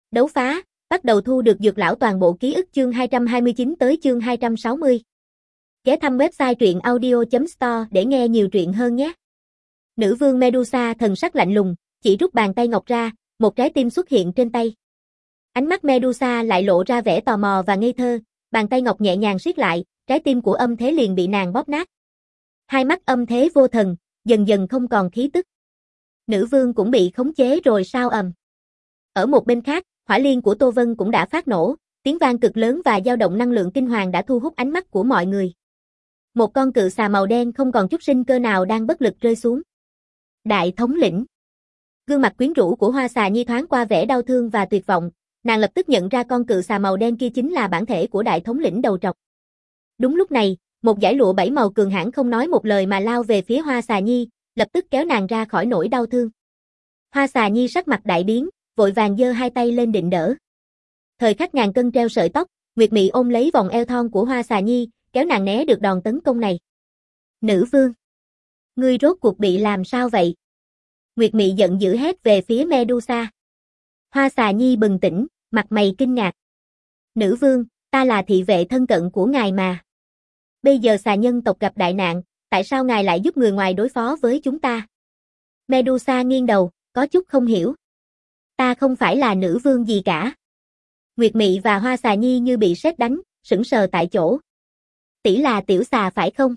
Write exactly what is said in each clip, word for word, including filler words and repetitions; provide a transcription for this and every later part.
Đấu phá, bắt đầu thu được dược lão toàn bộ ký ức chương hai trăm hai mươi chín tới chương hai trăm sáu mươi. Ghé thăm website truyện audio chấm store để nghe nhiều truyện hơn nhé. Nữ vương Medusa thần sắc lạnh lùng, chỉ rút bàn tay ngọc ra, một trái tim xuất hiện trên tay. Ánh mắt Medusa lại lộ ra vẻ tò mò và ngây thơ, bàn tay ngọc nhẹ nhàng siết lại, trái tim của Âm Thế liền bị nàng bóp nát. Hai mắt Âm Thế vô thần, dần dần không còn khí tức. Nữ vương cũng bị khống chế rồi sao ầm. Ở một bên khác, hỏa liên của Tô Vân cũng đã phát nổ, tiếng vang cực lớn và dao động năng lượng kinh hoàng đã thu hút ánh mắt của mọi người. Một con cự xà màu đen không còn chút sinh cơ nào đang bất lực rơi xuống. Đại thống lĩnh. Gương mặt quyến rũ của Hoa Xà Nhi thoáng qua vẻ đau thương và tuyệt vọng, nàng lập tức nhận ra con cự xà màu đen kia chính là bản thể của đại thống lĩnh đầu trọc. Đúng lúc này, một dải lụa bảy màu cường hãn không nói một lời mà lao về phía Hoa Xà Nhi, lập tức kéo nàng ra khỏi nỗi đau thương. Hoa Xà Nhi sắc mặt đại biến, vội vàng giơ hai tay lên định đỡ. Thời khắc ngàn cân treo sợi tóc, Nguyệt Mị ôm lấy vòng eo thon của Hoa Xà Nhi, kéo nàng né được đòn tấn công này. Nữ vương, ngươi rốt cuộc bị làm sao vậy? Nguyệt Mị giận dữ hét về phía Medusa. Hoa Xà Nhi bừng tỉnh, mặt mày kinh ngạc. Nữ vương, ta là thị vệ thân cận của ngài mà. Bây giờ xà nhân tộc gặp đại nạn, tại sao ngài lại giúp người ngoài đối phó với chúng ta? Medusa nghiêng đầu, có chút không hiểu. Ta không phải là nữ vương gì cả. Nguyệt Mị và Hoa Xà Nhi như bị sét đánh, sững sờ tại chỗ. Tỷ là tiểu xà phải không?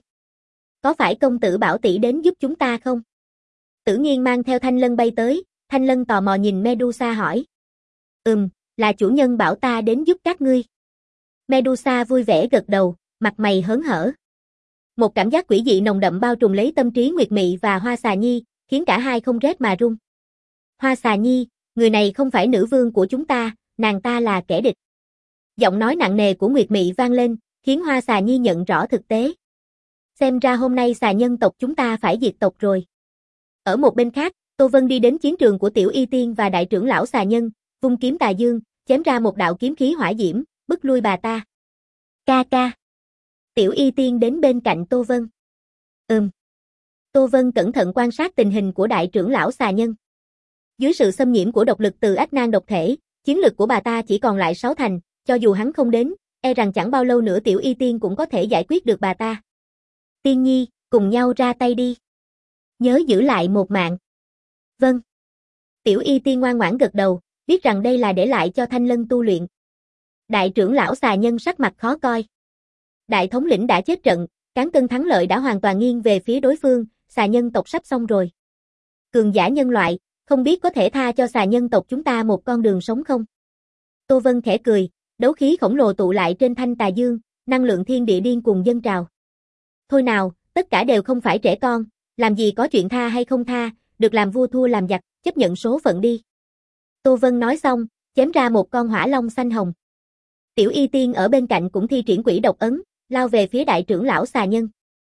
Có phải công tử bảo tỷ đến giúp chúng ta không? Tử Nghiên mang theo Thanh Lân bay tới, Thanh Lân tò mò nhìn Medusa hỏi. Ừm, là chủ nhân bảo ta đến giúp các ngươi. Medusa vui vẻ gật đầu, mặt mày hớn hở. Một cảm giác quỷ dị nồng đậm bao trùm lấy tâm trí Nguyệt Mị và Hoa Xà Nhi, khiến cả hai không rét mà run. Hoa Xà Nhi, người này không phải nữ vương của chúng ta, nàng ta là kẻ địch. Giọng nói nặng nề của Nguyệt Mị vang lên, khiến Hoa Xà Nhi nhận rõ thực tế. Xem ra hôm nay xà nhân tộc chúng ta phải diệt tộc rồi. Ở một bên khác, Tô Vân đi đến chiến trường của Tiểu Y Tiên và đại trưởng lão xà nhân, vung kiếm tà dương, chém ra một đạo kiếm khí hỏa diễm, bức lui bà ta. Ca ca. Tiểu Y Tiên đến bên cạnh Tô Vân. Ừm. Tô Vân cẩn thận quan sát tình hình của đại trưởng lão xà nhân. Dưới sự xâm nhiễm của độc lực từ ách nan độc thể, chiến lực của bà ta chỉ còn lại sáu thành, cho dù hắn không đến, e rằng chẳng bao lâu nữa Tiểu Y Tiên cũng có thể giải quyết được bà ta. Tiên Nhi, cùng nhau ra tay đi. Nhớ giữ lại một mạng. Vâng. Tiểu Y Tiên ngoan ngoãn gật đầu, biết rằng đây là để lại cho Thanh Lân tu luyện. Đại trưởng lão xà nhân sắc mặt khó coi. Đại thống lĩnh đã chết trận, cán cân thắng lợi đã hoàn toàn nghiêng về phía đối phương, xà nhân tộc sắp xong rồi. Cường giả nhân loại, không biết có thể tha cho xà nhân tộc chúng ta một con đường sống không? Tô Vân khẽ cười, đấu khí khổng lồ tụ lại trên thanh tà dương, năng lượng thiên địa điên cuồng dâng trào. Thôi nào, tất cả đều không phải trẻ con, làm gì có chuyện tha hay không tha, được làm vua thua làm giặc, chấp nhận số phận đi. Tô Vân nói xong, chém ra một con hỏa long xanh hồng. Tiểu Y Tiên ở bên cạnh cũng thi triển quỷ độc ấn, lao về phía đại trưởng lão xà nhân.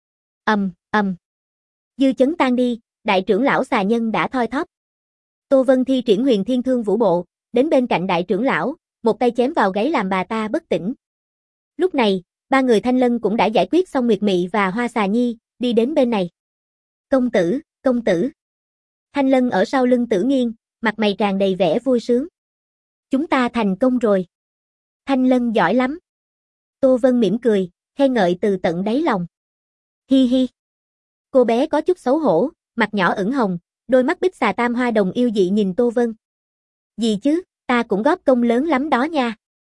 Ầm, ầm. Dư chấn tan đi, đại trưởng lão xà nhân đã thoi thóp. Tô Vân thi triển Huyền Thiên Thương Vũ Bộ, đến bên cạnh đại trưởng lão, một tay chém vào gáy làm bà ta bất tỉnh. Lúc này, ba người Thanh Lân cũng đã giải quyết xong Nguyệt Mị và Hoa Xà Nhi, đi đến bên này. Công tử, công tử. Thanh Lân ở sau lưng Tử Nghiên, mặt mày tràn đầy vẻ vui sướng. Chúng ta thành công rồi. Thanh Lân giỏi lắm. Tô Vân mỉm cười, khen ngợi từ tận đáy lòng. Hi hi. Cô bé có chút xấu hổ, mặt nhỏ ửng hồng, đôi mắt bích xà tam hoa đồng yêu dị nhìn Tô Vân. Gì chứ, ta cũng góp công lớn lắm đó nha.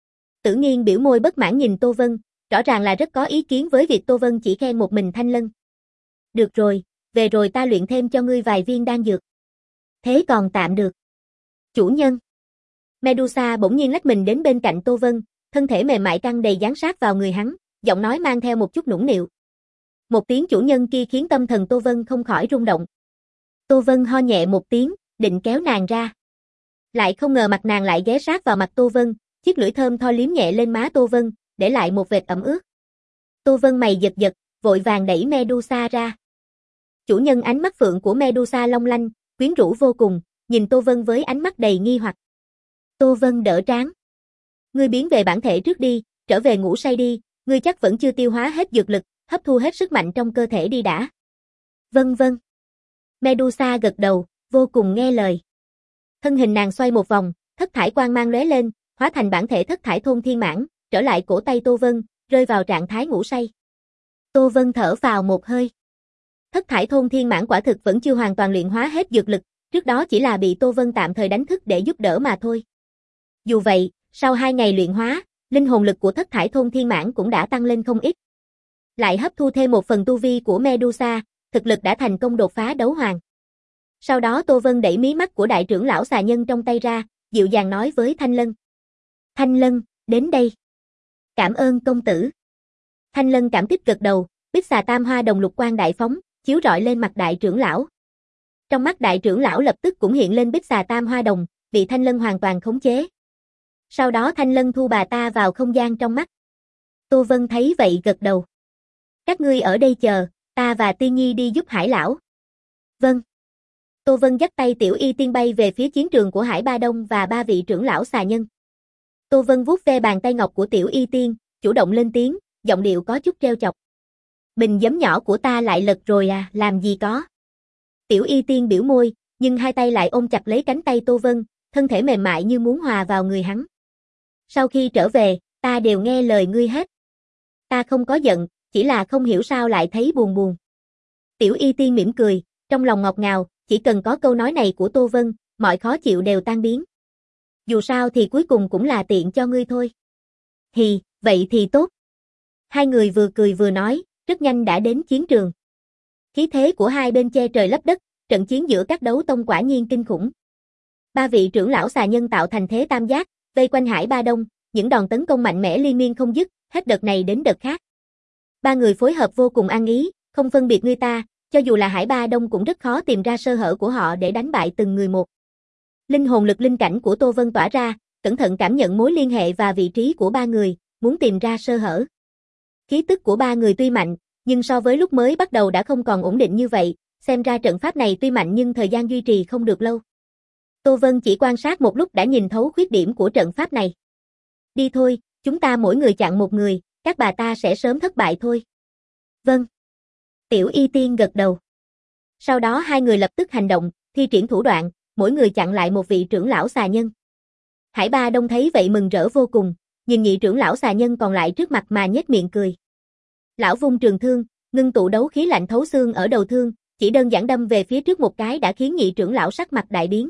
Tử Nghiên biểu môi bất mãn nhìn Tô Vân, rõ ràng là rất có ý kiến với việc Tô Vân chỉ khen một mình Thanh Lân. Được rồi, về rồi ta luyện thêm cho ngươi vài viên đan dược. Thế còn tạm được. Chủ nhân. Medusa bỗng nhiên lách mình đến bên cạnh Tô Vân, thân thể mềm mại căng đầy dán sát vào người hắn, giọng nói mang theo một chút nũng nịu. Một tiếng chủ nhân kia khiến tâm thần Tô Vân không khỏi rung động. Tô Vân ho nhẹ một tiếng, định kéo nàng ra. Lại không ngờ mặt nàng lại ghé sát vào mặt Tô Vân, chiếc lưỡi thơm tho liếm nhẹ lên má Tô Vân, để lại một vệt ẩm ướt. Tô Vân mày giật giật, vội vàng đẩy Medusa ra. Chủ nhân ánh mắt phượng của Medusa long lanh, quyến rũ vô cùng, nhìn Tô Vân với ánh mắt đầy nghi hoặc. Tô Vân đỡ trán. Ngươi biến về bản thể trước đi, trở về ngủ say đi, ngươi chắc vẫn chưa tiêu hóa hết dược lực, hấp thu hết sức mạnh trong cơ thể đi đã. Vâng vâng. Medusa gật đầu, vô cùng nghe lời. Thân hình nàng xoay một vòng, thất thải quang mang lóe lên, hóa thành bản thể thất thải thôn thiên mãn, trở lại cổ tay Tô Vân, rơi vào trạng thái ngủ say. Tô Vân thở vào một hơi. Thất thải thôn thiên mãn quả thực vẫn chưa hoàn toàn luyện hóa hết dược lực, trước đó chỉ là bị Tô Vân tạm thời đánh thức để giúp đỡ mà thôi. Dù vậy, sau hai ngày luyện hóa, linh hồn lực của thất thải thôn thiên mãn cũng đã tăng lên không ít. Lại hấp thu thêm một phần tu vi của Medusa, thực lực đã thành công đột phá đấu hoàng. Sau đó Tô Vân đẩy mí mắt của đại trưởng lão xà nhân trong tay ra, dịu dàng nói với Thanh Lân. Thanh Lân, đến đây. Cảm ơn công tử. Thanh Lân cảm kích gật đầu, bích xà tam hoa đồng lục quang đại phóng, chiếu rọi lên mặt đại trưởng lão. Trong mắt đại trưởng lão lập tức cũng hiện lên bích xà tam hoa đồng, bị Thanh Lân hoàn toàn khống chế. Sau đó Thanh Lân thu bà ta vào không gian trong mắt. Tô Vân thấy vậy gật đầu. Các ngươi ở đây chờ, ta và Tiên Nhi đi giúp Hải lão. Vâng. Tô Vân dắt tay Tiểu Y Tiên bay về phía chiến trường của Hải Ba Đông và ba vị trưởng lão xà nhân. Tô Vân vuốt ve bàn tay ngọc của Tiểu Y Tiên, chủ động lên tiếng, giọng điệu có chút trêu chọc. Bình giấm nhỏ của ta lại lật rồi à, làm gì có. Tiểu Y Tiên biểu môi, nhưng hai tay lại ôm chặt lấy cánh tay Tô Vân, thân thể mềm mại như muốn hòa vào người hắn. Sau khi trở về, ta đều nghe lời ngươi hết. Ta không có giận, chỉ là không hiểu sao lại thấy buồn buồn. Tiểu Y Tiên mỉm cười, trong lòng ngọt ngào, chỉ cần có câu nói này của Tô Vân, mọi khó chịu đều tan biến. Dù sao thì cuối cùng cũng là tiện cho ngươi thôi. Hì, vậy thì tốt. Hai người vừa cười vừa nói, rất nhanh đã đến chiến trường. Khí thế của hai bên che trời lấp đất, trận chiến giữa các đấu tông quả nhiên kinh khủng. Ba vị trưởng lão xà nhân tạo thành thế tam giác, vây quanh Hải Ba Đông, những đòn tấn công mạnh mẽ liên miên không dứt, hết đợt này đến đợt khác. Ba người phối hợp vô cùng ăn ý, không phân biệt người ta, cho dù là Hải Ba Đông cũng rất khó tìm ra sơ hở của họ để đánh bại từng người một. Linh hồn lực linh cảnh của Tô Vân tỏa ra, cẩn thận cảm nhận mối liên hệ và vị trí của ba người, muốn tìm ra sơ hở. Khí tức của ba người tuy mạnh, nhưng so với lúc mới bắt đầu đã không còn ổn định như vậy, xem ra trận pháp này tuy mạnh nhưng thời gian duy trì không được lâu. Tô Vân chỉ quan sát một lúc đã nhìn thấu khuyết điểm của trận pháp này. Đi thôi, chúng ta mỗi người chặn một người, các bà ta sẽ sớm thất bại thôi. Vâng. Tiểu Y Tiên gật đầu. Sau đó hai người lập tức hành động, thi triển thủ đoạn, mỗi người chặn lại một vị trưởng lão xà nhân. Hải Ba Đông thấy vậy mừng rỡ vô cùng, nhìn nhị trưởng lão xà nhân còn lại trước mặt mà nhếch miệng cười. Lão vung trường thương, ngưng tụ đấu khí lạnh thấu xương ở đầu thương, chỉ đơn giản đâm về phía trước một cái đã khiến nhị trưởng lão sắc mặt đại biến.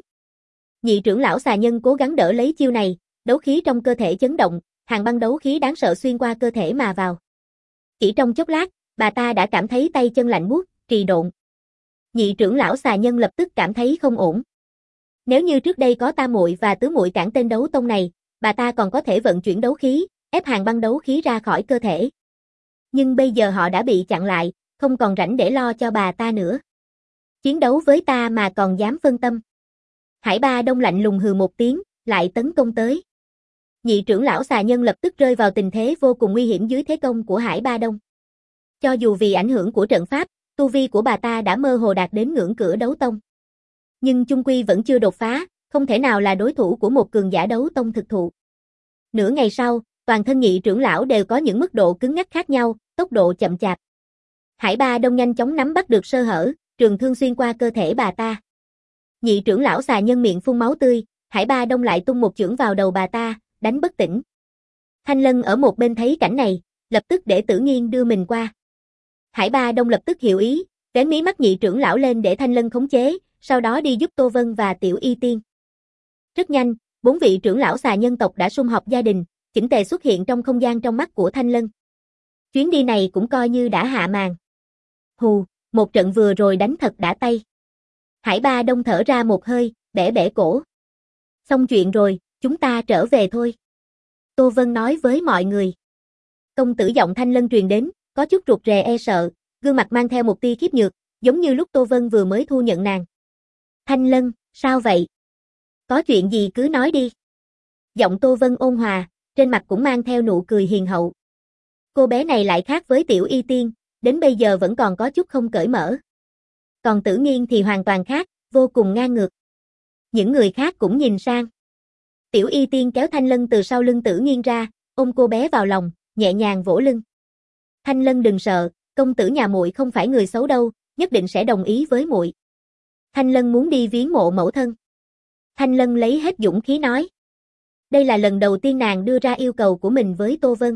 Nhị trưởng lão xà nhân cố gắng đỡ lấy chiêu này, đấu khí trong cơ thể chấn động, hàng băng đấu khí đáng sợ xuyên qua cơ thể mà vào. Chỉ trong chốc lát, bà ta đã cảm thấy tay chân lạnh buốt, trì độn. Nhị trưởng lão xà nhân lập tức cảm thấy không ổn. Nếu như trước đây có tam muội và tứ muội cản tên đấu tông này, bà ta còn có thể vận chuyển đấu khí, ép hàng băng đấu khí ra khỏi cơ thể. Nhưng bây giờ họ đã bị chặn lại, không còn rảnh để lo cho bà ta nữa. Chiến đấu với ta mà còn dám phân tâm. Hải Ba Đông lạnh lùng hừ một tiếng, lại tấn công tới. Nhị trưởng lão xà nhân lập tức rơi vào tình thế vô cùng nguy hiểm dưới thế công của Hải Ba Đông. Cho dù vì ảnh hưởng của trận pháp, tu vi của bà ta đã mơ hồ đạt đến ngưỡng cửa đấu tông. Nhưng chung quy vẫn chưa đột phá, không thể nào là đối thủ của một cường giả đấu tông thực thụ. Nửa ngày sau, toàn thân nhị trưởng lão đều có những mức độ cứng ngắc khác nhau, tốc độ chậm chạp. Hải Ba Đông nhanh chóng nắm bắt được sơ hở, trường thương xuyên qua cơ thể bà ta. Nhị trưởng lão xà nhân miệng phun máu tươi, Hải Ba Đông lại tung một chưởng vào đầu bà ta, đánh bất tỉnh. Thanh Lân ở một bên thấy cảnh này, lập tức để Tử Nghiên đưa mình qua. Hải Ba Đông lập tức hiểu ý, vén mí mắt nhị trưởng lão lên để Thanh Lân khống chế, sau đó đi giúp Tô Vân và Tiểu Y Tiên. Rất nhanh, bốn vị trưởng lão xà nhân tộc đã sum họp gia đình, chỉnh tề xuất hiện trong không gian trong mắt của Thanh Lân. Chuyến đi này cũng coi như đã hạ màn. Hù, một trận vừa rồi đánh thật đã tay. Hải Ba Đông thở ra một hơi, bẻ bẻ cổ. Xong chuyện rồi, chúng ta trở về thôi. Tô Vân nói với mọi người. Công tử giọng Thanh Lân truyền đến, có chút rụt rè e sợ, gương mặt mang theo một tia khiếp nhược, giống như lúc Tô Vân vừa mới thu nhận nàng. Thanh Lân, sao vậy? Có chuyện gì cứ nói đi. Giọng Tô Vân ôn hòa, trên mặt cũng mang theo nụ cười hiền hậu. Cô bé này lại khác với Tiểu Y Tiên, đến bây giờ vẫn còn có chút không cởi mở. Còn Tử Nghiên thì hoàn toàn khác, vô cùng ngang ngược. Những người khác cũng nhìn sang. Tiểu Y Tiên kéo Thanh Lân từ sau lưng Tử Nghiên ra, ôm cô bé vào lòng, nhẹ nhàng vỗ lưng. Thanh Lân đừng sợ, công tử nhà muội không phải người xấu đâu, nhất định sẽ đồng ý với muội. Thanh Lân muốn đi viếng mộ mẫu thân. Thanh Lân lấy hết dũng khí nói. Đây là lần đầu tiên nàng đưa ra yêu cầu của mình với Tô Vân.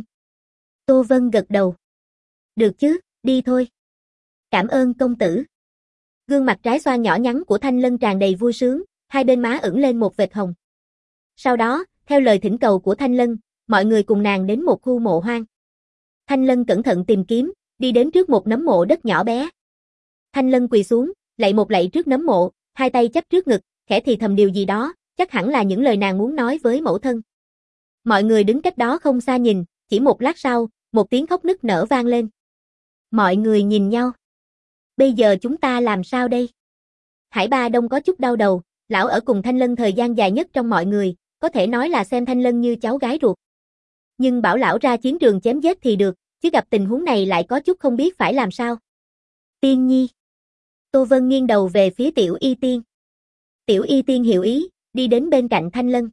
Tô Vân gật đầu. Được chứ, đi thôi. Cảm ơn công tử. Gương mặt trái xoan nhỏ nhắn của Thanh Lân tràn đầy vui sướng, hai bên má ửng lên một vệt hồng. Sau đó, theo lời thỉnh cầu của Thanh Lân, mọi người cùng nàng đến một khu mộ hoang. Thanh Lân cẩn thận tìm kiếm, đi đến trước một nấm mộ đất nhỏ bé. Thanh Lân quỳ xuống, lạy một lạy trước nấm mộ, hai tay chắp trước ngực, khẽ thì thầm điều gì đó, chắc hẳn là những lời nàng muốn nói với mẫu thân. Mọi người đứng cách đó không xa nhìn, chỉ một lát sau, một tiếng khóc nức nở vang lên. Mọi người nhìn nhau. Bây giờ chúng ta làm sao đây? Hải Ba Đông có chút đau đầu, lão ở cùng Thanh Lân thời gian dài nhất trong mọi người, có thể nói là xem Thanh Lân như cháu gái ruột. Nhưng bảo lão ra chiến trường chém giết thì được, chứ gặp tình huống này lại có chút không biết phải làm sao. Tiên Nhi. Tô Vân nghiêng đầu về phía Tiểu Y Tiên. Tiểu Y Tiên hiểu ý, đi đến bên cạnh Thanh Lân.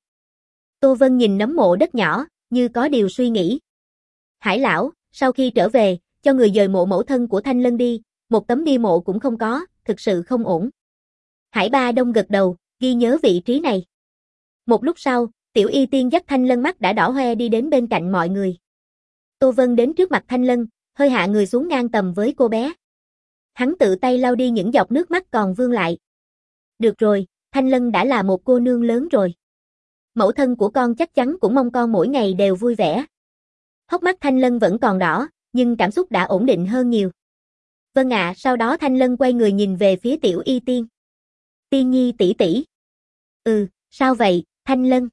Tô Vân nhìn nấm mộ đất nhỏ, như có điều suy nghĩ. Hải lão, sau khi trở về, cho người dời mộ mẫu thân của Thanh Lân đi, một tấm bia mộ cũng không có, thực sự không ổn. Hải Ba Đông gật đầu, ghi nhớ vị trí này. Một lúc sau, Tiểu Y Tiên dắt Thanh Lân mắt đã đỏ hoe đi đến bên cạnh mọi người. Tô Vân đến trước mặt Thanh Lân, hơi hạ người xuống ngang tầm với cô bé. Hắn tự tay lau đi những giọt nước mắt còn vương lại. Được rồi, Thanh Lân đã là một cô nương lớn rồi. Mẫu thân của con chắc chắn cũng mong con mỗi ngày đều vui vẻ. Hốc mắt Thanh Lân vẫn còn đỏ, nhưng cảm xúc đã ổn định hơn nhiều. Vâng ạ, sau đó Thanh Lân quay người nhìn về phía Tiểu Y Tiên. Tiên Nhi tỷ tỷ. Ừ, sao vậy, Thanh Lân?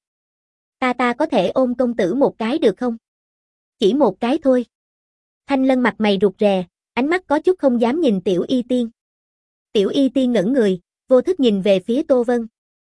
Ta ta có thể ôm công tử một cái được không? Chỉ một cái thôi. Thanh Lân mặt mày rụt rè, ánh mắt có chút không dám nhìn Tiểu Y Tiên. Tiểu Y Tiên ngẩn người, vô thức nhìn về phía Tô Vân.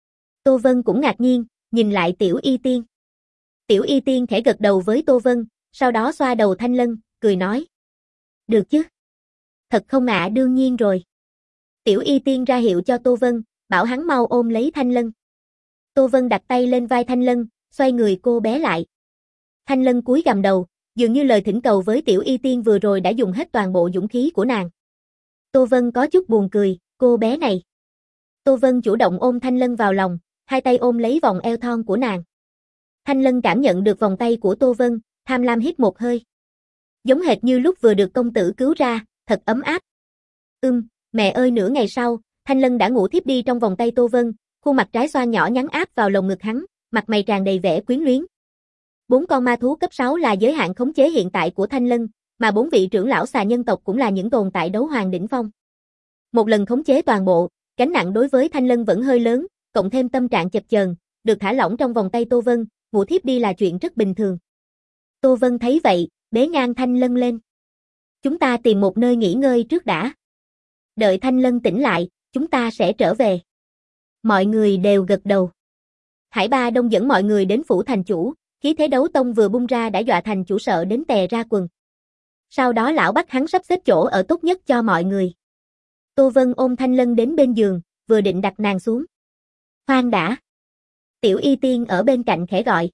Tô Vân cũng ngạc nhiên, nhìn lại Tiểu Y Tiên. Tiểu Y Tiên khẽ gật đầu với Tô Vân, sau đó xoa đầu Thanh Lân, cười nói. Được chứ? Thật không ạ, đương nhiên rồi. Tiểu Y Tiên ra hiệu cho Tô Vân, bảo hắn mau ôm lấy Thanh Lân. Tô Vân đặt tay lên vai Thanh Lân, xoay người cô bé lại. Thanh Lân cúi gằm đầu, dường như lời thỉnh cầu với Tiểu Y Tiên vừa rồi đã dùng hết toàn bộ dũng khí của nàng. Tô Vân có chút buồn cười, cô bé này. Tô Vân chủ động ôm Thanh Lân vào lòng, hai tay ôm lấy vòng eo thon của nàng. Thanh Lân cảm nhận được vòng tay của Tô Vân, tham lam hít một hơi. Giống hệt như lúc vừa được công tử cứu ra, thật ấm áp. Ưm, mẹ ơi, nửa ngày sau, Thanh Lân đã ngủ thiếp đi trong vòng tay Tô Vân, khuôn mặt trái xoan nhỏ nhắn áp vào lồng ngực hắn, mặt mày tràn đầy vẻ quyến luyến. Bốn con ma thú cấp sáu là giới hạn khống chế hiện tại của Thanh Lân, mà bốn vị trưởng lão xà nhân tộc cũng là những tồn tại đấu hoàng đỉnh phong. Một lần khống chế toàn bộ, gánh nặng đối với Thanh Lân vẫn hơi lớn, cộng thêm tâm trạng chập chờn, được thả lỏng trong vòng tay Tô Vân, ngủ thiếp đi là chuyện rất bình thường. Tô Vân thấy vậy, bế ngang Thanh Lân lên. Chúng ta tìm một nơi nghỉ ngơi trước đã. Đợi Thanh Lân tỉnh lại, chúng ta sẽ trở về. Mọi người đều gật đầu. Hải Ba Đông dẫn mọi người đến phủ thành chủ, khí thế đấu tông vừa bung ra đã dọa thành chủ sợ đến tè ra quần. Sau đó lão bắt hắn sắp xếp chỗ ở tốt nhất cho mọi người. Tô Vân ôm Thanh Lân đến bên giường, vừa định đặt nàng xuống. Khoan đã. Tiểu Y Tiên ở bên cạnh khẽ gọi.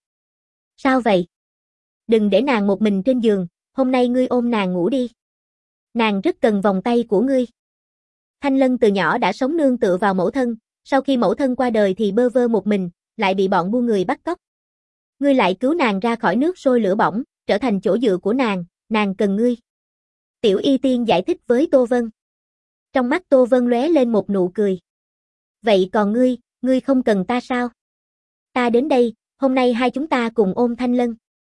Sao vậy? Đừng để nàng một mình trên giường, hôm nay ngươi ôm nàng ngủ đi. Nàng rất cần vòng tay của ngươi. Thanh Lân từ nhỏ đã sống nương tựa vào mẫu thân, sau khi mẫu thân qua đời thì bơ vơ một mình, lại bị bọn buôn người bắt cóc. Ngươi lại cứu nàng ra khỏi nước sôi lửa bỏng, trở thành chỗ dựa của nàng, nàng cần ngươi. Tiểu Y Tiên giải thích với Tô Vân. Trong mắt Tô Vân lóe lên một nụ cười. Vậy còn ngươi, ngươi không cần ta sao? Ta đến đây, hôm nay hai chúng ta cùng ôm Thanh Lân.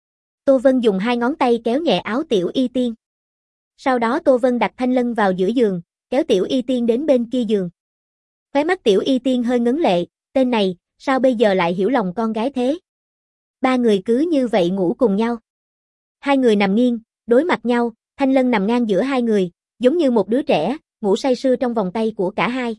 Tô Vân dùng hai ngón tay kéo nhẹ áo Tiểu Y Tiên. Sau đó Tô Vân đặt Thanh Lân vào giữa giường, kéo Tiểu Y Tiên đến bên kia giường. Khóe mắt Tiểu Y Tiên hơi ngấn lệ, tên này, sao bây giờ lại hiểu lòng con gái thế? Ba người cứ như vậy ngủ cùng nhau. Hai người nằm nghiêng, đối mặt nhau, Thanh Lân nằm ngang giữa hai người, giống như một đứa trẻ, ngủ say sưa trong vòng tay của cả hai.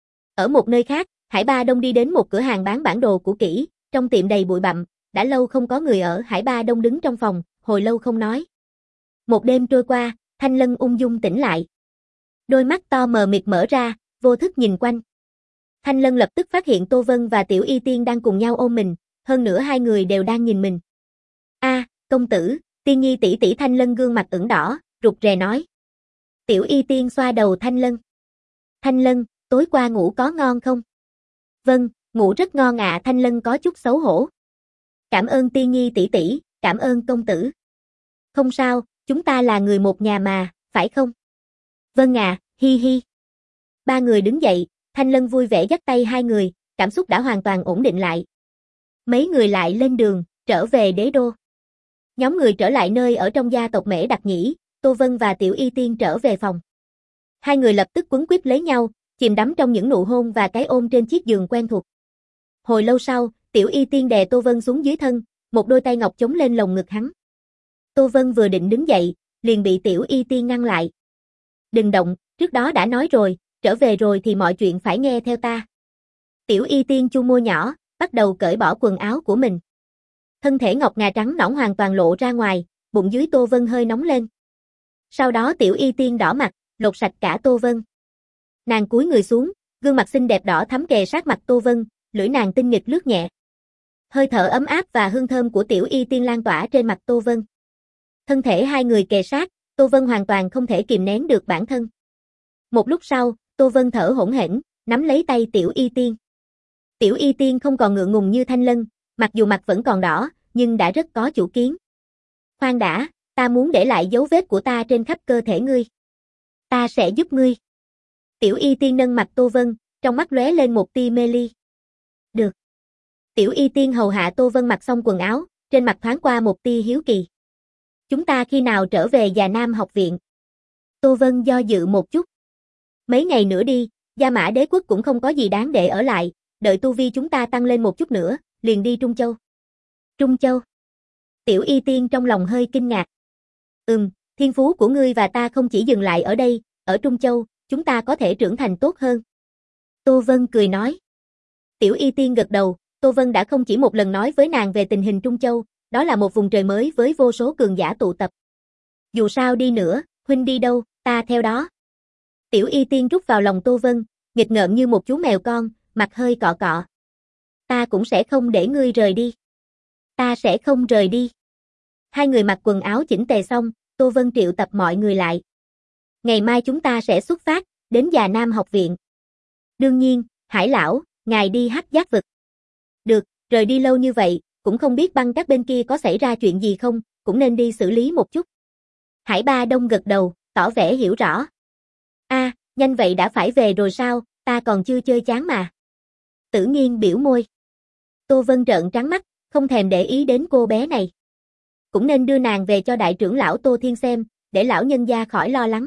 Ở một nơi khác, Hải Ba Đông đi đến một cửa hàng bán bản đồ cũ kỹ, trong tiệm đầy bụi bặm, đã lâu không có người ở. Hải Ba Đông đứng trong phòng, hồi lâu không nói. Một đêm trôi qua, Thanh Lân ung dung tỉnh lại. Đôi mắt to mờ mịt mở ra, vô thức nhìn quanh. Thanh Lân lập tức phát hiện Tô Vân và Tiểu Y Tiên đang cùng nhau ôm mình, hơn nữa hai người đều đang nhìn mình. A, công tử, Tiên Nhi tỷ tỷ. Thanh Lân gương mặt ửng đỏ, rụt rè nói. Tiểu Y Tiên xoa đầu Thanh Lân. Thanh Lân, tối qua ngủ có ngon không? Vâng, Ngủ rất ngon ạ. Thanh Lân có chút xấu hổ. Cảm ơn Tiên Nhi tỷ tỷ, cảm ơn công tử. Không sao, chúng ta là người một nhà mà, phải không? Vâng ạ, hi hi. Ba người đứng dậy, Thanh Lân vui vẻ dắt tay hai người, cảm xúc đã hoàn toàn ổn định lại. Mấy người lại lên đường, trở về đế đô. Nhóm người trở lại nơi ở trong gia tộc Mễ Đặc Nhĩ, Tô Vân và Tiểu Y Tiên trở về phòng. Hai người lập tức quấn quýt lấy nhau, chìm đắm trong những nụ hôn và cái ôm trên chiếc giường quen thuộc. Hồi lâu sau, Tiểu Y Tiên đè Tô Vân xuống dưới thân, một đôi tay ngọc chống lên lồng ngực hắn. Tô Vân vừa định đứng dậy, liền bị Tiểu Y Tiên ngăn lại. Đừng động, trước đó đã nói rồi, trở về rồi thì mọi chuyện phải nghe theo ta. Tiểu Y Tiên chu môi nhỏ, bắt đầu cởi bỏ quần áo của mình. Thân thể ngọc ngà trắng nõn hoàn toàn lộ ra ngoài, bụng dưới Tô Vân hơi nóng lên. Sau đó Tiểu Y Tiên đỏ mặt, lột sạch cả Tô Vân. Nàng cúi người xuống, gương mặt xinh đẹp đỏ thắm kề sát mặt Tô Vân, lưỡi nàng tinh nghịch lướt nhẹ. Hơi thở ấm áp và hương thơm của Tiểu Y Tiên lan tỏa trên mặt Tô Vân. Thân thể hai người kề sát, Tô Vân hoàn toàn không thể kìm nén được bản thân. Một lúc sau, Tô Vân thở hổn hển, nắm lấy tay Tiểu Y Tiên. Tiểu Y Tiên không còn ngượng ngùng như Thanh Lân, mặc dù mặt vẫn còn đỏ, nhưng đã rất có chủ kiến. Khoan đã, ta muốn để lại dấu vết của ta trên khắp cơ thể ngươi. Ta sẽ giúp ngươi. Tiểu Y Tiên nâng mặt Tô Vân, trong mắt lóe lên một tia mê ly. Được. Tiểu Y Tiên hầu hạ Tô Vân mặc xong quần áo, trên mặt thoáng qua một tia hiếu kỳ. Chúng ta khi nào trở về Già Nam học viện? Tô Vân do dự một chút. Mấy ngày nữa đi, Gia Mã Đế quốc cũng không có gì đáng để ở lại, đợi tu vi chúng ta tăng lên một chút nữa, liền đi Trung Châu. Trung Châu? Tiểu Y Tiên trong lòng hơi kinh ngạc. Ừm, thiên phú của ngươi và ta không chỉ dừng lại ở đây, ở Trung Châu, chúng ta có thể trưởng thành tốt hơn. Tô Vân cười nói. Tiểu Y Tiên gật đầu, Tô Vân đã không chỉ một lần nói với nàng về tình hình Trung Châu, đó là một vùng trời mới với vô số cường giả tụ tập. Dù sao đi nữa, huynh đi đâu, ta theo đó. Tiểu Y Tiên rút vào lòng Tô Vân, nghịch ngợm như một chú mèo con, mặt hơi cọ cọ. Ta cũng sẽ không để ngươi rời đi. Ta sẽ không rời đi. Hai người mặc quần áo chỉnh tề xong, Tô Vân triệu tập mọi người lại. Ngày mai chúng ta sẽ xuất phát, đến Già Nam học viện. Đương nhiên, Hải lão, ngài đi Hắc Giác vực. Được, rời đi lâu như vậy, cũng không biết băng các bên kia có xảy ra chuyện gì không, cũng nên đi xử lý một chút. Hải Ba Đông gật đầu, tỏ vẻ hiểu rõ. A, à, nhanh vậy đã phải về rồi sao, ta còn chưa chơi chán mà. Tử Nghiên biểu môi. Tô Vân trợn trắng mắt, không thèm để ý đến cô bé này. Cũng nên đưa nàng về cho đại trưởng lão Tô Thiên xem, để lão nhân gia khỏi lo lắng.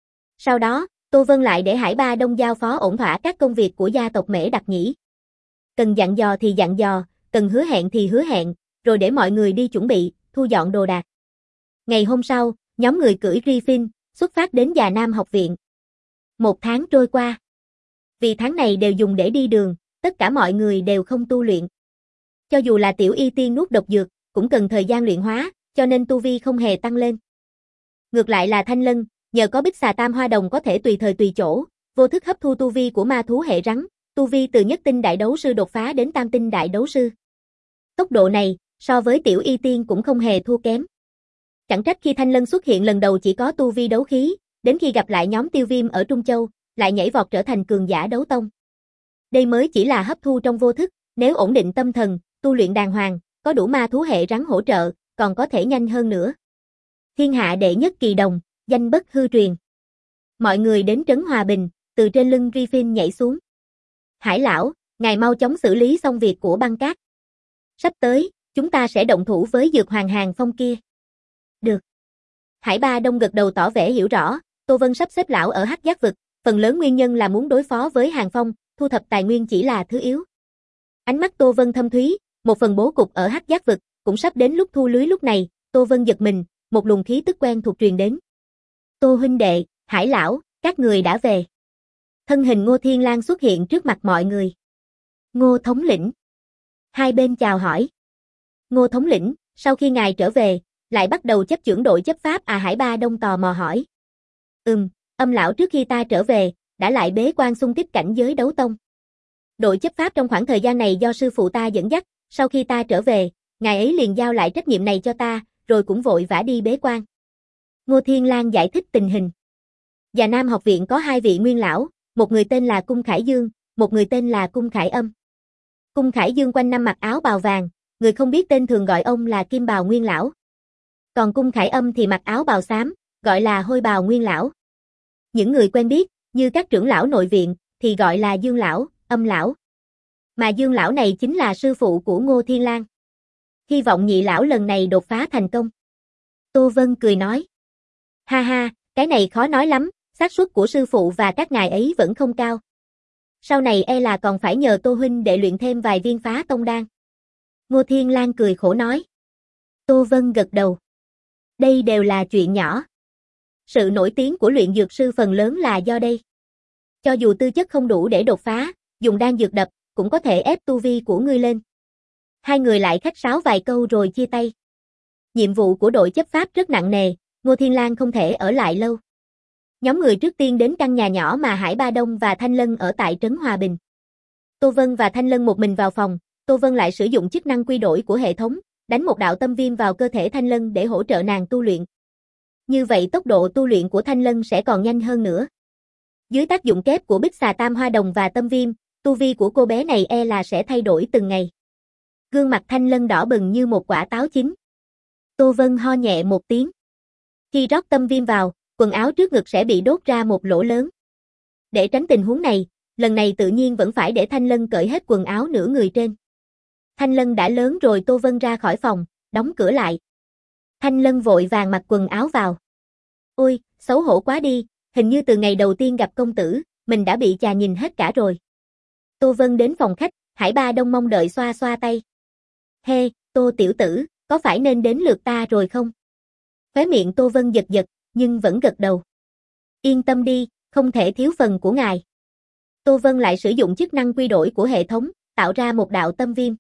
Sau đó, Tô Vân lại để Hải Ba Đông giao phó ổn thỏa các công việc của gia tộc Mễ Đặc Nhĩ. Cần dặn dò thì dặn dò, cần hứa hẹn thì hứa hẹn, rồi để mọi người đi chuẩn bị, thu dọn đồ đạc. Ngày hôm sau, nhóm người cưỡi Griffin, xuất phát đến Già Nam học viện. Một tháng trôi qua. Vì tháng này đều dùng để đi đường, tất cả mọi người đều không tu luyện. Cho dù là Tiểu Y Tiên nuốt độc dược, cũng cần thời gian luyện hóa, cho nên tu vi không hề tăng lên. Ngược lại là Thanh Lân, nhờ có Bích Xà Tam Hoa Đồng có thể tùy thời tùy chỗ, vô thức hấp thu tu vi của ma thú hệ rắn, tu vi từ nhất tinh đại đấu sư đột phá đến tam tinh đại đấu sư. Tốc độ này, so với Tiểu Y Tiên cũng không hề thua kém. Chẳng trách khi Thanh Lân xuất hiện lần đầu chỉ có tu vi đấu khí, đến khi gặp lại nhóm Tiêu Viêm ở Trung Châu, lại nhảy vọt trở thành cường giả đấu tông. Đây mới chỉ là hấp thu trong vô thức, nếu ổn định tâm thần, tu luyện đàng hoàng, có đủ ma thú hệ rắn hỗ trợ, còn có thể nhanh hơn nữa. Thiên hạ đệ nhất kỳ đồng, danh bất hư truyền. Mọi người đến trấn Hòa Bình, từ trên lưng Griffin nhảy xuống. Hải lão, ngài mau chóng xử lý xong việc của băng cát. Sắp tới, chúng ta sẽ động thủ với Dược Hoàng Hàng Phong kia. Được. Hải Ba Đông gật đầu tỏ vẻ hiểu rõ, Tô Vân sắp xếp lão ở Hắc Giác vực, phần lớn nguyên nhân là muốn đối phó với Hàng Phong, thu thập tài nguyên chỉ là thứ yếu. Ánh mắt Tô Vân thâm thúy, một phần bố cục ở Hắc Giác vực, cũng sắp đến lúc thu lưới lúc này, Tô Vân giật mình, một luồng khí tức quen thuộc truyền đến. Tô huynh đệ, Hải lão, các người đã về. Thân hình Ngô Thiên Lang xuất hiện trước mặt mọi người. Ngô thống lĩnh. Hai bên chào hỏi. Ngô thống lĩnh, sau khi ngài trở về, lại bắt đầu chấp chưởng đội chấp pháp à? Hải Ba Đông tò mò hỏi. Ừm, Âm lão trước khi ta trở về, đã lại bế quan xung kích cảnh giới đấu tông. Đội chấp pháp trong khoảng thời gian này do sư phụ ta dẫn dắt, sau khi ta trở về, ngài ấy liền giao lại trách nhiệm này cho ta, rồi cũng vội vã đi bế quan. Ngô Thiên Lang giải thích tình hình. Già Nam học viện có hai vị nguyên lão, một người tên là Cung Khải Dương, một người tên là Cung Khải Âm. Cung Khải Dương quanh năm mặc áo bào vàng, người không biết tên thường gọi ông là Kim Bào Nguyên Lão. Còn Cung Khải Âm thì mặc áo bào xám, gọi là Hôi Bào Nguyên Lão. Những người quen biết, như các trưởng lão nội viện, thì gọi là Dương Lão, Âm Lão. Mà Dương Lão này chính là sư phụ của Ngô Thiên Lang. Hy vọng nhị lão lần này đột phá thành công. Tô Vân cười nói. Ha ha, cái này khó nói lắm, xác suất của sư phụ và các ngài ấy vẫn không cao. Sau này e là còn phải nhờ Tô huynh để luyện thêm vài viên phá tông đan. Ngô Thiên Lang cười khổ nói. Tô Vân gật đầu. Đây đều là chuyện nhỏ. Sự nổi tiếng của luyện dược sư phần lớn là do đây. Cho dù tư chất không đủ để đột phá, dùng đan dược đập, cũng có thể ép tu vi của ngươi lên. Hai người lại khách sáo vài câu rồi chia tay. Nhiệm vụ của đội chấp pháp rất nặng nề, Ngô Thiên Lang không thể ở lại lâu. Nhóm người trước tiên đến căn nhà nhỏ mà Hải Ba Đông và Thanh Lân ở tại trấn Hòa Bình. Tô Vân và Thanh Lân một mình vào phòng, Tô Vân lại sử dụng chức năng quy đổi của hệ thống, đánh một đạo tâm viêm vào cơ thể Thanh Lân để hỗ trợ nàng tu luyện. Như vậy tốc độ tu luyện của Thanh Lân sẽ còn nhanh hơn nữa. Dưới tác dụng kép của Bích Xà Tam Hoa Đồng và tâm viêm, tu vi của cô bé này e là sẽ thay đổi từng ngày. Gương mặt Thanh Lân đỏ bừng như một quả táo chín. Tô Vân ho nhẹ một tiếng. Khi rót tâm viêm vào, quần áo trước ngực sẽ bị đốt ra một lỗ lớn. Để tránh tình huống này, lần này tự nhiên vẫn phải để Thanh Lân cởi hết quần áo nửa người trên. Thanh Lân đã lớn rồi. Tô Vân ra khỏi phòng, đóng cửa lại. Thanh Lân vội vàng mặc quần áo vào. Ôi, xấu hổ quá đi, hình như từ ngày đầu tiên gặp công tử, mình đã bị chà nhìn hết cả rồi. Tô Vân đến phòng khách, Hải Ba Đông mong đợi xoa xoa tay. Hê, hey, Tô tiểu tử, có phải nên đến lượt ta rồi không? Khóe miệng Tô Vân giật giật, nhưng vẫn gật đầu. Yên tâm đi, không thể thiếu phần của ngài. Tô Vân lại sử dụng chức năng quy đổi của hệ thống, tạo ra một đạo tâm viêm.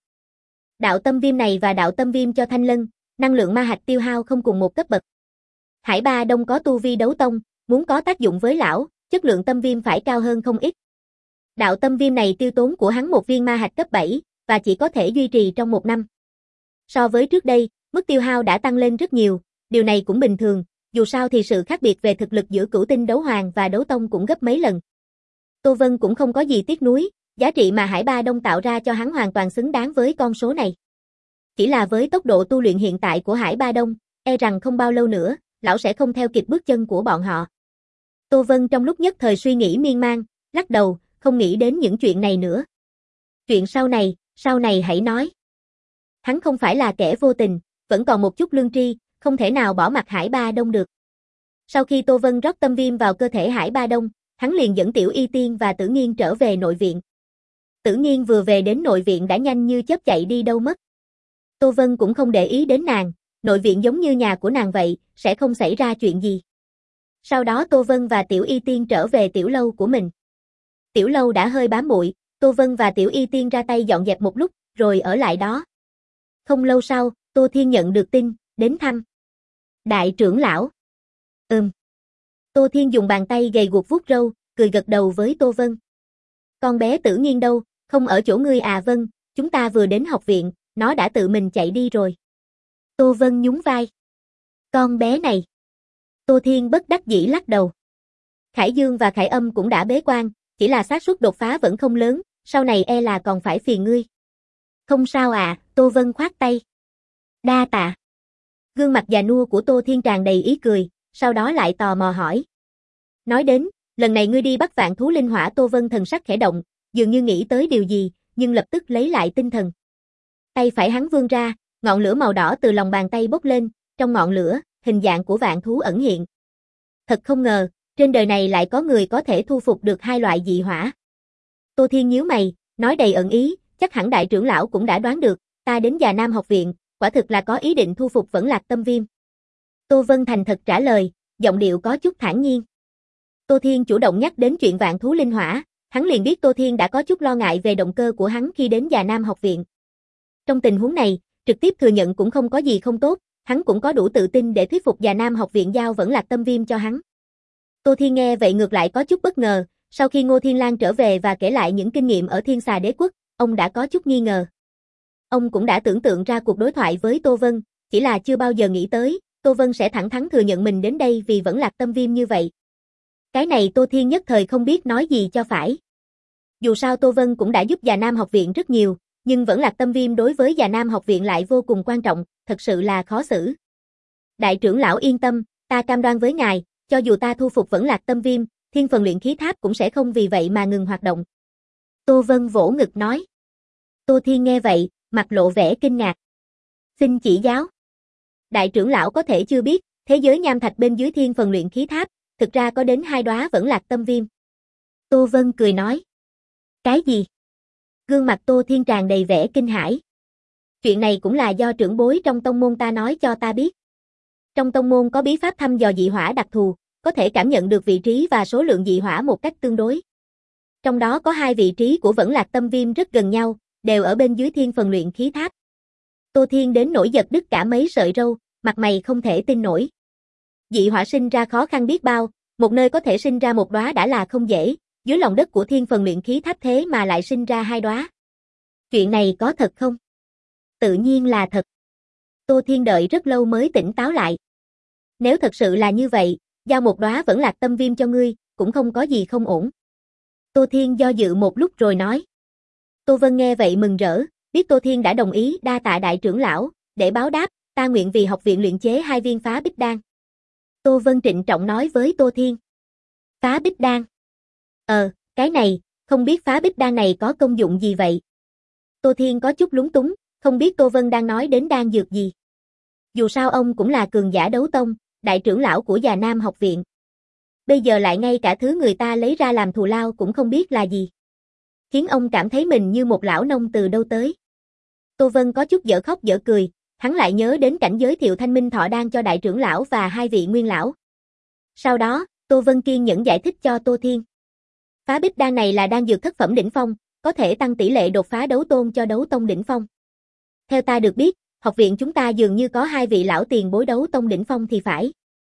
Đạo tâm viêm này và đạo tâm viêm cho Thanh Lân, năng lượng ma hạch tiêu hao không cùng một cấp bậc. Hải Ba Đông có tu vi đấu tông, muốn có tác dụng với lão, chất lượng tâm viêm phải cao hơn không ít. Đạo tâm viêm này tiêu tốn của hắn một viên ma hạch cấp bảy, và chỉ có thể duy trì trong một năm. So với trước đây, mức tiêu hao đã tăng lên rất nhiều, điều này cũng bình thường, dù sao thì sự khác biệt về thực lực giữa cửu tinh đấu hoàng và đấu tông cũng gấp mấy lần. Tô Vân cũng không có gì tiếc nuối, giá trị mà Hải Ba Đông tạo ra cho hắn hoàn toàn xứng đáng với con số này. Chỉ là với tốc độ tu luyện hiện tại của Hải Ba Đông, e rằng không bao lâu nữa, lão sẽ không theo kịp bước chân của bọn họ. Tô Vân trong lúc nhất thời suy nghĩ miên man, lắc đầu, không nghĩ đến những chuyện này nữa. Chuyện sau này, sau này hãy nói. Hắn không phải là kẻ vô tình, vẫn còn một chút lương tri, không thể nào bỏ mặc Hải Ba Đông được. Sau khi Tô Vân rót tâm viêm vào cơ thể Hải Ba Đông, hắn liền dẫn Tiểu Y Tiên và Tử Nghiên trở về nội viện. Tử Nghiên vừa về đến nội viện đã nhanh như chớp chạy đi đâu mất. Tô Vân cũng không để ý đến nàng, nội viện giống như nhà của nàng vậy, sẽ không xảy ra chuyện gì. Sau đó Tô Vân và Tiểu Y Tiên trở về tiểu lâu của mình. Tiểu lâu đã hơi bám bụi, Tô Vân và Tiểu Y Tiên ra tay dọn dẹp một lúc, rồi ở lại đó. Không lâu sau, Tô Thiên nhận được tin, đến thăm. Đại trưởng lão. Ừm. Tô Thiên dùng bàn tay gầy guộc vuốt râu, cười gật đầu với Tô Vân. Con bé Tử Nghiên đâu, không ở chỗ ngươi à? Vâng, chúng ta vừa đến học viện, nó đã tự mình chạy đi rồi. Tô Vân nhún vai. Con bé này. Tô Thiên bất đắc dĩ lắc đầu. Khải Dương và Khải Âm cũng đã bế quan, chỉ là xác suất đột phá vẫn không lớn, sau này e là còn phải phiền ngươi. Không sao à, Tô Vân khoát tay. Đa tạ. Gương mặt già nua của Tô Thiên tràn đầy ý cười, sau đó lại tò mò hỏi. Nói đến, lần này ngươi đi bắt vạn thú linh hỏa. Tô Vân thần sắc khẽ động, dường như nghĩ tới điều gì, nhưng lập tức lấy lại tinh thần. Tay phải hắn vươn ra, ngọn lửa màu đỏ từ lòng bàn tay bốc lên, trong ngọn lửa, hình dạng của vạn thú ẩn hiện. Thật không ngờ, trên đời này lại có người có thể thu phục được hai loại dị hỏa. Tô Thiên nhíu mày, nói đầy ẩn ý, chắc hẳn đại trưởng lão cũng đã đoán được, ta đến Già Nam học viện, quả thực là có ý định thu phục Vẫn Lạc Tâm Viêm. Tô Vân thành thật trả lời, giọng điệu có chút thản nhiên. Tô Thiên chủ động nhắc đến chuyện vạn thú linh hỏa, hắn liền biết Tô Thiên đã có chút lo ngại về động cơ của hắn khi đến Già Nam học viện. Trong tình huống này, trực tiếp thừa nhận cũng không có gì không tốt, hắn cũng có đủ tự tin để thuyết phục Già Nam học viện giao Vẫn Lạc Tâm Viêm cho hắn. Tô Thiên nghe vậy ngược lại có chút bất ngờ, sau khi Ngô Thiên Lang trở về và kể lại những kinh nghiệm ở Thiên Xà Đế Quốc, ông đã có chút nghi ngờ. Ông cũng đã tưởng tượng ra cuộc đối thoại với Tô Vân, chỉ là chưa bao giờ nghĩ tới, Tô Vân sẽ thẳng thắn thừa nhận mình đến đây vì Vẫn Lạc Tâm Viêm như vậy. Cái này Tô Thiên nhất thời không biết nói gì cho phải. Dù sao Tô Vân cũng đã giúp Già Nam học viện rất nhiều, nhưng vẫn Lạc Tâm Viêm đối với Già Nam học viện lại vô cùng quan trọng, thật sự là khó xử. Đại trưởng lão yên tâm, ta cam đoan với ngài, cho dù ta thu phục vẫn Lạc Tâm Viêm, Thiên Phần Luyện Khí Tháp cũng sẽ không vì vậy mà ngừng hoạt động. Tô Vân vỗ ngực nói. Tô Thiên nghe vậy, mặt lộ vẻ kinh ngạc. Xin chỉ giáo. Đại trưởng lão có thể chưa biết, thế giới nham thạch bên dưới Thiên Phần Luyện Khí Tháp, thực ra có đến hai đóa vẫn Lạc Tâm Viêm. Tô Vân cười nói. Cái gì? Gương mặt Tô Thiên tràn đầy vẻ kinh hãi. Chuyện này cũng là do trưởng bối trong tông môn ta nói cho ta biết. Trong tông môn có bí pháp thăm dò dị hỏa đặc thù, có thể cảm nhận được vị trí và số lượng dị hỏa một cách tương đối. Trong đó có hai vị trí của vẫn Lạc Tâm Viêm rất gần nhau, đều ở bên dưới Thiên Phần Luyện Khí Tháp. Tô Thiên đến nổi giật đứt cả mấy sợi râu, mặt mày không thể tin nổi. Dị hỏa sinh ra khó khăn biết bao, một nơi có thể sinh ra một đóa đã là không dễ, dưới lòng đất của Thiên Phần Luyện Khí Tháp thế mà lại sinh ra hai đóa. Chuyện này có thật không? Tự nhiên là thật. Tô Thiên đợi rất lâu mới tỉnh táo lại. Nếu thật sự là như vậy, giao một đóa vẫn Lạc Tâm Viêm cho ngươi, cũng không có gì không ổn. Tô Thiên do dự một lúc rồi nói. Tô Vân nghe vậy mừng rỡ, biết Tô Thiên đã đồng ý, đa tạ đại trưởng lão, để báo đáp, ta nguyện vì học viện luyện chế hai viên phá bích đan. Tô Vân trịnh trọng nói với Tô Thiên. Phá bích đan? Ờ, cái này, không biết phá bích đan này có công dụng gì vậy? Tô Thiên có chút lúng túng, không biết Tô Vân đang nói đến đan dược gì. Dù sao ông cũng là cường giả đấu tông, đại trưởng lão của Già Nam học viện. Bây giờ lại ngay cả thứ người ta lấy ra làm thù lao cũng không biết là gì. Khiến ông cảm thấy mình như một lão nông từ đâu tới. Tô Vân có chút dở khóc dở cười, hắn lại nhớ đến cảnh giới thiệu thanh minh thọ đan cho đại trưởng lão và hai vị nguyên lão. Sau đó, Tô Vân kiên nhẫn giải thích cho Tô Thiên. Phá bích đan này là đan dược thất phẩm đỉnh phong, có thể tăng tỷ lệ đột phá đấu tôn cho đấu tông đỉnh phong. Theo ta được biết, học viện chúng ta dường như có hai vị lão tiền bối đấu tông đỉnh phong thì phải.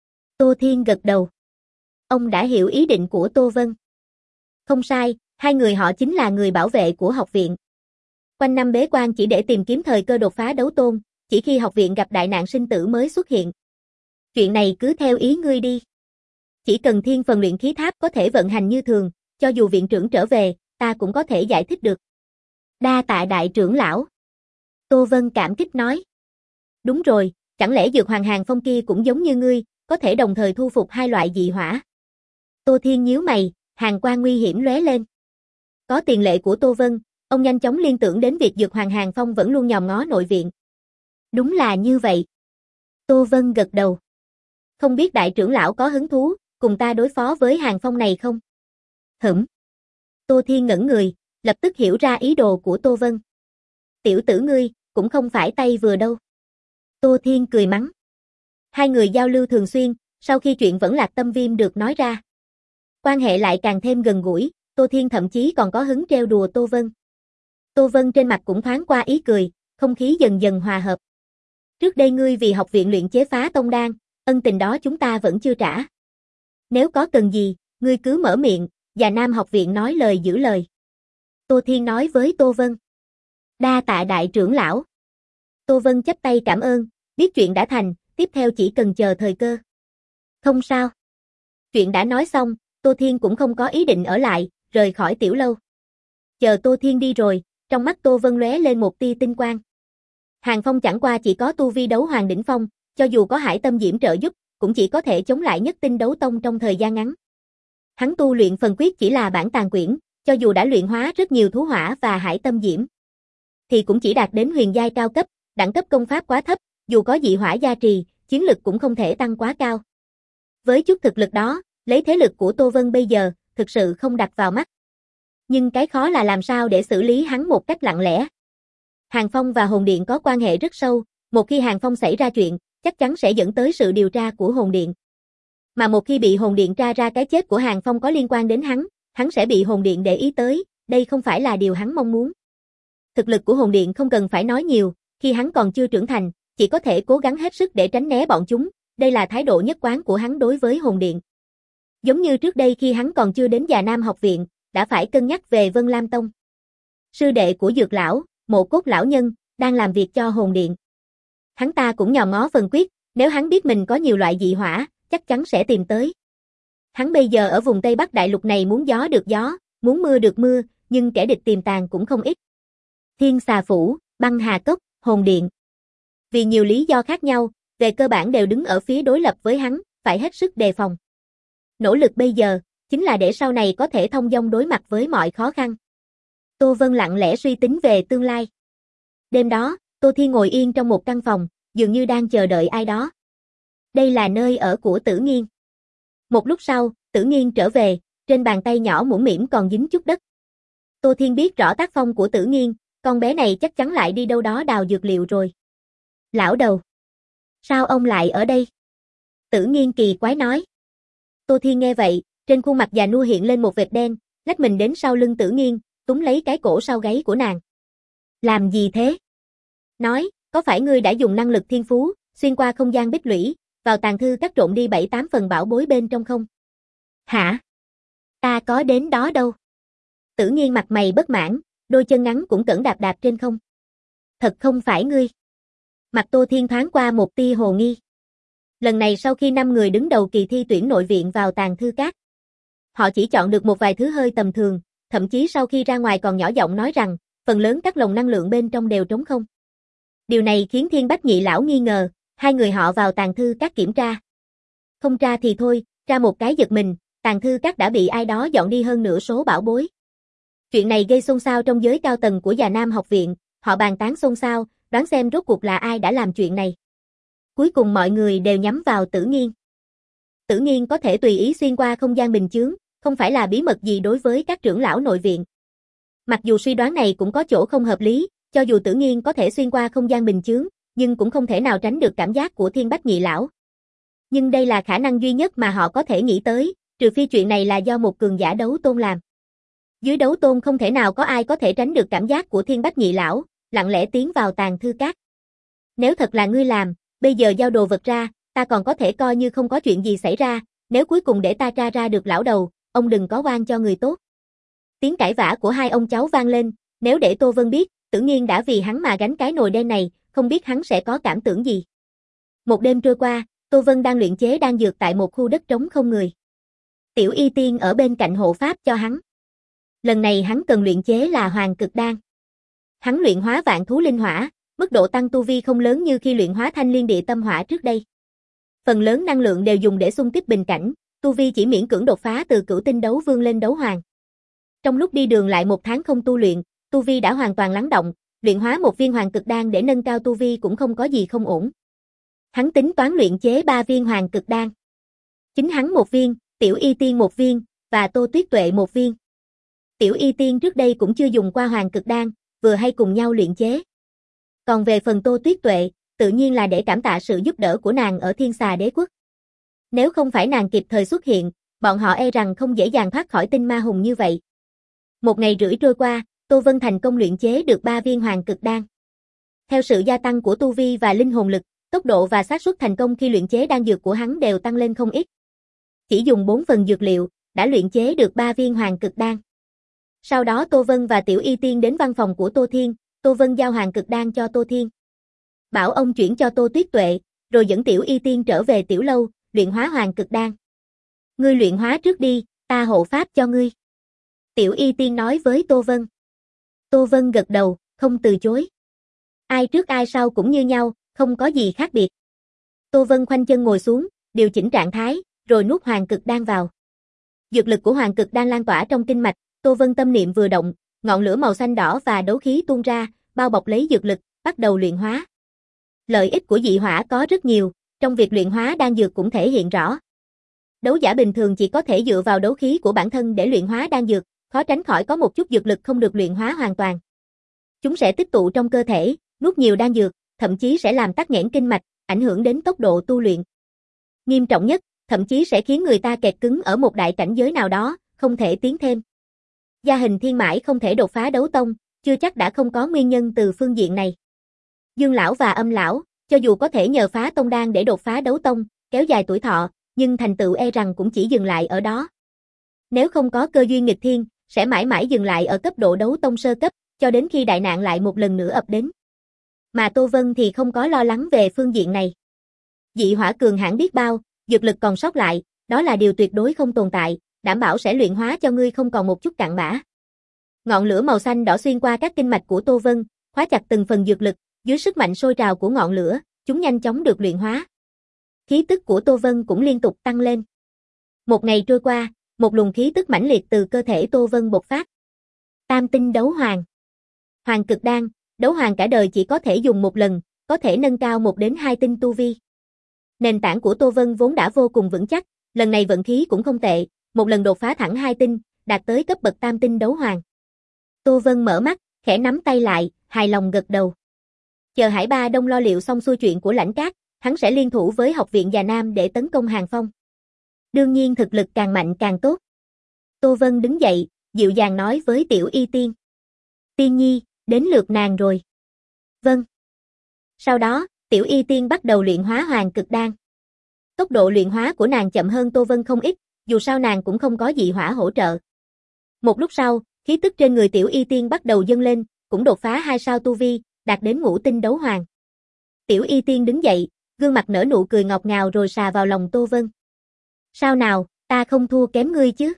Tô Thiên gật đầu. Ông đã hiểu ý định của Tô Vân. Không sai, hai người họ chính là người bảo vệ của học viện. Quanh năm bế quan chỉ để tìm kiếm thời cơ đột phá đấu tôn, chỉ khi học viện gặp đại nạn sinh tử mới xuất hiện. Chuyện này cứ theo ý ngươi đi. Chỉ cần Thiên Phần Luyện Khí Tháp có thể vận hành như thường, cho dù viện trưởng trở về, ta cũng có thể giải thích được. Đa tạ đại trưởng lão. Tô Vân cảm kích nói. Đúng rồi, chẳng lẽ Dược Hoàng Hàng Phong kia cũng giống như ngươi, có thể đồng thời thu phục hai loại dị hỏa? Tô Thiên nhíu mày, hàn quang nguy hiểm lóe lên. Có tiền lệ của Tô Vân, ông nhanh chóng liên tưởng đến việc Dược Hoàng Hàng Phong vẫn luôn nhòm ngó nội viện. Đúng là như vậy. Tô Vân gật đầu. Không biết đại trưởng lão có hứng thú, cùng ta đối phó với Hàng Phong này không? Hửm. Tô Thiên ngẩn người, lập tức hiểu ra ý đồ của Tô Vân. Tiểu tử ngươi, cũng không phải tay vừa đâu. Tô Thiên cười mắng. Hai người giao lưu thường xuyên, sau khi chuyện vẫn Lạc Tâm Viêm được nói ra. Quan hệ lại càng thêm gần gũi, Tô Thiên thậm chí còn có hứng trêu đùa Tô Vân. Tô Vân trên mặt cũng thoáng qua ý cười, không khí dần dần hòa hợp. Trước đây ngươi vì học viện luyện chế phá tông đan, ân tình đó chúng ta vẫn chưa trả. Nếu có cần gì, ngươi cứ mở miệng, Già Nam học viện nói lời giữ lời. Tô Thiên nói với Tô Vân. Đa tạ đại trưởng lão. Tô Vân chắp tay cảm ơn, biết chuyện đã thành, tiếp theo chỉ cần chờ thời cơ. Không sao. Chuyện đã nói xong, Tô Thiên cũng không có ý định ở lại, rời khỏi tiểu lâu. Chờ Tô Thiên đi rồi, trong mắt Tô Vân lóe lên một tia tinh quang. Hàng Phong chẳng qua chỉ có tu vi đấu hoàng đỉnh phong, cho dù có Hải Tâm Diễm trợ giúp, cũng chỉ có thể chống lại nhất tinh đấu tông trong thời gian ngắn. Hắn tu luyện phần quyết chỉ là bản tàn quyển, cho dù đã luyện hóa rất nhiều thú hỏa và Hải Tâm Diễm, thì cũng chỉ đạt đến huyền giai cao cấp, đẳng cấp công pháp quá thấp, dù có dị hỏa gia trì, chiến lực cũng không thể tăng quá cao. Với chút thực lực đó, lấy thế lực của Tô Vân bây giờ, thực sự không đặt vào mắt. Nhưng cái khó là làm sao để xử lý hắn một cách lặng lẽ. Hàng Phong và Hồn Điện có quan hệ rất sâu, một khi Hàng Phong xảy ra chuyện, chắc chắn sẽ dẫn tới sự điều tra của Hồn Điện. Mà một khi bị Hồn Điện tra ra cái chết của Hàng Phong có liên quan đến hắn, hắn sẽ bị Hồn Điện để ý tới, đây không phải là điều hắn mong muốn. Thực lực của Hồn Điện không cần phải nói nhiều, khi hắn còn chưa trưởng thành, chỉ có thể cố gắng hết sức để tránh né bọn chúng, đây là thái độ nhất quán của hắn đối với Hồn Điện. Giống như trước đây khi hắn còn chưa đến Già Nam học viện, đã phải cân nhắc về Vân Lam Tông. Sư đệ của Dược lão, Mộ Cốt lão nhân, đang làm việc cho Hồn Điện. Hắn ta cũng nhòm ngó phần quyết, nếu hắn biết mình có nhiều loại dị hỏa, chắc chắn sẽ tìm tới. Hắn bây giờ ở vùng Tây Bắc Đại Lục này muốn gió được gió, muốn mưa được mưa, nhưng kẻ địch tiềm tàng cũng không ít. Thiên Xà Phủ, Băng Hà Cốc, Hồn Điện. Vì nhiều lý do khác nhau, về cơ bản đều đứng ở phía đối lập với hắn, phải hết sức đề phòng. Nỗ lực bây giờ, chính là để sau này có thể thông dong đối mặt với mọi khó khăn. Tô Vân lặng lẽ suy tính về tương lai. Đêm đó, Tô Thiên ngồi yên trong một căn phòng, dường như đang chờ đợi ai đó. Đây là nơi ở của Tử Nghiên. Một lúc sau, Tử Nghiên trở về, trên bàn tay nhỏ mũm mĩm còn dính chút đất. Tô Thiên biết rõ tác phong của Tử Nghiên, con bé này chắc chắn lại đi đâu đó đào dược liệu rồi. Lão đầu, sao ông lại ở đây? Tử Nghiên kỳ quái nói. Tô Thiên nghe vậy, trên khuôn mặt già nua hiện lên một vệt đen, lách mình đến sau lưng Tử Nghiên, túm lấy cái cổ sau gáy của nàng. Làm gì thế? Nói, có phải ngươi đã dùng năng lực thiên phú, xuyên qua không gian bích lũy, vào tàng thư cắt trộn đi bảy tám phần bảo bối bên trong không? Hả? Ta có đến đó đâu. Tử Nghiên mặt mày bất mãn, đôi chân ngắn cũng cẩn đạp đạp trên không. Thật không phải ngươi. Mặt Tô Thiên thoáng qua một tia hồ nghi. Lần này sau khi năm người đứng đầu kỳ thi tuyển nội viện vào tàng thư cát, họ chỉ chọn được một vài thứ hơi tầm thường, thậm chí sau khi ra ngoài còn nhỏ giọng nói rằng, phần lớn các lồng năng lượng bên trong đều trống không. Điều này khiến Thiên Bách Nhị lão nghi ngờ, hai người họ vào tàng thư cát kiểm tra. Không tra thì thôi, tra một cái giật mình, tàng thư cát đã bị ai đó dọn đi hơn nửa số bảo bối. Chuyện này gây xôn xao trong giới cao tầng của Già Nam học viện, họ bàn tán xôn xao, đoán xem rốt cuộc là ai đã làm chuyện này. Cuối cùng mọi người đều nhắm vào Tử Nghiên. Tử Nghiên có thể tùy ý xuyên qua không gian bình chướng, không phải là bí mật gì đối với các trưởng lão nội viện. Mặc dù suy đoán này cũng có chỗ không hợp lý, cho dù Tử Nghiên có thể xuyên qua không gian bình chướng, nhưng cũng không thể nào tránh được cảm giác của Thiên Bách Nhị lão. Nhưng đây là khả năng duy nhất mà họ có thể nghĩ tới, trừ phi chuyện này là do một cường giả đấu tôn làm. Dưới đấu tôn không thể nào có ai có thể tránh được cảm giác của Thiên Bách Nhị lão, lặng lẽ tiến vào tàng thư cát. Nếu thật là ngươi làm, bây giờ giao đồ vật ra, ta còn có thể coi như không có chuyện gì xảy ra, nếu cuối cùng để ta tra ra được lão đầu, ông đừng có oan cho người tốt. Tiếng cãi vã của hai ông cháu vang lên, nếu để Tô Vân biết, Tử Nghiên đã vì hắn mà gánh cái nồi đen này, không biết hắn sẽ có cảm tưởng gì. Một đêm trôi qua, Tô Vân đang luyện chế đan dược tại một khu đất trống không người. Tiểu Y Tiên ở bên cạnh hộ pháp cho hắn. Lần này hắn cần luyện chế là Hoàng Cực Đan. Hắn luyện hóa vạn thú linh hỏa, mức độ tăng tu vi không lớn như khi luyện hóa thanh liên địa tâm hỏa trước đây. Phần lớn năng lượng đều dùng để xung kích bình cảnh, tu vi chỉ miễn cưỡng đột phá từ cửu tinh đấu vương lên đấu hoàng. Trong lúc đi đường lại một tháng không tu luyện, tu vi đã hoàn toàn lắng động, luyện hóa một viên Hoàng Cực Đan để nâng cao tu vi cũng không có gì không ổn. Hắn tính toán luyện chế ba viên Hoàng Cực Đan. Chính hắn một viên, Tiểu Y Tiên một viên, và Tô Tuyết Tuệ một viên. Tiểu Y Tiên trước đây cũng chưa dùng qua Hoàng Cực Đan, vừa hay cùng nhau luyện chế. Còn về phần Tô Tuyết Tuệ, tự nhiên là để cảm tạ sự giúp đỡ của nàng ở Thiên Xà Đế Quốc. Nếu không phải nàng kịp thời xuất hiện, bọn họ e rằng không dễ dàng thoát khỏi tinh ma hùng như vậy. Một ngày rưỡi trôi qua, Tô Vân thành công luyện chế được ba viên Hoàng Cực Đan. Theo sự gia tăng của tu vi và linh hồn lực, tốc độ và xác suất thành công khi luyện chế đan dược của hắn đều tăng lên không ít. Chỉ dùng bốn phần dược liệu, đã luyện chế được ba viên Hoàng Cực Đan. Sau đó Tô Vân và Tiểu Y Tiên đến văn phòng của Tô Thiên, Tô Vân giao Hoàng Cực Đan cho Tô Thiên. Bảo ông chuyển cho Tô Tuyết Tuệ, rồi dẫn Tiểu Y Tiên trở về tiểu lâu, luyện hóa Hoàng Cực Đan. Ngươi luyện hóa trước đi, ta hộ pháp cho ngươi. Tiểu Y Tiên nói với Tô Vân. Tô Vân gật đầu, không từ chối. Ai trước ai sau cũng như nhau, không có gì khác biệt. Tô Vân khoanh chân ngồi xuống, điều chỉnh trạng thái, rồi nuốt Hoàng Cực Đan vào. Dược lực của Hoàng Cực Đan lan tỏa trong kinh mạch, Tô Vân tâm niệm vừa động, ngọn lửa màu xanh đỏ và đấu khí tuôn ra, bao bọc lấy dược lực, bắt đầu luyện hóa. Lợi ích của dị hỏa có rất nhiều, trong việc luyện hóa đan dược cũng thể hiện rõ. Đấu giả bình thường chỉ có thể dựa vào đấu khí của bản thân để luyện hóa đan dược, khó tránh khỏi có một chút dược lực không được luyện hóa hoàn toàn. Chúng sẽ tích tụ trong cơ thể, nuốt nhiều đan dược, thậm chí sẽ làm tắc nghẽn kinh mạch, ảnh hưởng đến tốc độ tu luyện. Nghiêm trọng nhất, thậm chí sẽ khiến người ta kẹt cứng ở một đại cảnh giới nào đó, không thể tiến thêm. Gia Hình Thiên mãi không thể đột phá đấu tông, chưa chắc đã không có nguyên nhân từ phương diện này. Dương lão và Âm lão, cho dù có thể nhờ phá tông đan để đột phá đấu tông, kéo dài tuổi thọ, nhưng thành tựu e rằng cũng chỉ dừng lại ở đó. Nếu không có cơ duyên nghịch thiên, sẽ mãi mãi dừng lại ở cấp độ đấu tông sơ cấp, cho đến khi đại nạn lại một lần nữa ập đến. Mà Tô Vân thì không có lo lắng về phương diện này. Dị hỏa cường hãn biết bao, dược lực còn sót lại, đó là điều tuyệt đối không tồn tại, đảm bảo sẽ luyện hóa cho ngươi không còn một chút cặn bã. Ngọn lửa màu xanh đỏ xuyên qua các kinh mạch của Tô Vân, khóa chặt từng phần dược lực, dưới sức mạnh sôi trào của ngọn lửa, chúng nhanh chóng được luyện hóa. Khí tức của Tô Vân cũng liên tục tăng lên. Một ngày trôi qua, một luồng khí tức mãnh liệt từ cơ thể Tô Vân bộc phát. Tam tinh đấu hoàng. Hoàng cực đan, đấu hoàng cả đời chỉ có thể dùng một lần, có thể nâng cao một đến hai tinh tu vi. Nền tảng của Tô Vân vốn đã vô cùng vững chắc, lần này vận khí cũng không tệ, một lần đột phá thẳng hai tinh, đạt tới cấp bậc tam tinh đấu hoàng. Tô Vân mở mắt, khẽ nắm tay lại, hài lòng gật đầu. Chờ Hải Ba Đông lo liệu xong xuôi chuyện của Lãnh Cát, hắn sẽ liên thủ với Học viện Già Nam để tấn công Hàng Phong. Đương nhiên thực lực càng mạnh càng tốt. Tô Vân đứng dậy, dịu dàng nói với Tiểu Y Tiên. Tiên Nhi, đến lượt nàng rồi. Vâng. Sau đó, Tiểu Y Tiên bắt đầu luyện hóa Hoàng cực đan. Tốc độ luyện hóa của nàng chậm hơn Tô Vân không ít, dù sao nàng cũng không có dị hỏa hỗ trợ. Một lúc sau, khí tức trên người Tiểu Y Tiên bắt đầu dâng lên, cũng đột phá hai sao tu vi, đạt đến ngũ tinh đấu hoàng. Tiểu Y Tiên đứng dậy, gương mặt nở nụ cười ngọt ngào rồi xà vào lòng Tô Vân. Sao nào, ta không thua kém ngươi chứ?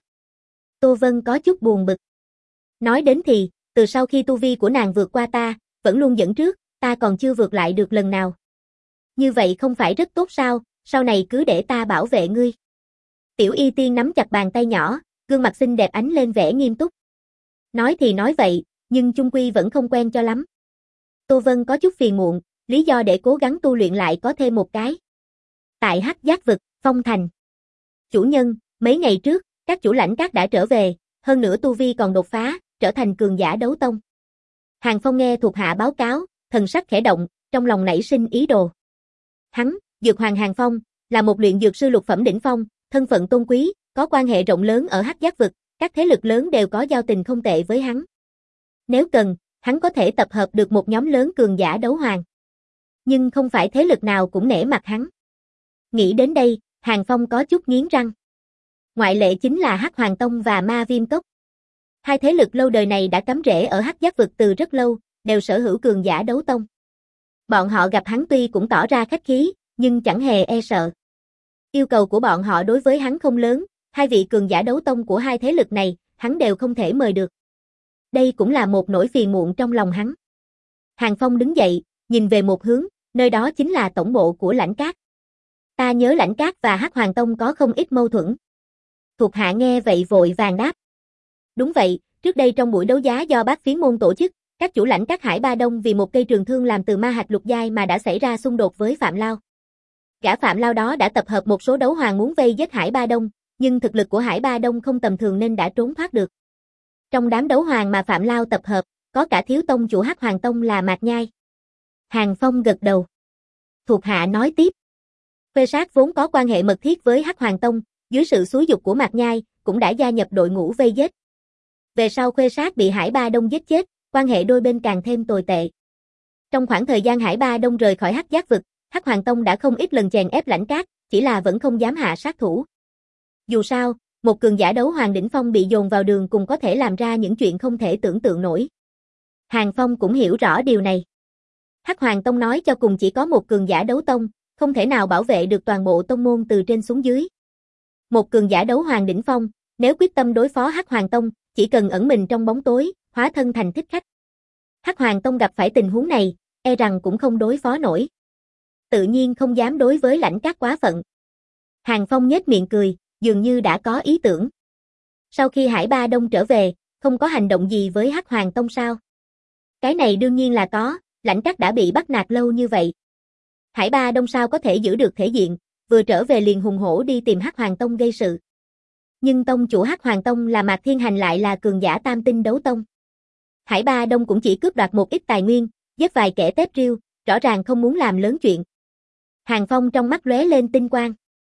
Tô Vân có chút buồn bực. Nói đến thì, từ sau khi tu vi của nàng vượt qua ta, vẫn luôn dẫn trước, ta còn chưa vượt lại được lần nào. Như vậy không phải rất tốt sao, sau này cứ để ta bảo vệ ngươi. Tiểu Y Tiên nắm chặt bàn tay nhỏ, gương mặt xinh đẹp ánh lên vẻ nghiêm túc. Nói thì nói vậy, nhưng chung quy vẫn không quen cho lắm. Tô Vân có chút phiền muộn, lý do để cố gắng tu luyện lại có thêm một cái. Tại Hắc Giác vực, Phong Thành. Chủ nhân, mấy ngày trước, các chủ Lãnh Cát đã trở về, hơn nữa tu vi còn đột phá, trở thành cường giả đấu tông. Hàng Phong nghe thuộc hạ báo cáo, thần sắc khẽ động, trong lòng nảy sinh ý đồ. Hắn, Dược Hoàng Hàng Phong, là một luyện dược sư lục phẩm đỉnh phong, thân phận tôn quý, có quan hệ rộng lớn ở Hắc Giác vực, các thế lực lớn đều có giao tình không tệ với hắn. Nếu cần, hắn có thể tập hợp được một nhóm lớn cường giả đấu hoàng. Nhưng không phải thế lực nào cũng nể mặt hắn. Nghĩ đến đây, Hàng Phong có chút nghiến răng. Ngoại lệ chính là Hắc Hoàng Tông và Ma Viêm Cốc. Hai thế lực lâu đời này đã cắm rễ ở Hắc Giác vực từ rất lâu, đều sở hữu cường giả đấu tông. Bọn họ gặp hắn tuy cũng tỏ ra khách khí, nhưng chẳng hề e sợ. Yêu cầu của bọn họ đối với hắn không lớn, hai vị cường giả đấu tông của hai thế lực này, hắn đều không thể mời được. Đây cũng là một nỗi phiền muộn trong lòng hắn. Hàng Phong đứng dậy, nhìn về một hướng, nơi đó chính là tổng bộ của Lãnh Cát. Ta nhớ Lãnh Cát và Hắc Hoàng Tông có không ít mâu thuẫn. Thuộc hạ nghe vậy vội vàng đáp. Đúng vậy, trước đây trong buổi đấu giá do Bát Phiến môn tổ chức, các chủ Lãnh Cát Hải Ba Đông vì một cây trường thương làm từ ma hạch lục giai mà đã xảy ra xung đột với Phạm Lao. Gã Phạm Lao đó đã tập hợp một số đấu hoàng muốn vây giết Hải Ba Đông, nhưng thực lực của Hải Ba Đông không tầm thường nên đã trốn thoát được. Trong đám đấu hoàng mà Phạm Lao tập hợp, có cả thiếu tông chủ Hắc Hoàng Tông là Mạc Nhai. Hàng Phong gật đầu. Thuộc hạ nói tiếp. Khuê Sát vốn có quan hệ mật thiết với Hắc Hoàng Tông, dưới sự xúi giục của Mạc Nhai, cũng đã gia nhập đội ngũ vây giết. Về sau Khuê Sát bị Hải Ba Đông giết chết, quan hệ đôi bên càng thêm tồi tệ. Trong khoảng thời gian Hải Ba Đông rời khỏi Hắc Giác vực, Hắc Hoàng Tông đã không ít lần chèn ép Lãnh Cát, chỉ là vẫn không dám hạ sát thủ. Dù sao, một cường giả đấu hoàng đỉnh phong bị dồn vào đường cùng có thể làm ra những chuyện không thể tưởng tượng nổi. Hàng Phong cũng hiểu rõ điều này. Hắc Hoàng Tông nói cho cùng chỉ có một cường giả đấu tông, không thể nào bảo vệ được toàn bộ tông môn từ trên xuống dưới. Một cường giả đấu hoàng đỉnh phong, nếu quyết tâm đối phó Hắc Hoàng Tông, chỉ cần ẩn mình trong bóng tối, hóa thân thành thích khách. Hắc Hoàng Tông gặp phải tình huống này, e rằng cũng không đối phó nổi. Tự nhiên không dám đối với Lãnh Cát quá phận. Hàng Phong nhếch miệng cười, dường như đã có ý tưởng. Sau khi Hải Ba Đông trở về, không có hành động gì với Hắc Hoàng Tông sao? Cái này đương nhiên là có, Lãnh Cát đã bị bắt nạt lâu như vậy. Hải Ba Đông sao có thể giữ được thể diện, vừa trở về liền hùng hổ đi tìm Hắc Hoàng Tông gây sự. Nhưng tông chủ Hắc Hoàng Tông là Mạc Thiên Hành lại là cường giả tam tinh đấu tông. Hải Ba Đông cũng chỉ cướp đoạt một ít tài nguyên, giết vài kẻ tép riêu, rõ ràng không muốn làm lớn chuyện. Hàng Phong trong mắt lóe lên tinh quang.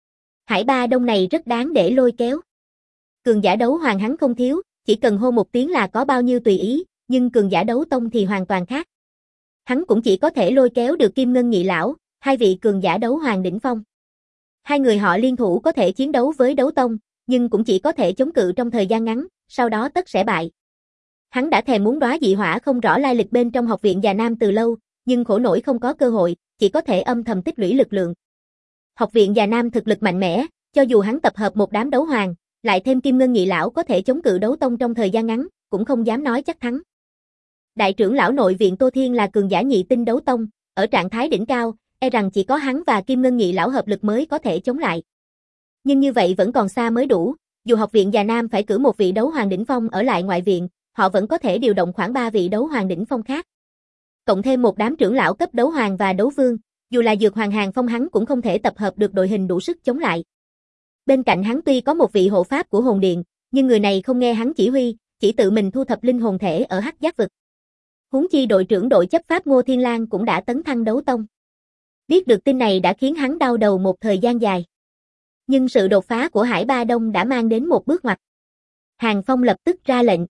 Hải Ba Đông này rất đáng để lôi kéo. Cường giả đấu hoàng hắn không thiếu, chỉ cần hô một tiếng là có bao nhiêu tùy ý, nhưng cường giả đấu tông thì hoàn toàn khác. Hắn cũng chỉ có thể lôi kéo được Kim Ngân Nhị Lão, hai vị cường giả đấu hoàng đỉnh phong. Hai người họ liên thủ có thể chiến đấu với đấu tông, nhưng cũng chỉ có thể chống cự trong thời gian ngắn, sau đó tất sẽ bại. Hắn đã thèm muốn đóa dị hỏa không rõ lai lịch bên trong học viện Già Nam từ lâu, nhưng khổ nổi không có cơ hội, chỉ có thể âm thầm tích lũy lực lượng. Học viện Già Nam thực lực mạnh mẽ, cho dù hắn tập hợp một đám đấu hoàng, lại thêm Kim Ngân Nhị Lão có thể chống cự đấu tông trong thời gian ngắn, cũng không dám nói chắc thắng. Đại trưởng lão nội viện Tô Thiên là cường giả nhị tinh đấu tông, ở trạng thái đỉnh cao, e rằng chỉ có hắn và Kim Ngân Nhị lão hợp lực mới có thể chống lại. Nhưng như vậy vẫn còn xa mới đủ, dù học viện Già Nam phải cử một vị đấu hoàng đỉnh phong ở lại ngoại viện, họ vẫn có thể điều động khoảng ba vị đấu hoàng đỉnh phong khác. Cộng thêm một đám trưởng lão cấp đấu hoàng và đấu vương, dù là Dược Hoàng Hàng Phong hắn cũng không thể tập hợp được đội hình đủ sức chống lại. Bên cạnh hắn tuy có một vị hộ pháp của hồn điện, nhưng người này không nghe hắn chỉ huy, chỉ tự mình thu thập linh hồn thể ở Hắc Giác vực. Huống chi đội trưởng đội chấp pháp Ngô Thiên Lang cũng đã tấn thăng đấu tông. Biết được tin này đã khiến hắn đau đầu một thời gian dài. Nhưng sự đột phá của Hải Ba Đông đã mang đến một bước ngoặt. Hàng Phong lập tức ra lệnh.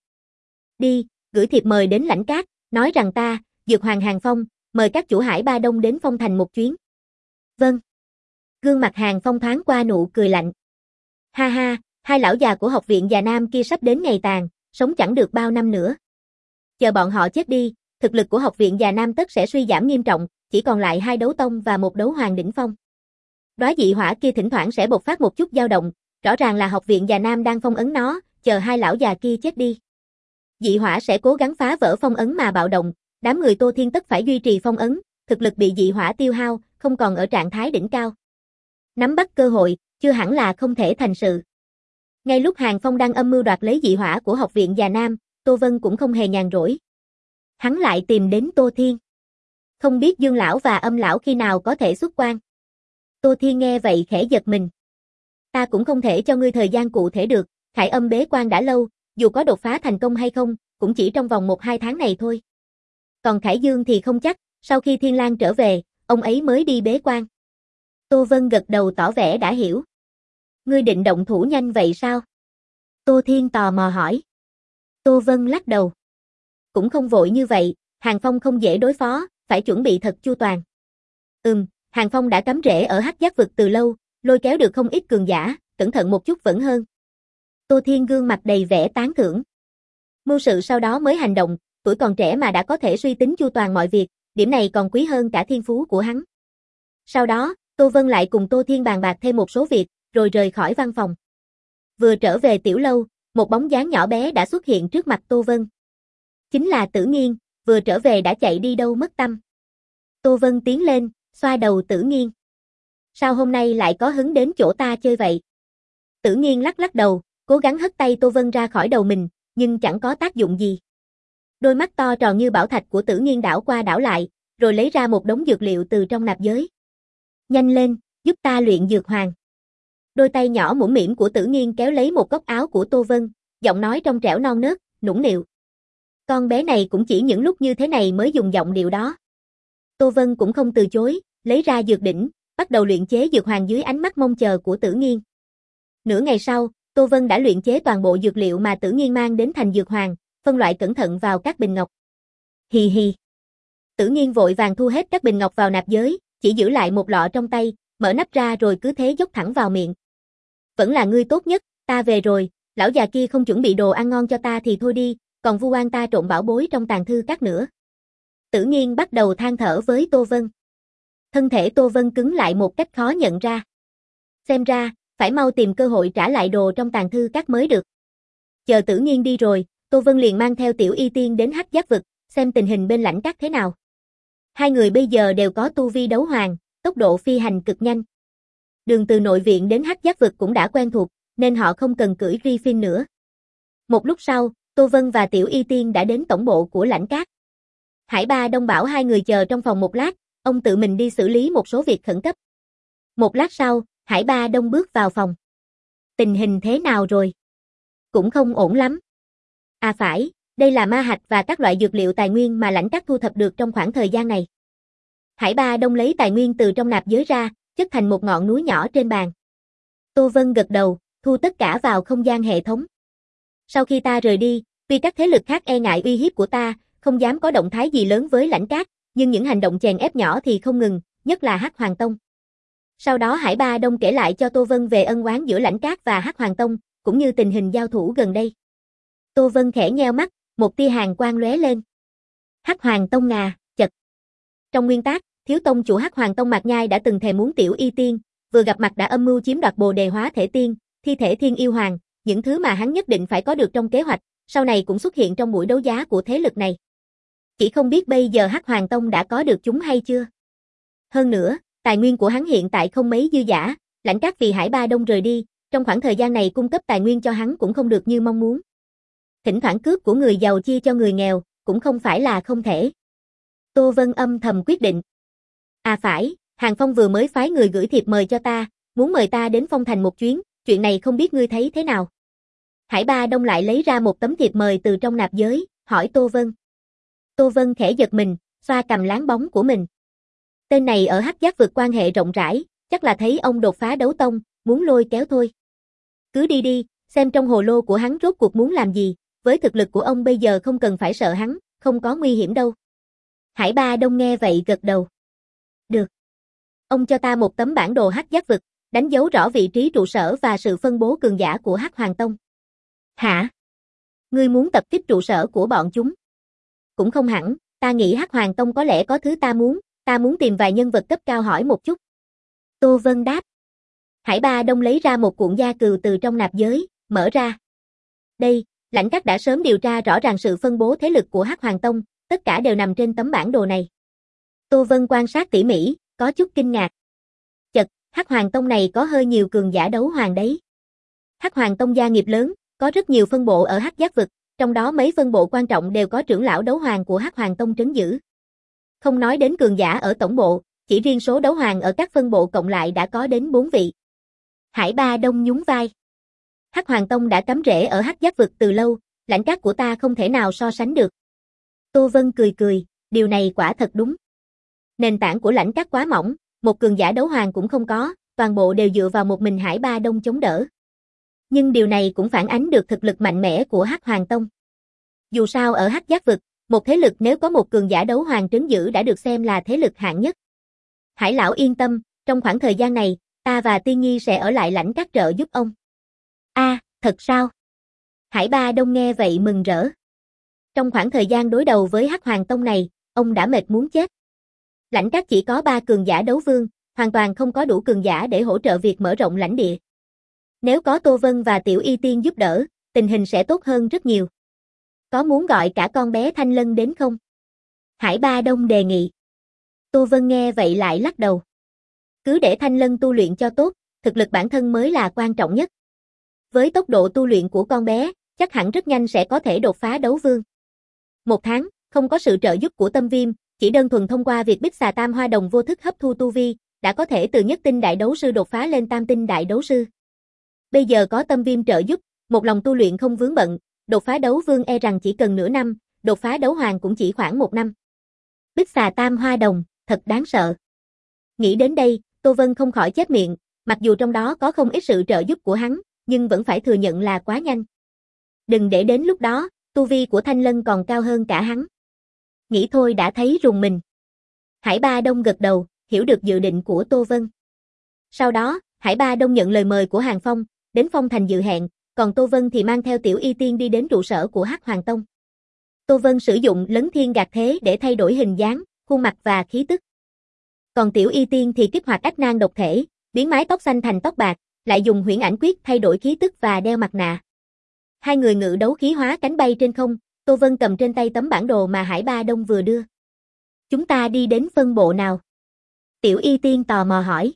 Đi, gửi thiệp mời đến Lãnh Cát, nói rằng ta, Dược Hoàng Hàng Phong, mời các chủ Hải Ba Đông đến Phong Thành một chuyến. Vâng. Gương mặt Hàng Phong thoáng qua nụ cười lạnh. Ha ha, hai lão già của học viện Già Nam kia sắp đến ngày tàn, sống chẳng được bao năm nữa. Chờ bọn họ chết đi, thực lực của học viện Già Nam tất sẽ suy giảm nghiêm trọng, chỉ còn lại hai đấu tông và một đấu hoàng đỉnh phong. Đóa dị hỏa kia thỉnh thoảng sẽ bộc phát một chút dao động, rõ ràng là học viện Già Nam đang phong ấn nó, chờ hai lão già kia chết đi. Dị hỏa sẽ cố gắng phá vỡ phong ấn mà bạo động, đám người Tô Thiên tất phải duy trì phong ấn, thực lực bị dị hỏa tiêu hao, không còn ở trạng thái đỉnh cao. Nắm bắt cơ hội, chưa hẳn là không thể thành sự. Ngay lúc Hàng Phong đang âm mưu đoạt lấy dị hỏa của học viện Già Nam, Tô Vân cũng không hề nhàn rỗi. Hắn lại tìm đến Tô Thiên. Không biết Dương lão và Âm lão khi nào có thể xuất quan. Tô Thiên nghe vậy khẽ giật mình. Ta cũng không thể cho ngươi thời gian cụ thể được, Khải Âm bế quan đã lâu, dù có đột phá thành công hay không, cũng chỉ trong vòng một hai tháng này thôi. Còn Khải Dương thì không chắc, sau khi Thiên Lang trở về, ông ấy mới đi bế quan. Tô Vân gật đầu tỏ vẻ đã hiểu. Ngươi định động thủ nhanh vậy sao? Tô Thiên tò mò hỏi. Tô Vân lắc đầu. Cũng không vội như vậy, Hàng Phong không dễ đối phó, phải chuẩn bị thật chu toàn. Ừm, Hàng Phong đã cắm rễ ở Hắc Giác vực từ lâu, lôi kéo được không ít cường giả, cẩn thận một chút vẫn hơn. Tô Thiên gương mặt đầy vẻ tán thưởng. Mưu sự sau đó mới hành động, tuổi còn trẻ mà đã có thể suy tính chu toàn mọi việc, điểm này còn quý hơn cả thiên phú của hắn. Sau đó, Tô Vân lại cùng Tô Thiên bàn bạc thêm một số việc, rồi rời khỏi văn phòng. Vừa trở về tiểu lâu, một bóng dáng nhỏ bé đã xuất hiện trước mặt Tô Vân. Chính là Tử Nghiên, vừa trở về đã chạy đi đâu mất tăm. Tô Vân tiến lên, xoa đầu Tử Nghiên. Sao hôm nay lại có hứng đến chỗ ta chơi vậy? Tử Nghiên lắc lắc đầu, cố gắng hất tay Tô Vân ra khỏi đầu mình, nhưng chẳng có tác dụng gì. Đôi mắt to tròn như bảo thạch của Tử Nghiên đảo qua đảo lại, rồi lấy ra một đống dược liệu từ trong nạp giới. Nhanh lên, giúp ta luyện dược hoàng. Đôi tay nhỏ mũm mĩm của Tử Nghiên kéo lấy một góc áo của Tô Vân, giọng nói trong trẻo non nớt, nũng nịu. Con bé này cũng chỉ những lúc như thế này mới dùng giọng điệu đó. Tô Vân cũng không từ chối, lấy ra dược đỉnh, bắt đầu luyện chế dược hoàng dưới ánh mắt mong chờ của Tử Nghiên. Nửa ngày sau, Tô Vân đã luyện chế toàn bộ dược liệu mà Tử Nghiên mang đến thành dược hoàng, phân loại cẩn thận vào các bình ngọc. Hì hì. Tử Nghiên vội vàng thu hết các bình ngọc vào nạp giới, chỉ giữ lại một lọ trong tay, mở nắp ra rồi cứ thế dốc thẳng vào miệng. Vẫn là ngươi tốt nhất, ta về rồi, lão già kia không chuẩn bị đồ ăn ngon cho ta thì thôi đi, còn vu oan ta trộn bảo bối trong tàng thư các nữa. Tử Nghiên bắt đầu than thở với Tô Vân. Thân thể Tô Vân cứng lại một cách khó nhận ra. Xem ra, phải mau tìm cơ hội trả lại đồ trong tàng thư các mới được. Chờ Tử Nghiên đi rồi, Tô Vân liền mang theo Tiểu Y Tiên đến Hắc Giác vực, xem tình hình bên Lãnh Các thế nào. Hai người bây giờ đều có tu vi đấu hoàng, tốc độ phi hành cực nhanh. Đường từ nội viện đến Hắc Giác vực cũng đã quen thuộc, nên họ không cần cưỡi Griffin nữa. Một lúc sau, Tô Vân và Tiểu Y Tiên đã đến tổng bộ của Lãnh Các. Hải Ba Đông bảo hai người chờ trong phòng một lát, ông tự mình đi xử lý một số việc khẩn cấp. Một lát sau, Hải Ba Đông bước vào phòng. Tình hình thế nào rồi? Cũng không ổn lắm. À phải, đây là ma hạch và các loại dược liệu tài nguyên mà Lãnh Các thu thập được trong khoảng thời gian này. Hải Ba Đông lấy tài nguyên từ trong nạp giới ra, chất thành một ngọn núi nhỏ trên bàn. Tô Vân gật đầu, thu tất cả vào không gian hệ thống. Sau khi ta rời đi, vì các thế lực khác e ngại uy hiếp của ta, không dám có động thái gì lớn với Lãnh Các, nhưng những hành động chèn ép nhỏ thì không ngừng, nhất là Hắc Hoàng Tông. Sau đó Hải Ba Đông kể lại cho Tô Vân về ân oán giữa Lãnh Các và Hắc Hoàng Tông, cũng như tình hình giao thủ gần đây. Tô Vân khẽ nheo mắt, một tia hàn quang lóe lên. Hắc Hoàng Tông ngà, chật. Trong nguyên tác, thiếu tông chủ Hắc Hoàng Tông Mạc Nhai đã từng thề muốn Tiểu Y Tiên, vừa gặp mặt đã âm mưu chiếm đoạt Bồ Đề Hóa Thể Tiên, thi thể Thiên Yêu Hoàng, những thứ mà hắn nhất định phải có được trong kế hoạch, sau này cũng xuất hiện trong buổi đấu giá của thế lực này. Chỉ không biết bây giờ Hắc Hoàng Tông đã có được chúng hay chưa. Hơn nữa, tài nguyên của hắn hiện tại không mấy dư dả, Lãnh Các vì Hải Ba Đông rời đi, trong khoảng thời gian này cung cấp tài nguyên cho hắn cũng không được như mong muốn. Thỉnh thoảng cướp của người giàu chia cho người nghèo, cũng không phải là không thể. Tô Vân âm thầm quyết định. À phải, Hàng Phong vừa mới phái người gửi thiệp mời cho ta, muốn mời ta đến Phong Thành một chuyến, chuyện này không biết ngươi thấy thế nào. Hải Ba Đông lại lấy ra một tấm thiệp mời từ trong nạp giới, hỏi Tô Vân. Tô Vân khẽ giật mình, xoa cầm láng bóng của mình. Tên này ở Hắc Giác vực quan hệ rộng rãi, chắc là thấy ông đột phá đấu tông, muốn lôi kéo thôi. Cứ đi đi, xem trong hồ lô của hắn rốt cuộc muốn làm gì, với thực lực của ông bây giờ không cần phải sợ hắn, không có nguy hiểm đâu. Hải Ba Đông nghe vậy gật đầu. Được. Ông cho ta một tấm bản đồ Hắc Giác vực, đánh dấu rõ vị trí trụ sở và sự phân bố cường giả của Hắc Hoàng Tông. Hả? Ngươi muốn tập kích trụ sở của bọn chúng? Cũng không hẳn, ta nghĩ Hắc Hoàng Tông có lẽ có thứ ta muốn, ta muốn tìm vài nhân vật cấp cao hỏi một chút. Tô Vân đáp. Hải Ba Đông lấy ra một cuộn gia cừu từ trong nạp giới, mở ra. Đây, Lãnh Các đã sớm điều tra rõ ràng sự phân bố thế lực của Hắc Hoàng Tông, tất cả đều nằm trên tấm bản đồ này. Tô Vân quan sát tỉ mỉ, có chút kinh ngạc. Chật, Hắc Hoàng Tông này có hơi nhiều cường giả đấu hoàng đấy. Hắc Hoàng Tông gia nghiệp lớn, có rất nhiều phân bộ ở Hắc Giác vực, trong đó mấy phân bộ quan trọng đều có trưởng lão đấu hoàng của Hắc Hoàng Tông trấn giữ. Không nói đến cường giả ở tổng bộ, chỉ riêng số đấu hoàng ở các phân bộ cộng lại đã có đến bốn vị. Hải Ba Đông nhún vai. Hắc Hoàng Tông đã cắm rễ ở Hắc Giác vực từ lâu, Lãnh Các của ta không thể nào so sánh được. Tô Vân cười cười, điều này quả thật đúng. Nền tảng của Lãnh Các quá mỏng, một cường giả đấu hoàng cũng không có, toàn bộ đều dựa vào một mình Hải Ba Đông chống đỡ. Nhưng điều này cũng phản ánh được thực lực mạnh mẽ của Hắc Hoàng Tông. Dù sao ở Hắc Giác vực, một thế lực nếu có một cường giả đấu hoàng trấn giữ đã được xem là thế lực hạng nhất. Hải lão yên tâm, trong khoảng thời gian này, ta và Tiên Nhi sẽ ở lại Lãnh Các trợ giúp ông. A, à, thật sao? Hải Ba Đông nghe vậy mừng rỡ. Trong khoảng thời gian đối đầu với Hắc Hoàng Tông này, ông đã mệt muốn chết. Lãnh Các chỉ có ba cường giả đấu vương, hoàn toàn không có đủ cường giả để hỗ trợ việc mở rộng lãnh địa. Nếu có Tô Vân và Tiểu Y Tiên giúp đỡ, tình hình sẽ tốt hơn rất nhiều. Có muốn gọi cả con bé Thanh Lân đến không? Hải Ba Đông đề nghị. Tô Vân nghe vậy lại lắc đầu. Cứ để Thanh Lân tu luyện cho tốt, thực lực bản thân mới là quan trọng nhất. Với tốc độ tu luyện của con bé, chắc hẳn rất nhanh sẽ có thể đột phá đấu vương. Một tháng, không có sự trợ giúp của Tâm Viêm, chỉ đơn thuần thông qua việc Bích Xà Tam Hoa Đồng vô thức hấp thu tu vi, đã có thể từ nhất tinh đại đấu sư đột phá lên tam tinh đại đấu sư. Bây giờ có Tâm Viêm trợ giúp, một lòng tu luyện không vướng bận, đột phá đấu vương e rằng chỉ cần nửa năm, đột phá đấu hoàng cũng chỉ khoảng một năm. Bích Xà Tam Hoa Đồng, thật đáng sợ. Nghĩ đến đây, Tô Vân không khỏi chép miệng, mặc dù trong đó có không ít sự trợ giúp của hắn, nhưng vẫn phải thừa nhận là quá nhanh. Đừng để đến lúc đó, tu vi của Thanh Lân còn cao hơn cả hắn. Nghĩ thôi đã thấy rùng mình. Hải Ba Đông gật đầu, hiểu được dự định của Tô Vân. Sau đó, Hải Ba Đông nhận lời mời của Hàng Phong, đến Phong Thành dự hẹn, còn Tô Vân thì mang theo Tiểu Y Tiên đi đến trụ sở của Hắc Hoàng Tông. Tô Vân sử dụng lấn thiên gạt thế để thay đổi hình dáng, khuôn mặt và khí tức. Còn Tiểu Y Tiên thì kích hoạt ách nang độc thể, biến mái tóc xanh thành tóc bạc, lại dùng huyễn ảnh quyết thay đổi khí tức và đeo mặt nạ. Hai người ngự đấu khí hóa cánh bay trên không, Tô Vân cầm trên tay tấm bản đồ mà Hải Ba Đông vừa đưa. Chúng ta đi đến phân bộ nào? Tiểu Y Tiên tò mò hỏi.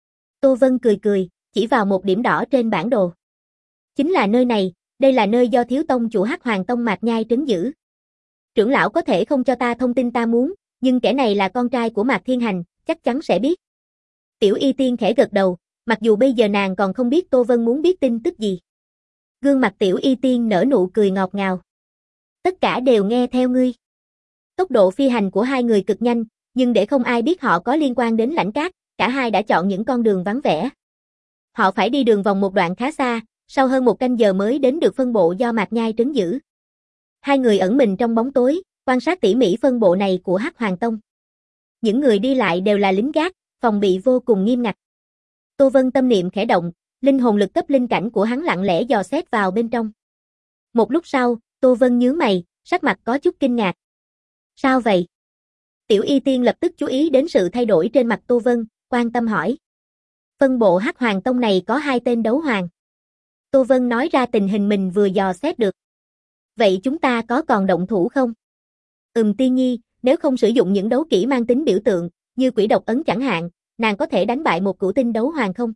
Tô Vân cười cười, chỉ vào một điểm đỏ trên bản đồ. Chính là nơi này, đây là nơi do thiếu tông chủ Hắc Hoàng Tông Mạc Nhai trấn giữ. Trưởng lão có thể không cho ta thông tin ta muốn, nhưng kẻ này là con trai của Mạc Thiên Hành, chắc chắn sẽ biết. Tiểu Y Tiên khẽ gật đầu, mặc dù bây giờ nàng còn không biết Tô Vân muốn biết tin tức gì. Gương mặt Tiểu Y Tiên nở nụ cười ngọt ngào. Tất cả đều nghe theo ngươi. Tốc độ phi hành của hai người cực nhanh, nhưng để không ai biết họ có liên quan đến Lãnh Các, cả hai đã chọn những con đường vắng vẻ. Họ phải đi đường vòng một đoạn khá xa, sau hơn một canh giờ mới đến được phân bộ do Mạc Nhai trấn giữ. Hai người ẩn mình trong bóng tối, quan sát tỉ mỉ phân bộ này của Hắc Hoàng Tông. Những người đi lại đều là lính gác, phòng bị vô cùng nghiêm ngặt. Tô Vân tâm niệm khẽ động, linh hồn lực cấp linh cảnh của hắn lặng lẽ dò xét vào bên trong. Một lúc sau, Tô Vân nhướng mày, sắc mặt có chút kinh ngạc. Sao vậy? Tiểu Y Tiên lập tức chú ý đến sự thay đổi trên mặt Tô Vân, quan tâm hỏi. Phân bộ Hắc Hoàng Tông này có hai tên đấu hoàng. Tô Vân nói ra tình hình mình vừa dò xét được. Vậy chúng ta có còn động thủ không? Ừm Tiên Nhi, nếu không sử dụng những đấu kỹ mang tính biểu tượng, như quỷ độc ấn chẳng hạn, nàng có thể đánh bại một cửu tinh đấu hoàng không?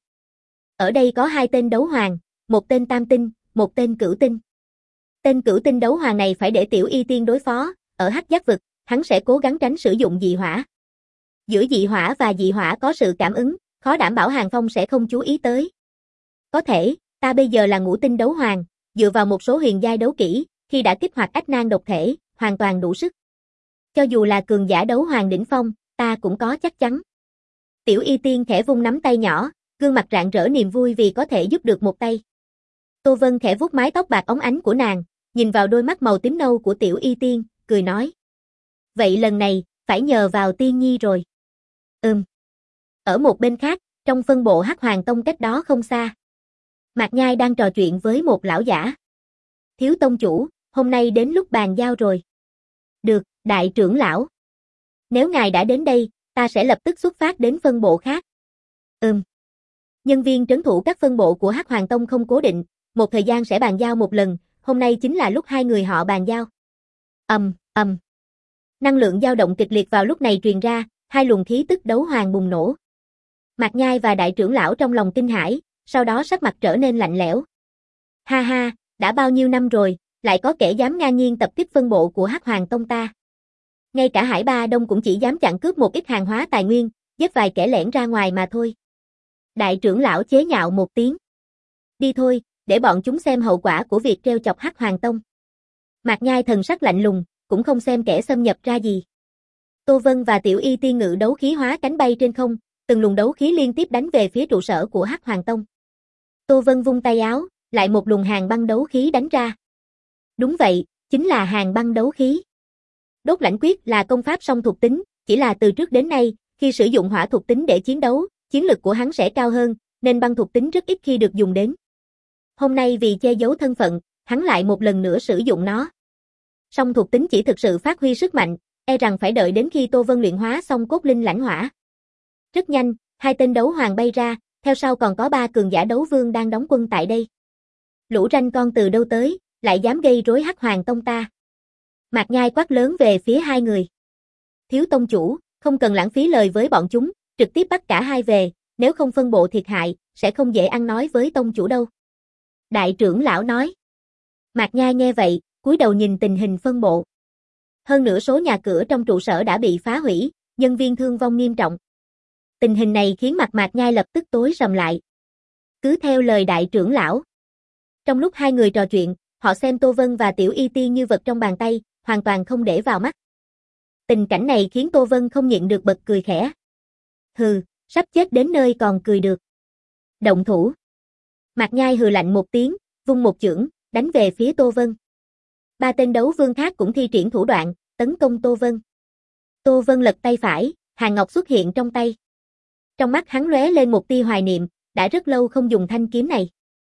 Ở đây có hai tên đấu hoàng, một tên tam tinh, một tên cửu tinh. Tên cửu tinh đấu hoàng này phải để Tiểu Y Tiên đối phó, ở Hắc Giác vực, hắn sẽ cố gắng tránh sử dụng dị hỏa. Giữa dị hỏa và dị hỏa có sự cảm ứng, khó đảm bảo Hàng Phong sẽ không chú ý tới. Có thể, ta bây giờ là ngũ tinh đấu hoàng, dựa vào một số huyền giai đấu kỹ, khi đã kích hoạt ách nan độc thể, hoàn toàn đủ sức. Cho dù là cường giả đấu hoàng đỉnh phong, ta cũng có chắc chắn. Tiểu Y Tiên khẽ vung nắm tay nhỏ, gương mặt rạng rỡ niềm vui vì có thể giúp được một tay. Tô Vân khẽ vuốt mái tóc bạc óng ánh của nàng, nhìn vào đôi mắt màu tím nâu của Tiểu Y Tiên, cười nói. Vậy lần này, phải nhờ vào Tiên Nhi rồi. Ừm. Ở một bên khác, trong phân bộ Hắc Hoàng Tông cách đó không xa. Mạc Nhai đang trò chuyện với một lão giả. Thiếu tông chủ, hôm nay đến lúc bàn giao rồi. Được, đại trưởng lão. Nếu ngài đã đến đây, ta sẽ lập tức xuất phát đến phân bộ khác. Ừm. Nhân viên trấn thủ các phân bộ của Hắc Hoàng Tông không cố định, một thời gian sẽ bàn giao một lần, hôm nay chính là lúc hai người họ bàn giao. Ầm, ầm. Năng lượng dao động kịch liệt vào lúc này truyền ra, hai luồng khí tức đấu hoàng bùng nổ. Mạc Nhai và đại trưởng lão trong lòng kinh hãi, sau đó sắc mặt trở nên lạnh lẽo. Ha ha, đã bao nhiêu năm rồi, lại có kẻ dám ngang nhiên tập kích phân bộ của Hắc Hoàng Tông ta. Ngay cả Hải Ba Đông cũng chỉ dám chặn cướp một ít hàng hóa tài nguyên, giết vài kẻ lẻn ra ngoài mà thôi. Đại trưởng lão chế nhạo một tiếng. Đi thôi, để bọn chúng xem hậu quả của việc trêu chọc Hắc Hoàng Tông. Mạc Nhai thần sắc lạnh lùng, cũng không xem kẻ xâm nhập ra gì. Tô Vân và Tiểu Y Tiên ngự đấu khí hóa cánh bay trên không, từng luồng đấu khí liên tiếp đánh về phía trụ sở của Hắc Hoàng Tông. Tô Vân vung tay áo, lại một luồng hàng băng đấu khí đánh ra. Đúng vậy, chính là hàng băng đấu khí. Đốt lãnh quyết là công pháp song thuộc tính, chỉ là từ trước đến nay, khi sử dụng hỏa thuộc tính để chiến đấu, chiến lực của hắn sẽ cao hơn, nên băng thuộc tính rất ít khi được dùng đến. Hôm nay vì che giấu thân phận, hắn lại một lần nữa sử dụng nó. Song thuộc tính chỉ thực sự phát huy sức mạnh, e rằng phải đợi đến khi Tô Vân luyện hóa xong cốt linh lãnh hỏa. Rất nhanh, hai tên đấu hoàng bay ra, theo sau còn có ba cường giả đấu vương đang đóng quân tại đây. Lũ ranh con từ đâu tới, lại dám gây rối Hắc Hoàng Tông ta. Mạc Nhai quát lớn về phía hai người. Thiếu tông chủ, không cần lãng phí lời với bọn chúng, trực tiếp bắt cả hai về, nếu không phân bộ thiệt hại, sẽ không dễ ăn nói với tông chủ đâu. Đại trưởng lão nói. Mạc Nhai nghe vậy, cúi đầu nhìn tình hình phân bộ. Hơn nửa số nhà cửa trong trụ sở đã bị phá hủy, nhân viên thương vong nghiêm trọng. Tình hình này khiến mặt Mạc Nhai lập tức tối sầm lại. Cứ theo lời đại trưởng lão. Trong lúc hai người trò chuyện, họ xem Tô Vân và Tiểu Y Tiên như vật trong bàn tay, hoàn toàn không để vào mắt. Tình cảnh này khiến Tô Vân không nhịn được bật cười khẽ. Hừ, sắp chết đến nơi còn cười được. Động thủ. Mạc Nhai hừ lạnh một tiếng, vung một chưởng, đánh về phía Tô Vân. Ba tên đấu vương khác cũng thi triển thủ đoạn, tấn công Tô Vân. Tô Vân lật tay phải, hàng ngọc xuất hiện trong tay. Trong mắt hắn lóe lên một tia hoài niệm, đã rất lâu không dùng thanh kiếm này.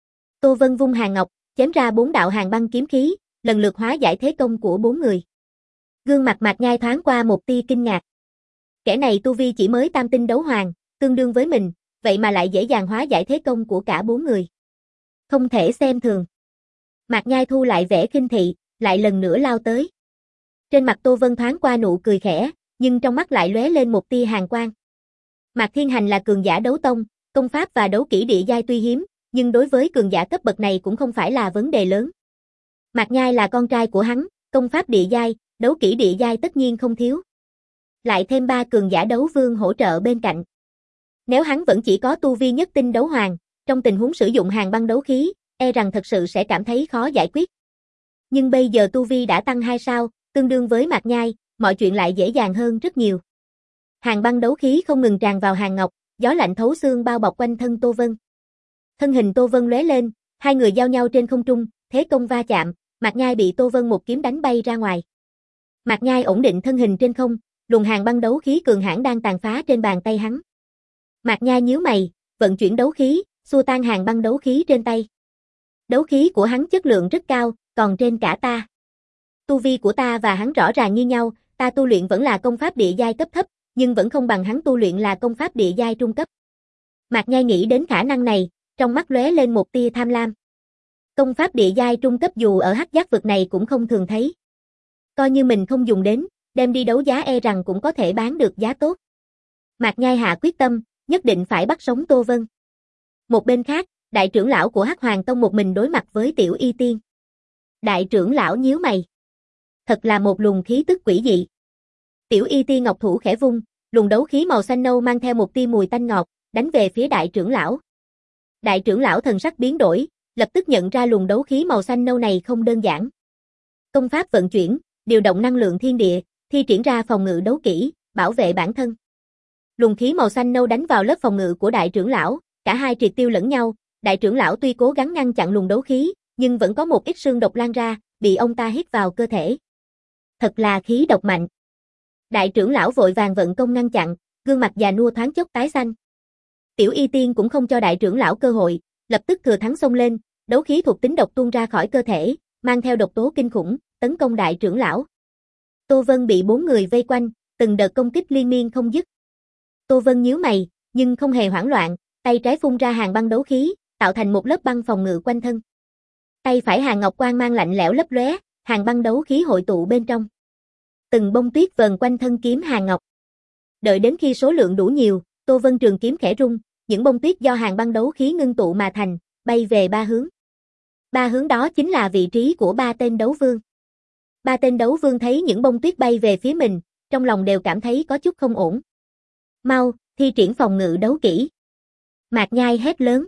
Tô Vân vung hàng ngọc, chém ra bốn đạo hàng băng kiếm khí, lần lượt hóa giải thế công của bốn người. Gương mặt Mạc Nhai thoáng qua một tia kinh ngạc. Kẻ này tu vi chỉ mới tam tinh đấu hoàng, tương đương với mình, vậy mà lại dễ dàng hóa giải thế công của cả bốn người. Không thể xem thường. Mạc Nhai thu lại vẻ khinh thị, lại lần nữa lao tới. Trên mặt Tô Vân thoáng qua nụ cười khẽ, nhưng trong mắt lại lóe lên một tia hàn quang. Mạc Thiên Hành là cường giả đấu tông, công pháp và đấu kỹ địa giai tuy hiếm, nhưng đối với cường giả cấp bậc này cũng không phải là vấn đề lớn. Mạc Nhai là con trai của hắn, công pháp địa giai, đấu kỹ địa giai tất nhiên không thiếu. Lại thêm ba cường giả đấu vương hỗ trợ bên cạnh. Nếu hắn vẫn chỉ có tu vi nhất tinh đấu hoàng, trong tình huống sử dụng hàng băng đấu khí, e rằng thật sự sẽ cảm thấy khó giải quyết. Nhưng bây giờ tu vi đã tăng hai sao, tương đương với Mạc Nhai, mọi chuyện lại dễ dàng hơn rất nhiều. Hàng băng đấu khí không ngừng tràn vào hàng ngọc, gió lạnh thấu xương bao bọc quanh thân Tô Vân. Thân hình Tô Vân lóe lên, hai người giao nhau trên không trung, thế công va chạm, Mạc Nhai bị Tô Vân một kiếm đánh bay ra ngoài. Mạc Nhai ổn định thân hình trên không, luồng hàng băng đấu khí cường hãn đang tàn phá trên bàn tay hắn. Mạc Nhai nhíu mày, vận chuyển đấu khí, xua tan hàng băng đấu khí trên tay. Đấu khí của hắn chất lượng rất cao, còn trên cả ta. Tu vi của ta và hắn rõ ràng như nhau, ta tu luyện vẫn là công pháp địa giai cấp thấp, nhưng vẫn không bằng hắn tu luyện là công pháp địa giai trung cấp. Mạc Nhai nghĩ đến khả năng này, trong mắt lóe lên một tia tham lam. Công pháp địa giai trung cấp dù ở hắc giác vực này cũng không thường thấy. Coi như mình không dùng đến, đem đi đấu giá e rằng cũng có thể bán được giá tốt. Mạc Nhai hạ quyết tâm, nhất định phải bắt sống Tô Vân. Một bên khác, đại trưởng lão của Hắc Hoàng Tông một mình đối mặt với Tiểu Y Tiên. Đại trưởng lão nhíu mày. Thật là một luồng khí tức quỷ dị. Tiểu Y Tiên ngọc thủ khẽ vung, luồng đấu khí màu xanh nâu mang theo một tia mùi tanh ngọt, đánh về phía đại trưởng lão. Đại trưởng lão thần sắc biến đổi, lập tức nhận ra luồng đấu khí màu xanh nâu này không đơn giản. Công pháp vận chuyển, điều động năng lượng thiên địa, thi triển ra phòng ngự đấu kỹ, bảo vệ bản thân. Luồng khí màu xanh nâu đánh vào lớp phòng ngự của đại trưởng lão, cả hai triệt tiêu lẫn nhau, đại trưởng lão tuy cố gắng ngăn chặn luồng đấu khí, nhưng vẫn có một ít xương độc lan ra, bị ông ta hít vào cơ thể. Thật là khí độc mạnh. Đại trưởng lão vội vàng vận công ngăn chặn, gương mặt già nua thoáng chốc tái xanh. Tiểu Y Tiên cũng không cho đại trưởng lão cơ hội, lập tức thừa thắng xông lên, đấu khí thuộc tính độc tuôn ra khỏi cơ thể, mang theo độc tố kinh khủng, tấn công đại trưởng lão. Tô Vân bị bốn người vây quanh, từng đợt công kích liên miên không dứt. Tô Vân nhíu mày, nhưng không hề hoảng loạn, tay trái phun ra hàng băng đấu khí, tạo thành một lớp băng phòng ngự quanh thân. Tay phải hàng ngọc quang mang lạnh lẽo lấp lóe, hàng băng đấu khí hội tụ bên trong. Từng bông tuyết vờn quanh thân kiếm hàng ngọc. Đợi đến khi số lượng đủ nhiều, Tô Vân trường kiếm khẽ rung, những bông tuyết do hàng băng đấu khí ngưng tụ mà thành, bay về ba hướng. Ba hướng đó chính là vị trí của ba tên đấu vương. Ba tên đấu vương thấy những bông tuyết bay về phía mình, trong lòng đều cảm thấy có chút không ổn. Mau, thi triển phòng ngự đấu kỹ. Mạc Nhai hét lớn.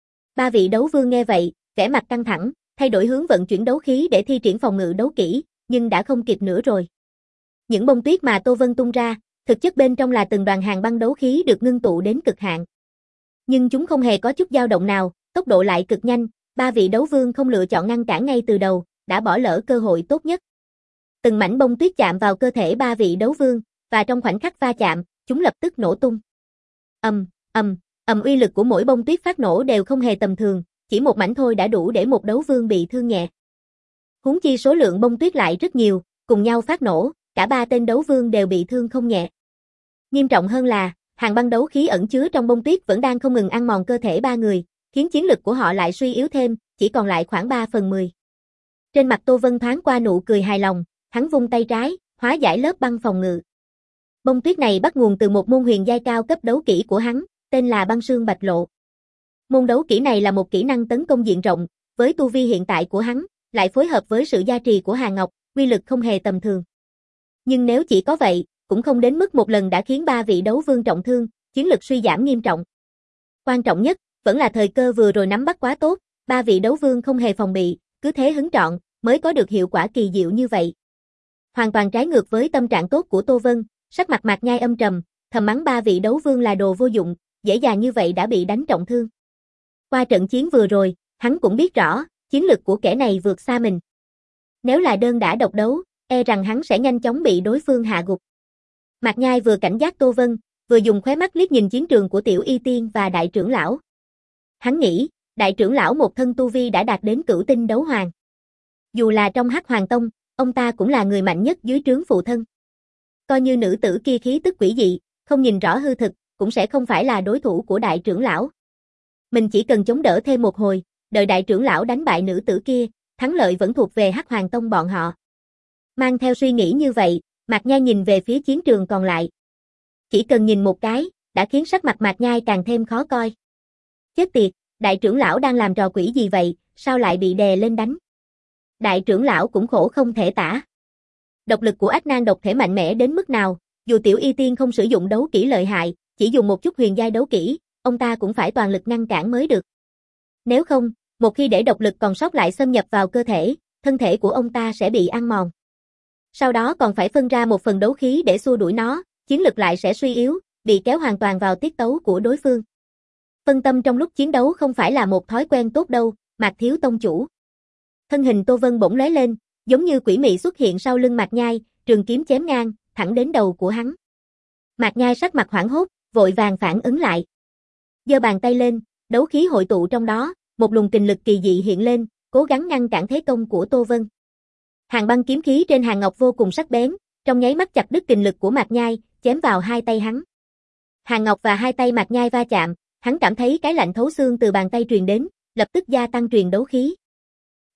Ba vị đấu vương nghe vậy, vẻ mặt căng thẳng, thay đổi hướng vận chuyển đấu khí để thi triển phòng ngự đấu kỹ, nhưng đã không kịp nữa rồi. Những bông tuyết mà Tô Vân tung ra, thực chất bên trong là từng đoàn hàng băng đấu khí được ngưng tụ đến cực hạn. Nhưng chúng không hề có chút dao động nào, tốc độ lại cực nhanh, ba vị đấu vương không lựa chọn ngăn cản ngay từ đầu, đã bỏ lỡ cơ hội tốt nhất. Từng mảnh bông tuyết chạm vào cơ thể ba vị đấu vương, và trong khoảnh khắc va chạm, chúng lập tức nổ tung. Ầm, ầm, ầm uy lực của mỗi bông tuyết phát nổ đều không hề tầm thường, chỉ một mảnh thôi đã đủ để một đấu vương bị thương nhẹ. Huống chi số lượng bông tuyết lại rất nhiều, cùng nhau phát nổ, cả ba tên đấu vương đều bị thương không nhẹ. Nghiêm trọng hơn là, hàng băng đấu khí ẩn chứa trong bông tuyết vẫn đang không ngừng ăn mòn cơ thể ba người, khiến chiến lực của họ lại suy yếu thêm, chỉ còn lại khoảng ba phần mười. Trên mặt Tô Vân thoáng qua nụ cười hài lòng, hắn vung tay trái, hóa giải lớp băng phòng ngự. Bông tuyết này bắt nguồn từ một môn huyền giai cao cấp đấu kỹ của hắn, tên là Băng Sương Bạch Lộ. Môn đấu kỹ này là một kỹ năng tấn công diện rộng, với tu vi hiện tại của hắn, lại phối hợp với sự gia trì của Hàn Ngọc, uy lực không hề tầm thường. Nhưng nếu chỉ có vậy, cũng không đến mức một lần đã khiến ba vị đấu vương trọng thương, chiến lực suy giảm nghiêm trọng. Quan trọng nhất, vẫn là thời cơ vừa rồi nắm bắt quá tốt, ba vị đấu vương không hề phòng bị, cứ thế hứng trọn, mới có được hiệu quả kỳ diệu như vậy. Hoàn toàn trái ngược với tâm trạng tốt của Tô Vân, sắc mặt Mạc Nhai âm trầm, thầm mắng ba vị đấu vương là đồ vô dụng, dễ dàng như vậy đã bị đánh trọng thương. Qua trận chiến vừa rồi, hắn cũng biết rõ, chiến lực của kẻ này vượt xa mình. Nếu là đơn đả độc đấu, e rằng hắn sẽ nhanh chóng bị đối phương hạ gục. Mạc Nhai vừa cảnh giác Tô Vân, vừa dùng khóe mắt liếc nhìn chiến trường của Tiểu Y Tiên và đại trưởng lão. Hắn nghĩ, đại trưởng lão một thân tu vi đã đạt đến cửu tinh đấu hoàng. Dù là trong Hắc Hoàng Tông, ông ta cũng là người mạnh nhất dưới trướng phụ thân. Coi như nữ tử kia khí tức quỷ dị, không nhìn rõ hư thực, cũng sẽ không phải là đối thủ của đại trưởng lão. Mình chỉ cần chống đỡ thêm một hồi, đợi đại trưởng lão đánh bại nữ tử kia, thắng lợi vẫn thuộc về Hắc Hoàng Tông bọn họ. Mang theo suy nghĩ như vậy, Mạc Nhai nhìn về phía chiến trường còn lại. Chỉ cần nhìn một cái, đã khiến sắc mặt Mạc Nhai càng thêm khó coi. Chết tiệt, đại trưởng lão đang làm trò quỷ gì vậy, sao lại bị đè lên đánh? Đại trưởng lão cũng khổ không thể tả. Độc lực của ác nan độc thể mạnh mẽ đến mức nào, dù Tiểu Y Tiên không sử dụng đấu kỹ lợi hại, chỉ dùng một chút huyền giai đấu kỹ, ông ta cũng phải toàn lực ngăn cản mới được. Nếu không, một khi để độc lực còn sót lại xâm nhập vào cơ thể, thân thể của ông ta sẽ bị ăn mòn. Sau đó còn phải phân ra một phần đấu khí để xua đuổi nó, chiến lực lại sẽ suy yếu, bị kéo hoàn toàn vào tiết tấu của đối phương. Phân tâm trong lúc chiến đấu không phải là một thói quen tốt đâu, Mạc thiếu tông chủ. Thân hình Tô Vân bỗng lóe lên, giống như quỷ mị xuất hiện sau lưng Mạc Nhai, trường kiếm chém ngang, thẳng đến đầu của hắn. Mạc Nhai sắc mặt hoảng hốt, vội vàng phản ứng lại. Giơ bàn tay lên, đấu khí hội tụ trong đó, một luồng kình lực kỳ dị hiện lên, cố gắng ngăn cản thế công của Tô Vân. Hàng băng kiếm khí trên hàng ngọc vô cùng sắc bén, trong nháy mắt chặt đứt kình lực của Mạc Nhai, chém vào hai tay hắn. Hàng ngọc và hai tay Mạc Nhai va chạm, hắn cảm thấy cái lạnh thấu xương từ bàn tay truyền đến, lập tức gia tăng truyền đấu khí.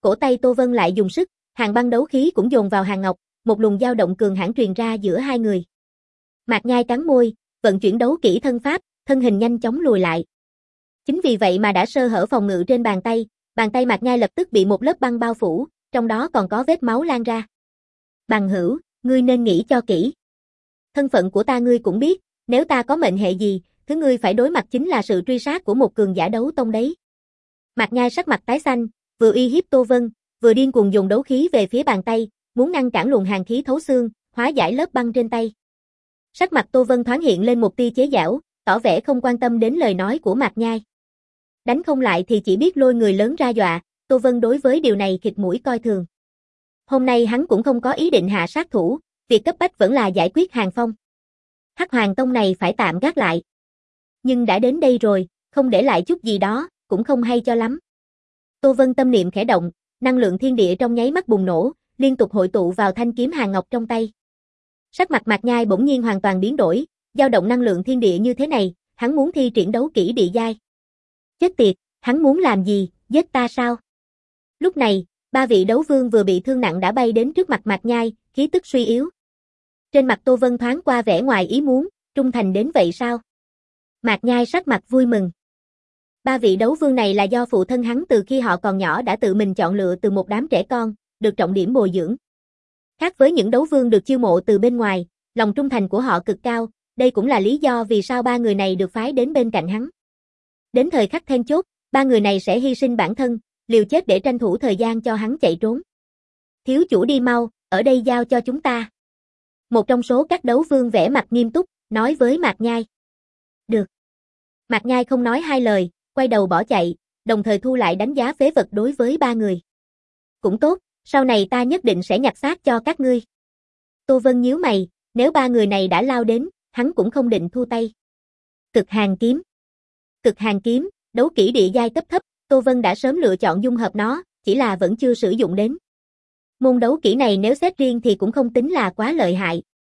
Cổ tay Tô Vân lại dùng sức, hàng băng đấu khí cũng dồn vào hàng ngọc, một luồng dao động cường hãn truyền ra giữa hai người. Mạc Nhai cắn môi, vận chuyển đấu kỹ thân pháp, thân hình nhanh chóng lùi lại. Chính vì vậy mà đã sơ hở phòng ngự trên bàn tay, bàn tay Mạc Nhai lập tức bị một lớp băng bao phủ, trong đó còn có vết máu lan ra. Bằng hữu, ngươi nên nghĩ cho kỹ. Thân phận của ta ngươi cũng biết, nếu ta có mệnh hệ gì, thứ ngươi phải đối mặt chính là sự truy sát của một cường giả đấu tông đấy. Mạc Nhai sắc mặt tái xanh, vừa uy hiếp Tô Vân, vừa điên cuồng dùng đấu khí về phía bàn tay, muốn ngăn cản luồng hàn khí thấu xương, hóa giải lớp băng trên tay. Sắc mặt Tô Vân thoáng hiện lên một tia chế giễu, tỏ vẻ không quan tâm đến lời nói của Mạc Nhai. Đánh không lại thì chỉ biết lôi người lớn ra dọa, Tô Vân đối với điều này khịt mũi coi thường. Hôm nay hắn cũng không có ý định hạ sát thủ, việc cấp bách vẫn là giải quyết Hàng Phong. Hắc Hoàng Tông này phải tạm gác lại. Nhưng đã đến đây rồi, không để lại chút gì đó, cũng không hay cho lắm. Tô Vân tâm niệm khẽ động, năng lượng thiên địa trong nháy mắt bùng nổ, liên tục hội tụ vào thanh kiếm hàng ngọc trong tay. Sắc mặt Mạc Nhai bỗng nhiên hoàn toàn biến đổi, dao động năng lượng thiên địa như thế này, hắn muốn thi triển đấu kỹ địa giai. Chết tiệt, hắn muốn làm gì, giết ta sao? Lúc này, ba vị đấu vương vừa bị thương nặng đã bay đến trước mặt Mạc Nhai, khí tức suy yếu. Trên mặt Tô Vân thoáng qua vẻ ngoài ý muốn, trung thành đến vậy sao? Mạc Nhai sắc mặt vui mừng. Ba vị đấu vương này là do phụ thân hắn từ khi họ còn nhỏ đã tự mình chọn lựa từ một đám trẻ con, được trọng điểm bồi dưỡng. Khác với những đấu vương được chiêu mộ từ bên ngoài, lòng trung thành của họ cực cao, đây cũng là lý do vì sao ba người này được phái đến bên cạnh hắn. Đến thời khắc then chốt, ba người này sẽ hy sinh bản thân, liều chết để tranh thủ thời gian cho hắn chạy trốn. Thiếu chủ đi mau, ở đây giao cho chúng ta. Một trong số các đấu vương vẻ mặt nghiêm túc, nói với Mạc Nhai. Được. Mạc Nhai không nói hai lời, quay đầu bỏ chạy, đồng thời thu lại đánh giá phế vật đối với ba người. Cũng tốt, sau này ta nhất định sẽ nhặt xác cho các ngươi. Tô Vân nhíu mày, nếu ba người này đã lao đến, hắn cũng không định thu tay. Cực Hàn Kiếm. Cực Hàn Kiếm, đấu kỹ địa giai cấp thấp, Tô Vân đã sớm lựa chọn dung hợp nó, chỉ là vẫn chưa sử dụng đến. Môn đấu kỹ này nếu xét riêng thì cũng không tính là quá lợi hại.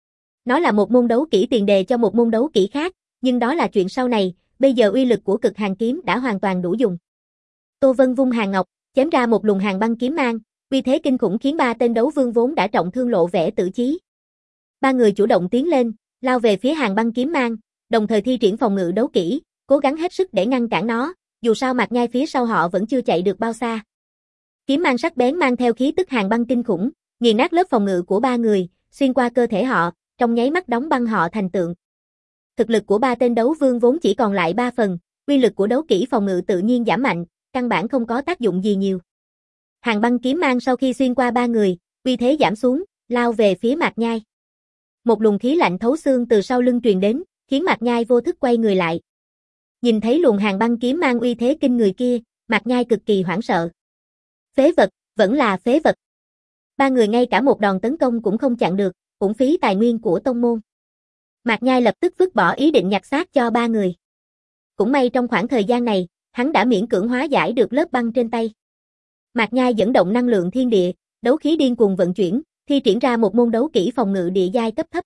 Nó là một môn đấu kỹ tiền đề cho một môn đấu kỹ khác, nhưng đó là chuyện sau này, bây giờ uy lực của Cực Hàn Kiếm đã hoàn toàn đủ dùng. Tô Vân vung hàng ngọc, chém ra một luồng hàng băng kiếm mang, uy thế kinh khủng khiến ba tên đấu vương vốn đã trọng thương lộ vẻ tử chí. Ba người chủ động tiến lên, lao về phía hàng băng kiếm mang, đồng thời thi triển phòng ngự đấu kỹ, cố gắng hết sức để ngăn cản nó, dù sao Mạc Nhai phía sau họ vẫn chưa chạy được bao xa. Kiếm mang sắc bén mang theo khí tức hàng băng kinh khủng, nghiền nát lớp phòng ngự của ba người, xuyên qua cơ thể họ, trong nháy mắt đóng băng họ thành tượng. Thực lực của ba tên đấu vương vốn chỉ còn lại ba phần, uy lực của đấu kỹ phòng ngự tự nhiên giảm mạnh, căn bản không có tác dụng gì nhiều. Hàng băng kiếm mang sau khi xuyên qua ba người, uy thế giảm xuống, lao về phía Mạc Nhai. Một luồng khí lạnh thấu xương từ sau lưng truyền đến, khiến Mạc Nhai vô thức quay người lại. Nhìn thấy luồng hàng băng kiếm mang uy thế kinh người kia, Mạc Nhai cực kỳ hoảng sợ. Phế vật, vẫn là phế vật. Ba người ngay cả một đòn tấn công cũng không chặn được, uổng phí tài nguyên của tông môn. Mạc Nhai lập tức vứt bỏ ý định nhặt xác cho ba người. Cũng may trong khoảng thời gian này, hắn đã miễn cưỡng hóa giải được lớp băng trên tay. Mạc Nhai dẫn động năng lượng thiên địa, đấu khí điên cuồng vận chuyển, thi triển ra một môn đấu kỹ phòng ngự địa giai cấp thấp.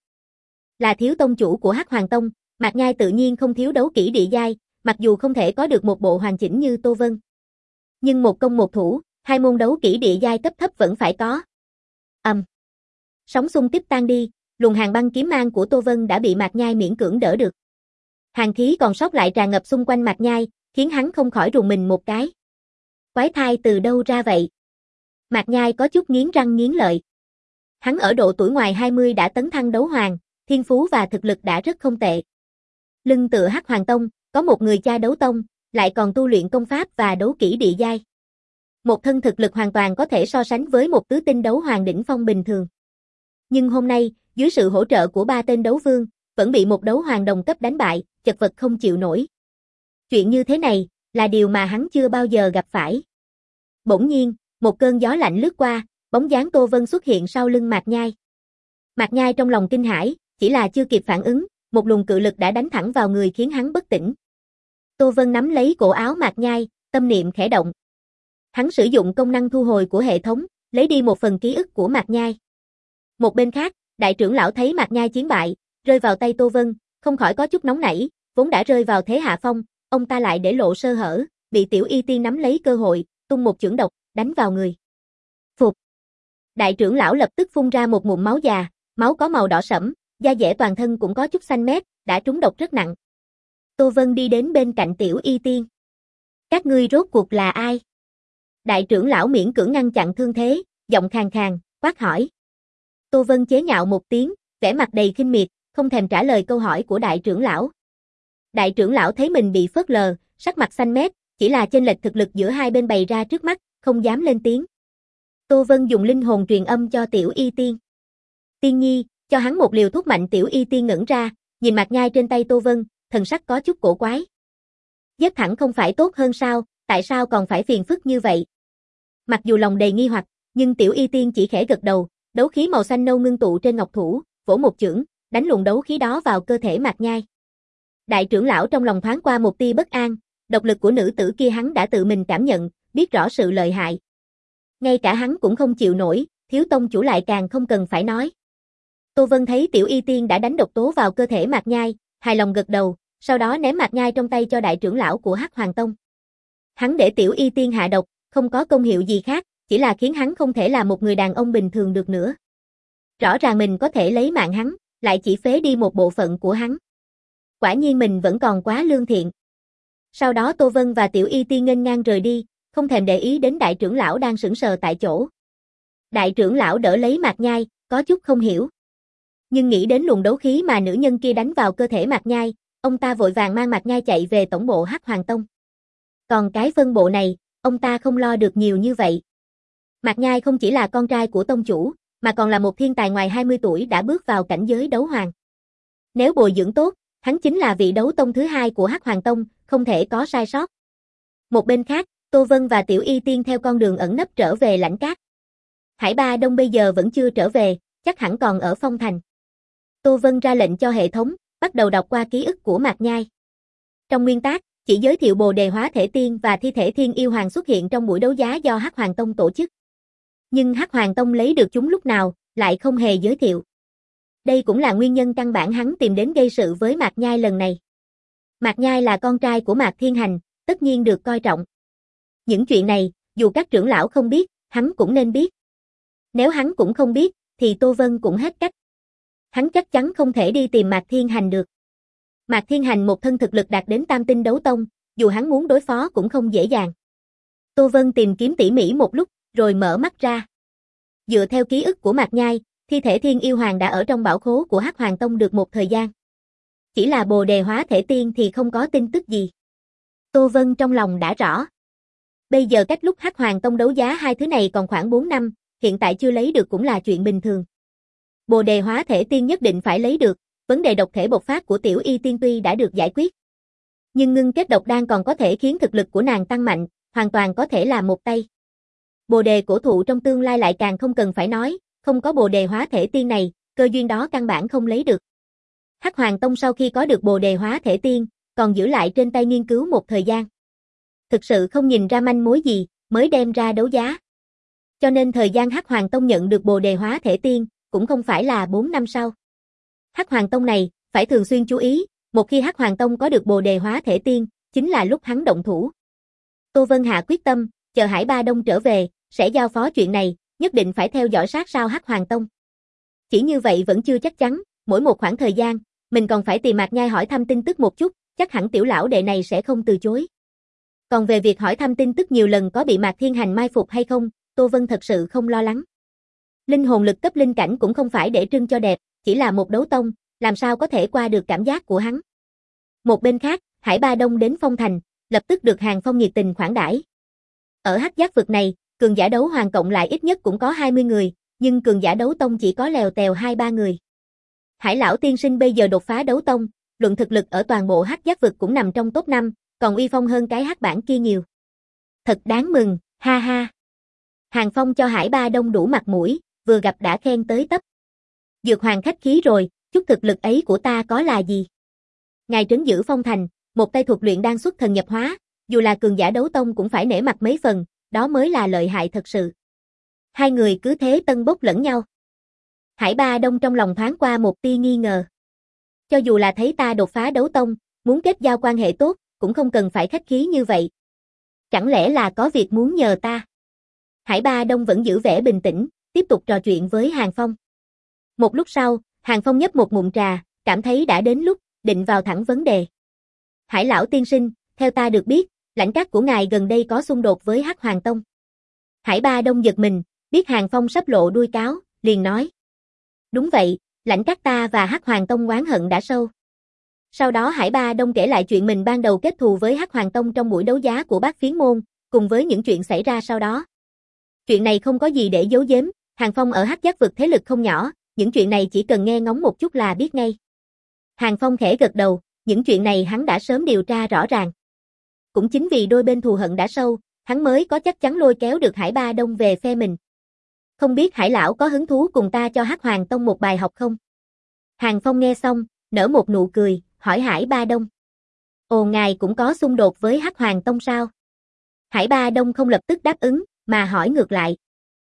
Là thiếu tông chủ của Hắc Hoàng Tông, Mạc Nhai tự nhiên không thiếu đấu kỹ địa giai, mặc dù không thể có được một bộ hoàn chỉnh như Tô Vân. Nhưng một công một thủ, hai môn đấu kỹ địa giai cấp thấp vẫn phải có. Ầm. Um. Sóng xung kích tan đi, luồng hàng băng kiếm mang của Tô Vân đã bị Mạc Nhai miễn cưỡng đỡ được. Hàn khí còn sót lại tràn ngập xung quanh Mạc Nhai, khiến hắn không khỏi rùng mình một cái. Quái thai từ đâu ra vậy? Mạc Nhai có chút nghiến răng nghiến lợi. Hắn ở độ tuổi ngoài hai mươi đã tấn thăng đấu hoàng, thiên phú và thực lực đã rất không tệ. Lưng tựa Hắc Hoàng Tông, có một người cha đấu tông, lại còn tu luyện công pháp và đấu kỹ địa giai. Một thân thực lực hoàn toàn có thể so sánh với một tứ tinh đấu hoàng đỉnh phong bình thường. Nhưng hôm nay, dưới sự hỗ trợ của ba tên đấu vương, vẫn bị một đấu hoàng đồng cấp đánh bại, chật vật không chịu nổi. Chuyện như thế này, là điều mà hắn chưa bao giờ gặp phải. Bỗng nhiên, một cơn gió lạnh lướt qua, bóng dáng Tô Vân xuất hiện sau lưng Mạc Nhai. Mạc Nhai trong lòng kinh hãi, chỉ là chưa kịp phản ứng, một luồng cự lực đã đánh thẳng vào người khiến hắn bất tỉnh. Tô Vân nắm lấy cổ áo Mạc Nhai, tâm niệm khẽ động. Hắn sử dụng công năng thu hồi của hệ thống, lấy đi một phần ký ức của Mạc Nhai. Một bên khác, đại trưởng lão thấy Mạc Nhai chiến bại, rơi vào tay Tô Vân, không khỏi có chút nóng nảy, vốn đã rơi vào thế hạ phong, ông ta lại để lộ sơ hở, bị Tiểu Y Tiên nắm lấy cơ hội, tung một chưởng độc, đánh vào người. Phục. Đại trưởng lão lập tức phun ra một ngụm máu già, máu có màu đỏ sẫm, da dẻ toàn thân cũng có chút xanh mét, đã trúng độc rất nặng. Tô Vân đi đến bên cạnh Tiểu Y Tiên. Các ngươi rốt cuộc là ai? Đại trưởng lão miễn cưỡng ngăn chặn thương thế, giọng khàn khàn, quát hỏi. Tô Vân chế nhạo một tiếng, vẻ mặt đầy khinh miệt, không thèm trả lời câu hỏi của đại trưởng lão. Đại trưởng lão thấy mình bị phớt lờ, sắc mặt xanh mét, chỉ là chênh lệch thực lực giữa hai bên bày ra trước mắt, không dám lên tiếng. Tô Vân dùng linh hồn truyền âm cho Tiểu Y Tiên. Tiên nhi, cho hắn một liều thuốc mạnh. Tiểu Y Tiên ngẩn ra, nhìn Mạc Nhai trên tay Tô Vân, thần sắc có chút cổ quái. Giết thẳng không phải tốt hơn sao, tại sao còn phải phiền phức như vậy? Mặc dù lòng đầy nghi hoặc, nhưng Tiểu Y Tiên chỉ khẽ gật đầu, đấu khí màu xanh nâu ngưng tụ trên ngọc thủ, vỗ một chưởng, đánh luồng đấu khí đó vào cơ thể Mạc Nhai. Đại trưởng lão trong lòng thoáng qua một tia bất an, độc lực của nữ tử kia hắn đã tự mình cảm nhận, biết rõ sự lợi hại. Ngay cả hắn cũng không chịu nổi, thiếu tông chủ lại càng không cần phải nói. Tô Vân thấy Tiểu Y Tiên đã đánh độc tố vào cơ thể Mạc Nhai, hài lòng gật đầu, sau đó ném Mạc Nhai trong tay cho đại trưởng lão của Hắc Hoàng Tông. Hắn để Tiểu Y Tiên hạ độc, không có công hiệu gì khác, chỉ là khiến hắn không thể là một người đàn ông bình thường được nữa. Rõ ràng mình có thể lấy mạng hắn, lại chỉ phế đi một bộ phận của hắn. Quả nhiên mình vẫn còn quá lương thiện. Sau đó Tô Vân và Tiểu Y Tiên nghênh ngang rời đi, không thèm để ý đến đại trưởng lão đang sững sờ tại chỗ. Đại trưởng lão đỡ lấy Mạc Nhai, có chút không hiểu. Nhưng nghĩ đến luồng đấu khí mà nữ nhân kia đánh vào cơ thể Mạc Nhai, ông ta vội vàng mang Mạc Nhai chạy về tổng bộ Hắc Hoàng Tông. Còn cái phân bộ này, ông ta không lo được nhiều như vậy. Mạc Nhai không chỉ là con trai của tông chủ, mà còn là một thiên tài ngoài hai mươi tuổi đã bước vào cảnh giới đấu hoàng. Nếu bồi dưỡng tốt, hắn chính là vị đấu tông thứ hai của Hắc Hoàng Tông, không thể có sai sót. Một bên khác, Tô Vân và Tiểu Y Tiên theo con đường ẩn nấp trở về Lãnh Cát. Hải Ba Đông bây giờ vẫn chưa trở về, chắc hẳn còn ở Phong Thành. Tô Vân ra lệnh cho hệ thống, bắt đầu đọc qua ký ức của Mạc Nhai. Trong nguyên tác, chỉ giới thiệu Bồ Đề Hóa Thể Tiên và thi thể Thiên Yêu Hoàng xuất hiện trong buổi đấu giá do Hắc Hoàng Tông tổ chức. Nhưng Hắc Hoàng Tông lấy được chúng lúc nào, lại không hề giới thiệu. Đây cũng là nguyên nhân căn bản hắn tìm đến gây sự với Mạc Nhai lần này. Mạc Nhai là con trai của Mạc Thiên Hành, tất nhiên được coi trọng. Những chuyện này, dù các trưởng lão không biết, hắn cũng nên biết. Nếu hắn cũng không biết, thì Tô Vân cũng hết cách. Hắn chắc chắn không thể đi tìm Mạc Thiên Hành được. Mạc Thiên Hành một thân thực lực đạt đến tam tinh đấu tông, dù hắn muốn đối phó cũng không dễ dàng. Tô Vân tìm kiếm tỉ mỉ một lúc, rồi mở mắt ra. Dựa theo ký ức của Mạc Nhai, thi thể Thiên Yêu Hoàng đã ở trong bảo khố của Hắc Hoàng Tông được một thời gian. Chỉ là Bồ Đề Hóa Thể Tiên thì không có tin tức gì. Tô Vân trong lòng đã rõ. Bây giờ cách lúc Hắc Hoàng Tông đấu giá hai thứ này còn khoảng bốn năm, hiện tại chưa lấy được cũng là chuyện bình thường. Bồ Đề Hóa Thể Tiên nhất định phải lấy được, vấn đề độc thể bộc phát của Tiểu Y Tiên tuy đã được giải quyết. Nhưng ngưng kết độc đan còn có thể khiến thực lực của nàng tăng mạnh, hoàn toàn có thể là một tay. Bồ Đề cổ thụ trong tương lai lại càng không cần phải nói, không có Bồ Đề Hóa Thể Tiên này, cơ duyên đó căn bản không lấy được. Hắc Hoàng Tông sau khi có được Bồ Đề Hóa Thể Tiên, còn giữ lại trên tay nghiên cứu một thời gian. Thực sự không nhìn ra manh mối gì, mới đem ra đấu giá. Cho nên thời gian Hắc Hoàng Tông nhận được Bồ Đề Hóa Thể Tiên, cũng không phải là bốn năm sau. Hắc Hoàng Tông này, phải thường xuyên chú ý, một khi Hắc Hoàng Tông có được Bồ Đề Hóa Thể Tiên, chính là lúc hắn động thủ. Tô Vân hạ quyết tâm, chờ Hải Ba Đông trở về, sẽ giao phó chuyện này, nhất định phải theo dõi sát sao Hắc Hoàng Tông. Chỉ như vậy vẫn chưa chắc chắn, mỗi một khoảng thời gian, mình còn phải tìm Mạc Nhai hỏi thăm tin tức một chút, chắc hẳn tiểu lão đệ này sẽ không từ chối. Còn về việc hỏi thăm tin tức nhiều lần có bị Mạc Thiên Hành mai phục hay không, Tô Vân thật sự không lo lắng. Linh hồn lực cấp linh cảnh cũng không phải để trưng cho đẹp, chỉ là một đấu tông, làm sao có thể qua được cảm giác của hắn. Một bên khác, Hải Ba Đông đến Phong Thành, lập tức được Hàng Phong nhiệt tình khoản đãi. Ở Hắc Giác vực này, cường giả đấu hoàng cộng lại ít nhất cũng có hai mươi người, nhưng cường giả đấu tông chỉ có lèo tèo hai ba người. Hải lão tiên sinh bây giờ đột phá đấu tông, luận thực lực ở toàn bộ Hắc Giác vực cũng nằm trong top năm, còn uy phong hơn cái hắc bản kia nhiều. Thật đáng mừng, ha ha. Hàng Phong cho Hải Ba Đông đủ mặt mũi, vừa gặp đã khen tới tấp. Dược hoàng khách khí rồi, chút thực lực ấy của ta có là gì? Ngài trấn giữ Phong Thành, một tay thuật luyện đan xuất thần nhập hóa, dù là cường giả đấu tông cũng phải nể mặt mấy phần, đó mới là lợi hại thật sự. Hai người cứ thế tân bốc lẫn nhau. Hải Ba Đông trong lòng thoáng qua một tia nghi ngờ. Cho dù là thấy ta đột phá đấu tông, muốn kết giao quan hệ tốt, cũng không cần phải khách khí như vậy. Chẳng lẽ là có việc muốn nhờ ta? Hải Ba Đông vẫn giữ vẻ bình tĩnh, tiếp tục trò chuyện với Hàng Phong. Một lúc sau, Hàng Phong nhấp một ngụm trà, cảm thấy đã đến lúc, định vào thẳng vấn đề. Hải lão tiên sinh, theo ta được biết, lãnh các của ngài gần đây có xung đột với Hắc Hoàng Tông. Hải Ba Đông giật mình, biết Hàng Phong sắp lộ đuôi cáo, liền nói. Đúng vậy, lãnh các ta và Hắc Hoàng Tông oán hận đã sâu. Sau đó Hải Ba Đông kể lại chuyện mình ban đầu kết thù với Hắc Hoàng Tông trong buổi đấu giá của Bát Phiến Môn, cùng với những chuyện xảy ra sau đó. Chuyện này không có gì để giấu giếm, Hàng Phong ở Hắc Giác vực thế lực không nhỏ, những chuyện này chỉ cần nghe ngóng một chút là biết ngay. Hàng Phong khẽ gật đầu, những chuyện này hắn đã sớm điều tra rõ ràng. Cũng chính vì đôi bên thù hận đã sâu, hắn mới có chắc chắn lôi kéo được Hải Ba Đông về phe mình. Không biết Hải lão có hứng thú cùng ta cho Hắc Hoàng Tông một bài học không? Hàng Phong nghe xong, nở một nụ cười, hỏi Hải Ba Đông. Ồ, ngài cũng có xung đột với Hắc Hoàng Tông sao? Hải Ba Đông không lập tức đáp ứng, mà hỏi ngược lại.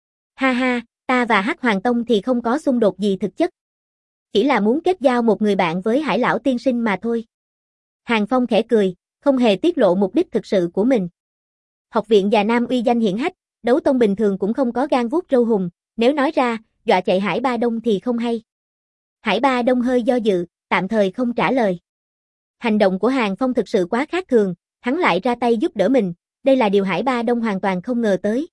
Ha ha, ta và Hắc Hoàng Tông thì không có xung đột gì thực chất. Chỉ là muốn kết giao một người bạn với Hải lão tiên sinh mà thôi. Hàng Phong khẽ cười, không hề tiết lộ mục đích thực sự của mình. Học viện Già Nam uy danh hiển hách, đấu tông bình thường cũng không có gan vuốt râu hùng, nếu nói ra, dọa chạy Hải Ba Đông thì không hay. Hải Ba Đông hơi do dự, tạm thời không trả lời. Hành động của Hàng Phong thực sự quá khác thường, hắn lại ra tay giúp đỡ mình, đây là điều Hải Ba Đông hoàn toàn không ngờ tới.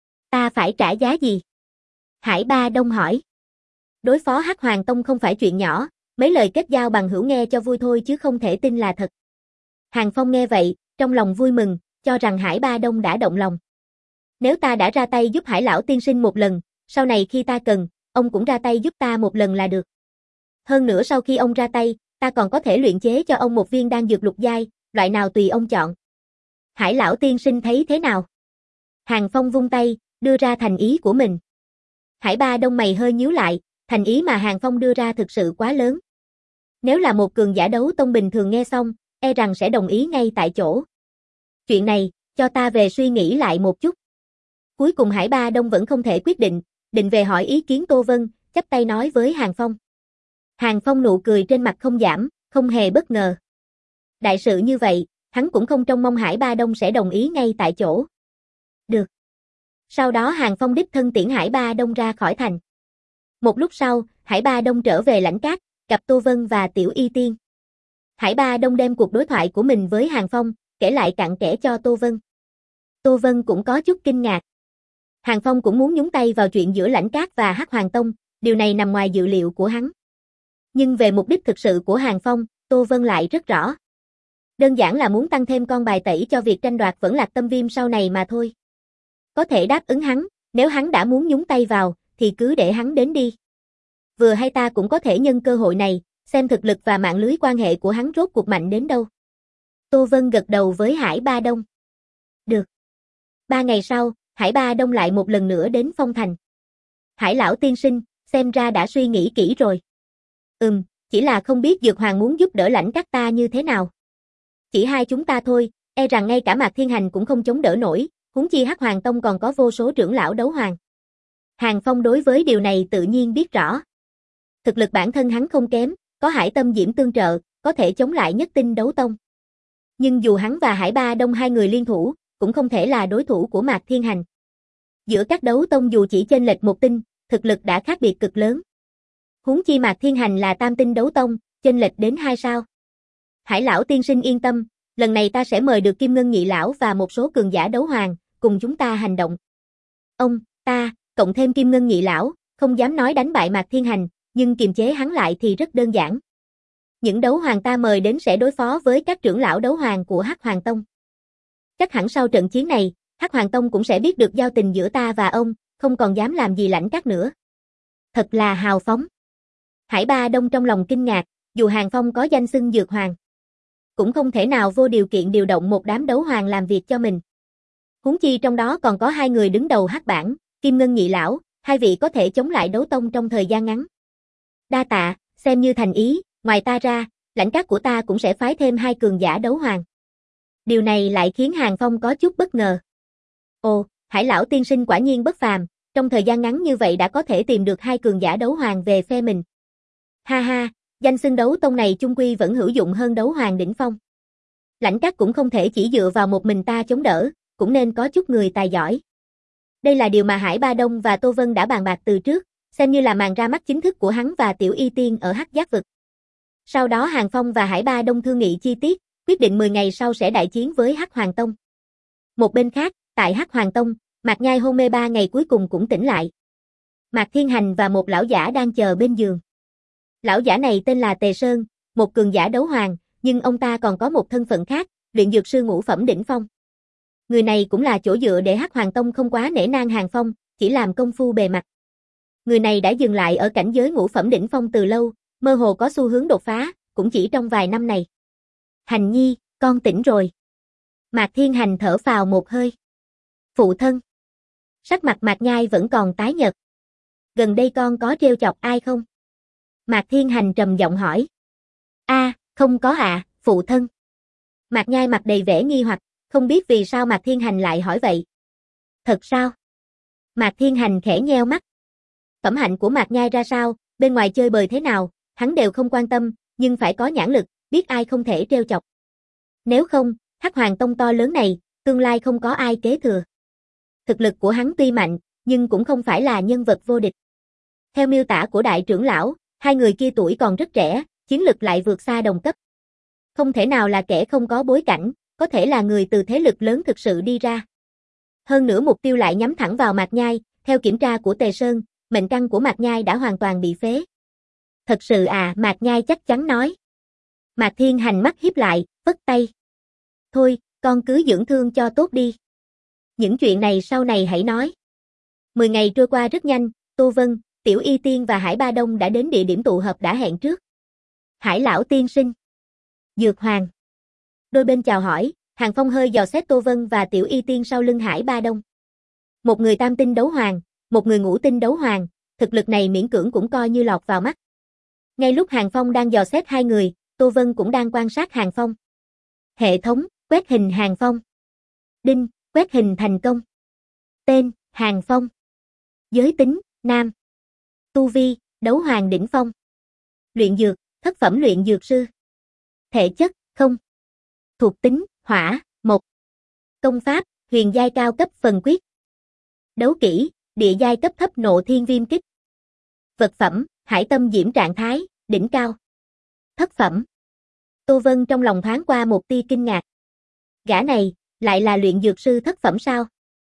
Ta phải trả giá gì? Hải Ba Đông hỏi. Đối phó Hắc Hoàng Tông không phải chuyện nhỏ, mấy lời kết giao bằng hữu nghe cho vui thôi chứ không thể tin là thật. Hàng Phong nghe vậy, trong lòng vui mừng, cho rằng Hải Ba Đông đã động lòng. Nếu ta đã ra tay giúp Hải lão tiên sinh một lần, sau này khi ta cần, ông cũng ra tay giúp ta một lần là được. Hơn nữa sau khi ông ra tay, ta còn có thể luyện chế cho ông một viên đan dược lục giai, loại nào tùy ông chọn. Hải lão tiên sinh thấy thế nào? Hàng Phong vung tay, đưa ra thành ý của mình. Hải Ba Đông mày hơi nhíu lại, thành ý mà Hàng Phong đưa ra thực sự quá lớn. Nếu là một cường giả đấu tông bình thường nghe xong, e rằng sẽ đồng ý ngay tại chỗ. Chuyện này, cho ta về suy nghĩ lại một chút. Cuối cùng Hải Ba Đông vẫn không thể quyết định, định về hỏi ý kiến Tô Vân, chắp tay nói với Hàng Phong. Hàng Phong nụ cười trên mặt không giảm, không hề bất ngờ. Đại sự như vậy, hắn cũng không trông mong Hải Ba Đông sẽ đồng ý ngay tại chỗ. Được. Sau đó Hàng Phong đích thân tiễn Hải Ba Đông ra khỏi thành. Một lúc sau, Hải Ba Đông trở về lãnh cát, gặp Tô Vân và Tiểu Y Tiên. Hải Ba Đông đem cuộc đối thoại của mình với Hàng Phong, kể lại cặn kẽ cho Tô Vân. Tô Vân cũng có chút kinh ngạc. Hàng Phong cũng muốn nhúng tay vào chuyện giữa lãnh cát và Hắc Hoàng Tông, điều này nằm ngoài dự liệu của hắn. Nhưng về mục đích thực sự của Hàng Phong, Tô Vân lại rất rõ. Đơn giản là muốn tăng thêm con bài tẩy cho việc tranh đoạt Vẫn Lạc Tâm Viêm sau này mà thôi. Có thể đáp ứng hắn, nếu hắn đã muốn nhúng tay vào, thì cứ để hắn đến đi. Vừa hay ta cũng có thể nhân cơ hội này, xem thực lực và mạng lưới quan hệ của hắn rốt cuộc mạnh đến đâu. Tô Vân gật đầu với Hải Ba Đông. Được. Ba ngày sau, Hải Ba Đông lại một lần nữa đến Phong Thành. Hải lão tiên sinh, xem ra đã suy nghĩ kỹ rồi. Ừm, chỉ là không biết Dược Hoàng muốn giúp đỡ lãnh các ta như thế nào. Chỉ hai chúng ta thôi, e rằng ngay cả Mạc Thiên Hành cũng không chống đỡ nổi, huống chi Hắc Hoàng Tông còn có vô số trưởng lão đấu hoàng. Hàng Phong đối với điều này tự nhiên biết rõ. Thực lực bản thân hắn không kém, có Hải Tâm Diễm tương trợ, có thể chống lại Nhất Tinh Đấu Tông. Nhưng dù hắn và Hải Ba Đông hai người liên thủ, cũng không thể là đối thủ của Mạc Thiên Hành. Giữa các đấu tông dù chỉ chênh lệch một tinh, thực lực đã khác biệt cực lớn. Huống chi Mạc Thiên Hành là tam tinh đấu tông, chênh lệch đến hai sao. Hải lão tiên sinh yên tâm, lần này ta sẽ mời được Kim Ngân Nhị lão và một số cường giả đấu hoàng, cùng chúng ta hành động. Ông, ta, cộng thêm Kim Ngân Nhị lão, không dám nói đánh bại Mạc Thiên Hành, nhưng kiềm chế hắn lại thì rất đơn giản. Những đấu hoàng ta mời đến sẽ đối phó với các trưởng lão đấu hoàng của Hắc Hoàng Tông. Chắc hẳn sau trận chiến này, Hắc Hoàng Tông cũng sẽ biết được giao tình giữa ta và ông, không còn dám làm gì lãnh các nữa. Thật là hào phóng. Hải Ba Đông trong lòng kinh ngạc, dù Hàng Phong có danh xưng Dược Hoàng, cũng không thể nào vô điều kiện điều động một đám đấu hoàng làm việc cho mình. Huống chi trong đó còn có hai người đứng đầu Hắc bảng, Kim Ngân Nhị lão, hai vị có thể chống lại đấu tông trong thời gian ngắn. Đa tạ, xem như thành ý, ngoài ta ra, lãnh các của ta cũng sẽ phái thêm hai cường giả đấu hoàng. Điều này lại khiến Hàng Phong có chút bất ngờ. Ồ, Hải lão tiên sinh quả nhiên bất phàm, trong thời gian ngắn như vậy đã có thể tìm được hai cường giả đấu hoàng về phe mình. Ha ha, danh xưng đấu tông này chung quy vẫn hữu dụng hơn đấu hoàng đỉnh phong. Lãnh các cũng không thể chỉ dựa vào một mình ta chống đỡ, cũng nên có chút người tài giỏi. Đây là điều mà Hải Ba Đông và Tô Vân đã bàn bạc từ trước, xem như là màn ra mắt chính thức của hắn và Tiểu Y Tiên ở Hắc Giác Vực. Sau đó Hàng Phong và Hải Ba Đông thương nghị chi tiết, quyết định mười ngày sau sẽ đại chiến với Hắc Hoàng Tông. Một bên khác, tại Hắc Hoàng Tông, Mạc Nhai hôn mê ba ngày cuối cùng cũng tỉnh lại. Mạc Thiên Hành và một lão giả đang chờ bên giường. Lão giả này tên là Tề Sơn, một cường giả đấu hoàng, nhưng ông ta còn có một thân phận khác, luyện dược sư ngũ phẩm đỉnh phong. Người này cũng là chỗ dựa để Hắc Hoàng Tông không quá nể nang Hàng Phong, chỉ làm công phu bề mặt. Người này đã dừng lại ở cảnh giới ngũ phẩm đỉnh phong từ lâu, mơ hồ có xu hướng đột phá, cũng chỉ trong vài năm này. Hành nhi, con tỉnh rồi. Mạc Thiên Hành thở phào một hơi. Phụ thân. Sắc mặt Mạc Nhai vẫn còn tái nhợt. Gần đây con có trêu chọc ai không? Mạc Thiên Hành trầm giọng hỏi. A, à, không có ạ, à, phụ thân. Mạc Nhai mặt đầy vẻ nghi hoặc, không biết vì sao Mạc Thiên Hành lại hỏi vậy. Thật sao? Mạc Thiên Hành khẽ nheo mắt. Phẩm hạnh của Mạc Nhai ra sao, bên ngoài chơi bời thế nào, hắn đều không quan tâm, nhưng phải có nhãn lực, biết ai không thể trêu chọc. Nếu không, Hắc Hoàng Tông to lớn này, tương lai không có ai kế thừa. Thực lực của hắn tuy mạnh, nhưng cũng không phải là nhân vật vô địch. Theo miêu tả của đại trưởng lão, hai người kia tuổi còn rất trẻ, chiến lực lại vượt xa đồng cấp. Không thể nào là kẻ không có bối cảnh, có thể là người từ thế lực lớn thực sự đi ra. Hơn nữa mục tiêu lại nhắm thẳng vào Mạc Nhai, theo kiểm tra của Tề Sơn, mệnh căn của Mạc Nhai đã hoàn toàn bị phế. Thật sự à, Mạc Nhai chắc chắn nói. Mạc Thiên Hành mắt híp lại, vất tay. Thôi, con cứ dưỡng thương cho tốt đi. Những chuyện này sau này hãy nói. Mười ngày trôi qua rất nhanh, Tô Vân, Tiểu Y Tiên và Hải Ba Đông đã đến địa điểm tụ họp đã hẹn trước. Hải lão tiên sinh. Dược Hoàng. Đôi bên chào hỏi, Hàng Phong hơi dò xét Tô Vân và Tiểu Y Tiên sau lưng Hải Ba Đông. Một người tam tinh đấu hoàng, một người ngũ tinh đấu hoàng, thực lực này miễn cưỡng cũng coi như lọt vào mắt. Ngay lúc Hàng Phong đang dò xét hai người, Tô Vân cũng đang quan sát Hàng Phong. Hệ thống, quét hình Hàng Phong. Đinh, quét hình thành công. Tên, Hàng Phong. Giới tính, nam. Tu vi, đấu hoàng đỉnh phong. Luyện dược, thất phẩm luyện dược sư. Thể chất, không. Thuộc tính, hỏa, một. Công pháp, huyền giai cao cấp phần quyết. Đấu kỹ, địa giai cấp thấp nộ thiên viêm kích. Vật phẩm, hải tâm diễm trạng thái, đỉnh cao. Thất phẩm. Tô Vân trong lòng thoáng qua một tia kinh ngạc. Gã này, lại là luyện dược sư thất phẩm sao?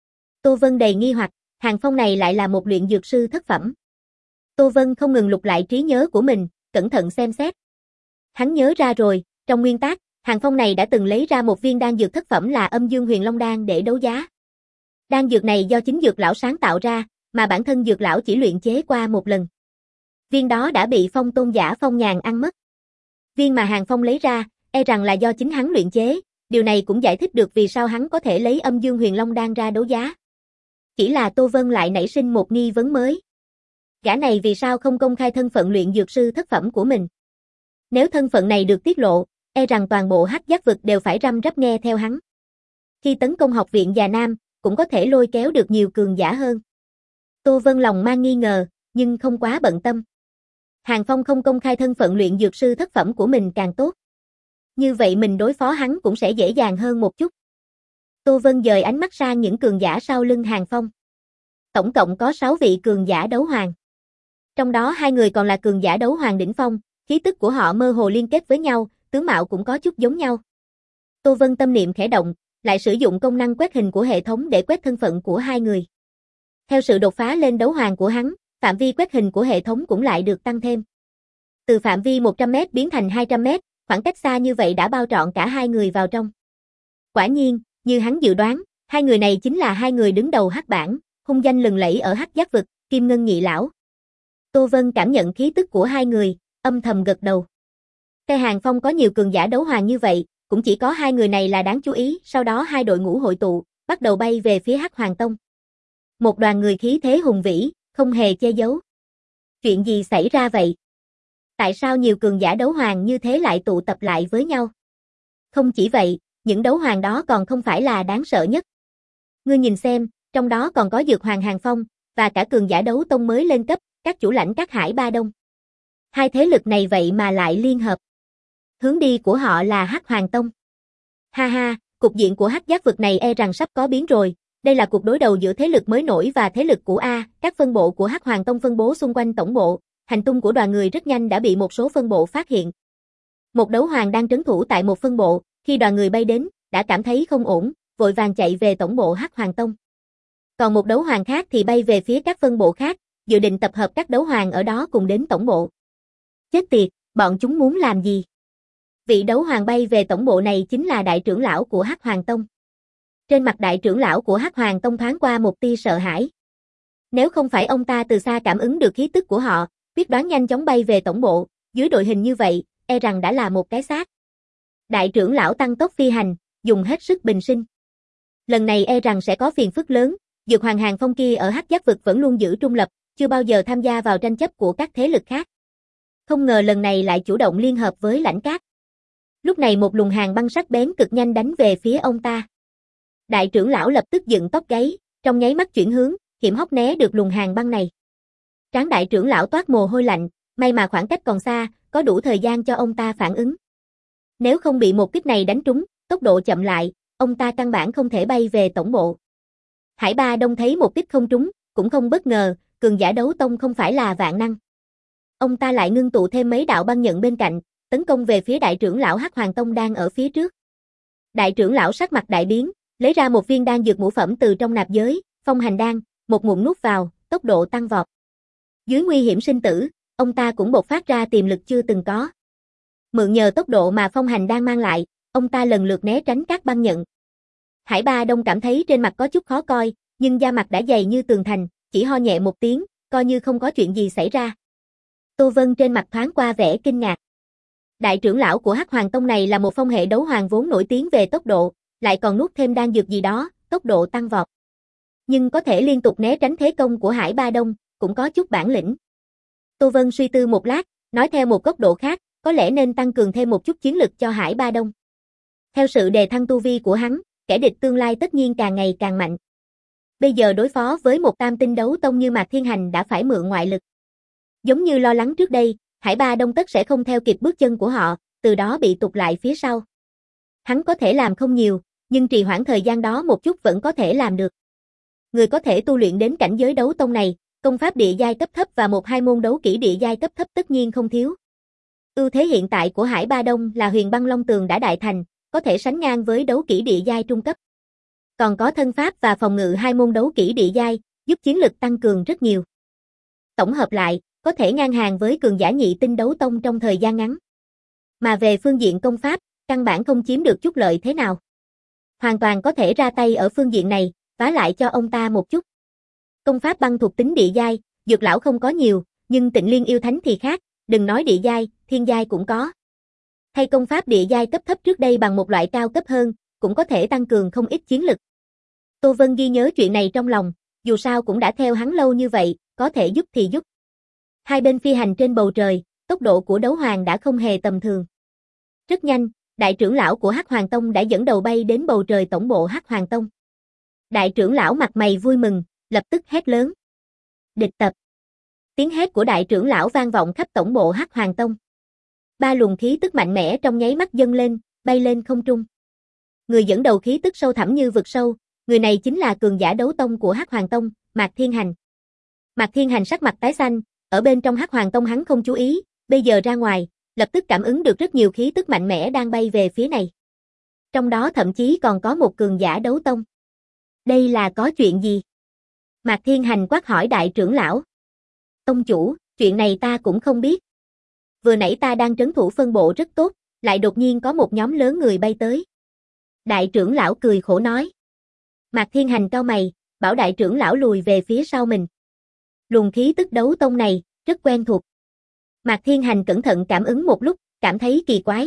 Tô Vân đầy nghi hoặc, Hàng Phong này lại là một luyện dược sư thất phẩm. Tô Vân không ngừng lục lại trí nhớ của mình, cẩn thận xem xét. Hắn nhớ ra rồi, trong nguyên tắc, Hàng Phong này đã từng lấy ra một viên đan dược thất phẩm là Âm Dương Huyền Long đan để đấu giá. Đan dược này do chính dược lão sáng tạo ra, mà bản thân dược lão chỉ luyện chế qua một lần. Viên đó đã bị Phong tôn giả Phong Nhàn ăn mất. Viên mà Hàng Phong lấy ra, e rằng là do chính hắn luyện chế, điều này cũng giải thích được vì sao hắn có thể lấy Âm Dương Huyền Long đan ra đấu giá. Chỉ là Tô Vân lại nảy sinh một nghi vấn mới. Gã này vì sao không công khai thân phận luyện dược sư thất phẩm của mình? Nếu thân phận này được tiết lộ, e rằng toàn bộ Hắc Giác Vực đều phải răm rắp nghe theo hắn. Khi tấn công học viện Già Nam, cũng có thể lôi kéo được nhiều cường giả hơn. Tô Vân lòng mang nghi ngờ, nhưng không quá bận tâm. Hàng Phong không công khai thân phận luyện dược sư thất phẩm của mình càng tốt. Như vậy mình đối phó hắn cũng sẽ dễ dàng hơn một chút. Tô Vân dời ánh mắt sang những cường giả sau lưng Hàng Phong. Tổng cộng có sáu vị cường giả đấu hoàng. Trong đó hai người còn là cường giả đấu hoàng đỉnh phong, khí tức của họ mơ hồ liên kết với nhau, tướng mạo cũng có chút giống nhau. Tô Vân tâm niệm khẽ động, lại sử dụng công năng quét hình của hệ thống để quét thân phận của hai người. Theo sự đột phá lên đấu hoàng của hắn, phạm vi quét hình của hệ thống cũng lại được tăng thêm. Từ phạm vi một trăm mét biến thành hai trăm mét, khoảng cách xa như vậy đã bao trọn cả hai người vào trong. Quả nhiên, như hắn dự đoán, hai người này chính là hai người đứng đầu Hắc bảng, hung danh lừng lẫy ở Hắc Giác Vực, Kim Ngân Nhị lão. Tô Vân cảm nhận khí tức của hai người, âm thầm gật đầu. Cái Hàng Phong có nhiều cường giả đấu hoàng như vậy, cũng chỉ có hai người này là đáng chú ý, sau đó hai đội ngũ hội tụ, bắt đầu bay về phía Hắc Hoàng Tông. Một đoàn người khí thế hùng vĩ, không hề che giấu. Chuyện gì xảy ra vậy? Tại sao nhiều cường giả đấu hoàng như thế lại tụ tập lại với nhau? Không chỉ vậy, những đấu hoàng đó còn không phải là đáng sợ nhất. Ngươi nhìn xem, trong đó còn có Dược Hoàng Hàng Phong, và cả cường giả đấu tông mới lên cấp, các chủ lãnh các Hải Ba Đông. Hai thế lực này vậy mà lại liên hợp. Hướng đi của họ là Hắc Hoàng Tông. Ha ha, cục diện của Hắc Giác Vực này e rằng sắp có biến rồi, Đây là cuộc đối đầu giữa thế lực mới nổi và thế lực cũ A, các phân bộ của Hắc Hoàng Tông phân bố xung quanh tổng bộ, hành tung của đoàn người rất nhanh đã bị một số phân bộ phát hiện. Một đấu hoàng đang trấn thủ tại một phân bộ, khi đoàn người bay đến, đã cảm thấy không ổn, vội vàng chạy về tổng bộ Hắc Hoàng Tông. Còn một đấu hoàng khác thì bay về phía các phân bộ khác, dự định tập hợp các đấu hoàng ở đó cùng đến tổng bộ. Chết tiệt, bọn chúng muốn làm gì? Vị đấu hoàng bay về tổng bộ này chính là đại trưởng lão của Hắc Hoàng Tông. Trên mặt đại trưởng lão của Hắc Hoàng Tông thoáng qua một tia sợ hãi. Nếu không phải ông ta từ xa cảm ứng được khí tức của họ, biết đoán nhanh chóng bay về tổng bộ, dưới đội hình như vậy, e rằng đã là một cái xác. Đại trưởng lão tăng tốc phi hành, dùng hết sức bình sinh. Lần này e rằng sẽ có phiền phức lớn, Dược Hoàng Hàng Phong kia ở Hắc Giác vực vẫn luôn giữ trung lập, chưa bao giờ tham gia vào tranh chấp của các thế lực khác. Không ngờ lần này lại chủ động liên hợp với Lãnh Cát. Lúc này một luồng hàng băng sắc bén cực nhanh đánh về phía ông ta. Đại trưởng lão lập tức dựng tóc gáy, trong nháy mắt chuyển hướng, hiểm hóc né được luồng hàng băng này. Trán đại trưởng lão toát mồ hôi lạnh, may mà khoảng cách còn xa, có đủ thời gian cho ông ta phản ứng. Nếu không bị một kích này đánh trúng, tốc độ chậm lại, ông ta căn bản không thể bay về tổng bộ. Hải Ba Đông thấy một kích không trúng, cũng không bất ngờ, cường giả đấu tông không phải là vạn năng. Ông ta lại ngưng tụ thêm mấy đạo băng nhận bên cạnh, tấn công về phía đại trưởng lão Hắc Hoàng Tông đang ở phía trước. Đại trưởng lão sắc mặt đại biến, lấy ra một viên đan dược ngũ phẩm từ trong nạp giới, Phong Hành Đan, một ngụm nuốt vào, tốc độ tăng vọt. Dưới nguy hiểm sinh tử, ông ta cũng bộc phát ra tiềm lực chưa từng có. Mượn nhờ tốc độ mà Phong Hành Đan mang lại, ông ta lần lượt né tránh các băng nhận. Hải Ba Đông cảm thấy trên mặt có chút khó coi, nhưng da mặt đã dày như tường thành, chỉ ho nhẹ một tiếng, coi như không có chuyện gì xảy ra. Tô Vân trên mặt thoáng qua vẻ kinh ngạc. Đại trưởng lão của Hắc Hoàng Tông này là một phong hệ đấu hoàng vốn nổi tiếng về tốc độ, lại còn nuốt thêm đan dược gì đó, tốc độ tăng vọt. Nhưng có thể liên tục né tránh thế công của Hải Ba Đông, cũng có chút bản lĩnh. Tô Vân suy tư một lát, nói theo một góc độ khác, có lẽ nên tăng cường thêm một chút chiến lực cho Hải Ba Đông. Theo sự đề thăng tu vi của hắn, kẻ địch tương lai tất nhiên càng ngày càng mạnh. Bây giờ đối phó với một tam tinh đấu tông như Mạc Thiên Hành đã phải mượn ngoại lực. Giống như lo lắng trước đây, Hải Ba Đông tất sẽ không theo kịp bước chân của họ, từ đó bị tụt lại phía sau. Hắn có thể làm không nhiều, nhưng trì hoãn thời gian đó một chút vẫn có thể làm được. Người có thể tu luyện đến cảnh giới đấu tông này, công pháp địa giai cấp thấp và một hai môn đấu kỹ địa giai cấp thấp tất nhiên không thiếu. Ưu thế hiện tại của Hải Ba Đông là Huyền Băng Long Tường đã đại thành, có thể sánh ngang với đấu kỹ địa giai trung cấp. Còn có thân pháp và phòng ngự hai môn đấu kỹ địa giai, giúp chiến lực tăng cường rất nhiều. Tổng hợp lại, có thể ngang hàng với cường giả nhị tinh đấu tông trong thời gian ngắn. Mà về phương diện công pháp, căn bản không chiếm được chút lợi thế nào. Hoàn toàn có thể ra tay ở phương diện này, vá lại cho ông ta một chút. Công pháp băng thuộc tính địa giai, Dược lão không có nhiều, nhưng Tịnh Liên yêu thánh thì khác, đừng nói địa giai, thiên giai cũng có. Thay công pháp địa giai cấp thấp trước đây bằng một loại cao cấp hơn, cũng có thể tăng cường không ít chiến lực. Tô Vân ghi nhớ chuyện này trong lòng, dù sao cũng đã theo hắn lâu như vậy, có thể giúp thì giúp. Hai bên phi hành trên bầu trời, tốc độ của đấu hoàng đã không hề tầm thường. Rất nhanh, đại trưởng lão của Hắc Hoàng Tông đã dẫn đầu bay đến bầu trời tổng bộ Hắc Hoàng Tông. Đại trưởng lão mặt mày vui mừng, lập tức hét lớn. Địch tập. Tiếng hét của đại trưởng lão vang vọng khắp tổng bộ Hắc Hoàng Tông. Ba luồng khí tức mạnh mẽ trong nháy mắt dâng lên, bay lên không trung. Người dẫn đầu khí tức sâu thẳm như vực sâu, người này chính là cường giả đấu tông của Hắc Hoàng Tông, Mạc Thiên Hành. Mạc Thiên Hành sắc mặt tái xanh, ở bên trong Hắc Hoàng Tông hắn không chú ý, bây giờ ra ngoài, lập tức cảm ứng được rất nhiều khí tức mạnh mẽ đang bay về phía này. Trong đó thậm chí còn có một cường giả đấu tông. Đây là có chuyện gì? Mạc Thiên Hành quát hỏi đại trưởng lão. Tông chủ, chuyện này ta cũng không biết. Vừa nãy ta đang trấn thủ phân bộ rất tốt, lại đột nhiên có một nhóm lớn người bay tới. Đại trưởng lão cười khổ nói. Mạc Thiên Hành cau mày, bảo đại trưởng lão lùi về phía sau mình. Luồng khí tức đấu tông này, rất quen thuộc. Mạc Thiên Hành cẩn thận cảm ứng một lúc, cảm thấy kỳ quái.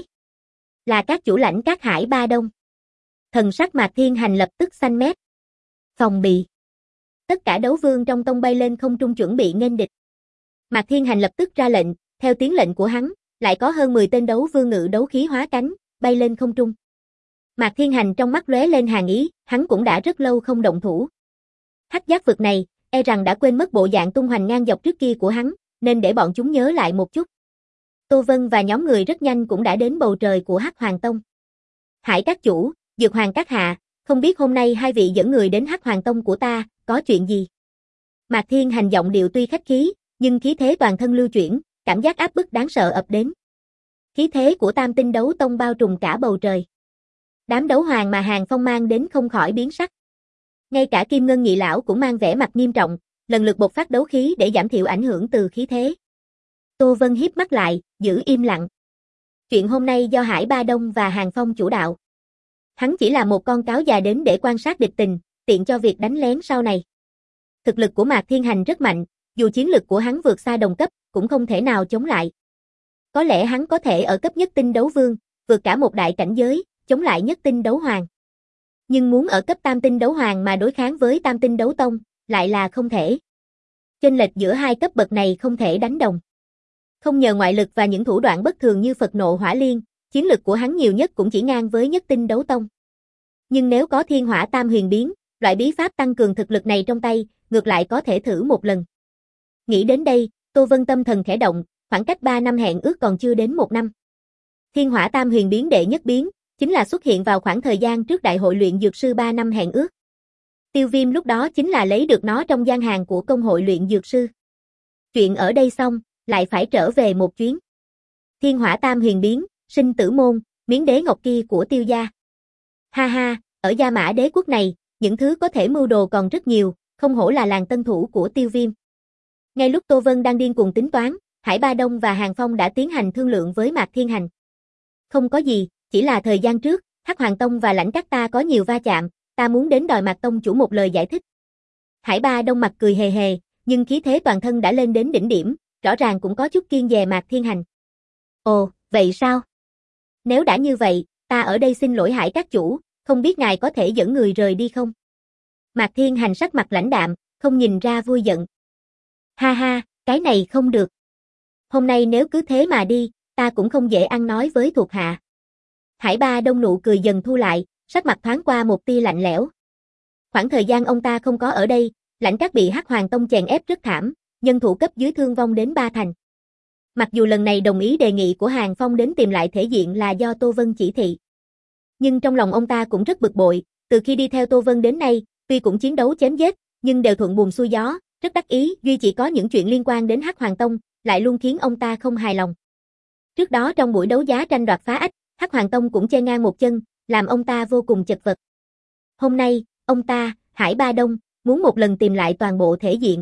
Là các chủ lãnh các Hải Ba Đông. Thần sắc Mạc Thiên Hành lập tức xanh mét. Phòng bị. Tất cả đấu vương trong tông bay lên không trung chuẩn bị nghênh địch. Mạc Thiên Hành lập tức ra lệnh, theo tiếng lệnh của hắn, lại có hơn mười tên đấu vương ngự đấu khí hóa cánh, bay lên không trung. Mạc Thiên Hành trong mắt lóe lên hàn ý, hắn cũng đã rất lâu không động thủ. Hắc Giác vực này, e rằng đã quên mất bộ dạng tung hoành ngang dọc trước kia của hắn, nên để bọn chúng nhớ lại một chút. Tô Vân và nhóm người rất nhanh cũng đã đến bầu trời của Hắc Hoàng Tông. Hải các chủ, Dược Hoàng các hạ, Không biết hôm nay hai vị dẫn người đến Hắc Hoàng Tông của ta, có chuyện gì? Mạc Thiên Hành giọng điệu tuy khách khí, nhưng khí thế toàn thân lưu chuyển, cảm giác áp bức đáng sợ ập đến. Khí thế của Tam Tinh Đấu Tông bao trùm cả bầu trời. Đám đấu hoàng mà Hàng Phong mang đến không khỏi biến sắc. Ngay cả Kim Ngân Nhị lão cũng mang vẻ mặt nghiêm trọng, lần lượt bộc phát đấu khí để giảm thiểu ảnh hưởng từ khí thế. Tô Vân híp mắt lại, giữ im lặng. Chuyện hôm nay do Hải Ba Đông và Hàng Phong chủ đạo. Hắn chỉ là một con cáo già đến để quan sát địch tình, tiện cho việc đánh lén sau này. Thực lực của Mạc Thiên Hành rất mạnh, dù chiến lực của hắn vượt xa đồng cấp, cũng không thể nào chống lại. Có lẽ hắn có thể ở cấp nhất tinh đấu vương, vượt cả một đại cảnh giới, chống lại nhất tinh đấu hoàng. Nhưng muốn ở cấp tam tinh đấu hoàng mà đối kháng với tam tinh đấu tông, lại là không thể. Chênh lệch giữa hai cấp bậc này không thể đánh đồng. Không nhờ ngoại lực và những thủ đoạn bất thường như Phật nộ hỏa liên, chiến lực của hắn nhiều nhất cũng chỉ ngang với nhất tinh đấu tông. Nhưng nếu có thiên hỏa tam huyền biến, loại bí pháp tăng cường thực lực này trong tay, ngược lại có thể thử một lần. Nghĩ đến đây, Tô Vân tâm thần khẽ động, khoảng cách ba năm hẹn ước còn chưa đến một năm. Thiên hỏa tam huyền biến đệ nhất biến, chính là xuất hiện vào khoảng thời gian trước đại hội luyện dược sư ba năm hẹn ước. Tiêu Viêm lúc đó chính là lấy được nó trong gian hàng của công hội luyện dược sư. Chuyện ở đây xong, lại phải trở về một chuyến. Thiên hỏa tam huyền biến, sinh tử môn, miếng đế ngọc kia của Tiêu gia. Ha ha, ở Gia Mã Đế quốc này, những thứ có thể mưu đồ còn rất nhiều, không hổ là làng tân thủ của Tiêu Viêm. Ngay lúc Tô Vân đang điên cuồng tính toán, Hải Ba Đông và Hàng Phong đã tiến hành thương lượng với Mạc Thiên Hành. Không có gì, chỉ là thời gian trước, Hắc Hoàng Tông và Lãnh Các ta có nhiều va chạm, ta muốn đến đòi Mạc Tông chủ một lời giải thích. Hải Ba Đông mặt cười hề hề, nhưng khí thế toàn thân đã lên đến đỉnh điểm, rõ ràng cũng có chút kiêng dè Mạc Thiên Hành. Ồ, vậy sao? Nếu đã như vậy, ta ở đây xin lỗi Hải các chủ, không biết ngài có thể dẫn người rời đi không? Mạc Thiên Hành sắc mặt lãnh đạm, không nhìn ra vui giận. Ha ha, cái này không được. Hôm nay nếu cứ thế mà đi, ta cũng không dễ ăn nói với thuộc hạ. Hải Ba Đông nụ cười dần thu lại, sắc mặt thoáng qua một tia lạnh lẽo. Khoảng thời gian ông ta không có ở đây, Lãnh Các bị Hắc Hoàng Tông chèn ép rất thảm, nhân thủ cấp dưới thương vong đến ba thành. Mặc dù lần này đồng ý đề nghị của Hàng Phong đến tìm lại thể diện là do Tô Vân chỉ thị. Nhưng trong lòng ông ta cũng rất bực bội, từ khi đi theo Tô Vân đến nay, tuy cũng chiến đấu chém giết, nhưng đều thuận buồm xuôi gió, rất đắc ý, duy chỉ có những chuyện liên quan đến Hắc Hoàng Tông, lại luôn khiến ông ta không hài lòng. Trước đó trong buổi đấu giá tranh đoạt phá ách, Hắc Hoàng Tông cũng che ngang một chân, làm ông ta vô cùng chật vật. Hôm nay, ông ta, Hải Ba Đông, muốn một lần tìm lại toàn bộ thể diện.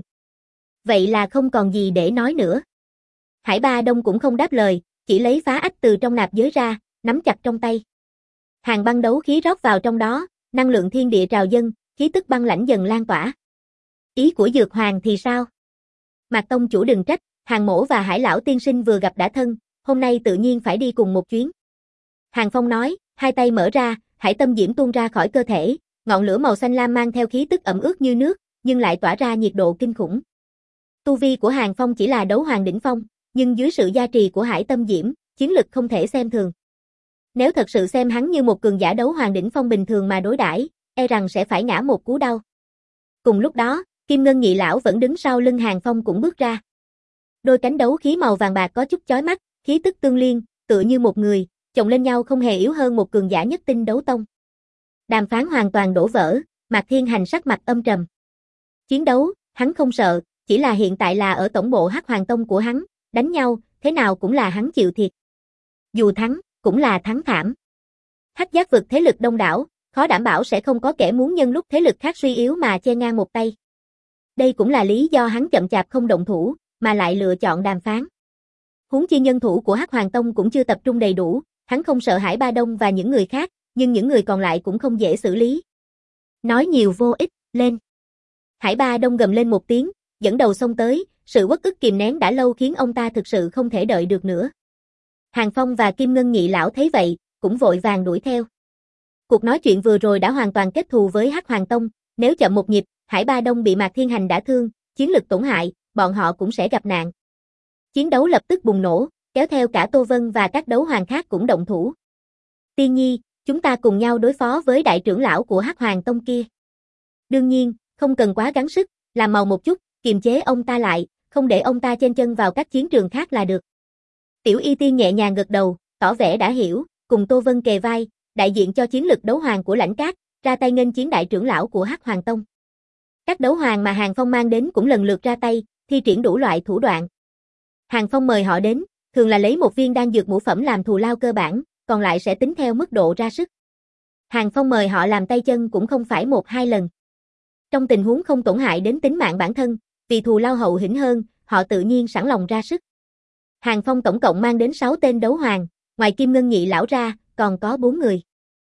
Vậy là không còn gì để nói nữa. Hải Ba Đông cũng không đáp lời, chỉ lấy phá ách từ trong nạp giới ra, nắm chặt trong tay. Hàng băng đấu khí rót vào trong đó, năng lượng thiên địa trào dâng, khí tức băng lãnh dần lan tỏa. Ý của Dược Hoàng thì sao? Mạc Tông chủ đừng trách, Hàng mỗ và Hải lão tiên sinh vừa gặp đã thân, hôm nay tự nhiên phải đi cùng một chuyến. Hàng Phong nói, hai tay mở ra, hải tâm diễm tuôn ra khỏi cơ thể, ngọn lửa màu xanh lam mang theo khí tức ẩm ướt như nước, nhưng lại tỏa ra nhiệt độ kinh khủng. Tu vi của Hàng Phong chỉ là đấu hoàng đỉnh phong, nhưng dưới sự gia trì của hải tâm diễm, chiến lực không thể xem thường. Nếu thật sự xem hắn như một cường giả đấu hoàng đỉnh phong bình thường mà đối đãi, e rằng sẽ phải ngã một cú đau. Cùng lúc đó, Kim Ngân Nhị lão vẫn đứng sau lưng Hàng Phong cũng bước ra. Đôi cánh đấu khí màu vàng bạc có chút chói mắt, khí tức tương liên, tựa như một người, chồng lên nhau không hề yếu hơn một cường giả nhất tinh đấu tông. Đàm phán hoàn toàn đổ vỡ, Mạc Thiên Hành sắc mặt âm trầm. Chiến đấu, hắn không sợ, chỉ là hiện tại là ở tổng bộ Hắc Hoàng Tông của hắn, đánh nhau, thế nào cũng là hắn chịu thiệt. Dù thắng, cũng là thắng thảm. Hắc Giác vực thế lực đông đảo, khó đảm bảo sẽ không có kẻ muốn nhân lúc thế lực khác suy yếu mà che ngang một tay. Đây cũng là lý do hắn chậm chạp không động thủ, mà lại lựa chọn đàm phán. Huống chi nhân thủ của Hắc Hoàng Tông cũng chưa tập trung đầy đủ, hắn không sợ Hải Ba Đông và những người khác, nhưng những người còn lại cũng không dễ xử lý. Nói nhiều vô ích, lên. Hải Ba Đông gầm lên một tiếng, dẫn đầu xông tới, sự uất ức kìm nén đã lâu khiến ông ta thực sự không thể đợi được nữa. Hàng Phong và Kim Ngân Nhị lão thấy vậy, cũng vội vàng đuổi theo. Cuộc nói chuyện vừa rồi đã hoàn toàn kết thù với Hắc Hoàng Tông, nếu chậm một nhịp, Hải Ba Đông bị Mạc Thiên Hành đả thương, chiến lực tổn hại, bọn họ cũng sẽ gặp nạn. Chiến đấu lập tức bùng nổ, kéo theo cả Tô Vân và các đấu hoàng khác cũng động thủ. Tiên Nhi, chúng ta cùng nhau đối phó với đại trưởng lão của Hắc Hoàng Tông kia. Đương nhiên, không cần quá gắng sức, làm màu một chút, kiềm chế ông ta lại, không để ông ta chen chân vào các chiến trường khác là được. Tiểu Y Tiên nhẹ nhàng gật đầu, tỏ vẻ đã hiểu, cùng Tô Vân kề vai, đại diện cho chiến lực đấu hoàng của Lãnh Các, ra tay nghênh chiến đại trưởng lão của Hắc Hoàng Tông. Các đấu hoàng mà Hàng Phong mang đến cũng lần lượt ra tay, thi triển đủ loại thủ đoạn. Hàng Phong mời họ đến, thường là lấy một viên đan dược ngũ phẩm làm thù lao cơ bản, còn lại sẽ tính theo mức độ ra sức. Hàng Phong mời họ làm tay chân cũng không phải một hai lần. Trong tình huống không tổn hại đến tính mạng bản thân, vì thù lao hậu hĩnh hơn, họ tự nhiên sẵn lòng ra sức. Hàng Phong tổng cộng mang đến sáu tên đấu hoàng, ngoài Kim Ngân Nhị lão ra, còn có bốn người.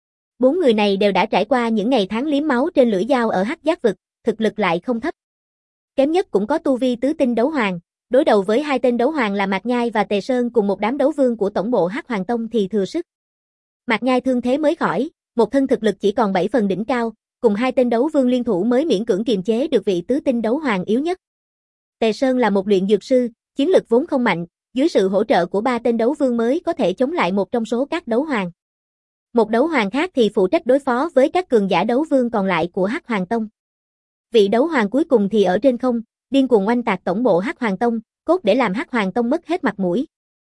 Bốn người này đều đã trải qua những ngày tháng liếm máu trên lưỡi dao ở Hắc Giác vực, thực lực lại không thấp. Kém nhất cũng có tu vi tứ tinh đấu hoàng, đối đầu với hai tên đấu hoàng là Mạc Nhai và Tề Sơn cùng một đám đấu vương của tổng bộ Hắc Hoàng Tông thì thừa sức. Mạc Nhai thương thế mới khỏi, một thân thực lực chỉ còn bảy phần đỉnh cao, cùng hai tên đấu vương liên thủ mới miễn cưỡng kiềm chế được vị tứ tinh đấu hoàng yếu nhất. Tề Sơn là một luyện dược sư, chiến lực vốn không mạnh, dưới sự hỗ trợ của ba tên đấu vương mới có thể chống lại một trong số các đấu hoàng. Một đấu hoàng khác thì phụ trách đối phó với các cường giả đấu vương còn lại của Hắc Hoàng Tông. Vị đấu hoàng cuối cùng thì ở trên không, điên cuồng oanh tạc tổng bộ Hắc Hoàng Tông, cốt để làm Hắc Hoàng Tông mất hết mặt mũi.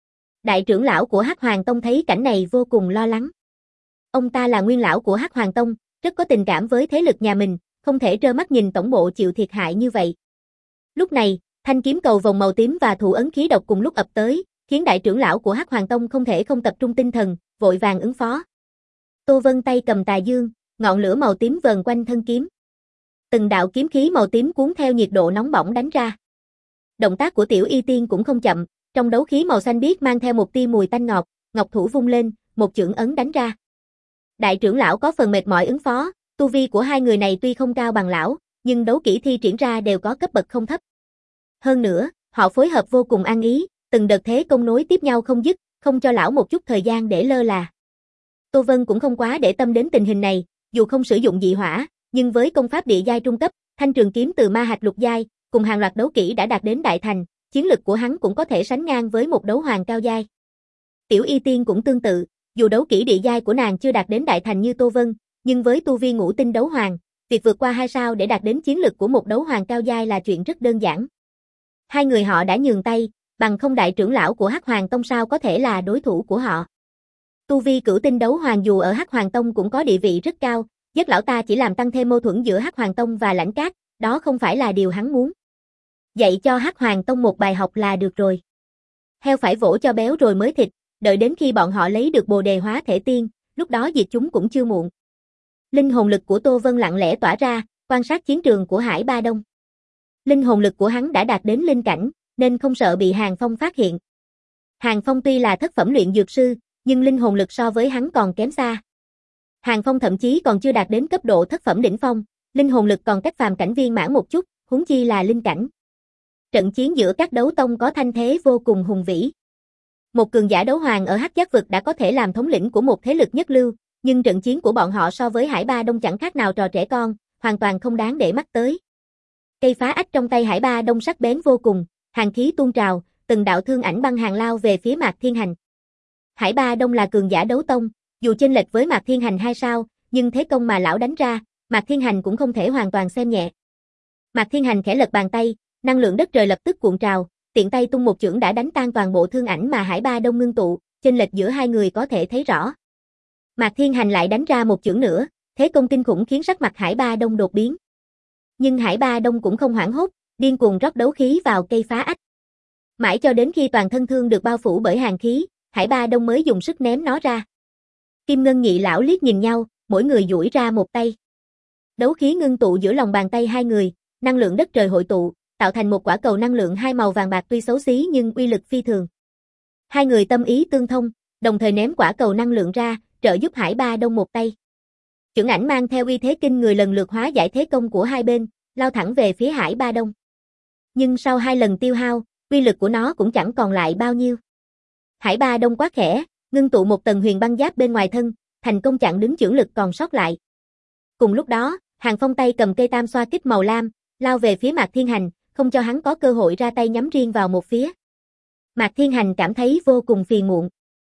Đại trưởng lão của Hắc Hoàng Tông thấy cảnh này vô cùng lo lắng. Ông ta là nguyên lão của Hắc Hoàng Tông, rất có tình cảm với thế lực nhà mình, không thể trơ mắt nhìn tổng bộ chịu thiệt hại như vậy. Lúc này, thanh kiếm cầu vòng màu tím và thủ ấn khí độc cùng lúc ập tới, khiến đại trưởng lão của Hắc Hoàng Tông không thể không tập trung tinh thần, vội vàng ứng phó. Tô Vân tay cầm tà dương, ngọn lửa màu tím vờn quanh thân kiếm. Từng đạo kiếm khí màu tím cuốn theo nhiệt độ nóng bỏng đánh ra. Động tác của Tiểu Y Tiên cũng không chậm, trong đấu khí màu xanh biếc mang theo một tia mùi tanh ngọt, ngọc thủ vung lên, một chưởng ấn đánh ra. Đại trưởng lão có phần mệt mỏi ứng phó, tu vi của hai người này tuy không cao bằng lão, nhưng đấu kỹ thi triển ra đều có cấp bậc không thấp. Hơn nữa, họ phối hợp vô cùng ăn ý, từng đợt thế công nối tiếp nhau không dứt, không cho lão một chút thời gian để lơ là. Tô Vân cũng không quá để tâm đến tình hình này, dù không sử dụng dị hỏa, nhưng với công pháp địa giai trung cấp, thanh trường kiếm từ ma hạch lục giai, cùng hàng loạt đấu kỹ đã đạt đến đại thành, chiến lực của hắn cũng có thể sánh ngang với một đấu hoàng cao giai. Tiểu Y Tiên cũng tương tự, dù đấu kỹ địa giai của nàng chưa đạt đến đại thành như Tô Vân, nhưng với tu vi ngũ tinh đấu hoàng, việc vượt qua hai sao để đạt đến chiến lực của một đấu hoàng cao giai là chuyện rất đơn giản. Hai người họ đã nhường tay, bằng không đại trưởng lão của Hắc Hoàng Tông sao có thể là đối thủ của họ. Tu vi cửu tinh đấu hoàng dù ở Hắc Hoàng Tông cũng có địa vị rất cao, giết lão ta chỉ làm tăng thêm mâu thuẫn giữa Hắc Hoàng Tông và Lãnh Cát, đó không phải là điều hắn muốn. Dạy cho Hắc Hoàng Tông một bài học là được rồi. Heo phải vỗ cho béo rồi mới thịt, đợi đến khi bọn họ lấy được Bồ Đề Hóa Thể Tiên, lúc đó diệt chúng cũng chưa muộn. Linh hồn lực của Tô Vân lặng lẽ tỏa ra, quan sát chiến trường của Hải Ba Đông. Linh hồn lực của hắn đã đạt đến linh cảnh, nên không sợ bị Hàng Phong phát hiện. Hàng Phong tuy là thất phẩm luyện dược sư, nhưng linh hồn lực so với hắn còn kém xa. Hàng Phong thậm chí còn chưa đạt đến cấp độ thất phẩm đỉnh phong, linh hồn lực còn cách phàm cảnh viên mãn một chút, huống chi là linh cảnh. Trận chiến giữa các đấu tông có thanh thế vô cùng hùng vĩ. Một cường giả đấu hoàng ở Hắc Giác vực đã có thể làm thống lĩnh của một thế lực nhất lưu, nhưng trận chiến của bọn họ so với Hải Ba Đông chẳng khác nào trò trẻ con, hoàn toàn không đáng để mắt tới. Cây phá ách trong tay Hải Ba Đông sắc bén vô cùng, hàn khí tuôn trào, từng đạo thương ảnh băng hàng lao về phía Mạc Thiên Hành. Hải Ba Đông là cường giả đấu tông, dù chênh lệch với Mạc Thiên Hành hai sao, nhưng thế công mà lão đánh ra, Mạc Thiên Hành cũng không thể hoàn toàn xem nhẹ. Mạc Thiên Hành khẽ lật bàn tay, năng lượng đất trời lập tức cuộn trào, tiện tay tung một chưởng đã đánh tan toàn bộ thương ảnh mà Hải Ba Đông ngưng tụ, chênh lệch giữa hai người có thể thấy rõ. Mạc Thiên Hành lại đánh ra một chưởng nữa, thế công kinh khủng khiến sắc mặt Hải Ba Đông đột biến. Nhưng Hải Ba Đông cũng không hoảng hốt, điên cuồng rót đấu khí vào cây phá ách. Mãi cho đến khi toàn thân thương được bao phủ bởi hàn khí, Hải Ba Đông mới dùng sức ném nó ra. Kim Ngân Nhị lão liếc nhìn nhau, mỗi người duỗi ra một tay. Đấu khí ngưng tụ giữa lòng bàn tay hai người, năng lượng đất trời hội tụ, tạo thành một quả cầu năng lượng hai màu vàng bạc tuy xấu xí nhưng uy lực phi thường. Hai người tâm ý tương thông, đồng thời ném quả cầu năng lượng ra, trợ giúp Hải Ba Đông một tay. Chưởng ảnh mang theo uy thế kinh người lần lượt hóa giải thế công của hai bên, lao thẳng về phía Hải Ba Đông. Nhưng sau hai lần tiêu hao, uy lực của nó cũng chẳng còn lại bao nhiêu. Hải Ba Đông quá khẽ, ngưng tụ một tầng huyền băng giáp bên ngoài thân, thành công chặn đứng chưởng lực còn sót lại. Cùng lúc đó, Hàng Phong tay cầm cây tam xoa kích màu lam, lao về phía Mạc Thiên Hành, không cho hắn có cơ hội ra tay nhắm riêng vào một phía. Mạc Thiên Hành cảm thấy vô cùng phiền muộn.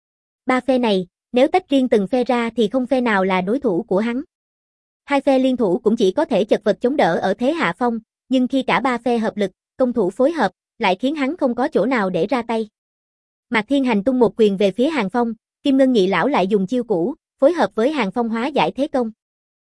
Ba phe này, nếu tách riêng từng phe ra thì không phe nào là đối thủ của hắn. Hai phe liên thủ cũng chỉ có thể chật vật chống đỡ ở thế hạ phong, nhưng khi cả ba phe hợp lực, công thủ phối hợp, lại khiến hắn không có chỗ nào để ra tay. Mạc Thiên Hành tung một quyền về phía Hàng Phong, Kim Ngân Nhị lão lại dùng chiêu cũ, phối hợp với Hàng Phong hóa giải thế công.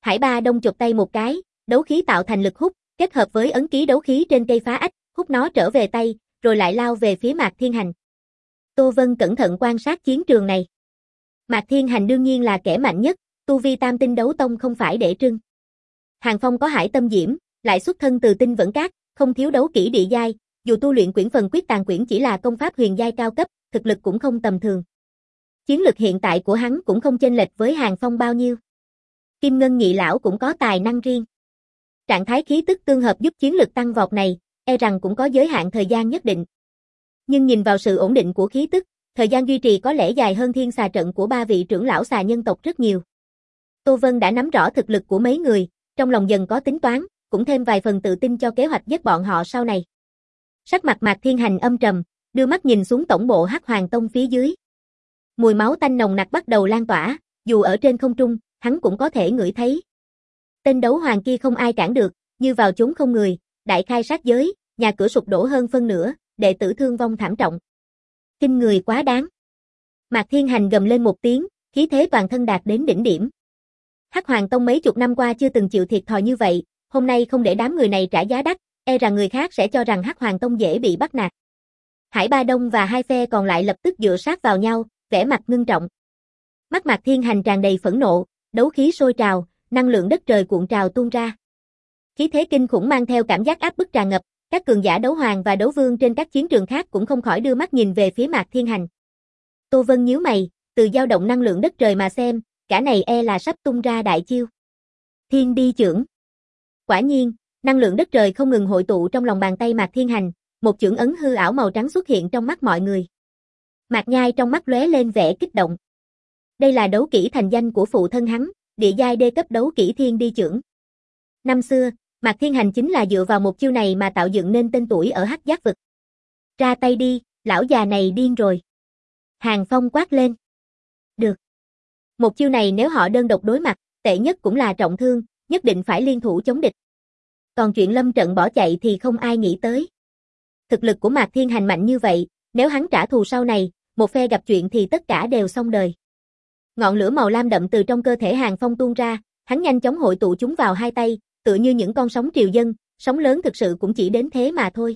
Hải Ba Đông chụp tay một cái, đấu khí tạo thành lực hút, kết hợp với ấn ký đấu khí trên cây phá ách, hút nó trở về tay, rồi lại lao về phía Mạc Thiên Hành. Tô Vân cẩn thận quan sát chiến trường này. Mạc Thiên Hành đương nhiên là kẻ mạnh nhất, tu vi tam tinh đấu tông không phải để trưng. Hàng Phong có hải tâm diễm, lại xuất thân từ tinh vẫn cát, không thiếu đấu kỹ địa giai, dù tu luyện quyển phần quyết tàn quyển chỉ là công pháp huyền giai cao cấp, thực lực cũng không tầm thường. Chiến lực hiện tại của hắn cũng không chênh lệch với Hàng Phong bao nhiêu. Kim Ngân Nhị lão cũng có tài năng riêng. Trạng thái khí tức tương hợp giúp chiến lực tăng vọt này, e rằng cũng có giới hạn thời gian nhất định. Nhưng nhìn vào sự ổn định của khí tức, thời gian duy trì có lẽ dài hơn thiên xà trận của ba vị trưởng lão xà nhân tộc rất nhiều. Tô Vân đã nắm rõ thực lực của mấy người, trong lòng dần có tính toán, cũng thêm vài phần tự tin cho kế hoạch giết bọn họ sau này. Sắc mặt Mạc Thiên Hành âm trầm, đưa mắt nhìn xuống tổng bộ Hắc Hoàng Tông phía dưới. Mùi máu tanh nồng nặc bắt đầu lan tỏa, dù ở trên không trung, hắn cũng có thể ngửi thấy. Tên đấu hoàng kia không ai cản được, như vào chốn không người, đại khai sát giới, nhà cửa sụp đổ hơn phân nửa, đệ tử thương vong thảm trọng. Kinh người quá đáng. Mạc Thiên Hành gầm lên một tiếng, khí thế toàn thân đạt đến đỉnh điểm. Hắc Hoàng Tông mấy chục năm qua chưa từng chịu thiệt thòi như vậy, hôm nay không để đám người này trả giá đắt, e rằng người khác sẽ cho rằng Hắc Hoàng Tông dễ bị bắt nạt. Hải Ba Đông và hai phe còn lại lập tức dựa sát vào nhau, vẻ mặt ngưng trọng. Mắt Mạc Thiên Hành tràn đầy phẫn nộ, đấu khí sôi trào, năng lượng đất trời cuộn trào tuôn ra. Khí thế kinh khủng mang theo cảm giác áp bức tràn ngập, các cường giả đấu hoàng và đấu vương trên các chiến trường khác cũng không khỏi đưa mắt nhìn về phía Mạc Thiên Hành. Tô Vân nhíu mày, từ dao động năng lượng đất trời mà xem, cả này e là sắp tung ra đại chiêu. Thiên đi chưởng. Quả nhiên, năng lượng đất trời không ngừng hội tụ trong lòng bàn tay Mạc Thiên Hành, một chưởng ấn hư ảo màu trắng xuất hiện trong mắt mọi người. Mạc Nhai trong mắt lóe lên vẻ kích động. Đây là đấu kỹ thành danh của phụ thân hắn, địa giai đê cấp đấu kỹ thiên đi chưởng. Năm xưa, Mạc Thiên Hành chính là dựa vào một chiêu này mà tạo dựng nên tên tuổi ở Hắc Giác vực. Ra tay đi, lão già này điên rồi. Hàng Phong quát lên. Được. Một chiêu này nếu họ đơn độc đối mặt, tệ nhất cũng là trọng thương, nhất định phải liên thủ chống địch. Còn chuyện lâm trận bỏ chạy thì không ai nghĩ tới. Thực lực của Mạc Thiên Hành mạnh như vậy, nếu hắn trả thù sau này, một phe gặp chuyện thì tất cả đều xong đời. Ngọn lửa màu lam đậm từ trong cơ thể Hàng Phong tuôn ra, hắn nhanh chóng hội tụ chúng vào hai tay, tựa như những con sóng triều dân, sóng lớn thực sự cũng chỉ đến thế mà thôi.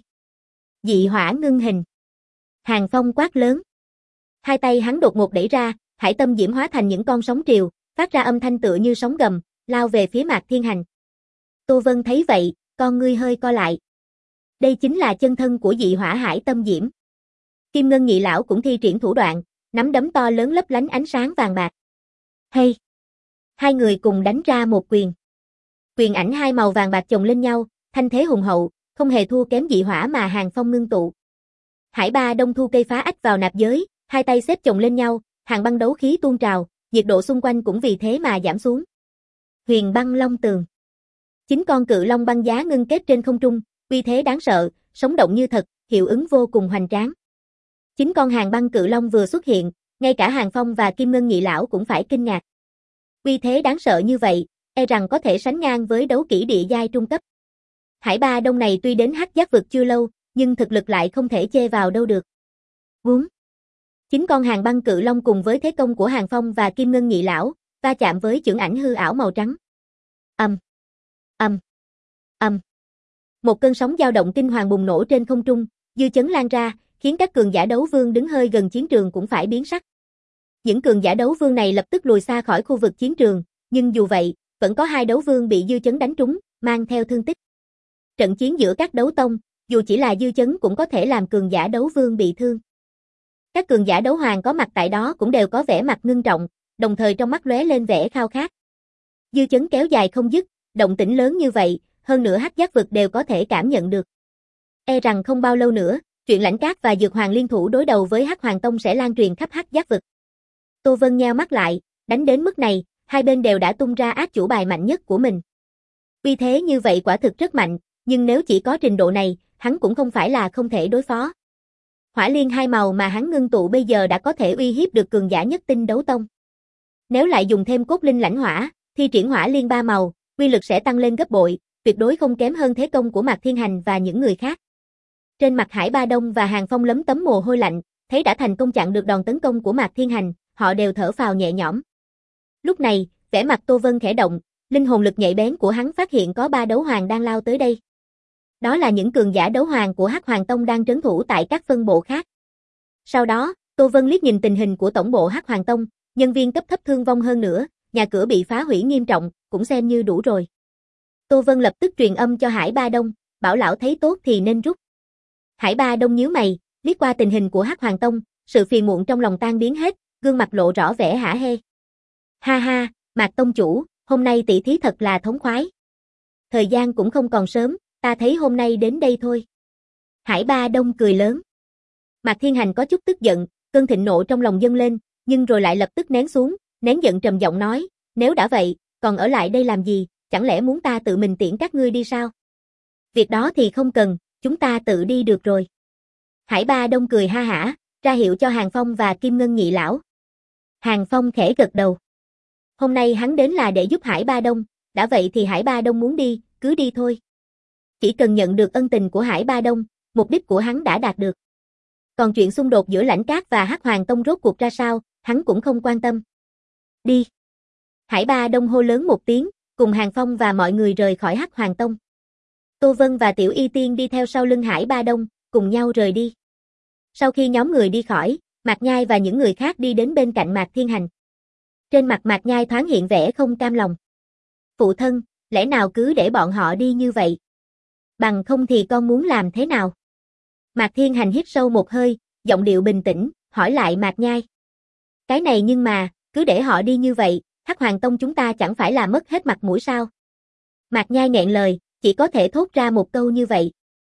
Dị hỏa ngưng hình. Hàng Phong quát lớn. Hai tay hắn đột ngột đẩy ra, hải tâm diễm hóa thành những con sóng triều, phát ra âm thanh tựa như sóng gầm, lao về phía Mạc Thiên Hành. Tô Vân thấy vậy, con ngươi hơi co lại. Đây chính là chân thân của dị hỏa hải tâm diễm. Kim Ngân Nhị lão cũng thi triển thủ đoạn, nắm đấm to lớn lấp lánh ánh sáng vàng bạc. Hay! Hai người cùng đánh ra một quyền. Quyền ảnh hai màu vàng bạc chồng lên nhau, thanh thế hùng hậu, không hề thua kém dị hỏa mà Hàng Phong ngưng tụ. Hải Ba Đông thu cây phá ách vào nạp giới, hai tay xếp chồng lên nhau, hàng băng đấu khí tuôn trào, nhiệt độ xung quanh cũng vì thế mà giảm xuống. Huyền băng long tường. Chính con cự long băng giá ngưng kết trên không trung, uy thế đáng sợ, sống động như thật, hiệu ứng vô cùng hoành tráng. Chính con hàng băng cự long vừa xuất hiện, ngay cả Hàng Phong và Kim Ngân Nhị lão cũng phải kinh ngạc. Uy thế đáng sợ như vậy, e rằng có thể sánh ngang với đấu kỹ địa giai trung cấp. Hải Ba Đông này tuy đến Hắc Giác vực chưa lâu, nhưng thực lực lại không thể chê vào đâu được. Vúng. Chính con hàng băng cự long cùng với thế công của Hàng Phong và Kim Ngân Nhị lão, va chạm với chưởng ảnh hư ảo màu trắng. Ầm, ầm, ầm. Một cơn sóng dao động kinh hoàng bùng nổ trên không trung, dư chấn lan ra, khiến các cường giả đấu vương đứng hơi gần chiến trường cũng phải biến sắc. Những cường giả đấu vương này lập tức lùi xa khỏi khu vực chiến trường, nhưng dù vậy, vẫn có hai đấu vương bị dư chấn đánh trúng, mang theo thương tích. Trận chiến giữa các đấu tông, dù chỉ là dư chấn cũng có thể làm cường giả đấu vương bị thương. Các cường giả đấu hoàng có mặt tại đó cũng đều có vẻ mặt ngưng trọng, đồng thời trong mắt lóe lên vẻ khao khát. Dư chấn kéo dài không dứt, động tĩnh lớn như vậy, hơn nữa Hắc Giác vực đều có thể cảm nhận được. E rằng không bao lâu nữa, chuyện Lãnh Cát và Dược Hoàng liên thủ đối đầu với Hắc Hoàng Tông sẽ lan truyền khắp Hắc Giác vực. Tô Vân nheo mắt lại, đánh đến mức này, hai bên đều đã tung ra át chủ bài mạnh nhất của mình. Uy thế như vậy quả thực rất mạnh, nhưng nếu chỉ có trình độ này, hắn cũng không phải là không thể đối phó. Hỏa liên hai màu mà hắn ngưng tụ bây giờ đã có thể uy hiếp được cường giả nhất tinh đấu tông. Nếu lại dùng thêm cốt linh lãnh hỏa, thi triển hỏa liên ba màu, uy lực sẽ tăng lên gấp bội, tuyệt đối không kém hơn thế công của Mạc Thiên Hành và những người khác. Trên mặt Hải Ba Đông và Hàng Phong lấm tấm mồ hôi lạnh, thấy đã thành công chặn được đòn tấn công của Mạc Thiên Hành, họ đều thở phào nhẹ nhõm. Lúc này, vẻ mặt Tô Vân khẽ động, linh hồn lực nhạy bén của hắn phát hiện có ba đấu hoàng đang lao tới đây. Đó là những cường giả đấu hoàng của Hắc Hoàng Tông đang trấn thủ tại các phân bộ khác. Sau đó, Tô Vân liếc nhìn tình hình của tổng bộ Hắc Hoàng Tông, nhân viên cấp thấp thương vong hơn nữa, nhà cửa bị phá hủy nghiêm trọng, cũng xem như đủ rồi. Tô Vân lập tức truyền âm cho Hải Ba Đông, bảo lão thấy tốt thì nên rút. Hải Ba Đông nhíu mày, liếc qua tình hình của Hắc Hoàng Tông, sự phiền muộn trong lòng tan biến hết, gương mặt lộ rõ vẻ hả hê. Ha ha, Mạc tông chủ, hôm nay tỷ thí thật là thống khoái. Thời gian cũng không còn sớm, ta thấy hôm nay đến đây thôi. Hải Ba Đông cười lớn. Mạc Thiên Hành có chút tức giận, cơn thịnh nộ trong lòng dâng lên, nhưng rồi lại lập tức nén xuống, nén giận trầm giọng nói, nếu đã vậy, còn ở lại đây làm gì, chẳng lẽ muốn ta tự mình tiễn các ngươi đi sao? Việc đó thì không cần, chúng ta tự đi được rồi. Hải Ba Đông cười ha hả, ra hiệu cho Hàng Phong và Kim Ngân nhị lão. Hàng Phong khẽ gật đầu. Hôm nay hắn đến là để giúp Hải Ba Đông, đã vậy thì Hải Ba Đông muốn đi, cứ đi thôi. Chỉ cần nhận được ân tình của Hải Ba Đông, mục đích của hắn đã đạt được. Còn chuyện xung đột giữa Lãnh Cát và Hắc Hoàng Tông rốt cuộc ra sao, hắn cũng không quan tâm. Đi. Hải Ba Đông hô lớn một tiếng, cùng Hàng Phong và mọi người rời khỏi Hắc Hoàng Tông. Tô Vân và Tiểu Y Tiên đi theo sau lưng Hải Ba Đông, cùng nhau rời đi. Sau khi nhóm người đi khỏi, Mạc Nhai và những người khác đi đến bên cạnh Mạc Thiên Hành. Trên mặt Mạc Nhai thoáng hiện vẻ không cam lòng. Phụ thân, lẽ nào cứ để bọn họ đi như vậy? Bằng không thì con muốn làm thế nào? Mạc Thiên Hành hít sâu một hơi, giọng điệu bình tĩnh, hỏi lại Mạc Nhai. Cái này nhưng mà, cứ để họ đi như vậy, Hắc Hoàng Tông chúng ta chẳng phải là mất hết mặt mũi sao? Mạc Nhai nghẹn lời, chỉ có thể thốt ra một câu như vậy.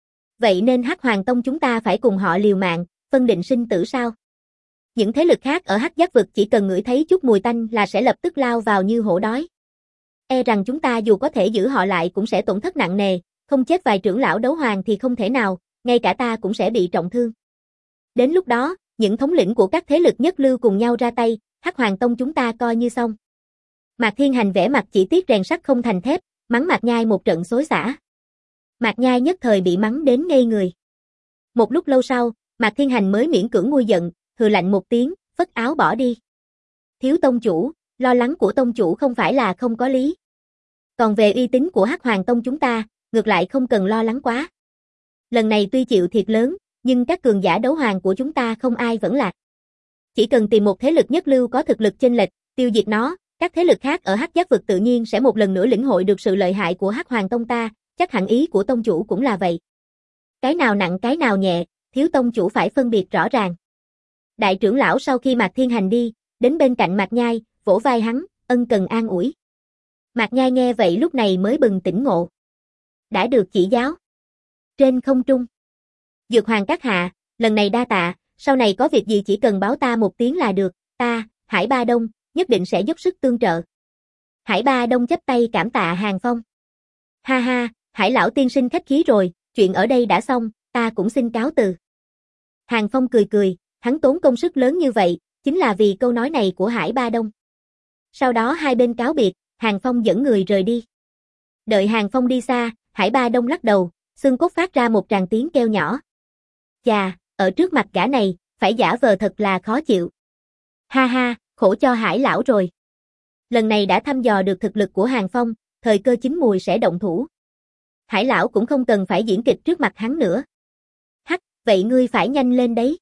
Vậy nên Hắc Hoàng Tông chúng ta phải cùng họ liều mạng, phân định sinh tử sao? Những thế lực khác ở Hắc Giác vực chỉ cần ngửi thấy chút mùi tanh là sẽ lập tức lao vào như hổ đói. E rằng chúng ta dù có thể giữ họ lại cũng sẽ tổn thất nặng nề, không chết vài trưởng lão đấu hoàng thì không thể nào, ngay cả ta cũng sẽ bị trọng thương. Đến lúc đó, những thống lĩnh của các thế lực nhất lưu cùng nhau ra tay, Hắc Hoàng Tông chúng ta coi như xong. Mạc Thiên Hành vẽ mặt chỉ tiếc rèn sắt không thành thép, mắng Mạc Nhai một trận xối xả. Mạc Nhai nhất thời bị mắng đến ngây người. Một lúc lâu sau, Mạc Thiên Hành mới miễn cưỡng nguôi giận, hừ lạnh một tiếng, phất áo bỏ đi. Thiếu tông chủ, lo lắng của tông chủ không phải là không có lý. Còn về uy tín của Hắc Hoàng Tông chúng ta, ngược lại không cần lo lắng quá. Lần này tuy chịu thiệt lớn, nhưng các cường giả đấu hoàng của chúng ta không ai vẫn lạc. Chỉ cần tìm một thế lực nhất lưu có thực lực chênh lệch, tiêu diệt nó, các thế lực khác ở Hắc Giác vực tự nhiên sẽ một lần nữa lĩnh hội được sự lợi hại của Hắc Hoàng Tông ta, chắc hẳn ý của tông chủ cũng là vậy. Cái nào nặng cái nào nhẹ, thiếu tông chủ phải phân biệt rõ ràng. Đại trưởng lão sau khi Mạc Thiên Hành đi, đến bên cạnh Mạc Nhai, vỗ vai hắn, ân cần an ủi. Mạc Nhai nghe vậy lúc này mới bừng tỉnh ngộ. Đã được chỉ giáo. Trên không trung. Dược Hoàng các hạ, lần này đa tạ, sau này có việc gì chỉ cần báo ta một tiếng là được, ta, Hải Ba Đông, nhất định sẽ dốc sức tương trợ. Hải Ba Đông chắp tay cảm tạ Hàng Phong. Ha ha, Hải lão tiên sinh khách khí rồi, chuyện ở đây đã xong, ta cũng xin cáo từ. Hàng Phong cười cười, hắn tốn công sức lớn như vậy, chính là vì câu nói này của Hải Ba Đông. Sau đó hai bên cáo biệt, Hàng Phong dẫn người rời đi. Đợi Hàng Phong đi xa, Hải Ba Đông lắc đầu, xương cốt phát ra một tràng tiếng kêu nhỏ. Chà, ở trước mặt gã này, phải giả vờ thật là khó chịu. Ha ha, khổ cho Hải lão rồi. Lần này đã thăm dò được thực lực của Hàng Phong, thời cơ chín mùi sẽ động thủ. Hải lão cũng không cần phải diễn kịch trước mặt hắn nữa. Hắc, vậy ngươi phải nhanh lên đấy.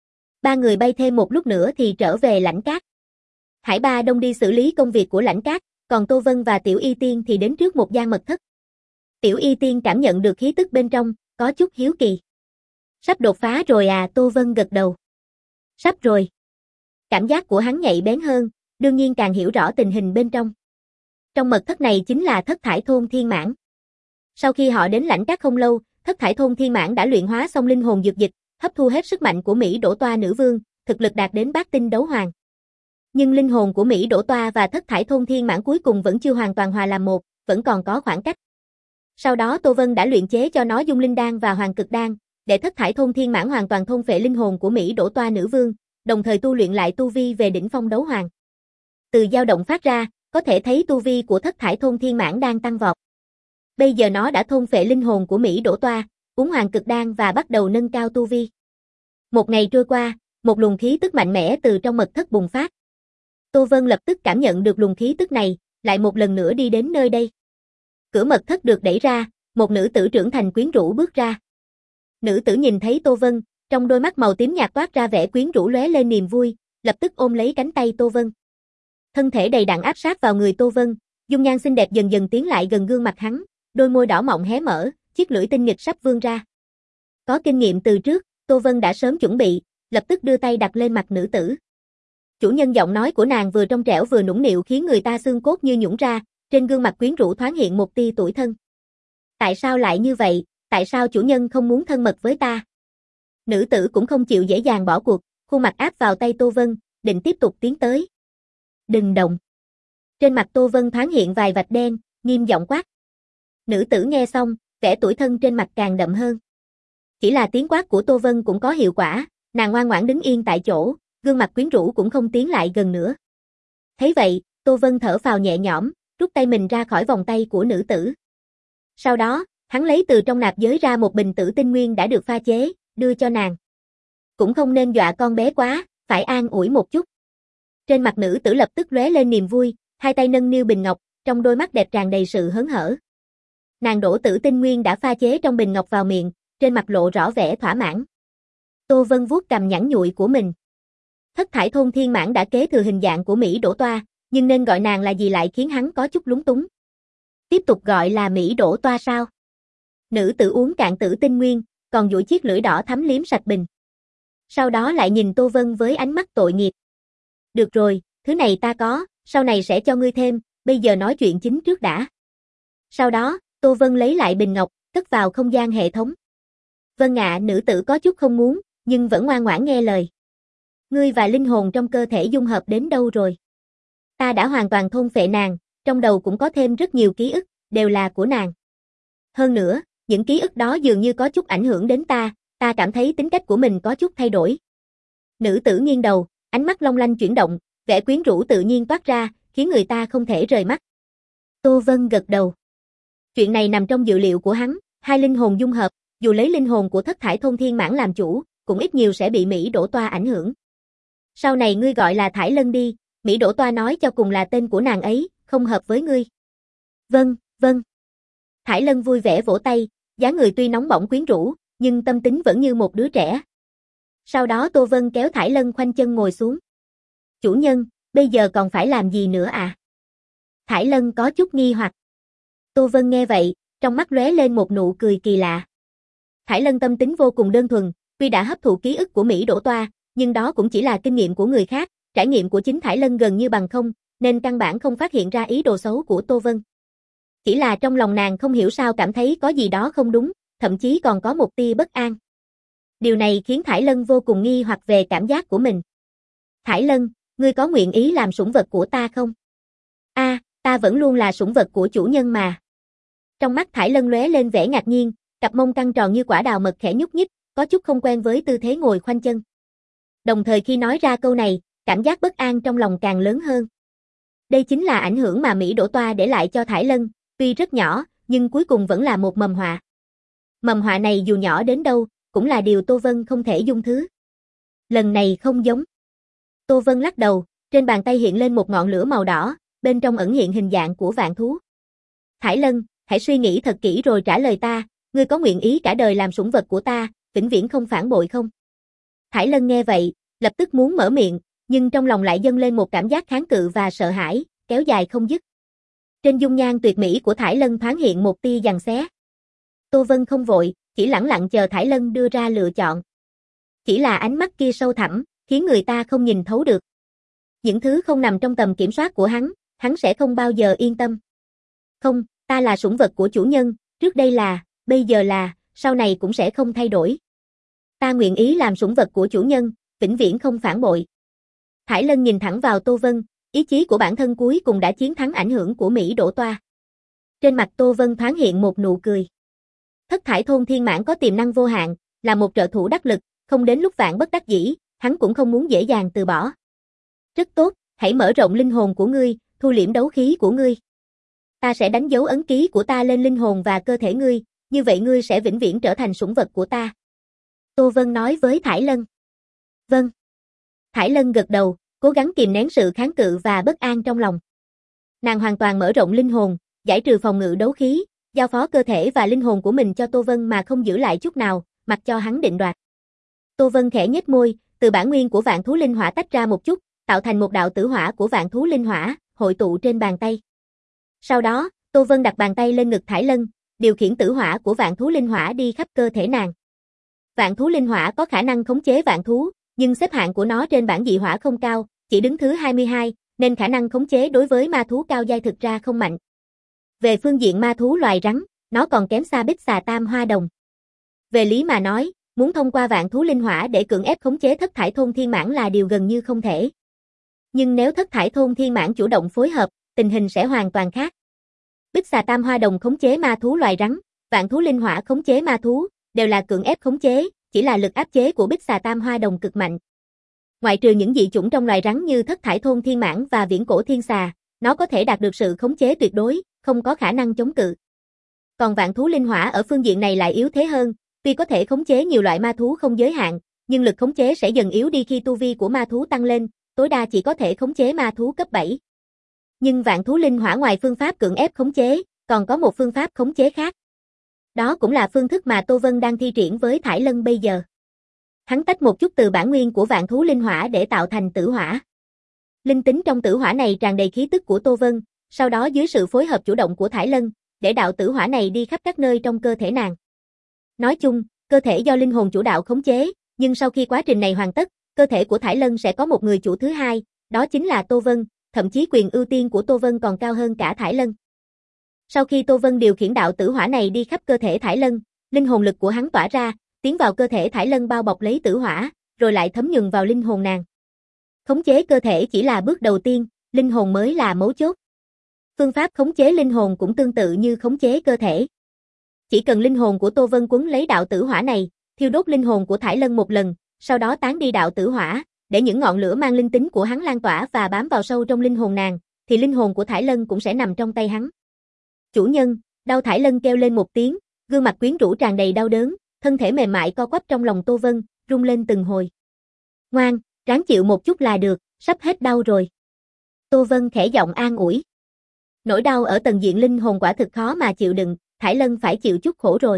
Ba người bay thêm một lúc nữa thì trở về Lãnh Cát. Hải Ba Đông đi xử lý công việc của Lãnh Cát, còn Tô Vân và Tiểu Y Tiên thì đến trước một gian mật thất. Tiểu Y Tiên cảm nhận được khí tức bên trong, có chút hiếu kỳ. Sắp đột phá rồi à? Tô Vân gật đầu. Sắp rồi. Cảm giác của hắn nhạy bén hơn, đương nhiên càng hiểu rõ tình hình bên trong. Trong mật thất này chính là Thất Thải Thôn Thiên Mãn. Sau khi họ đến Lãnh Cát không lâu, Thất Thải Thôn Thiên Mãn đã luyện hóa xong linh hồn dược dịch, hấp thu hết sức mạnh của Mỹ Đỗ Toa nữ vương, thực lực đạt đến bát tinh đấu hoàng. Nhưng linh hồn của Mỹ Đỗ Toa và Thất Thải Thôn Thiên Mãn cuối cùng vẫn chưa hoàn toàn hòa làm một, vẫn còn có khoảng cách. Sau đó Tô Vân đã luyện chế cho nó Dung Linh Đan và Hoàng Cực Đan, để Thất Thải Thôn Thiên Mãn hoàn toàn thôn phệ linh hồn của Mỹ Đỗ Toa nữ vương, đồng thời tu luyện lại tu vi về đỉnh phong đấu hoàng. Từ dao động phát ra, có thể thấy tu vi của Thất Thải Thôn Thiên Mãn đang tăng vọt. Bây giờ nó đã thôn phệ linh hồn của Mỹ Đỗ Toa, uống Hoàng Cực Đan và bắt đầu nâng cao tu vi. Một ngày trôi qua, một luồng khí tức mạnh mẽ từ trong mật thất bùng phát. Tô Vân lập tức cảm nhận được luồng khí tức này, lại một lần nữa đi đến nơi đây. Cửa mật thất được đẩy ra, một nữ tử trưởng thành quyến rũ bước ra. Nữ tử nhìn thấy Tô Vân, trong đôi mắt màu tím nhạt toát ra vẻ quyến rũ lóe lên niềm vui, lập tức ôm lấy cánh tay Tô Vân. Thân thể đầy đặn áp sát vào người Tô Vân, dung nhan xinh đẹp dần dần tiến lại gần gương mặt hắn, đôi môi đỏ mọng hé mở, chiếc lưỡi tinh nghịch sắp vươn ra. Có kinh nghiệm từ trước, Tô Vân đã sớm chuẩn bị, lập tức đưa tay đặt lên mặt nữ tử. Chủ nhân giọng nói của nàng vừa trong trẻo vừa nũng nịu khiến người ta xương cốt như nhũn ra, trên gương mặt quyến rũ thoáng hiện một tia tủi thân. Tại sao lại như vậy, tại sao chủ nhân không muốn thân mật với ta? Nữ tử cũng không chịu dễ dàng bỏ cuộc, khuôn mặt áp vào tay Tô Vân, định tiếp tục tiến tới. Đừng động. Trên mặt Tô Vân thoáng hiện vài vạch đen, nghiêm giọng quát. Nữ tử nghe xong, vẻ tủi thân trên mặt càng đậm hơn. Chỉ là tiếng quát của Tô Vân cũng có hiệu quả, nàng ngoan ngoãn đứng yên tại chỗ, gương mặt quyến rũ cũng không tiến lại gần nữa. Thấy vậy, Tô Vân thở phào nhẹ nhõm, rút tay mình ra khỏi vòng tay của nữ tử. Sau đó, hắn lấy từ trong nạp giới ra một bình tử tinh nguyên đã được pha chế, đưa cho nàng. Cũng không nên dọa con bé quá, phải an ủi một chút. Trên mặt nữ tử lập tức lóe lên niềm vui, hai tay nâng niu bình ngọc, trong đôi mắt đẹp tràn đầy sự hớn hở. Nàng đổ tử tinh nguyên đã pha chế trong bình ngọc vào miệng, trên mặt lộ rõ vẻ thỏa mãn. Tô Vân vuốt cằm nhẵn nhụi của mình. Thất thải thôn thiên mãn đã kế thừa hình dạng của Mỹ Đỗ Toa, nhưng nên gọi nàng là gì lại khiến hắn có chút lúng túng. Tiếp tục gọi là Mỹ Đỗ Toa sao? Nữ tử uống cạn tử tinh nguyên, còn duỗi chiếc lưỡi đỏ thắm liếm sạch bình. Sau đó lại nhìn Tô Vân với ánh mắt tội nghiệp. Được rồi, thứ này ta có, sau này sẽ cho ngươi thêm, bây giờ nói chuyện chính trước đã. Sau đó, Tô Vân lấy lại bình ngọc, cất vào không gian hệ thống. Vân ạ, nữ tử có chút không muốn, nhưng vẫn ngoan ngoãn nghe lời. Ngươi và linh hồn trong cơ thể dung hợp đến đâu rồi? Ta đã hoàn toàn thôn phệ nàng, trong đầu cũng có thêm rất nhiều ký ức, đều là của nàng. Hơn nữa, những ký ức đó dường như có chút ảnh hưởng đến ta, ta cảm thấy tính cách của mình có chút thay đổi. Nữ tử nghiêng đầu, ánh mắt long lanh chuyển động, vẻ quyến rũ tự nhiên toát ra, khiến người ta không thể rời mắt. Tô Vân gật đầu. Chuyện này nằm trong dự liệu của hắn, hai linh hồn dung hợp, dù lấy linh hồn của thất thải thôn thiên mãn làm chủ, cũng ít nhiều sẽ bị Mỹ Đỗ Toa ảnh hưởng. Sau này ngươi gọi là Thải Lân đi, Mỹ Đỗ Toa nói cho cùng là tên của nàng ấy, không hợp với ngươi. Vâng, vâng. Thải Lân vui vẻ vỗ tay, dáng người tuy nóng bỏng quyến rũ, nhưng tâm tính vẫn như một đứa trẻ. Sau đó Tô Vân kéo Thải Lân khoanh chân ngồi xuống. Chủ nhân, bây giờ còn phải làm gì nữa à? Thải Lân có chút nghi hoặc. Tô Vân nghe vậy, trong mắt lóe lên một nụ cười kỳ lạ. Thải Lân tâm tính vô cùng đơn thuần, tuy đã hấp thụ ký ức của Mỹ Đỗ Toa, nhưng đó cũng chỉ là kinh nghiệm của người khác, trải nghiệm của chính Thải Lân gần như bằng không, nên căn bản không phát hiện ra ý đồ xấu của Tô Vân. Chỉ là trong lòng nàng không hiểu sao cảm thấy có gì đó không đúng, thậm chí còn có một tia bất an. Điều này khiến Thải Lân vô cùng nghi hoặc về cảm giác của mình. Thải Lân, ngươi có nguyện ý làm sủng vật của ta không? A, à, ta vẫn luôn là sủng vật của chủ nhân mà. Trong mắt Thải Lân lóe lên vẻ ngạc nhiên, cặp mông căng tròn như quả đào mật khẽ nhúc nhích, có chút không quen với tư thế ngồi khoanh chân. Đồng thời khi nói ra câu này, cảm giác bất an trong lòng càng lớn hơn. Đây chính là ảnh hưởng mà Mỹ Đỗ Toa để lại cho Thải Lân, tuy rất nhỏ, nhưng cuối cùng vẫn là một mầm họa. Mầm họa này dù nhỏ đến đâu, cũng là điều Tô Vân không thể dung thứ. Lần này không giống. Tô Vân lắc đầu, trên bàn tay hiện lên một ngọn lửa màu đỏ, bên trong ẩn hiện hình dạng của vạn thú. Thải Lân, hãy suy nghĩ thật kỹ rồi trả lời ta, ngươi có nguyện ý cả đời làm sủng vật của ta, vĩnh viễn không phản bội không? Thải Lân nghe vậy, lập tức muốn mở miệng, nhưng trong lòng lại dâng lên một cảm giác kháng cự và sợ hãi, kéo dài không dứt. Trên dung nhan tuyệt mỹ của Thải Lân thoáng hiện một tia giằng xé. Tô Vân không vội, chỉ lẳng lặng chờ Thải Lân đưa ra lựa chọn. Chỉ là ánh mắt kia sâu thẳm, khiến người ta không nhìn thấu được. Những thứ không nằm trong tầm kiểm soát của hắn, hắn sẽ không bao giờ yên tâm. Không, ta là sủng vật của chủ nhân, trước đây là, bây giờ là, sau này cũng sẽ không thay đổi. Ta nguyện ý làm sủng vật của chủ nhân, vĩnh viễn không phản bội. Thải Lân nhìn thẳng vào Tô Vân, ý chí của bản thân cuối cùng đã chiến thắng ảnh hưởng của Mỹ Đỗ Toa. Trên mặt Tô Vân thoáng hiện một nụ cười. Thất thải thôn thiên mãn có tiềm năng vô hạn, là một trợ thủ đắc lực, không đến lúc vạn bất đắc dĩ, hắn cũng không muốn dễ dàng từ bỏ. Rất tốt, hãy mở rộng linh hồn của ngươi, thu liễm đấu khí của ngươi. Ta sẽ đánh dấu ấn ký của ta lên linh hồn và cơ thể ngươi, như vậy ngươi sẽ vĩnh viễn trở thành sủng vật của ta. Tô Vân nói với Thải Lân. Vâng. Thải Lân gật đầu, cố gắng kìm nén sự kháng cự và bất an trong lòng. Nàng hoàn toàn mở rộng linh hồn, giải trừ phòng ngự đấu khí, giao phó cơ thể và linh hồn của mình cho Tô Vân mà không giữ lại chút nào, mặc cho hắn định đoạt. Tô Vân khẽ nhếch môi, từ bản nguyên của vạn thú linh hỏa tách ra một chút, tạo thành một đạo tử hỏa của vạn thú linh hỏa, hội tụ trên bàn tay. Sau đó, Tô Vân đặt bàn tay lên ngực Thải Lân, điều khiển tử hỏa của vạn thú linh hỏa đi khắp cơ thể nàng. Vạn thú linh hỏa có khả năng khống chế vạn thú, nhưng xếp hạng của nó trên bảng dị hỏa không cao, chỉ đứng thứ hai mươi hai, nên khả năng khống chế đối với ma thú cao giai thực ra không mạnh. Về phương diện ma thú loài rắn, nó còn kém xa Bích Xà Tam Hoa Đồng. Về lý mà nói, muốn thông qua vạn thú linh hỏa để cưỡng ép khống chế Thất Thải Thôn Thiên Mãng là điều gần như không thể. Nhưng nếu Thất Thải Thôn Thiên Mãng chủ động phối hợp, tình hình sẽ hoàn toàn khác. Bích Xà Tam Hoa Đồng khống chế ma thú loài rắn, vạn thú linh hỏa khống chế ma thú, đều là cưỡng ép khống chế, chỉ là lực áp chế của Bích Xà Tam Hoa Đồng cực mạnh. Ngoại trừ những dị chủng trong loài rắn như Thất Thải Thôn Thiên Mãng và Viễn Cổ Thiên Xà, nó có thể đạt được sự khống chế tuyệt đối, không có khả năng chống cự. Còn vạn thú linh hỏa ở phương diện này lại yếu thế hơn, tuy có thể khống chế nhiều loại ma thú không giới hạn, nhưng lực khống chế sẽ dần yếu đi khi tu vi của ma thú tăng lên, tối đa chỉ có thể khống chế ma thú cấp bảy. Nhưng vạn thú linh hỏa ngoài phương pháp cưỡng ép khống chế, còn có một phương pháp khống chế khác. Đó cũng là phương thức mà Tô Vân đang thi triển với Thải Lân bây giờ. Hắn tách một chút từ bản nguyên của vạn thú linh hỏa để tạo thành tử hỏa. Linh tính trong tử hỏa này tràn đầy khí tức của Tô Vân, sau đó dưới sự phối hợp chủ động của Thải Lân, để đạo tử hỏa này đi khắp các nơi trong cơ thể nàng. Nói chung, cơ thể do linh hồn chủ đạo khống chế, nhưng sau khi quá trình này hoàn tất, cơ thể của Thải Lân sẽ có một người chủ thứ hai, đó chính là Tô Vân, thậm chí quyền ưu tiên của Tô Vân còn cao hơn cả Thải Lân. Sau khi Tô Vân điều khiển đạo tử hỏa này đi khắp cơ thể Thải Lân, linh hồn lực của hắn tỏa ra, tiến vào cơ thể Thải Lân bao bọc lấy tử hỏa, rồi lại thấm nhuần vào linh hồn nàng. Khống chế cơ thể chỉ là bước đầu tiên, linh hồn mới là mấu chốt. Phương pháp khống chế linh hồn cũng tương tự như khống chế cơ thể. Chỉ cần linh hồn của Tô Vân quấn lấy đạo tử hỏa này, thiêu đốt linh hồn của Thải Lân một lần, sau đó tán đi đạo tử hỏa, để những ngọn lửa mang linh tính của hắn lan tỏa và bám vào sâu trong linh hồn nàng, thì linh hồn của Thải Lân cũng sẽ nằm trong tay hắn. Chủ nhân, đau. Thải Lân kêu lên một tiếng, gương mặt quyến rũ tràn đầy đau đớn, thân thể mềm mại co quắp trong lòng Tô Vân, rung lên từng hồi. Ngoan, ráng chịu một chút là được, sắp hết đau rồi. Tô Vân khẽ giọng an ủi. Nỗi đau ở tầng diện linh hồn quả thực khó mà chịu đựng, Thải Lân phải chịu chút khổ rồi.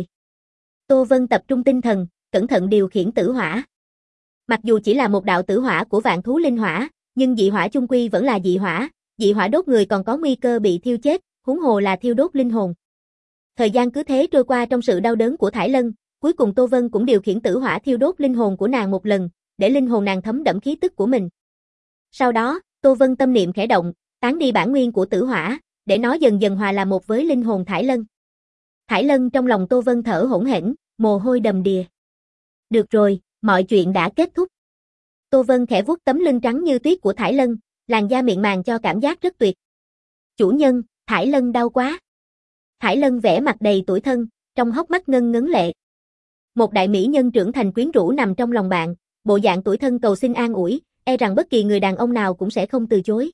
Tô Vân tập trung tinh thần, cẩn thận điều khiển tử hỏa. Mặc dù chỉ là một đạo tử hỏa của vạn thú linh hỏa, nhưng dị hỏa chung quy vẫn là dị hỏa, dị hỏa đốt người còn có nguy cơ bị thiêu chết, huống hồ là thiêu đốt linh hồn. Thời gian cứ thế trôi qua trong sự đau đớn của Thải Lân, cuối cùng Tô Vân cũng điều khiển tử hỏa thiêu đốt linh hồn của nàng một lần, để linh hồn nàng thấm đẫm khí tức của mình. Sau đó, Tô Vân tâm niệm khẽ động, tán đi bản nguyên của tử hỏa, để nó dần dần hòa làm một với linh hồn Thải Lân. Thải Lân trong lòng Tô Vân thở hổn hển, mồ hôi đầm đìa. Được rồi, mọi chuyện đã kết thúc. Tô Vân khẽ vuốt tấm lưng trắng như tuyết của Thải Lân, làn da mịn màng cho cảm giác rất tuyệt. Chủ nhân, Thải Lân đau quá. Thải Lân vẻ mặt đầy tủi thân, trong hốc mắt ngân ngấn lệ. Một đại mỹ nhân trưởng thành quyến rũ nằm trong lòng bạn, bộ dạng tủi thân cầu xin an ủi, e rằng bất kỳ người đàn ông nào cũng sẽ không từ chối.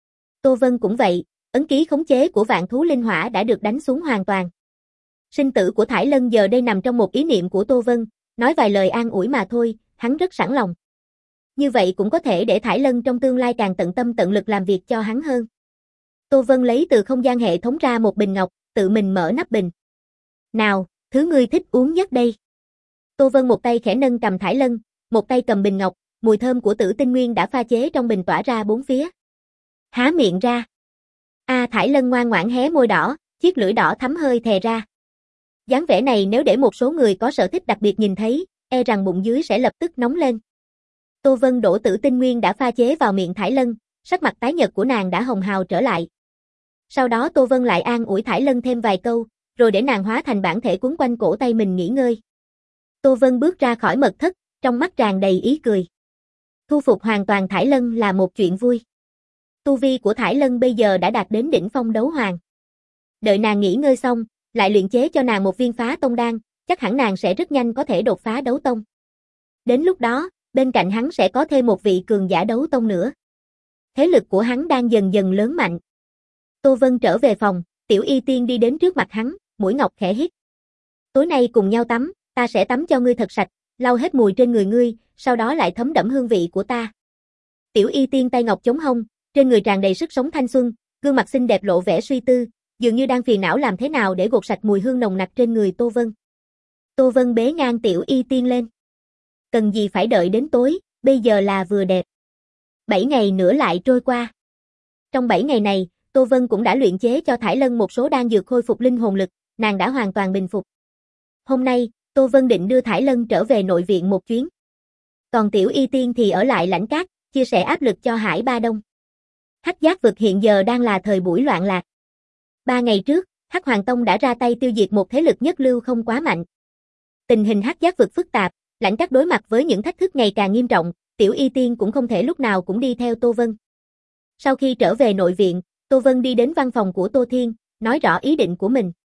Tô Vân cũng vậy, ấn ký khống chế của vạn thú linh hỏa đã được đánh xuống hoàn toàn. Sinh tử của Thải Lân giờ đây nằm trong một ý niệm của Tô Vân, nói vài lời an ủi mà thôi, hắn rất sẵn lòng. Như vậy cũng có thể để Thải Lân trong tương lai càng tận tâm tận lực làm việc cho hắn hơn. Tô Vân lấy từ không gian hệ thống ra một bình ngọc, tự mình mở nắp bình. Nào, thứ ngươi thích uống nhất đây. Tô Vân một tay khẽ nâng cầm Thải Lân, một tay cầm bình ngọc, mùi thơm của tử tinh nguyên đã pha chế trong bình tỏa ra bốn phía. Há miệng ra. A à, Thải Lân ngoan ngoãn hé môi đỏ, chiếc lưỡi đỏ thắm hơi thè ra. Dáng vẻ này nếu để một số người có sở thích đặc biệt nhìn thấy, e rằng bụng dưới sẽ lập tức nóng lên. Tô Vân đổ tử tinh nguyên đã pha chế vào miệng Thải Lân, sắc mặt tái nhợt của nàng đã hồng hào trở lại. Sau đó Tô Vân lại an ủi Thải Lân thêm vài câu, rồi để nàng hóa thành bản thể quấn quanh cổ tay mình nghỉ ngơi. Tô Vân bước ra khỏi mật thất, trong mắt tràn đầy ý cười. Thu phục hoàn toàn Thải Lân là một chuyện vui. Tu vi của Thải Lân bây giờ đã đạt đến đỉnh phong đấu hoàng. Đợi nàng nghỉ ngơi xong, lại luyện chế cho nàng một viên phá tông đan, chắc hẳn nàng sẽ rất nhanh có thể đột phá đấu tông. Đến lúc đó, bên cạnh hắn sẽ có thêm một vị cường giả đấu tông nữa. Thế lực của hắn đang dần dần lớn mạnh. Tô Vân trở về phòng, Tiểu Y Tiên đi đến trước mặt hắn, mũi ngọc khẽ hít. Tối nay cùng nhau tắm, ta sẽ tắm cho ngươi thật sạch, lau hết mùi trên người ngươi, sau đó lại thấm đẫm hương vị của ta. Tiểu Y Tiên tay ngọc chống hông, trên người tràn đầy sức sống thanh xuân, Gương mặt xinh đẹp lộ vẻ suy tư, dường như đang phiền não làm thế nào để gột sạch mùi hương nồng nặc trên người Tô Vân. Tô Vân bế ngang Tiểu Y Tiên lên. Cần gì phải đợi đến tối, bây giờ là vừa đẹp. Bảy ngày nữa lại trôi qua. Trong bảy ngày này, Tô Vân cũng đã luyện chế cho Thải Lân một số đan dược khôi phục linh hồn lực, nàng đã hoàn toàn bình phục. Hôm nay, Tô Vân định đưa Thải Lân trở về nội viện một chuyến. Còn Tiểu Y Tiên thì ở lại Lãnh Cát, chia sẻ áp lực cho Hải Ba Đông. Hắc Giác vực hiện giờ đang là thời buổi loạn lạc. Ba ngày trước, Hắc Hoàng Tông đã ra tay tiêu diệt một thế lực nhất lưu không quá mạnh. Tình hình Hắc Giác vực phức tạp, Lãnh Cát đối mặt với những thách thức ngày càng nghiêm trọng, Tiểu Y Tiên cũng không thể lúc nào cũng đi theo Tô Vân. Sau khi trở về nội viện, Tô Vân đi đến văn phòng của Tô Thiên, nói rõ ý định của mình.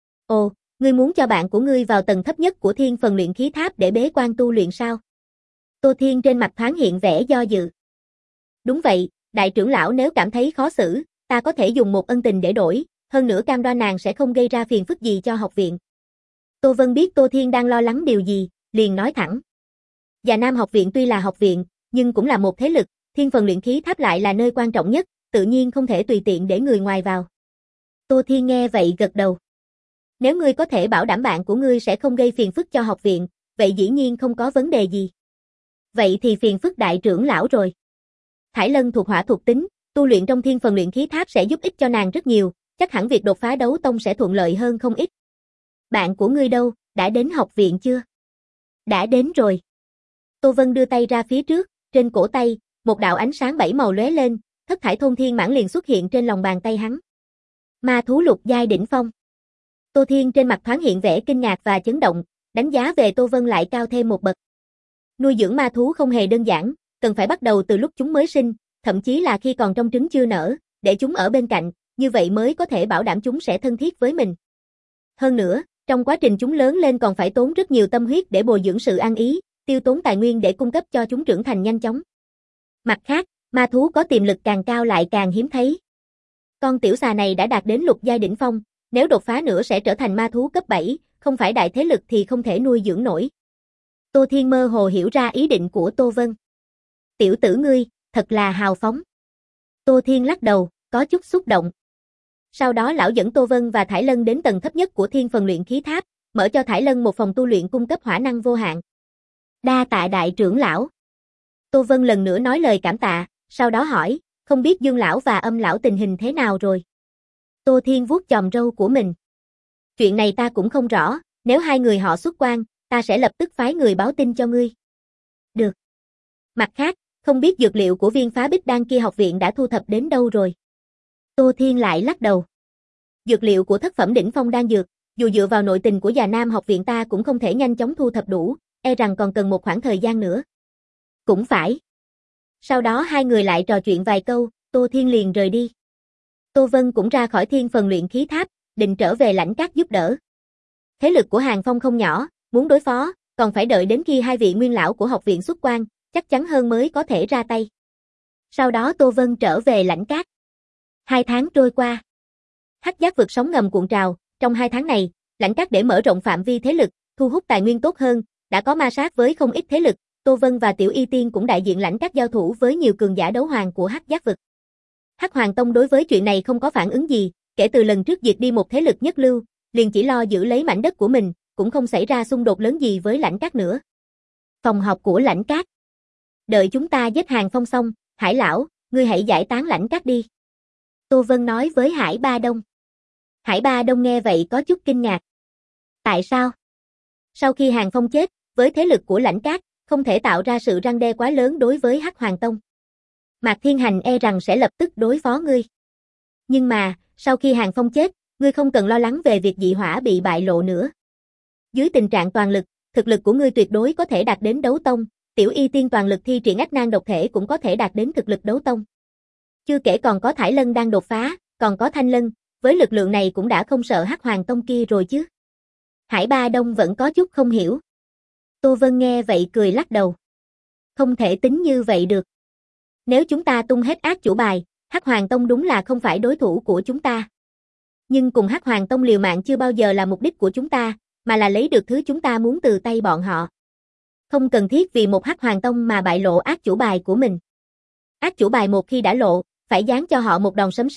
Ồ, ngươi muốn cho bạn của ngươi vào tầng thấp nhất của Thiên Phần Luyện Khí Tháp để bế quan tu luyện sao? Tô Thiên trên mặt thoáng hiện vẻ do dự. Đúng vậy, đại trưởng lão nếu cảm thấy khó xử, ta có thể dùng một ân tình để đổi, hơn nữa cam đoan nàng sẽ không gây ra phiền phức gì cho học viện. Tô Vân biết Tô Thiên đang lo lắng điều gì, liền nói thẳng. Già Nam học viện tuy là học viện, nhưng cũng là một thế lực, Thiên Phần Luyện Khí Tháp lại là nơi quan trọng nhất, tự nhiên không thể tùy tiện để người ngoài vào. Tô Thiên nghe vậy gật đầu. Nếu ngươi có thể bảo đảm bạn của ngươi sẽ không gây phiền phức cho học viện, vậy dĩ nhiên không có vấn đề gì. Vậy thì phiền phức đại trưởng lão rồi. Thải Lân thuộc hỏa thuộc tính, tu luyện trong Thiên Phần Luyện Khí Tháp sẽ giúp ích cho nàng rất nhiều, chắc hẳn việc đột phá đấu tông sẽ thuận lợi hơn không ít. Bạn của ngươi đâu, đã đến học viện chưa? Đã đến rồi. Tô Vân đưa tay ra phía trước, trên cổ tay, một đạo ánh sáng bảy màu lóe lên, thất thải thôn thiên mãng liền xuất hiện trên lòng bàn tay hắn. Ma thú lục giai đỉnh phong. Tô Thiên trên mặt thoáng hiện vẻ kinh ngạc và chấn động, đánh giá về Tô Vân lại cao thêm một bậc. Nuôi dưỡng ma thú không hề đơn giản, cần phải bắt đầu từ lúc chúng mới sinh, thậm chí là khi còn trong trứng chưa nở, để chúng ở bên cạnh, như vậy mới có thể bảo đảm chúng sẽ thân thiết với mình. Hơn nữa, trong quá trình chúng lớn lên còn phải tốn rất nhiều tâm huyết để bồi dưỡng sự an ý, tiêu tốn tài nguyên để cung cấp cho chúng trưởng thành nhanh chóng. Mặt khác, ma thú có tiềm lực càng cao lại càng hiếm thấy. Con tiểu xà này đã đạt đến lục giai đỉnh phong, nếu đột phá nữa sẽ trở thành ma thú cấp bảy, không phải đại thế lực thì không thể nuôi dưỡng nổi. Tô Thiên mơ hồ hiểu ra ý định của Tô Vân. Tiểu tử ngươi, thật là hào phóng. Tô Thiên lắc đầu, có chút xúc động. Sau đó lão dẫn Tô Vân và Thải Lân đến tầng thấp nhất của Thiên Phần Luyện Khí Tháp, mở cho Thải Lân một phòng tu luyện cung cấp hỏa năng vô hạn. Đa tạ đại trưởng lão. Tô Vân lần nữa nói lời cảm tạ, sau đó hỏi, không biết Dương lão và Âm lão tình hình thế nào rồi? Tô Thiên vuốt chòm râu của mình. Chuyện này ta cũng không rõ, nếu hai người họ xuất quan, ta sẽ lập tức phái người báo tin cho ngươi. Được. Mặt khác, không biết dược liệu của viên phá bích đan kia học viện đã thu thập đến đâu rồi? Tô Thiên lại lắc đầu. Dược liệu của thất phẩm đỉnh phong đan dược, dù dựa vào nội tình của Già Nam học viện ta cũng không thể nhanh chóng thu thập đủ, e rằng còn cần một khoảng thời gian nữa. Cũng phải. Sau đó hai người lại trò chuyện vài câu, Tô Thiên liền rời đi. Tô Vân cũng ra khỏi Thiên Phần Luyện Khí Tháp, định trở về Lãnh Cát giúp đỡ. Thế lực của Hàng Phong không nhỏ, muốn đối phó, còn phải đợi đến khi hai vị nguyên lão của học viện xuất quan, chắc chắn hơn mới có thể ra tay. Sau đó Tô Vân trở về Lãnh Cát. Hai tháng trôi qua. Hắc Giác vực sóng ngầm cuộn trào, trong hai tháng này, Lãnh Cát để mở rộng phạm vi thế lực, thu hút tài nguyên tốt hơn, đã có ma sát với không ít thế lực, Tô Vân và Tiểu Y Tiên cũng đại diện Lãnh Cát giao thủ với nhiều cường giả đấu hoàng của Hắc Giác vực. Hắc Hoàng Tông đối với chuyện này không có phản ứng gì, kể từ lần trước diệt đi một thế lực nhất lưu, liền chỉ lo giữ lấy mảnh đất của mình, cũng không xảy ra xung đột lớn gì với Lãnh Cát nữa. Phòng họp của Lãnh Cát. Đợi chúng ta giết Hàng Phong xong, Hải lão, ngươi hãy giải tán Lãnh Cát đi. Tô Vân nói với Hải Ba Đông. Hải Ba Đông nghe vậy có chút kinh ngạc. Tại sao? Sau khi Hàng Phong chết, với thế lực của Lãnh Cát, không thể tạo ra sự răn đe quá lớn đối với Hắc Hoàng Tông. Mạc Thiên Hành e rằng sẽ lập tức đối phó ngươi. Nhưng mà, sau khi Hàng Phong chết, ngươi không cần lo lắng về việc dị hỏa bị bại lộ nữa. Dưới tình trạng toàn lực, thực lực của ngươi tuyệt đối có thể đạt đến đấu tông, Tiểu Y Tiên toàn lực thi triển ách nan độc thể cũng có thể đạt đến thực lực đấu tông. Chưa kể còn có Thải Lân đang đột phá, còn có Thanh Lân, với lực lượng này cũng đã không sợ Hắc Hoàng Tông kia rồi chứ. Hải Ba Đông vẫn có chút không hiểu. Tô Vân nghe vậy cười lắc đầu. Không thể tính như vậy được. Nếu chúng ta tung hết ác chủ bài, Hắc Hoàng Tông đúng là không phải đối thủ của chúng ta. Nhưng cùng Hắc Hoàng Tông liều mạng chưa bao giờ là mục đích của chúng ta, mà là lấy được thứ chúng ta muốn từ tay bọn họ. Không cần thiết vì một Hắc Hoàng Tông mà bại lộ ác chủ bài của mình. Ác chủ bài một khi đã lộ, phải giáng cho họ một đòn sấm sét,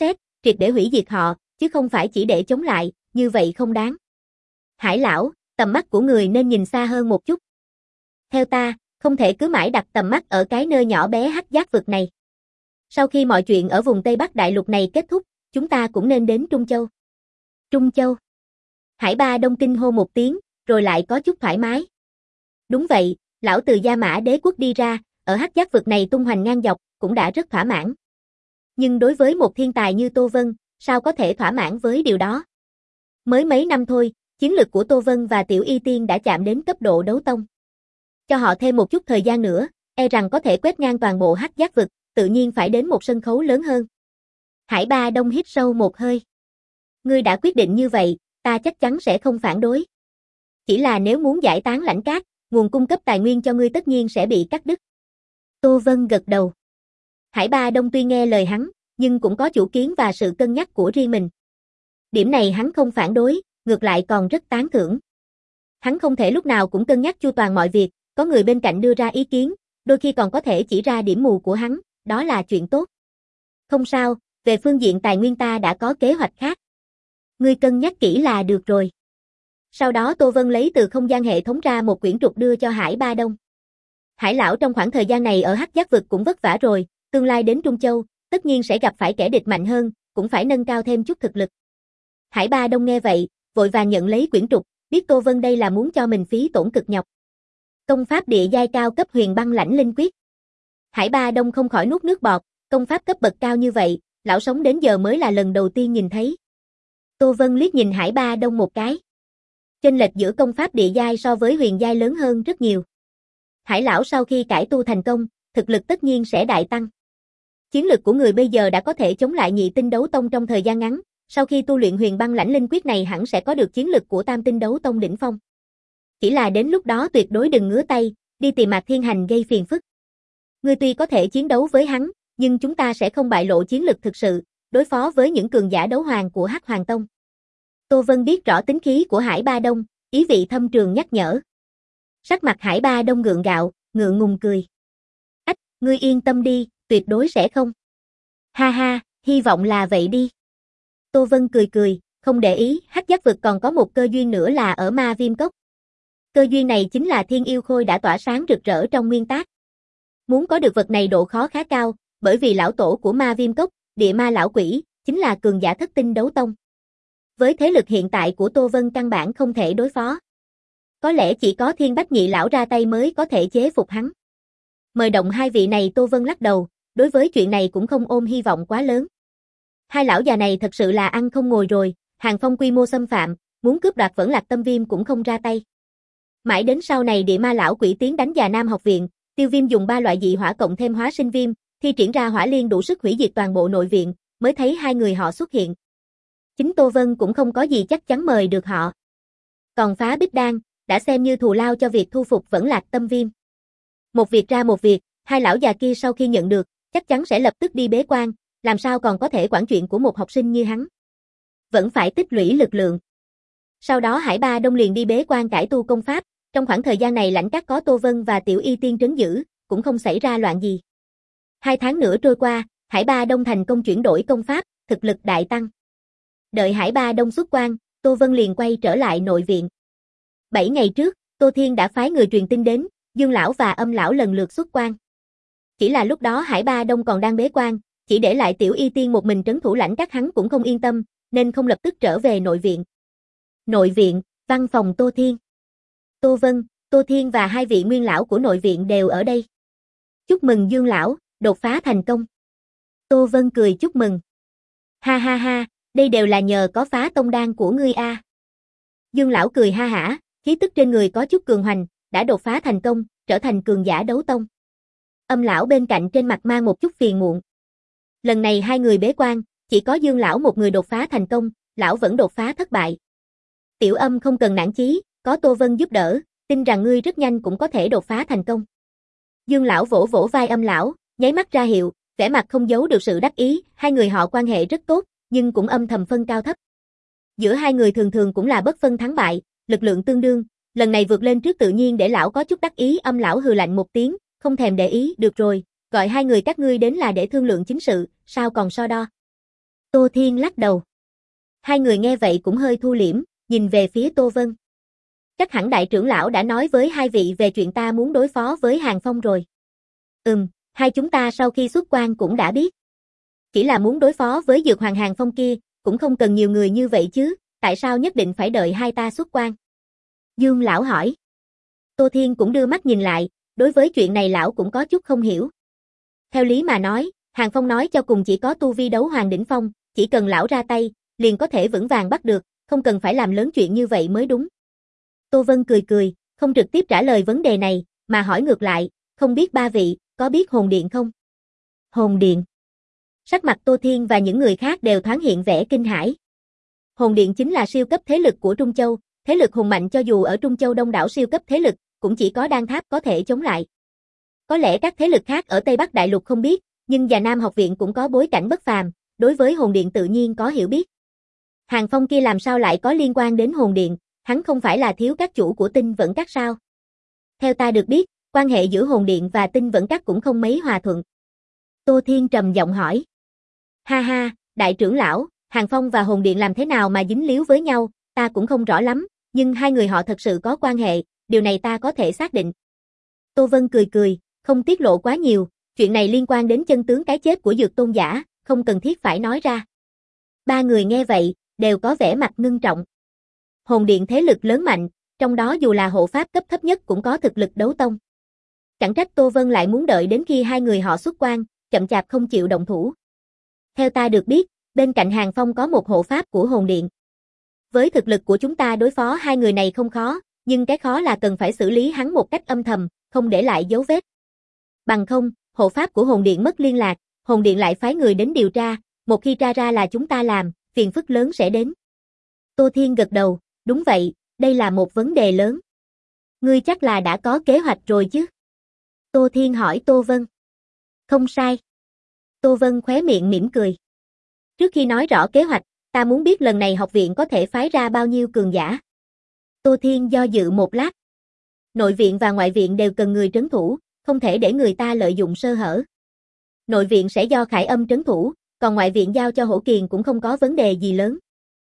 triệt để hủy diệt họ, chứ không phải chỉ để chống lại, như vậy không đáng. Hải lão, tầm mắt của người nên nhìn xa hơn một chút. Theo ta, không thể cứ mãi đặt tầm mắt ở cái nơi nhỏ bé hắc giác vực này. Sau khi mọi chuyện ở vùng Tây Bắc Đại Lục này kết thúc, chúng ta cũng nên đến Trung Châu. Trung Châu. Hải Ba Đông kinh hô một tiếng, rồi lại có chút thoải mái. Đúng vậy, lão từ Gia Mã Đế quốc đi ra, ở hắc giác vực này tung hoành ngang dọc, cũng đã rất thỏa mãn. Nhưng đối với một thiên tài như Tô Vân, sao có thể thỏa mãn với điều đó? Mới mấy năm thôi, chiến lực của Tô Vân và Tiểu Y Tiên đã chạm đến cấp độ đấu tông. Cho họ thêm một chút thời gian nữa, e rằng có thể quét ngang toàn bộ hắc giác vực, tự nhiên phải đến một sân khấu lớn hơn. Hải Ba Đông hít sâu một hơi. Ngươi đã quyết định như vậy, ta chắc chắn sẽ không phản đối. Chỉ là nếu muốn giải tán Lãnh Cát, nguồn cung cấp tài nguyên cho ngươi tất nhiên sẽ bị cắt đứt. Tô Vân gật đầu. Hải Ba Đông tuy nghe lời hắn, nhưng cũng có chủ kiến và sự cân nhắc của riêng mình. Điểm này hắn không phản đối, ngược lại còn rất tán thưởng. Hắn không thể lúc nào cũng cân nhắc chu toàn mọi việc, có người bên cạnh đưa ra ý kiến, đôi khi còn có thể chỉ ra điểm mù của hắn, đó là chuyện tốt. Không sao, về phương diện tài nguyên ta đã có kế hoạch khác. Ngươi cân nhắc kỹ là được rồi. Sau đó Tô Vân lấy từ không gian hệ thống ra một quyển trục đưa cho Hải Ba Đông. Hải lão trong khoảng thời gian này ở hắc giác vực cũng vất vả rồi, tương lai đến Trung Châu, tất nhiên sẽ gặp phải kẻ địch mạnh hơn, cũng phải nâng cao thêm chút thực lực. Hải Ba Đông nghe vậy, vội vàng nhận lấy quyển trục, biết Tô Vân đây là muốn cho mình phí tổn cực nhọc. Công pháp địa giai cao cấp Huyền Băng Lãnh Linh Quyết. Hải Ba Đông không khỏi nuốt nước bọt, công pháp cấp bậc cao như vậy, lão sống đến giờ mới là lần đầu tiên nhìn thấy. Tô Vân liếc nhìn Hải Ba Đông một cái. Chênh lệch giữa công pháp địa giai so với huyền giai lớn hơn rất nhiều. Hải lão sau khi cải tu thành công, thực lực tất nhiên sẽ đại tăng. Chiến lực của người bây giờ đã có thể chống lại nhị tinh đấu tông trong thời gian ngắn, sau khi tu luyện Huyền Băng Lãnh Linh Quyết này hẳn sẽ có được chiến lực của tam tinh đấu tông đỉnh phong. Chỉ là đến lúc đó tuyệt đối đừng ngứa tay, đi tìm Mạc Thiên Hành gây phiền phức. Ngươi tuy có thể chiến đấu với hắn, nhưng chúng ta sẽ không bại lộ chiến lực thực sự, đối phó với những cường giả đấu hoàng của Hắc Hoàng Tông. Tô Vân biết rõ tính khí của Hải Ba Đông, ý vị thâm trường nhắc nhở. Sắc mặt Hải Ba Đông gượng gạo, ngượng ngùng cười. Ách, ngươi yên tâm đi, tuyệt đối sẽ không. Ha ha, hy vọng là vậy đi. Tô Vân cười cười, không để ý, hắc giác vực còn có một cơ duyên nữa là ở Ma Viêm Cốc. Cơ duyên này chính là thiên yêu khôi đã tỏa sáng rực rỡ trong nguyên tác. Muốn có được vật này độ khó khá cao, bởi vì lão tổ của Ma Viêm Cốc, địa ma lão quỷ, chính là cường giả thất tinh đấu tông. Với thế lực hiện tại của Tô Vân căn bản không thể đối phó. Có lẽ chỉ có Thiên Bách Nhị lão ra tay mới có thể chế phục hắn. Mời động hai vị này Tô Vân lắc đầu, đối với chuyện này cũng không ôm hy vọng quá lớn. Hai lão già này thật sự là ăn không ngồi rồi, hàng phong quy mô xâm phạm, muốn cướp đoạt Vẫn Lạc Tâm Viêm cũng không ra tay. Mãi đến sau này địa ma lão quỷ tiến đánh Già Nam học viện, Tiêu Viêm dùng ba loại dị hỏa cộng thêm hóa sinh viêm, thi triển ra hỏa liên đủ sức hủy diệt toàn bộ nội viện, mới thấy hai người họ xuất hiện. Chính Tô Vân cũng không có gì chắc chắn mời được họ. Còn phá bích đan, đã xem như thù lao cho việc thu phục Vẫn Lạc Tâm Viêm. Một việc ra một việc, hai lão già kia sau khi nhận được, chắc chắn sẽ lập tức đi bế quan, làm sao còn có thể quản chuyện của một học sinh như hắn. Vẫn phải tích lũy lực lượng. Sau đó Hải Ba Đông liền đi bế quan cải tu công pháp, trong khoảng thời gian này Lãnh Cát có Tô Vân và Tiểu Y Tiên trấn giữ, cũng không xảy ra loạn gì. Hai tháng nữa trôi qua, Hải Ba Đông thành công chuyển đổi công pháp, thực lực đại tăng. Đợi Hải Ba Đông xuất quan, Tô Vân liền quay trở lại nội viện. Bảy ngày trước, Tô Thiên đã phái người truyền tin đến, Dương lão và Âm lão lần lượt xuất quan. Chỉ là lúc đó Hải Ba Đông còn đang bế quan, chỉ để lại Tiểu Y Tiên một mình trấn thủ Lãnh Cát hắn cũng không yên tâm, nên không lập tức trở về nội viện. Nội viện, văn phòng Tô Thiên. Tô Vân, Tô Thiên và hai vị nguyên lão của nội viện đều ở đây. Chúc mừng Dương lão, đột phá thành công. Tô Vân cười chúc mừng. Ha ha ha, đây đều là nhờ có phá tông đan của ngươi a. Dương lão cười ha hả, khí tức trên người có chút cường hoành, đã đột phá thành công, trở thành cường giả đấu tông. Âm lão bên cạnh trên mặt mang một chút phiền muộn. Lần này hai người bế quan, chỉ có Dương lão một người đột phá thành công, lão vẫn đột phá thất bại. Tiểu Âm không cần nản chí, có Tô Vân giúp đỡ, tin rằng ngươi rất nhanh cũng có thể đột phá thành công. Dương lão vỗ vỗ vai Âm lão, nháy mắt ra hiệu, vẻ mặt không giấu được sự đắc ý, hai người họ quan hệ rất tốt, nhưng cũng âm thầm phân cao thấp. Giữa hai người thường thường cũng là bất phân thắng bại, lực lượng tương đương, lần này vượt lên trước tự nhiên để lão có chút đắc ý. Âm lão hừ lạnh một tiếng, không thèm để ý, được rồi, gọi hai người các ngươi đến là để thương lượng chính sự, sao còn so đo. Tô Thiên lắc đầu. Hai người nghe vậy cũng hơi thu liễm, nhìn về phía Tô Vân. Chắc hẳn đại trưởng lão đã nói với hai vị về chuyện ta muốn đối phó với Hàng Phong rồi. Ừm, hai chúng ta sau khi xuất quan cũng đã biết. Chỉ là muốn đối phó với Dược Hoàng Hàng Phong kia, cũng không cần nhiều người như vậy chứ, tại sao nhất định phải đợi hai ta xuất quan? Dương lão hỏi. Tô Thiên cũng đưa mắt nhìn lại, đối với chuyện này lão cũng có chút không hiểu. Theo lý mà nói, Hàng Phong nói cho cùng chỉ có tu vi đấu hoàng đỉnh phong, chỉ cần lão ra tay, liền có thể vững vàng bắt được, không cần phải làm lớn chuyện như vậy mới đúng. Tô Vân cười cười, không trực tiếp trả lời vấn đề này, mà hỏi ngược lại, không biết ba vị, có biết hồn điện không? Hồn điện. Sắc mặt Tô Thiên và những người khác đều thoáng hiện vẻ kinh hãi. Hồn điện chính là siêu cấp thế lực của Trung Châu, thế lực hùng mạnh cho dù ở Trung Châu đông đảo siêu cấp thế lực, cũng chỉ có Đan Tháp có thể chống lại. Có lẽ các thế lực khác ở Tây Bắc Đại Lục không biết, nhưng Già Nam học viện cũng có bối cảnh bất phàm, đối với hồn điện tự nhiên có hiểu biết. Hàng Phong kia làm sao lại có liên quan đến hồn điện, hắn không phải là thiếu các chủ của Tinh Vẫn Các sao? Theo ta được biết, quan hệ giữa hồn điện và Tinh Vẫn Các cũng không mấy hòa thuận. Tô Thiên trầm giọng hỏi. Ha ha, đại trưởng lão, Hàng Phong và hồn điện làm thế nào mà dính líu với nhau, ta cũng không rõ lắm, nhưng hai người họ thật sự có quan hệ, điều này ta có thể xác định. Tô Vân cười cười, không tiết lộ quá nhiều, chuyện này liên quan đến chân tướng cái chết của Dược Tôn giả, không cần thiết phải nói ra. Ba người nghe vậy, đều có vẻ mặt ngưng trọng. Hồn điện thế lực lớn mạnh, trong đó dù là hộ pháp cấp thấp nhất cũng có thực lực đấu tông. Chẳng trách Tô Vân lại muốn đợi đến khi hai người họ xuất quan, chậm chạp không chịu động thủ. Theo ta được biết, bên cạnh Hàng Phong có một hộ pháp của hồn điện. Với thực lực của chúng ta đối phó hai người này không khó, nhưng cái khó là cần phải xử lý hắn một cách âm thầm, không để lại dấu vết. Bằng không, hộ pháp của hồn điện mất liên lạc, hồn điện lại phái người đến điều tra, một khi tra ra là chúng ta làm, phiền phức lớn sẽ đến. Tô Thiên gật đầu, đúng vậy, đây là một vấn đề lớn. Ngươi chắc là đã có kế hoạch rồi chứ? Tô Thiên hỏi Tô Vân. Không sai. Tô Vân khóe miệng mỉm cười. Trước khi nói rõ kế hoạch, ta muốn biết lần này học viện có thể phái ra bao nhiêu cường giả. Tô Thiên do dự một lát. Nội viện và ngoại viện đều cần người trấn thủ, không thể để người ta lợi dụng sơ hở. Nội viện sẽ do Khải Âm trấn thủ, còn ngoại viện giao cho Hổ Kiền cũng không có vấn đề gì lớn.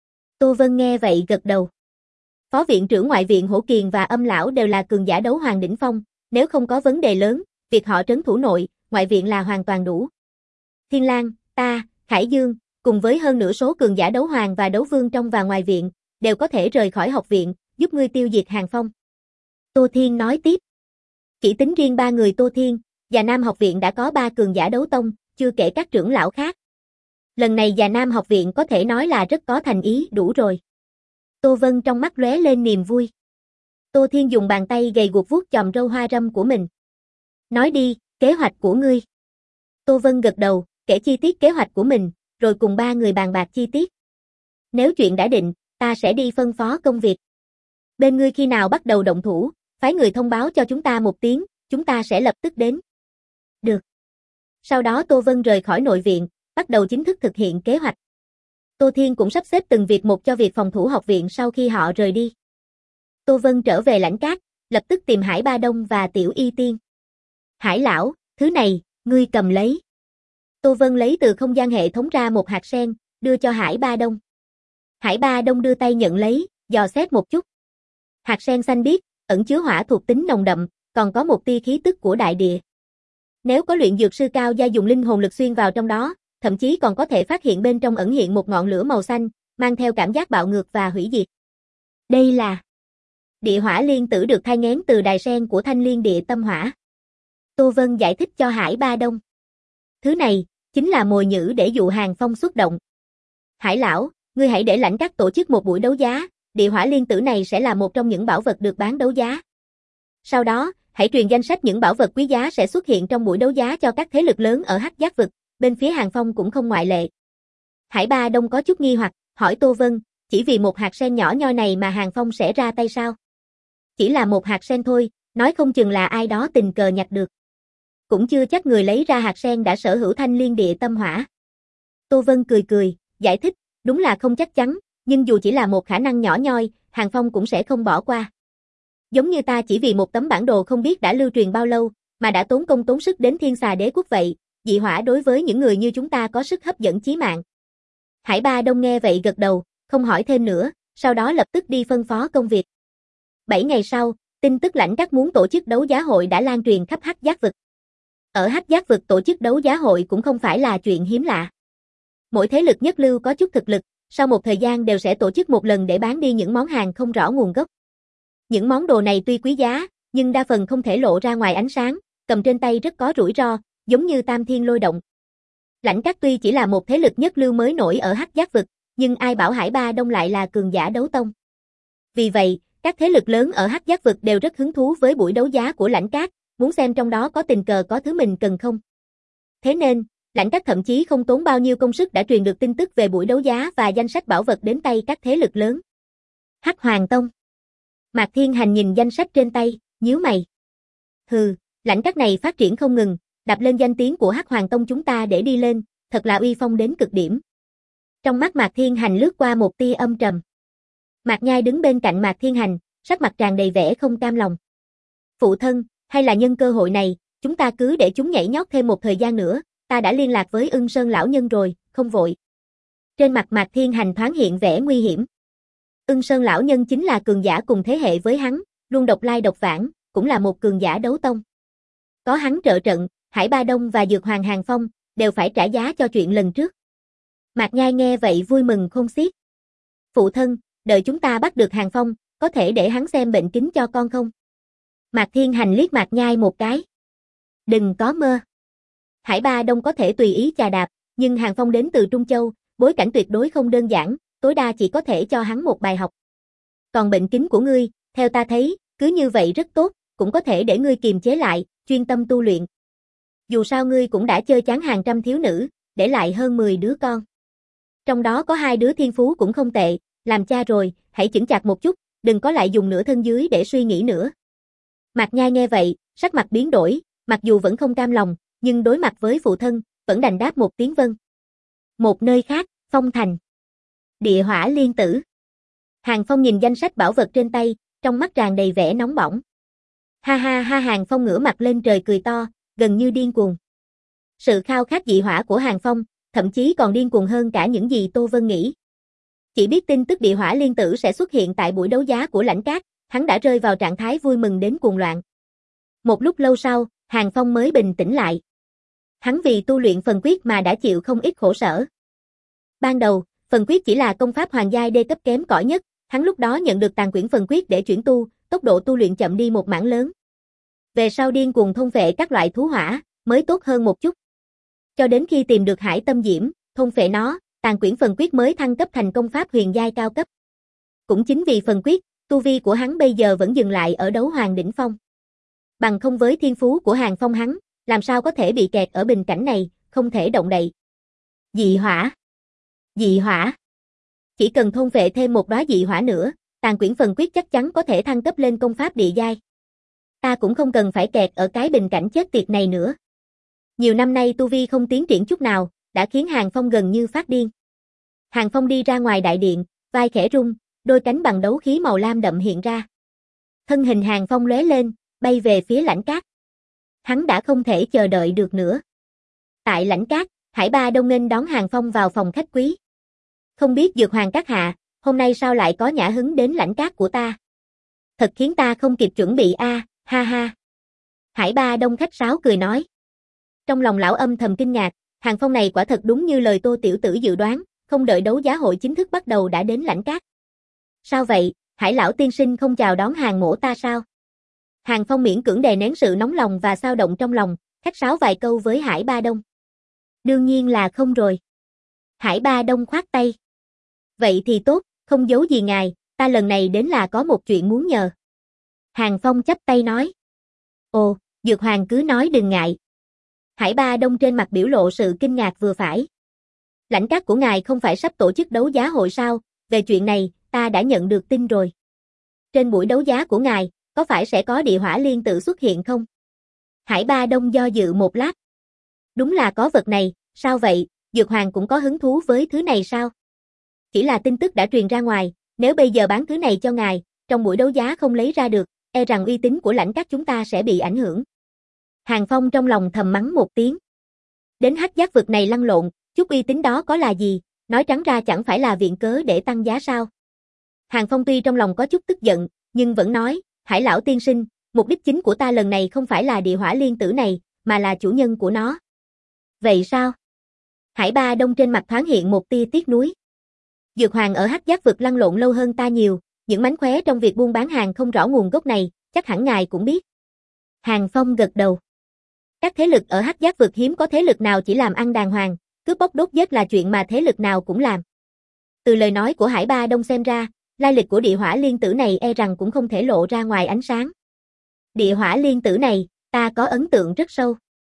Tô Vân nghe vậy gật đầu. Phó viện trưởng ngoại viện Hổ Kiền và Âm lão đều là cường giả đấu hoàng đỉnh phong, nếu không có vấn đề lớn, việc họ trấn thủ nội, ngoại viện là hoàn toàn đủ. Thiên Lang, ta, Khải Dương, cùng với hơn nửa số cường giả đấu hoàng và đấu vương trong và ngoài viện, đều có thể rời khỏi học viện, giúp ngươi tiêu diệt Hàng Phong. Tô Thiên nói tiếp. Chỉ tính riêng ba người Tô Thiên, Già Nam học viện đã có ba cường giả đấu tông, chưa kể các trưởng lão khác. Lần này Già Nam học viện có thể nói là rất có thành ý, đủ rồi. Tô Vân trong mắt lóe lên niềm vui. Tô Thiên dùng bàn tay gầy guộc vuốt chòm râu hoa râm của mình. Nói đi, kế hoạch của ngươi. Tô Vân gật đầu, kể chi tiết kế hoạch của mình, rồi cùng ba người bàn bạc chi tiết. Nếu chuyện đã định, ta sẽ đi phân phó công việc. Bên ngươi khi nào bắt đầu động thủ, phái người thông báo cho chúng ta một tiếng, chúng ta sẽ lập tức đến. Được. Sau đó Tô Vân rời khỏi nội viện, bắt đầu chính thức thực hiện kế hoạch. Tô Thiên cũng sắp xếp từng việc một cho việc phòng thủ học viện sau khi họ rời đi. Tô Vân trở về lãnh cát, lập tức tìm Hải Ba Đông và Tiểu Y Tiên. Hải lão, thứ này, ngươi cầm lấy. Tô Vân lấy từ không gian hệ thống ra một hạt sen, đưa cho Hải Ba Đông. Hải Ba Đông đưa tay nhận lấy, dò xét một chút. Hạt sen xanh biếc, ẩn chứa hỏa thuộc tính nồng đậm, còn có một tia khí tức của đại địa. Nếu có luyện dược sư cao gia dùng linh hồn lực xuyên vào trong đó, thậm chí còn có thể phát hiện bên trong ẩn hiện một ngọn lửa màu xanh, mang theo cảm giác bạo ngược và hủy diệt. Đây là địa hỏa liên tử được thai nghén từ đài sen của Thanh Liên Địa Tâm Hỏa. Tô Vân giải thích cho Hải Ba Đông. Thứ này, chính là mồi nhử để dụ Hàng Phong xuất động. Hải lão, ngươi hãy để lãnh các tổ chức một buổi đấu giá, địa hỏa liên tử này sẽ là một trong những bảo vật được bán đấu giá. Sau đó, hãy truyền danh sách những bảo vật quý giá sẽ xuất hiện trong buổi đấu giá cho các thế lực lớn ở Hắc Giác vực, bên phía Hàng Phong cũng không ngoại lệ. Hải Ba Đông có chút nghi hoặc, hỏi Tô Vân, chỉ vì một hạt sen nhỏ nhoi này mà Hàng Phong sẽ ra tay sao? Chỉ là một hạt sen thôi, nói không chừng là ai đó tình cờ nhặt được. Cũng chưa chắc người lấy ra hạt sen đã sở hữu Thanh Liên Địa Tâm Hỏa. Tô Vân cười cười, giải thích, đúng là không chắc chắn, nhưng dù chỉ là một khả năng nhỏ nhoi, Hàng Phong cũng sẽ không bỏ qua. Giống như ta chỉ vì một tấm bản đồ không biết đã lưu truyền bao lâu, mà đã tốn công tốn sức đến Thiên Xà Đế Quốc vậy, dị hỏa đối với những người như chúng ta có sức hấp dẫn chí mạng. Hải Ba Đông nghe vậy gật đầu, không hỏi thêm nữa, sau đó lập tức đi phân phó công việc. Bảy ngày sau, tin tức Lãnh Trác muốn tổ chức đấu giá hội đã lan truyền khắp Hắc Giác vực. Ở Hắc Giác vực tổ chức đấu giá hội cũng không phải là chuyện hiếm lạ. Mỗi thế lực nhất lưu có chút thực lực, sau một thời gian đều sẽ tổ chức một lần để bán đi những món hàng không rõ nguồn gốc. Những món đồ này tuy quý giá, nhưng đa phần không thể lộ ra ngoài ánh sáng, cầm trên tay rất có rủi ro, giống như Tam Thiên Lôi Động. Lãnh Trác tuy chỉ là một thế lực nhất lưu mới nổi ở Hắc Giác vực, nhưng ai bảo Hải Ba Đông lại là cường giả đấu tông. Vì vậy, các thế lực lớn ở Hắc Giác vực đều rất hứng thú với buổi đấu giá của Lãnh Trác, muốn xem trong đó có tình cờ có thứ mình cần không. Thế nên, Lãnh Trác thậm chí không tốn bao nhiêu công sức đã truyền được tin tức về buổi đấu giá và danh sách bảo vật đến tay các thế lực lớn. Hắc Hoàng Tông. Mạc Thiên Hành nhìn danh sách trên tay, nhíu mày. Hừ, Lãnh Trác này phát triển không ngừng, đạp lên danh tiếng của Hắc Hoàng Tông chúng ta để đi lên, thật là uy phong đến cực điểm. Trong mắt Mạc Thiên Hành lướt qua một tia âm trầm. Mạc Nhai đứng bên cạnh Mạc Thiên Hành, sắc mặt tràn đầy vẻ không cam lòng. Phụ thân, hay là nhân cơ hội này, chúng ta cứ để chúng nhảy nhót thêm một thời gian nữa, ta đã liên lạc với Ưng Sơn lão nhân rồi, không vội. Trên mặt Mạc Thiên Hành thoáng hiện vẻ nguy hiểm. Ưng Sơn lão nhân chính là cường giả cùng thế hệ với hắn, luôn độc lai độc vãng, cũng là một cường giả đấu tông. Có hắn trợ trận, Hải Ba Đông và Dược Hoàng Hàng Phong đều phải trả giá cho chuyện lần trước. Mạc Nhai nghe vậy vui mừng khôn xiết. Phụ thân, đợi chúng ta bắt được Hàng Phong, có thể để hắn xem bệnh kính cho con không? Mạc Thiên Hành liếc Mạc Nhai một cái. Đừng có mơ. Hải Ba Đông có thể tùy ý chà đạp, nhưng Hàng Phong đến từ Trung Châu, bối cảnh tuyệt đối không đơn giản, tối đa chỉ có thể cho hắn một bài học. Còn bệnh kính của ngươi, theo ta thấy, cứ như vậy rất tốt, cũng có thể để ngươi kiềm chế lại, chuyên tâm tu luyện. Dù sao ngươi cũng đã chơi chán hàng trăm thiếu nữ, để lại hơn mười đứa con. Trong đó có hai đứa thiên phú cũng không tệ, làm cha rồi, hãy chững chạc một chút, đừng có lại dùng nửa thân dưới để suy nghĩ nữa. Mạc Nhai nghe vậy, sắc mặt biến đổi, mặc dù vẫn không cam lòng, nhưng đối mặt với phụ thân, vẫn đành đáp một tiếng vâng. Một nơi khác, Phong Thành. Địa Hỏa Liên Tử. Hàng Phong nhìn danh sách bảo vật trên tay, trong mắt tràn đầy vẻ nóng bỏng. Ha ha ha, Hàng Phong ngửa mặt lên trời cười to, gần như điên cuồng. Sự khao khát dị hỏa của Hàng Phong, thậm chí còn điên cuồng hơn cả những gì Tô Vân nghĩ. Chỉ biết tin tức Địa Hỏa Liên Tử sẽ xuất hiện tại buổi đấu giá của Lãnh Trác, hắn đã rơi vào trạng thái vui mừng đến cuồng loạn. Một lúc lâu sau, Hàng Phong mới bình tĩnh lại. Hắn vì tu luyện phần quyết mà đã chịu không ít khổ sở. Ban đầu, phần quyết chỉ là công pháp hoàng giai đê cấp kém cỏi nhất, hắn lúc đó nhận được tàn quyển phần quyết để chuyển tu, tốc độ tu luyện chậm đi một mảng lớn. Về sau điên cuồng thôn phệ các loại thú hỏa, mới tốt hơn một chút. Cho đến khi tìm được Hải Tâm Diễm, thôn phệ nó, tàn quyển phần quyết mới thăng cấp thành công pháp huyền giai cao cấp. Cũng chính vì phần quyết, tu vi của hắn bây giờ vẫn dừng lại ở đấu hoàng đỉnh phong. Bằng không với thiên phú của Hàng Phong hắn, làm sao có thể bị kẹt ở bình cảnh này, không thể động đậy. Dị hỏa. Dị hỏa. Chỉ cần thôn phệ thêm một đóa dị hỏa nữa, tàn quyển phần quyết chắc chắn có thể thăng cấp lên công pháp địa giai. Ta cũng không cần phải kẹt ở cái bình cảnh chết tiệt này nữa. Nhiều năm nay tu vi không tiến triển chút nào, đã khiến Hàng Phong gần như phát điên. Hàng Phong đi ra ngoài đại điện, vai khẽ rung, đôi cánh bằng đấu khí màu lam đậm hiện ra. Thân hình Hàng Phong lóe lên, bay về phía Lãnh Cát. Hắn đã không thể chờ đợi được nữa. Tại Lãnh Cát, Hải Ba Đông nghênh đón Hàng Phong vào phòng khách quý. Không biết Dược Hoàng các hạ, hôm nay sao lại có nhã hứng đến Lãnh Cát của ta? Thật khiến ta không kịp chuẩn bị a, à, ha ha. Hải Ba Đông khách sáo cười nói. Trong lòng lão âm thầm kinh ngạc, Hàng Phong này quả thật đúng như lời Tô tiểu tử dự đoán, không đợi đấu giá hội chính thức bắt đầu đã đến Lãnh Cát. Sao vậy, Hải lão tiên sinh không chào đón Hàng mỗ ta sao? Hàng Phong miễn cưỡng đè nén sự nóng lòng và xao động trong lòng, khách sáo vài câu với Hải Ba Đông. Đương nhiên là không rồi. Hải Ba Đông khoát tay. Vậy thì tốt, không giấu gì ngài, ta lần này đến là có một chuyện muốn nhờ. Hàng Phong chắp tay nói. Ồ, Dược Hoàng cứ nói đừng ngại. Hải Ba Đông trên mặt biểu lộ sự kinh ngạc vừa phải. Lãnh Cát của ngài không phải sắp tổ chức đấu giá hội sao, về chuyện này, ta đã nhận được tin rồi. Trên buổi đấu giá của ngài, có phải sẽ có địa hỏa liên tự xuất hiện không? Hải Ba Đông do dự một lát. Đúng là có vật này, sao vậy, Dược Hoàng cũng có hứng thú với thứ này sao? Chỉ là tin tức đã truyền ra ngoài, nếu bây giờ bán thứ này cho ngài, trong buổi đấu giá không lấy ra được, e rằng uy tín của Lãnh Cát chúng ta sẽ bị ảnh hưởng. Hàng Phong trong lòng thầm mắng một tiếng. Đến Hắc Giác vực này lăn lộn, chút uy tín đó có là gì, nói trắng ra chẳng phải là viện cớ để tăng giá sao? Hàng Phong tuy trong lòng có chút tức giận, nhưng vẫn nói, Hải lão tiên sinh, mục đích chính của ta lần này không phải là địa hỏa liên tử này, mà là chủ nhân của nó. Vậy sao? Hải Ba Đông trên mặt thoáng hiện một tia tiếc nuối. Dược Hoàng ở Hắc Giác vực lăn lộn lâu hơn ta nhiều, những mánh khóe trong việc buôn bán hàng không rõ nguồn gốc này, chắc hẳn ngài cũng biết. Hàng Phong gật đầu. Các thế lực ở Hắc Giác vực hiếm có thế lực nào chỉ làm ăn đàng hoàng, cướp bóc đốt giết là chuyện mà thế lực nào cũng làm. Từ lời nói của Hải Ba Đông xem ra, lai lịch của địa hỏa liên tử này e rằng cũng không thể lộ ra ngoài ánh sáng. Địa hỏa liên tử này, ta có ấn tượng rất sâu.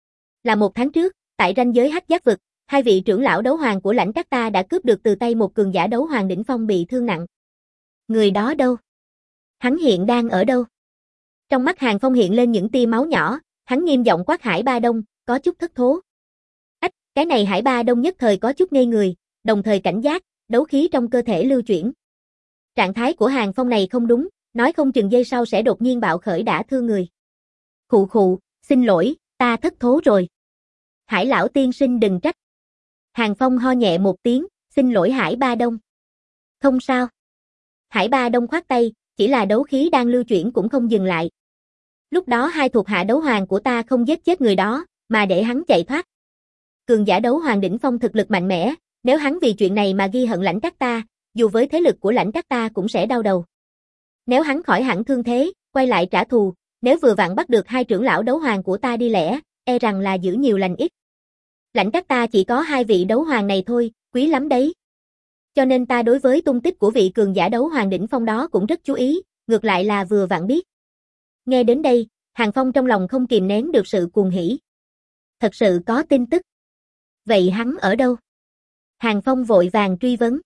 Là một tháng trước, tại ranh giới Hắc Giác vực, hai vị trưởng lão đấu hoàng của lãnh các ta đã cướp được từ tay một cường giả đấu hoàng đỉnh phong bị thương nặng. Người đó đâu? Hắn hiện đang ở đâu? Trong mắt Hàng Phong hiện lên những tia máu nhỏ, hắn nghiêm giọng quát Hải Ba Đông, có chút thất thố. Ách, cái này Hải Ba Đông nhất thời có chút ngây người, đồng thời cảnh giác, đấu khí trong cơ thể lưu chuyển. Trạng thái của Hàng Phong này không đúng, nói không chừng giây sau sẽ đột nhiên bạo khởi đả thương người. Khụ khụ, xin lỗi, ta thất thố rồi. Hải lão tiên sinh đừng trách. Hàng Phong ho nhẹ một tiếng, xin lỗi Hải Ba Đông. Không sao. Hải Ba Đông khoát tay, chỉ là đấu khí đang lưu chuyển cũng không dừng lại. Lúc đó hai thuộc hạ đấu hoàng của ta không giết chết người đó, mà để hắn chạy thoát. Cường giả đấu hoàng đỉnh phong thực lực mạnh mẽ, nếu hắn vì chuyện này mà ghi hận lãnh các ta, dù với thế lực của lãnh các ta cũng sẽ đau đầu. Nếu hắn khỏi hẳn thương thế, quay lại trả thù, nếu vừa vặn bắt được hai trưởng lão đấu hoàng của ta đi lẻ, e rằng là giữ nhiều lành ít. Lãnh các ta chỉ có hai vị đấu hoàng này thôi, quý lắm đấy. Cho nên ta đối với tung tích của vị cường giả đấu hoàng đỉnh phong đó cũng rất chú ý, ngược lại là vừa vặn biết. Nghe đến đây, Hàng Phong trong lòng không kìm nén được sự cuồng hỉ. Thật sự có tin tức. Vậy hắn ở đâu? Hàng Phong vội vàng truy vấn.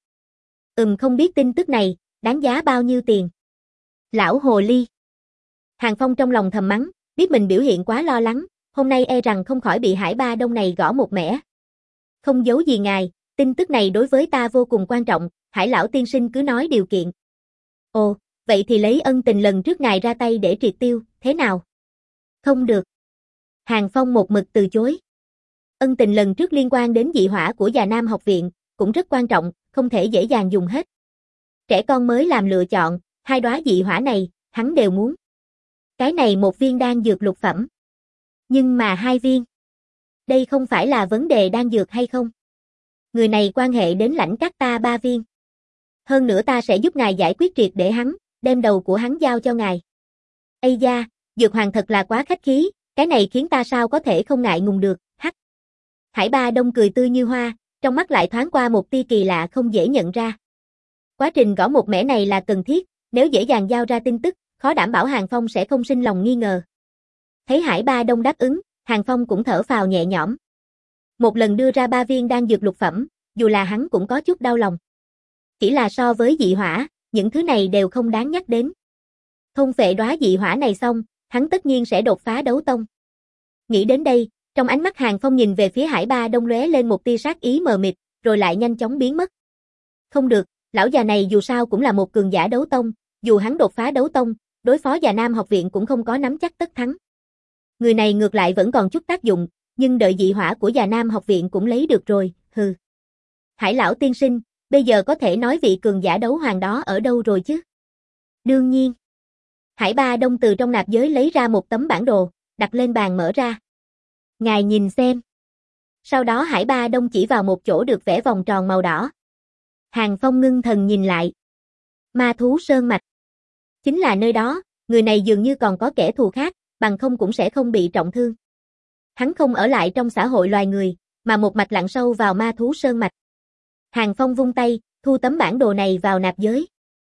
Ừm không biết tin tức này, đáng giá bao nhiêu tiền? Lão hồ ly. Hàng Phong trong lòng thầm mắng, biết mình biểu hiện quá lo lắng, hôm nay e rằng không khỏi bị Hải Ba Đông này gõ một mẻ. Không giấu gì ngài, tin tức này đối với ta vô cùng quan trọng, Hải lão tiên sinh cứ nói điều kiện. Ồ, vậy thì lấy ân tình lần trước ngài ra tay để triệt tiêu, thế nào? Không được. Hàng Phong một mực từ chối. Ân tình lần trước liên quan đến dị hỏa của Già Nam học viện, cũng rất quan trọng, không thể dễ dàng dùng hết. Trẻ con mới làm lựa chọn, hai đóa dị hỏa này, hắn đều muốn. Cái này một viên đan dược lục phẩm. Nhưng mà hai viên. Đây không phải là vấn đề đan dược hay không? Người này quan hệ đến lãnh các ta ba viên. Hơn nữa ta sẽ giúp ngài giải quyết triệt để hắn, đem đầu của hắn giao cho ngài. Ây da, Dược Hoàng thật là quá khách khí, cái này khiến ta sao có thể không ngại ngùng được, hắc. Hải Ba Đông cười tươi như hoa, trong mắt lại thoáng qua một tia kỳ lạ không dễ nhận ra. Quá trình gõ một mẻ này là cần thiết, nếu dễ dàng giao ra tin tức, khó đảm bảo Hàng Phong sẽ không sinh lòng nghi ngờ. Thấy Hải Ba Đông đáp ứng, Hàng Phong cũng thở phào nhẹ nhõm. Một lần đưa ra ba viên đan dược lục phẩm, dù là hắn cũng có chút đau lòng. Chỉ là so với dị hỏa, những thứ này đều không đáng nhắc đến. Thôn phệ đóa dị hỏa này xong, hắn tất nhiên sẽ đột phá đấu tông. Nghĩ đến đây, trong ánh mắt Hàng Phong nhìn về phía Hải Ba Đông lóe lên một tia sát ý mờ mịt, rồi lại nhanh chóng biến mất. Không được, lão già này dù sao cũng là một cường giả đấu tông, dù hắn đột phá đấu tông, đối phó Già Nam học viện cũng không có nắm chắc tất thắng. Người này ngược lại vẫn còn chút tác dụng, nhưng đợi dị hỏa của Già Nam học viện cũng lấy được rồi, hừ. Hải lão tiên sinh, bây giờ có thể nói vị cường giả đấu hoàng đó ở đâu rồi chứ? Đương nhiên. Hải Ba Đông từ trong nạp giới lấy ra một tấm bản đồ, đặt lên bàn mở ra. Ngài nhìn xem. Sau đó Hải Ba Đông chỉ vào một chỗ được vẽ vòng tròn màu đỏ. Hàng Phong ngưng thần nhìn lại. Ma thú sơn mạch. Chính là nơi đó, người này dường như còn có kẻ thù khác, bằng không cũng sẽ không bị trọng thương. Hắn không ở lại trong xã hội loài người, mà một mạch lặn sâu vào ma thú sơn mạch. Hàng Phong vung tay, thu tấm bản đồ này vào nạp giới.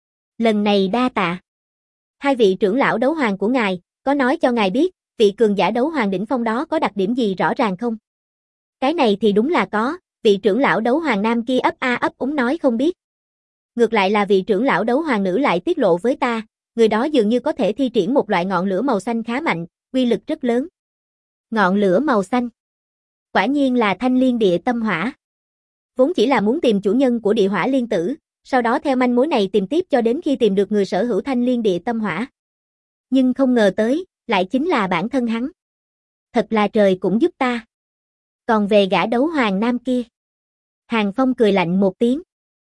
Lần này đa tạ. Hai vị trưởng lão đấu hoàng của ngài, có nói cho ngài biết, vị cường giả đấu hoàng đỉnh phong đó có đặc điểm gì rõ ràng không? Cái này thì đúng là có, vị trưởng lão đấu hoàng nam kia ấp a ấp úng nói không biết. Ngược lại là vị trưởng lão đấu hoàng nữ lại tiết lộ với ta, người đó dường như có thể thi triển một loại ngọn lửa màu xanh khá mạnh, uy lực rất lớn. Ngọn lửa màu xanh. Quả nhiên là thanh liên địa tâm hỏa. Vốn chỉ là muốn tìm chủ nhân của địa hỏa liên tử, sau đó theo manh mối này tìm tiếp cho đến khi tìm được người sở hữu thanh liên địa tâm hỏa. Nhưng không ngờ tới, lại chính là bản thân hắn. Thật là trời cũng giúp ta. Còn về gã đấu hoàng nam kia, Hàng Phong cười lạnh một tiếng.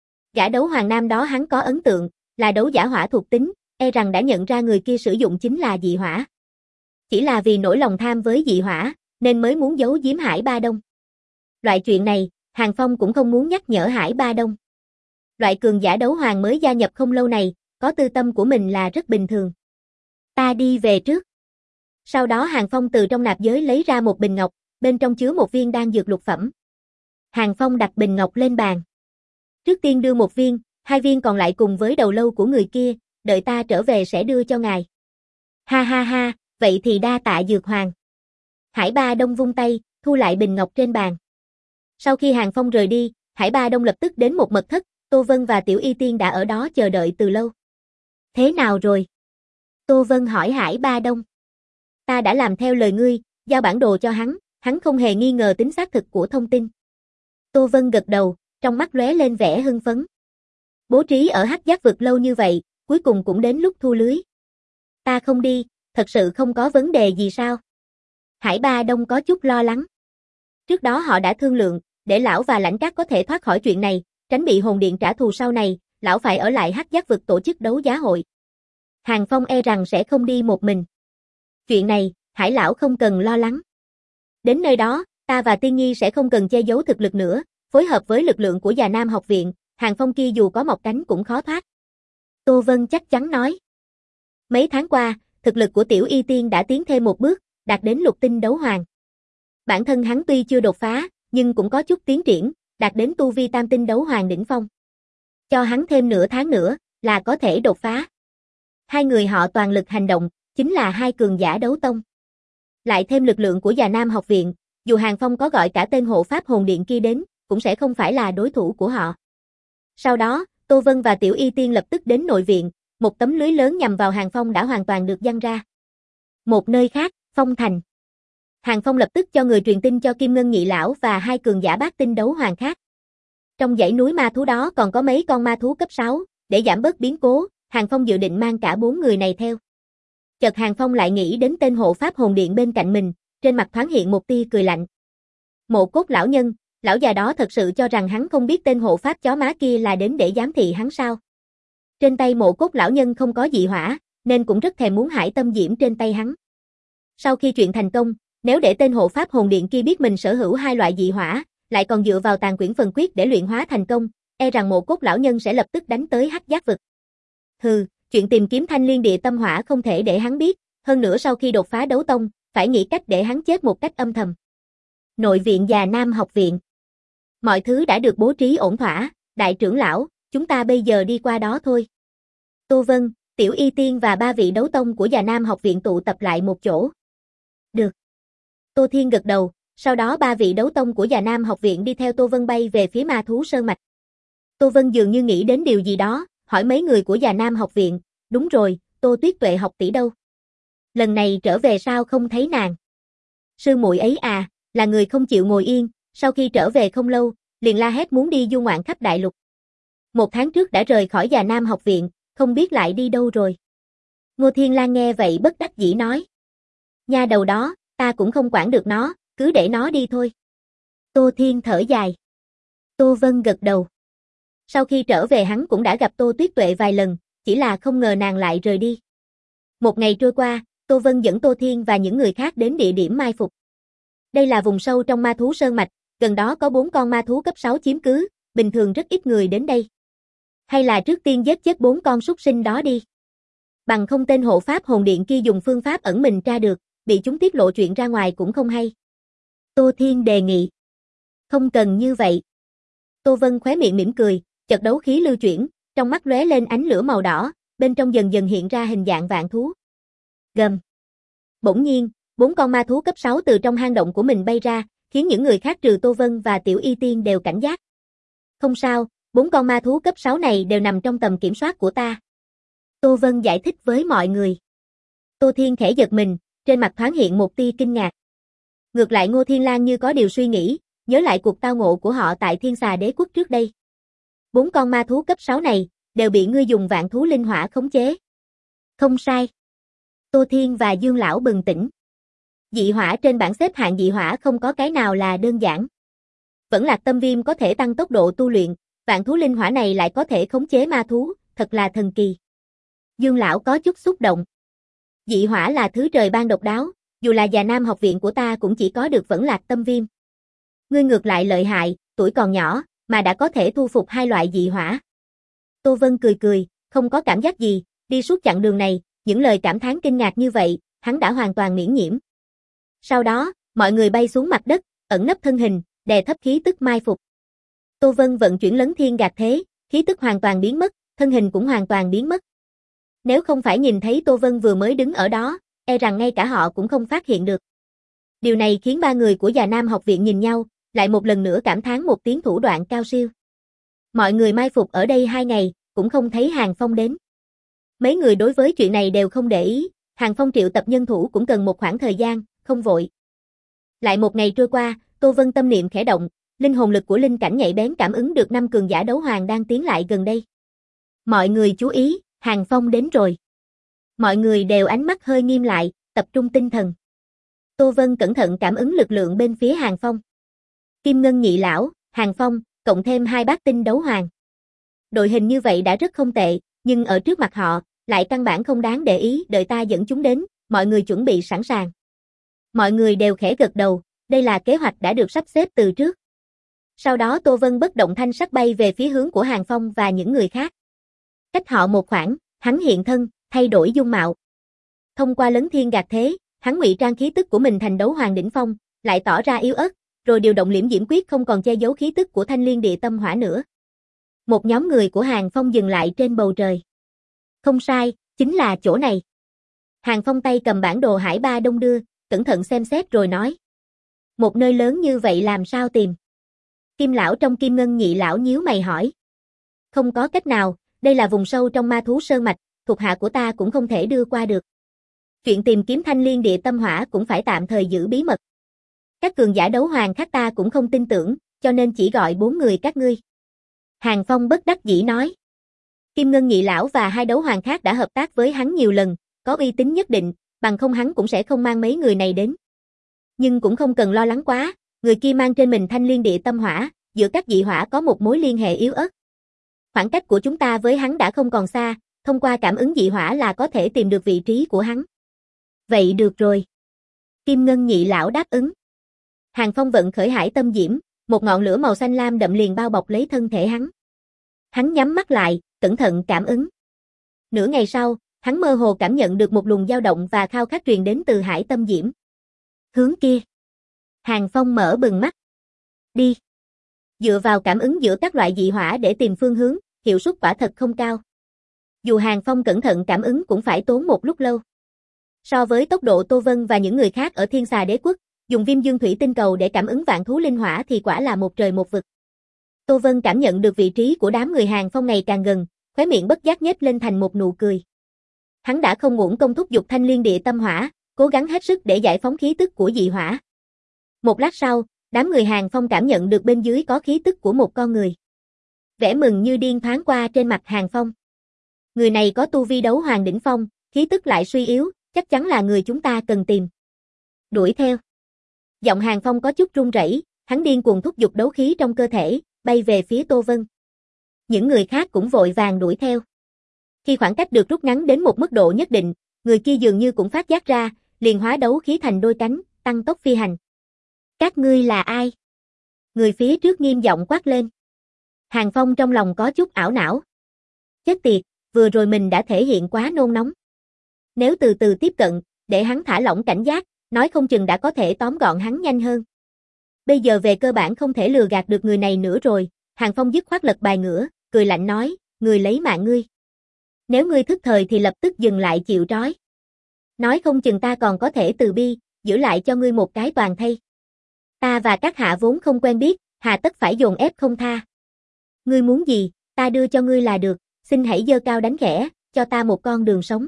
Gã đấu hoàng nam đó hắn có ấn tượng, là đấu giả hỏa thuộc tính, e rằng đã nhận ra người kia sử dụng chính là dị hỏa. Chỉ là vì nỗi lòng tham với dị hỏa, nên mới muốn giấu giếm Hải Ba Đông. Loại chuyện này, Hàng Phong cũng không muốn nhắc nhở Hải Ba Đông. Loại cường giả đấu hoàng mới gia nhập không lâu này, có tư tâm của mình là rất bình thường. Ta đi về trước. Sau đó Hàng Phong từ trong nạp giới lấy ra một bình ngọc, bên trong chứa một viên đan dược lục phẩm. Hàng Phong đặt bình ngọc lên bàn. Trước tiên đưa một viên, hai viên còn lại cùng với đầu lâu của người kia, đợi ta trở về sẽ đưa cho ngài. Ha ha ha, vậy thì đa tạ Dược Hoàng. Hải Ba Đông vung tay, thu lại bình ngọc trên bàn. Sau khi Hàng Phong rời đi, Hải Ba Đông lập tức đến một mật thất, Tô Vân và Tiểu Y Tiên đã ở đó chờ đợi từ lâu. Thế nào rồi? Tô Vân hỏi Hải Ba Đông. Ta đã làm theo lời ngươi, giao bản đồ cho hắn, hắn không hề nghi ngờ tính xác thực của thông tin. Tô Vân gật đầu, trong mắt lóe lên vẻ hưng phấn. Bố trí ở Hắc Giác vực lâu như vậy, cuối cùng cũng đến lúc thu lưới. Ta không đi, thật sự không có vấn đề gì sao? Hải Ba Đông có chút lo lắng. Trước đó họ đã thương lượng, để lão và Lãnh Trác có thể thoát khỏi chuyện này, tránh bị hồn điện trả thù sau này, lão phải ở lại Hắc Giác vực tổ chức đấu giá hội. Hàng Phong e rằng sẽ không đi một mình. Chuyện này, Hải lão không cần lo lắng. Đến nơi đó, ta và Tiên Nhi sẽ không cần che giấu thực lực nữa, phối hợp với lực lượng của Già Nam học viện, Hàng Phong kia dù có mọc cánh cũng khó thoát. Tô Vân chắc chắn nói. Mấy tháng qua, thực lực của Tiểu Y Tiên đã tiến thêm một bước, đạt đến lục tinh đấu hoàng. Bản thân hắn tuy chưa đột phá, nhưng cũng có chút tiến triển, đạt đến tu vi tam tinh đấu hoàng đỉnh phong. Cho hắn thêm nửa tháng nữa, là có thể đột phá. Hai người họ toàn lực hành động, chính là hai cường giả đấu tông. Lại thêm lực lượng của Già Nam học viện, dù Hàng Phong có gọi cả tên hộ pháp hồn điện kia đến, cũng sẽ không phải là đối thủ của họ. Sau đó, Tô Vân và Tiểu Y Tiên lập tức đến nội viện, một tấm lưới lớn nhằm vào Hàng Phong đã hoàn toàn được giăng ra. Một nơi khác, Phong Thành. Hàng Phong lập tức cho người truyền tin cho Kim Ngân Nhị Lão và hai cường giả bát tinh đấu hoàng khác. Trong dãy núi ma thú đó còn có mấy con ma thú cấp sáu, để giảm bớt biến cố, Hàng Phong dự định mang cả bốn người này theo. Chợt Hàng Phong lại nghĩ đến tên hộ pháp hồn điện bên cạnh mình, trên mặt thoáng hiện một tia cười lạnh. Mộ Cốt lão nhân, lão già đó thật sự cho rằng hắn không biết tên hộ pháp chó má kia là đến để giám thị hắn sao? Trên tay Mộ Cốt lão nhân không có dị hỏa, nên cũng rất thèm muốn hải tâm diễm trên tay hắn. Sau khi chuyện thành công, nếu để tên hộ pháp hồn điện kia biết mình sở hữu hai loại dị hỏa, lại còn dựa vào tàn quyển phần quyết để luyện hóa thành công, e rằng Mộ Cốt lão nhân sẽ lập tức đánh tới Hắc Giác vực. Hừ, chuyện tìm kiếm thanh liên địa tâm hỏa không thể để hắn biết, hơn nữa sau khi đột phá đấu tông, phải nghĩ cách để hắn chết một cách âm thầm. Nội viện Già Nam học viện. Mọi thứ đã được bố trí ổn thỏa, đại trưởng lão, chúng ta bây giờ đi qua đó thôi. Tô Vân, Tiểu Y Tiên và ba vị đấu tông của Già Nam học viện tụ tập lại một chỗ. Được. Tô Thiên gật đầu, sau đó ba vị đấu tông của Già Nam học viện đi theo Tô Vân bay về phía ma thú sơn mạch. Tô Vân dường như nghĩ đến điều gì đó, hỏi mấy người của Già Nam học viện, đúng rồi, Tô Tuyết Tuệ học tỷ đâu? Lần này trở về sao không thấy nàng? Sư muội ấy à, là người không chịu ngồi yên, sau khi trở về không lâu, liền la hét muốn đi du ngoạn khắp đại lục. Một tháng trước đã rời khỏi Già Nam học viện, không biết lại đi đâu rồi. Ngô Thiên Lan nghe vậy bất đắc dĩ nói. Nha đầu đó, ta cũng không quản được nó, cứ để nó đi thôi. Tô Thiên thở dài. Tô Vân gật đầu. Sau khi trở về hắn cũng đã gặp Tô Tuyết Tuệ vài lần, chỉ là không ngờ nàng lại rời đi. Một ngày trôi qua, Tô Vân dẫn Tô Thiên và những người khác đến địa điểm mai phục. Đây là vùng sâu trong ma thú sơn mạch, gần đó có bốn con ma thú cấp sáu chiếm cứ, bình thường rất ít người đến đây. Hay là trước tiên giết chết bốn con súc sinh đó đi. Bằng không tên hộ pháp hồn điện kia dùng phương pháp ẩn mình ra được, bị chúng tiết lộ chuyện ra ngoài cũng không hay. Tô Thiên đề nghị. Không cần như vậy. Tô Vân khóe miệng mỉm cười, chợt đấu khí lưu chuyển, trong mắt lóe lên ánh lửa màu đỏ, bên trong dần dần hiện ra hình dạng vạn thú. Gầm. Bỗng nhiên, bốn con ma thú cấp sáu từ trong hang động của mình bay ra, khiến những người khác trừ Tô Vân và Tiểu Y Tiên đều cảnh giác. Không sao, bốn con ma thú cấp sáu này đều nằm trong tầm kiểm soát của ta. Tô Vân giải thích với mọi người. Tô Thiên khẽ giật mình, trên mặt thoáng hiện một tia kinh ngạc. Ngược lại Ngô Thiên Lan như có điều suy nghĩ, nhớ lại cuộc tao ngộ của họ tại Thiên Xà Đế quốc trước đây. Bốn con ma thú cấp sáu này, đều bị ngươi dùng vạn thú linh hỏa khống chế. Không sai. Tô Thiên và Dương Lão bừng tỉnh. Dị hỏa trên bảng xếp hạng dị hỏa không có cái nào là đơn giản. Vẫn Lạc Tâm Viêm có thể tăng tốc độ tu luyện, vạn thú linh hỏa này lại có thể khống chế ma thú, thật là thần kỳ. Dương lão có chút xúc động. Dị hỏa là thứ trời ban độc đáo, dù là già nam học viện của ta cũng chỉ có được Vẫn Lạc Tâm Viêm. Ngươi ngược lại lợi hại, tuổi còn nhỏ, mà đã có thể thu phục hai loại dị hỏa. Tô Vân cười cười, không có cảm giác gì, đi suốt chặng đường này, những lời cảm thán kinh ngạc như vậy, hắn đã hoàn toàn miễn nhiễm. Sau đó, mọi người bay xuống mặt đất, ẩn nấp thân hình, đè thấp khí tức mai phục. Tô Vân vận chuyển Lấn Thiên Gạt Thế, khí tức hoàn toàn biến mất, thân hình cũng hoàn toàn biến mất. Nếu không phải nhìn thấy Tô Vân vừa mới đứng ở đó, e rằng ngay cả họ cũng không phát hiện được. Điều này khiến ba người của già nam học viện nhìn nhau, lại một lần nữa cảm thán một tiếng thủ đoạn cao siêu. Mọi người mai phục ở đây hai ngày, cũng không thấy Hàng Phong đến. Mấy người đối với chuyện này đều không để ý, Hàng Phong triệu tập nhân thủ cũng cần một khoảng thời gian, không vội. Lại một ngày trôi qua, Tô Vân tâm niệm khẽ động, linh hồn lực của linh cảnh nhạy bén cảm ứng được năm cường giả đấu hoàng đang tiến lại gần đây. Mọi người chú ý, Hàng Phong đến rồi. Mọi người đều ánh mắt hơi nghiêm lại, tập trung tinh thần. Tô Vân cẩn thận cảm ứng lực lượng bên phía Hàng Phong. Kim Ngân Nhị Lão, Hàng Phong, cộng thêm hai bát tinh đấu hoàng. Đội hình như vậy đã rất không tệ, nhưng ở trước mặt họ, lại căn bản không đáng để ý, đợi ta dẫn chúng đến, mọi người chuẩn bị sẵn sàng. Mọi người đều khẽ gật đầu, đây là kế hoạch đã được sắp xếp từ trước. Sau đó Tô Vân bất động thanh sắc bay về phía hướng của Hàng Phong và những người khác. Cách họ một khoảng, hắn hiện thân, thay đổi dung mạo. Thông qua Lấn Thiên Gạt Thế, hắn ngụy trang khí tức của mình thành đấu hoàng đỉnh phong, lại tỏ ra yếu ớt, rồi điều động liễm diễm quyết không còn che giấu khí tức của Thanh Liên Địa Tâm Hỏa nữa. Một nhóm người của Hàng Phong dừng lại trên bầu trời. Không sai, chính là chỗ này. Hàng Phong tay cầm bản đồ Hải Ba Đông đưa, cẩn thận xem xét rồi nói. Một nơi lớn như vậy làm sao tìm? Kim lão trong Kim Ngân Nhị Lão nhíu mày hỏi. Không có cách nào, đây là vùng sâu trong ma thú sơn mạch, thuộc hạ của ta cũng không thể đưa qua được. Chuyện tìm kiếm Thanh Liên Địa Tâm Hỏa cũng phải tạm thời giữ bí mật. Các cường giả đấu hoàng khác ta cũng không tin tưởng, cho nên chỉ gọi bốn người các ngươi. Hàng Phong bất đắc dĩ nói. Kim Ngân Nhị Lão và hai đấu hoàng khác đã hợp tác với hắn nhiều lần, có uy tín nhất định, bằng không hắn cũng sẽ không mang mấy người này đến. Nhưng cũng không cần lo lắng quá, người kia mang trên mình Thanh Liên Địa Tâm Hỏa, giữa các dị hỏa có một mối liên hệ yếu ớt. Khoảng cách của chúng ta với hắn đã không còn xa, thông qua cảm ứng dị hỏa là có thể tìm được vị trí của hắn. Vậy được rồi. Kim Ngân Nhị Lão đáp ứng. Hàng Phong vận khởi Hải Tâm Diễm, một ngọn lửa màu xanh lam đậm liền bao bọc lấy thân thể hắn. Hắn nhắm mắt lại, cẩn thận cảm ứng. Nửa ngày sau, hắn mơ hồ cảm nhận được một luồng dao động và khao khát truyền đến từ Hải Tâm Diễm. Hướng kia. Hàng Phong mở bừng mắt. Đi. Dựa vào cảm ứng giữa các loại dị hỏa để tìm phương hướng, hiệu suất quả thật không cao. Dù Hàng Phong cẩn thận cảm ứng cũng phải tốn một lúc lâu. So với tốc độ Tô Vân và những người khác ở Thiên Xà Đế Quốc, dùng Viêm Dương Thủy Tinh Cầu để cảm ứng vạn thú linh hỏa thì quả là một trời một vực. Tô Vân cảm nhận được vị trí của đám người Hàng Phong ngày càng gần, khóe miệng bất giác nhếch lên thành một nụ cười. Hắn đã không uổng công thúc giục Thanh Liên Địa Tâm Hỏa, cố gắng hết sức để giải phóng khí tức của dị hỏa. Một lát sau, đám người Hàng Phong cảm nhận được bên dưới có khí tức của một con người. Vẻ mừng như điên thoáng qua trên mặt Hàng Phong. Người này có tu vi đấu hoàng đỉnh phong, khí tức lại suy yếu, chắc chắn là người chúng ta cần tìm. Đuổi theo. Giọng Hàng Phong có chút run rẩy, hắn điên cuồng thúc giục đấu khí trong cơ thể, bay về phía Tô Vân. Những người khác cũng vội vàng đuổi theo. Khi khoảng cách được rút ngắn đến một mức độ nhất định, người kia dường như cũng phát giác ra, liền hóa đấu khí thành đôi cánh, tăng tốc phi hành. Các ngươi là ai? Người phía trước nghiêm giọng quát lên. Hàng Phong trong lòng có chút ảo não. Chết tiệt, vừa rồi mình đã thể hiện quá nôn nóng. Nếu từ từ tiếp cận, để hắn thả lỏng cảnh giác, nói không chừng đã có thể tóm gọn hắn nhanh hơn. Bây giờ về cơ bản không thể lừa gạt được người này nữa rồi, Hàng Phong dứt khoát lật bài ngửa, cười lạnh nói, người lấy mạng ngươi. Nếu ngươi thức thời thì lập tức dừng lại chịu trói. Nói không chừng ta còn có thể từ bi, giữ lại cho ngươi một cái toàn thây. Ta và các hạ vốn không quen biết, hà tất phải dồn ép không tha. Ngươi muốn gì, ta đưa cho ngươi là được, xin hãy giơ cao đánh khẽ, cho ta một con đường sống.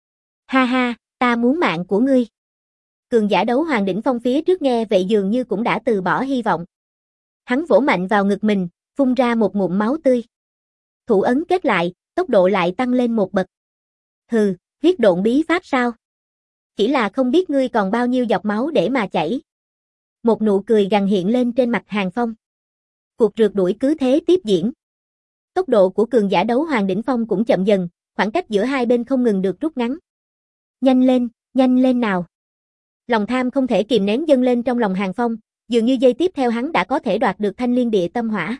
Ha ha, ta muốn mạng của ngươi. Cường giả đấu hoàng đỉnh phong phía trước nghe vậy dường như cũng đã từ bỏ hy vọng. Hắn vỗ mạnh vào ngực mình, phun ra một ngụm máu tươi. Thủ ấn kết lại, tốc độ lại tăng lên một bậc. Hừ, huyết độn bí pháp sao? Chỉ là không biết ngươi còn bao nhiêu giọt máu để mà chảy. Một nụ cười gằn hiện lên trên mặt Hàng Phong. Cuộc rượt đuổi cứ thế tiếp diễn. Tốc độ của cường giả đấu hoàng đỉnh phong cũng chậm dần, khoảng cách giữa hai bên không ngừng được rút ngắn. Nhanh lên, nhanh lên nào. Lòng tham không thể kìm nén dâng lên trong lòng Hàng Phong, dường như giây tiếp theo hắn đã có thể đoạt được thanh liên địa tâm hỏa.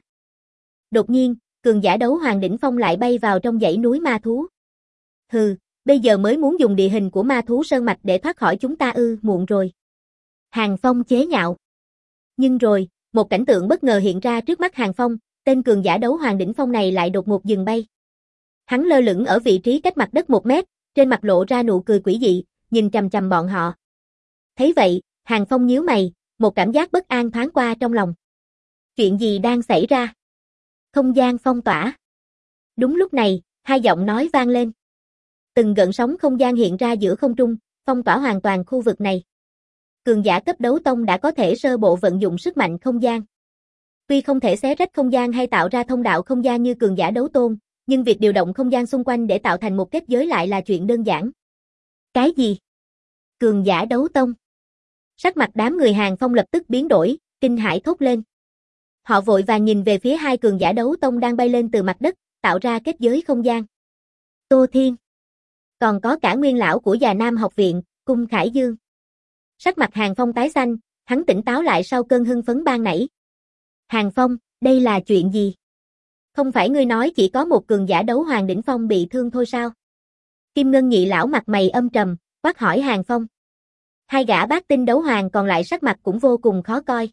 Đột nhiên, cường giả đấu hoàng đỉnh phong lại bay vào trong dãy núi ma thú. Hừ, bây giờ mới muốn dùng địa hình của ma thú sơn mạch để thoát khỏi chúng ta ư, muộn rồi. Hàng Phong chế nhạo. Nhưng rồi, một cảnh tượng bất ngờ hiện ra trước mắt Hàng Phong, tên cường giả đấu hoàng đỉnh phong này lại đột ngột dừng bay. Hắn lơ lửng ở vị trí cách mặt đất một mét, trên mặt lộ ra nụ cười quỷ dị, nhìn chằm chằm bọn họ. Thấy vậy, Hàng Phong nhíu mày, một cảm giác bất an thoáng qua trong lòng. Chuyện gì đang xảy ra? Không gian phong tỏa. Đúng lúc này, hai giọng nói vang lên. Từng gợn sóng không gian hiện ra giữa không trung, phong tỏa hoàn toàn khu vực này. Cường giả cấp đấu tông đã có thể sơ bộ vận dụng sức mạnh không gian. Tuy không thể xé rách không gian hay tạo ra thông đạo không gian như cường giả đấu tôn, nhưng việc điều động không gian xung quanh để tạo thành một kết giới lại là chuyện đơn giản. Cái gì? Cường giả đấu tông? Sắc mặt đám người Hàng Phong lập tức biến đổi, kinh hãi thốt lên. Họ vội vàng nhìn về phía hai cường giả đấu tông đang bay lên từ mặt đất, tạo ra kết giới không gian. Tô Thiên. Còn có cả nguyên lão của Già Nam học viện, Cung Khải Dương. Sắc mặt Hàng Phong tái xanh, hắn tỉnh táo lại sau cơn hưng phấn ban nãy. Hàng Phong, đây là chuyện gì? Không phải ngươi nói chỉ có một cường giả đấu hoàng đỉnh phong bị thương thôi sao? Kim Ngân Nhị lão mặt mày âm trầm, quát hỏi Hàng Phong. Hai gã bát tinh đấu hoàng còn lại sắc mặt cũng vô cùng khó coi.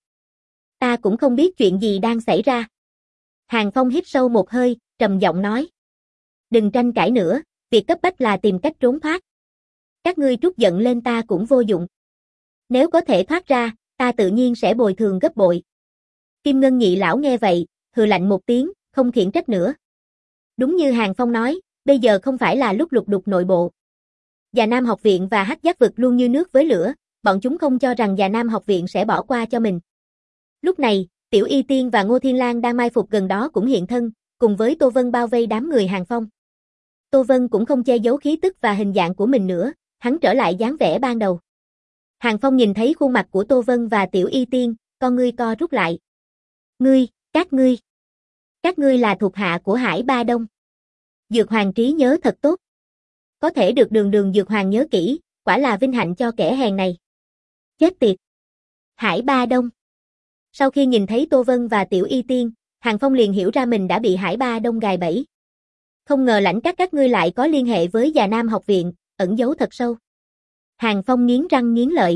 Ta cũng không biết chuyện gì đang xảy ra. Hàng Phong hít sâu một hơi, trầm giọng nói. Đừng tranh cãi nữa, việc cấp bách là tìm cách trốn thoát. Các ngươi trút giận lên ta cũng vô dụng. Nếu có thể thoát ra, ta tự nhiên sẽ bồi thường gấp bội. Kim Ngân Nhị lão nghe vậy, hừ lạnh một tiếng, không khiển trách nữa. Đúng như Hàng Phong nói, bây giờ không phải là lúc lục đục nội bộ. Già Nam học viện và Hắc Giác vực luôn như nước với lửa, bọn chúng không cho rằng Già Nam học viện sẽ bỏ qua cho mình. Lúc này, Tiểu Y Tiên và Ngô Thiên Lang đang mai phục gần đó cũng hiện thân, cùng với Tô Vân bao vây đám người Hàng Phong. Tô Vân cũng không che giấu khí tức và hình dạng của mình nữa, hắn trở lại dáng vẻ ban đầu. Hàng Phong nhìn thấy khuôn mặt của Tô Vân và Tiểu Y Tiên, con ngươi co rút lại. Ngươi, các ngươi. Các ngươi là thuộc hạ của Hải Ba Đông. Dược Hoàng trí nhớ thật tốt. Có thể được đường đường Dược Hoàng nhớ kỹ, quả là vinh hạnh cho kẻ hèn này. Chết tiệt. Hải Ba Đông. Sau khi nhìn thấy Tô Vân và Tiểu Y Tiên, Hàng Phong liền hiểu ra mình đã bị Hải Ba Đông gài bẫy. Không ngờ lãnh các các ngươi lại có liên hệ với Già Nam học viện, ẩn giấu thật sâu. Hàng Phong nghiến răng nghiến lợi.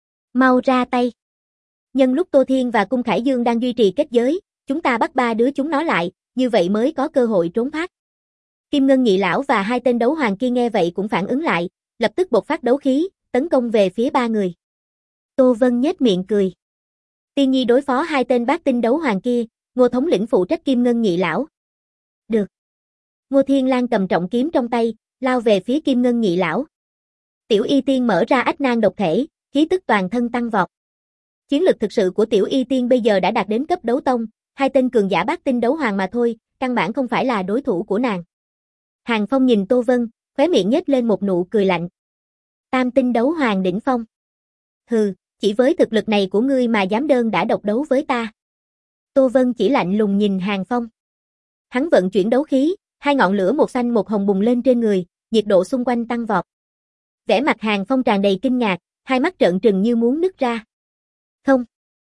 Mau ra tay. Nhân lúc Tô Thiên và Cung Khải Dương đang duy trì kết giới, chúng ta bắt ba đứa chúng nó lại, như vậy mới có cơ hội trốn thoát. Kim Ngân Nhị lão và hai tên đấu hoàng kia nghe vậy cũng phản ứng lại, lập tức bộc phát đấu khí, tấn công về phía ba người. Tô Vân nhếch miệng cười. Tiên Nhi đối phó hai tên bát tinh đấu hoàng kia, Ngô thống lĩnh phụ trách Kim Ngân Nhị lão. Được. Ngô Thiên Lang cầm trọng kiếm trong tay, lao về phía Kim Ngân Nhị lão. Tiểu Y Tiên mở ra ách nan độc thể, khí tức toàn thân tăng vọt. Chiến lực thực sự của Tiểu Y Tiên bây giờ đã đạt đến cấp đấu tông, hai tên cường giả bát tinh đấu hoàng mà thôi, căn bản không phải là đối thủ của nàng. Hàng Phong nhìn Tô Vân, khóe miệng nhếch lên một nụ cười lạnh. Tam tinh đấu hoàng đỉnh phong. Hừ, chỉ với thực lực này của ngươi mà dám đơn đã độc đấu với ta. Tô Vân chỉ lạnh lùng nhìn Hàng Phong. Hắn vận chuyển đấu khí, hai ngọn lửa một xanh một hồng bùng lên trên người, nhiệt độ xung quanh tăng vọt. Vẻ mặt Hàng Phong tràn đầy kinh ngạc, hai mắt trợn trừng như muốn nứt ra. Không.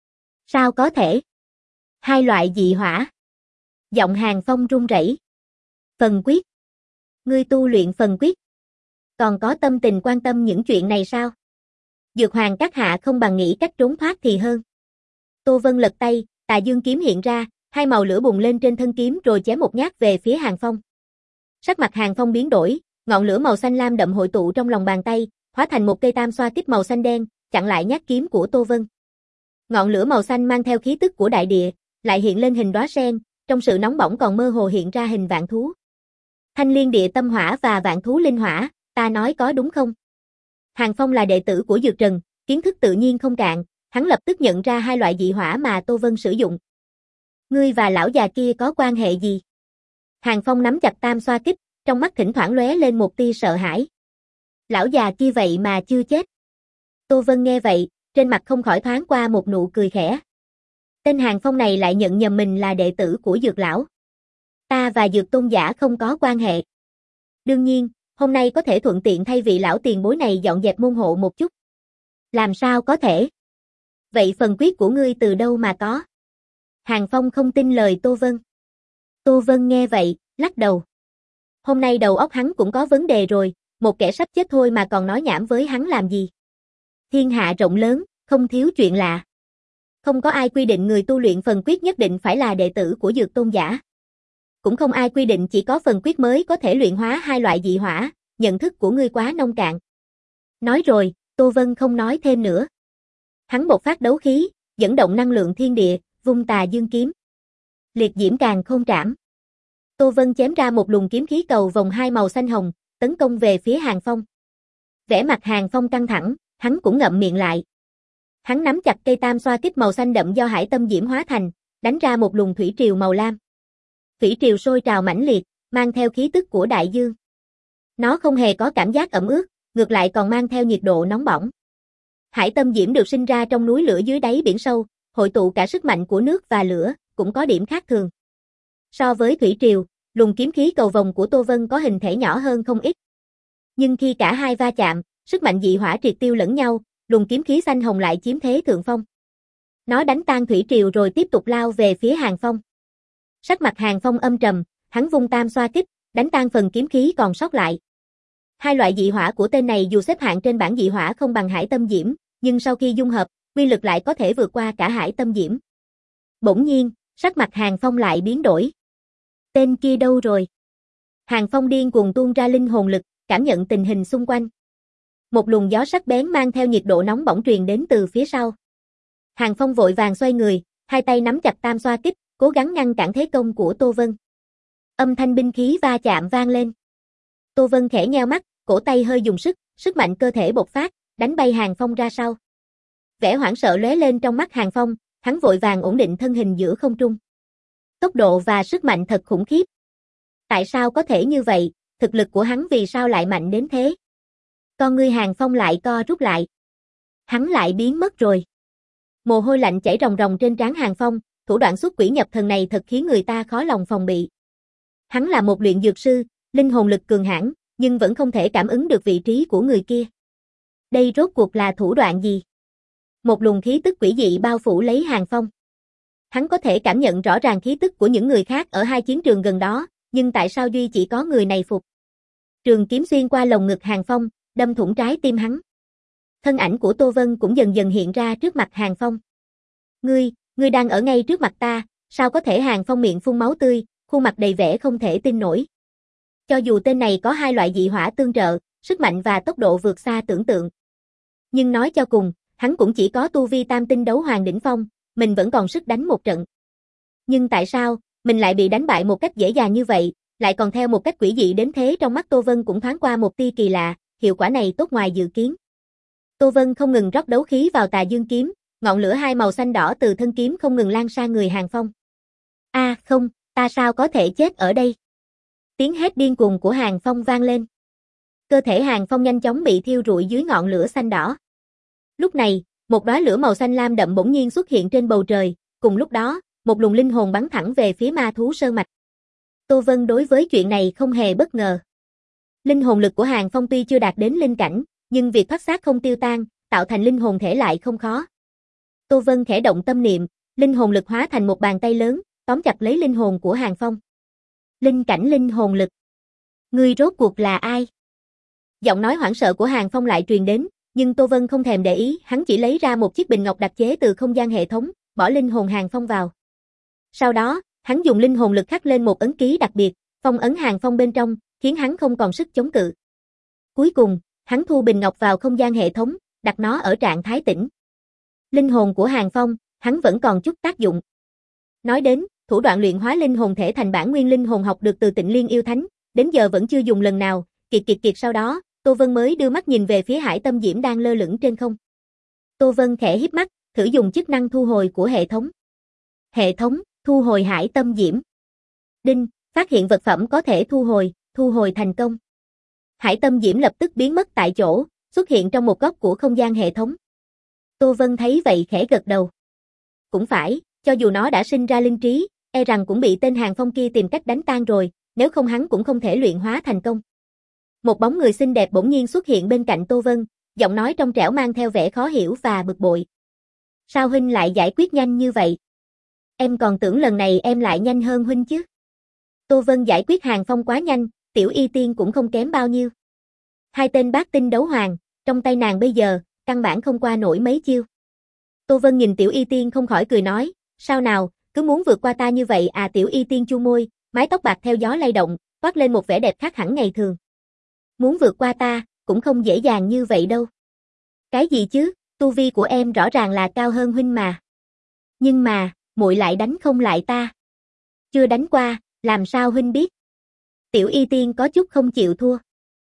Sao có thể? Hai loại dị hỏa. Giọng Hàng Phong run rẩy. Phần quyết. Ngươi tu luyện phần quyết. Còn có tâm tình quan tâm những chuyện này sao? Dược Hoàng các hạ không bằng nghĩ cách trốn thoát thì hơn. Tô Vân lật tay, Tà Dương kiếm hiện ra, hai màu lửa bùng lên trên thân kiếm rồi chém một nhát về phía Hàng Phong. Sắc mặt Hàng Phong biến đổi, ngọn lửa màu xanh lam đậm hội tụ trong lòng bàn tay, hóa thành một cây tam xoa kích màu xanh đen, chặn lại nhát kiếm của Tô Vân. Ngọn lửa màu xanh mang theo khí tức của đại địa, lại hiện lên hình đóa sen, trong sự nóng bỏng còn mơ hồ hiện ra hình vạn thú. Thanh liên địa tâm hỏa và vạn thú linh hỏa, ta nói có đúng không? Hàng Phong là đệ tử của Dược Trần, kiến thức tự nhiên không cạn, hắn lập tức nhận ra hai loại dị hỏa mà Tô Vân sử dụng. Ngươi và lão già kia có quan hệ gì? Hàng Phong nắm chặt tam xoa kích, trong mắt thỉnh thoảng lóe lên một tia sợ hãi. Lão già kia vậy mà chưa chết. Tô Vân nghe vậy, trên mặt không khỏi thoáng qua một nụ cười khẽ. Tên Hàng Phong này lại nhận nhầm mình là đệ tử của Dược lão. Ta và Dược tôn giả không có quan hệ. Đương nhiên, hôm nay có thể thuận tiện thay vị lão tiền bối này dọn dẹp môn hộ một chút. Làm sao có thể? Vậy phần quyết của ngươi từ đâu mà có? Hàng Phong không tin lời Tô Vân. Tô Vân nghe vậy, lắc đầu. Hôm nay đầu óc hắn cũng có vấn đề rồi, một kẻ sắp chết thôi mà còn nói nhảm với hắn làm gì? Thiên hạ rộng lớn, không thiếu chuyện lạ. Không có ai quy định người tu luyện phần quyết nhất định phải là đệ tử của Dược tôn giả. Cũng không ai quy định chỉ có phần quyết mới có thể luyện hóa hai loại dị hỏa, nhận thức của ngươi quá nông cạn. Nói rồi, Tô Vân không nói thêm nữa. Hắn bộc phát đấu khí, dẫn động năng lượng thiên địa, vung tà dương kiếm. Liệt diễm càng không trảm. Tô Vân chém ra một luồng kiếm khí cầu vòng hai màu xanh hồng, tấn công về phía Hàng Phong. Vẻ mặt Hàng Phong căng thẳng, hắn cũng ngậm miệng lại. Hắn nắm chặt cây tam xoa kích màu xanh đậm do hải tâm diễm hóa thành, đánh ra một luồng thủy triều màu lam. Thủy triều sôi trào mãnh liệt, mang theo khí tức của đại dương. Nó không hề có cảm giác ẩm ướt, ngược lại còn mang theo nhiệt độ nóng bỏng. Hải tâm diễm được sinh ra trong núi lửa dưới đáy biển sâu, hội tụ cả sức mạnh của nước và lửa, cũng có điểm khác thường. So với thủy triều, luồng kiếm khí cầu vồng của Tô Vân có hình thể nhỏ hơn không ít. Nhưng khi cả hai va chạm, sức mạnh dị hỏa triệt tiêu lẫn nhau, luồng kiếm khí xanh hồng lại chiếm thế thượng phong. Nó đánh tan thủy triều rồi tiếp tục lao về phía Hàng Phong. Sắc mặt Hàng Phong âm trầm, hắn vung tam xoa kích, đánh tan phần kiếm khí còn sót lại. Hai loại dị hỏa của tên này dù xếp hạng trên bảng dị hỏa không bằng hải tâm diễm, nhưng sau khi dung hợp, uy lực lại có thể vượt qua cả hải tâm diễm. Bỗng nhiên, sắc mặt Hàng Phong lại biến đổi. Tên kia đâu rồi? Hàng Phong điên cuồng tuôn ra linh hồn lực, cảm nhận tình hình xung quanh. Một luồng gió sắc bén mang theo nhiệt độ nóng bỏng truyền đến từ phía sau. Hàng Phong vội vàng xoay người, hai tay nắm chặt tam xoa kích, cố gắng ngăn cản thế công của Tô Vân. Âm thanh binh khí va chạm vang lên. Tô Vân khẽ nheo mắt, cổ tay hơi dùng sức, sức mạnh cơ thể bộc phát, đánh bay Hàng Phong ra sau. Vẻ hoảng sợ lóe lên trong mắt Hàng Phong, hắn vội vàng ổn định thân hình giữa không trung. Tốc độ và sức mạnh thật khủng khiếp. Tại sao có thể như vậy, thực lực của hắn vì sao lại mạnh đến thế? Con ngươi Hàng Phong lại co rút lại. Hắn lại biến mất rồi. Mồ hôi lạnh chảy ròng ròng trên trán Hàng Phong, thủ đoạn xuất quỷ nhập thần này thật khiến người ta khó lòng phòng bị. Hắn là một luyện dược sư, linh hồn lực cường hãn, nhưng vẫn không thể cảm ứng được vị trí của người kia. Đây rốt cuộc là thủ đoạn gì? Một luồng khí tức quỷ dị bao phủ lấy Hàng Phong. Hắn có thể cảm nhận rõ ràng khí tức của những người khác ở hai chiến trường gần đó, nhưng tại sao duy chỉ có người này phục? Trường kiếm xuyên qua lồng ngực Hàng Phong, đâm thủng trái tim hắn. Thân ảnh của Tô Vân cũng dần dần hiện ra trước mặt Hàng Phong. Ngươi, ngươi đang ở ngay trước mặt ta, sao có thể? Hàng Phong miệng phun máu tươi, khuôn mặt đầy vẻ không thể tin nổi. Cho dù tên này có hai loại dị hỏa tương trợ, sức mạnh và tốc độ vượt xa tưởng tượng. Nhưng nói cho cùng, hắn cũng chỉ có tu vi tam tinh đấu hoàng đỉnh phong, mình vẫn còn sức đánh một trận. Nhưng tại sao, mình lại bị đánh bại một cách dễ dàng như vậy, lại còn theo một cách quỷ dị đến thế? Trong mắt Tô Vân cũng thoáng qua một tia kỳ lạ, hiệu quả này tốt ngoài dự kiến. Tô Vân không ngừng rót đấu khí vào tà dương kiếm, ngọn lửa hai màu xanh đỏ từ thân kiếm không ngừng lan sang người Hàng Phong. A à, không, ta sao có thể chết ở đây? Tiếng hét điên cuồng của Hàng Phong vang lên. Cơ thể Hàng Phong nhanh chóng bị thiêu rụi dưới ngọn lửa xanh đỏ. Lúc này, một đóa lửa màu xanh lam đậm bỗng nhiên xuất hiện trên bầu trời, cùng lúc đó, một luồng linh hồn bắn thẳng về phía ma thú sơn mạch. Tô Vân đối với chuyện này không hề bất ngờ. Linh hồn lực của Hàng Phong tuy chưa đạt đến linh cảnh, nhưng việc thoát xác không tiêu tan, tạo thành linh hồn thể lại không khó. Tô Vân khẽ động tâm niệm, linh hồn lực hóa thành một bàn tay lớn, tóm chặt lấy linh hồn của Hàng Phong. Linh cảnh linh hồn lực. Ngươi rốt cuộc là ai? Giọng nói hoảng sợ của Hàng Phong lại truyền đến, nhưng Tô Vân không thèm để ý, hắn chỉ lấy ra một chiếc bình ngọc đặc chế từ không gian hệ thống, bỏ linh hồn Hàng Phong vào. Sau đó, hắn dùng linh hồn lực khắc lên một ấn ký đặc biệt, phong ấn Hàng Phong bên trong, khiến hắn không còn sức chống cự. Cuối cùng, hắn thu bình ngọc vào không gian hệ thống, đặt nó ở trạng thái tĩnh. Linh hồn của Hàng Phong, hắn vẫn còn chút tác dụng. Nói đến, thủ đoạn luyện hóa linh hồn thể thành bản nguyên linh hồn học được từ Tịnh Liên yêu thánh, đến giờ vẫn chưa dùng lần nào, kiệt kiệt kiệt. Sau đó, Tô Vân mới đưa mắt nhìn về phía hải tâm diễm đang lơ lửng trên không. Tô Vân khẽ híp mắt, thử dùng chức năng thu hồi của hệ thống. Hệ thống, thu hồi hải tâm diễm. Đinh, phát hiện vật phẩm có thể thu hồi, thu hồi thành công. Hải tâm diễm lập tức biến mất tại chỗ, xuất hiện trong một góc của không gian hệ thống. Tô Vân thấy vậy khẽ gật đầu. Cũng phải, cho dù nó đã sinh ra linh trí, e rằng cũng bị tên Hàng Phong kia tìm cách đánh tan rồi, nếu không hắn cũng không thể luyện hóa thành công. Một bóng người xinh đẹp bỗng nhiên xuất hiện bên cạnh Tô Vân, giọng nói trong trẻo mang theo vẻ khó hiểu và bực bội. Sao huynh lại giải quyết nhanh như vậy? Em còn tưởng lần này em lại nhanh hơn huynh chứ. Tô Vân giải quyết Hàng Phong quá nhanh, Tiểu Y Tiên cũng không kém bao nhiêu. Hai tên bát tinh đấu hoàng, trong tay nàng bây giờ, căn bản không qua nổi mấy chiêu. Tô Vân nhìn Tiểu Y Tiên không khỏi cười nói, sao nào, cứ muốn vượt qua ta như vậy à? Tiểu Y Tiên chu môi, mái tóc bạc theo gió lay động, toát lên một vẻ đẹp khác hẳn ngày thường. Muốn vượt qua ta, cũng không dễ dàng như vậy đâu. Cái gì chứ, tu vi của em rõ ràng là cao hơn huynh mà. Nhưng mà, muội lại đánh không lại ta. Chưa đánh qua, làm sao huynh biết? Tiểu Y Tiên có chút không chịu thua.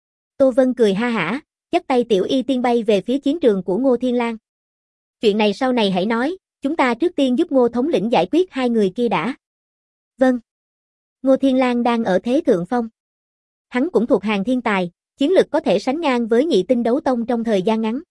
Tô Vân cười ha hả, dắt tay Tiểu Y Tiên bay về phía chiến trường của Ngô Thiên Lang. Chuyện này sau này hãy nói, chúng ta trước tiên giúp Ngô thống lĩnh giải quyết hai người kia đã. Vâng. Ngô Thiên Lang đang ở thế thượng phong. Hắn cũng thuộc hàng thiên tài, chiến lực có thể sánh ngang với nhị tinh đấu tông trong thời gian ngắn.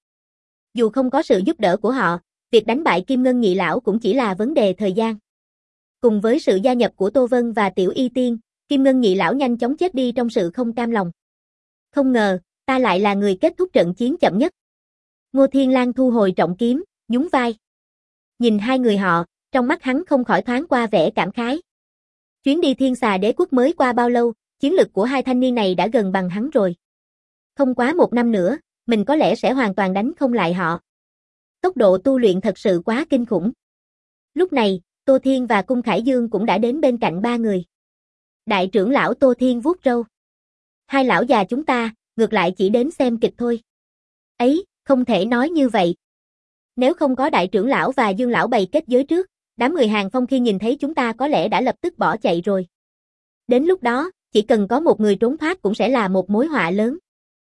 Dù không có sự giúp đỡ của họ, việc đánh bại Kim Ngân Nhị Lão cũng chỉ là vấn đề thời gian. Cùng với sự gia nhập của Tô Vân và Tiểu Y Tiên, Kim Ngân Nhị Lão nhanh chóng chết đi trong sự không cam lòng. Không ngờ, ta lại là người kết thúc trận chiến chậm nhất. Ngô Thiên Lang thu hồi trọng kiếm, nhún vai. Nhìn hai người họ, trong mắt hắn không khỏi thoáng qua vẻ cảm khái. Chuyến đi Thiên Xà Đế quốc mới qua bao lâu, chiến lực của hai thanh niên này đã gần bằng hắn rồi. Không quá một năm nữa, mình có lẽ sẽ hoàn toàn đánh không lại họ. Tốc độ tu luyện thật sự quá kinh khủng. Lúc này, Tô Thiên và Cung Khải Dương cũng đã đến bên cạnh ba người. Đại trưởng lão Tô Thiên vuốt râu. Hai lão già chúng ta, ngược lại chỉ đến xem kịch thôi. Ấy, không thể nói như vậy. Nếu không có đại trưởng lão và Dương lão bày kết giới trước, đám người Hàng Phong khi nhìn thấy chúng ta có lẽ đã lập tức bỏ chạy rồi. Đến lúc đó, chỉ cần có một người trốn thoát cũng sẽ là một mối họa lớn.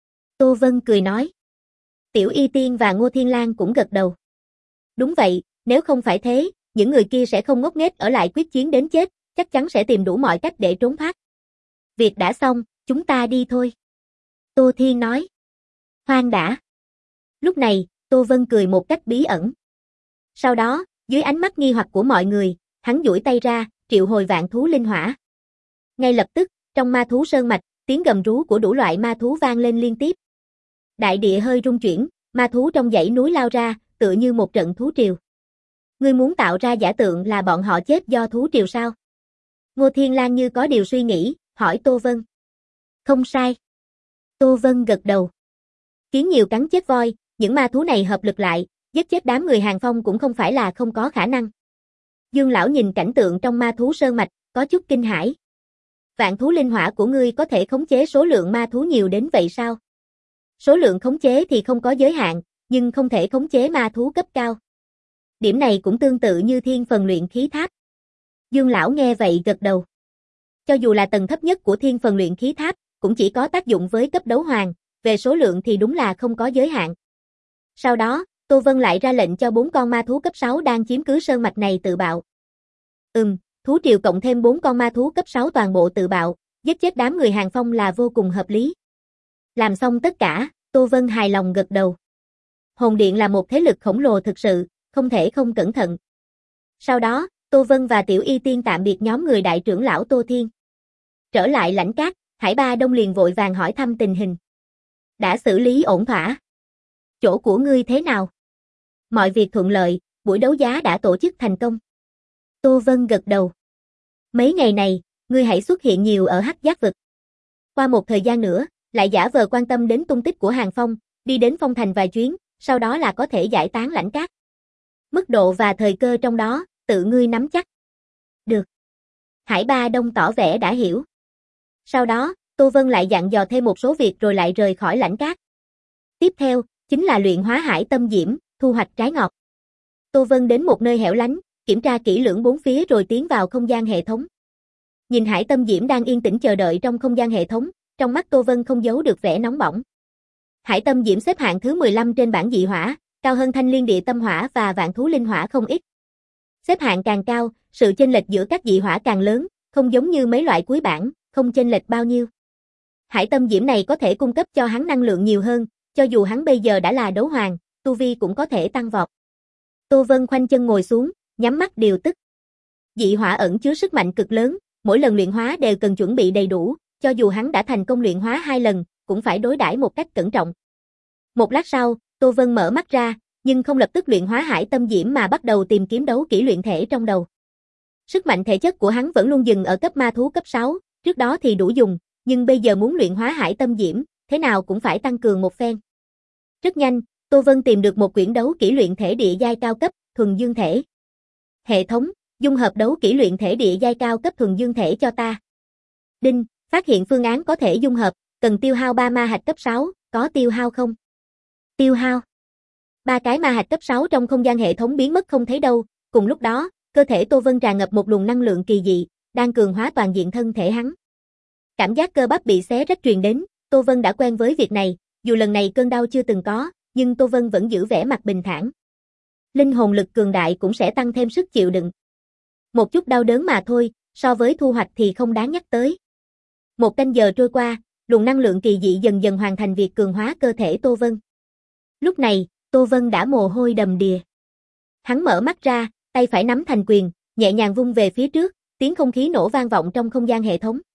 Tô Vân cười nói. Tiểu Y Tiên và Ngô Thiên Lang cũng gật đầu. Đúng vậy, nếu không phải thế, những người kia sẽ không ngốc nghếch ở lại quyết chiến đến chết, chắc chắn sẽ tìm đủ mọi cách để trốn thoát. Việc đã xong, chúng ta đi thôi. Tô Thiên nói. Khoan đã. Lúc này, Tô Vân cười một cách bí ẩn. Sau đó, dưới ánh mắt nghi hoặc của mọi người, hắn duỗi tay ra, triệu hồi vạn thú linh hỏa. Ngay lập tức, trong ma thú sơn mạch, tiếng gầm rú của đủ loại ma thú vang lên liên tiếp. Đại địa hơi rung chuyển, ma thú trong dãy núi lao ra, tựa như một trận thú triều. Ngươi muốn tạo ra giả tượng là bọn họ chết do thú triều sao? Ngô Thiên Lang như có điều suy nghĩ, hỏi Tô Vân. Không sai. Tô Vân gật đầu. Kiến nhiều cắn chết voi, những ma thú này hợp lực lại, giết chết đám người Hàng Phong cũng không phải là không có khả năng. Dương lão nhìn cảnh tượng trong ma thú sơn mạch, có chút kinh hãi. Vạn thú linh hỏa của ngươi có thể khống chế số lượng ma thú nhiều đến vậy sao? Số lượng khống chế thì không có giới hạn, nhưng không thể khống chế ma thú cấp cao. Điểm này cũng tương tự như thiên phần luyện khí tháp. Dương lão nghe vậy gật đầu. Cho dù là tầng thấp nhất của thiên phần luyện khí tháp, cũng chỉ có tác dụng với cấp đấu hoàng, về số lượng thì đúng là không có giới hạn. Sau đó, Tô Vân lại ra lệnh cho bốn con ma thú cấp sáu đang chiếm cứ sơn mạch này tự bạo. Ừm, thú triều cộng thêm bốn con ma thú cấp sáu toàn bộ tự bạo, giết chết đám người Hàng Phong là vô cùng hợp lý. Làm xong tất cả, Tô Vân hài lòng gật đầu. Hồn Điện là một thế lực khổng lồ thực sự, không thể không cẩn thận. Sau đó, Tô Vân và Tiểu Y Tiên tạm biệt nhóm người đại trưởng lão Tô Thiên. Trở lại lãnh cát, Hải Ba Đông liền vội vàng hỏi thăm tình hình. Đã xử lý ổn thỏa. Chỗ của ngươi thế nào? Mọi việc thuận lợi, buổi đấu giá đã tổ chức thành công. Tô Vân gật đầu. Mấy ngày này, ngươi hãy xuất hiện nhiều ở Hắc Giác vực. Qua một thời gian nữa, lại giả vờ quan tâm đến tung tích của Hàng Phong, đi đến Phong Thành vài chuyến, sau đó là có thể giải tán lãnh cát. Mức độ và thời cơ trong đó, tự ngươi nắm chắc. Được. Hải Ba Đông tỏ vẻ đã hiểu. Sau đó, Tô Vân lại dặn dò thêm một số việc rồi lại rời khỏi lãnh cát. Tiếp theo, chính là luyện hóa hải tâm diễm, thu hoạch trái ngọt. Tô Vân đến một nơi hẻo lánh, kiểm tra kỹ lưỡng bốn phía rồi tiến vào không gian hệ thống. Nhìn hải tâm diễm đang yên tĩnh chờ đợi trong không gian hệ thống, trong mắt Tô Vân không giấu được vẻ nóng bỏng. Hải tâm diễm xếp hạng thứ mười lăm trên bảng dị hỏa, cao hơn thanh liên địa tâm hỏa và vạn thú linh hỏa không ít. Xếp hạng càng cao, sự chênh lệch giữa các dị hỏa càng lớn, không giống như mấy loại cuối bảng, không chênh lệch bao nhiêu. Hải tâm diễm này có thể cung cấp cho hắn năng lượng nhiều hơn, cho dù hắn bây giờ đã là đấu hoàng, tu vi cũng có thể tăng vọt. Tô Vân khoanh chân ngồi xuống, nhắm mắt điều tức. Dị hỏa ẩn chứa sức mạnh cực lớn, mỗi lần luyện hóa đều cần chuẩn bị đầy đủ, cho dù hắn đã thành công luyện hóa hai lần, cũng phải đối đãi một cách cẩn trọng. Một lát sau, Tô Vân mở mắt ra, nhưng không lập tức luyện hóa hải tâm diễm mà bắt đầu tìm kiếm đấu kỹ luyện thể trong đầu. Sức mạnh thể chất của hắn vẫn luôn dừng ở cấp ma thú cấp sáu, trước đó thì đủ dùng, nhưng bây giờ muốn luyện hóa hải tâm diễm, thế nào cũng phải tăng cường một phen. Rất nhanh, Tô Vân tìm được một quyển đấu kỹ luyện thể địa giai cao cấp, thuần dương thể. Hệ thống, dung hợp đấu kỹ luyện thể địa giai cao cấp thuần dương thể cho ta. Đinh, phát hiện phương án có thể dung hợp, cần tiêu hao ba ma hạch cấp sáu, có tiêu hao không? Tiêu hao. Ba cái ma hạch cấp sáu trong không gian hệ thống biến mất không thấy đâu, cùng lúc đó, cơ thể Tô Vân tràn ngập một luồng năng lượng kỳ dị, đang cường hóa toàn diện thân thể hắn. Cảm giác cơ bắp bị xé rách truyền đến, Tô Vân đã quen với việc này, dù lần này cơn đau chưa từng có, nhưng Tô Vân vẫn giữ vẻ mặt bình thản. Linh hồn lực cường đại cũng sẽ tăng thêm sức chịu đựng. Một chút đau đớn mà thôi, so với thu hoạch thì không đáng nhắc tới. Một canh giờ trôi qua, luồng năng lượng kỳ dị dần dần hoàn thành việc cường hóa cơ thể Tô Vân. Lúc này, Tô Vân đã mồ hôi đầm đìa. Hắn mở mắt ra, tay phải nắm thành quyền, nhẹ nhàng vung về phía trước, tiếng không khí nổ vang vọng trong không gian hệ thống.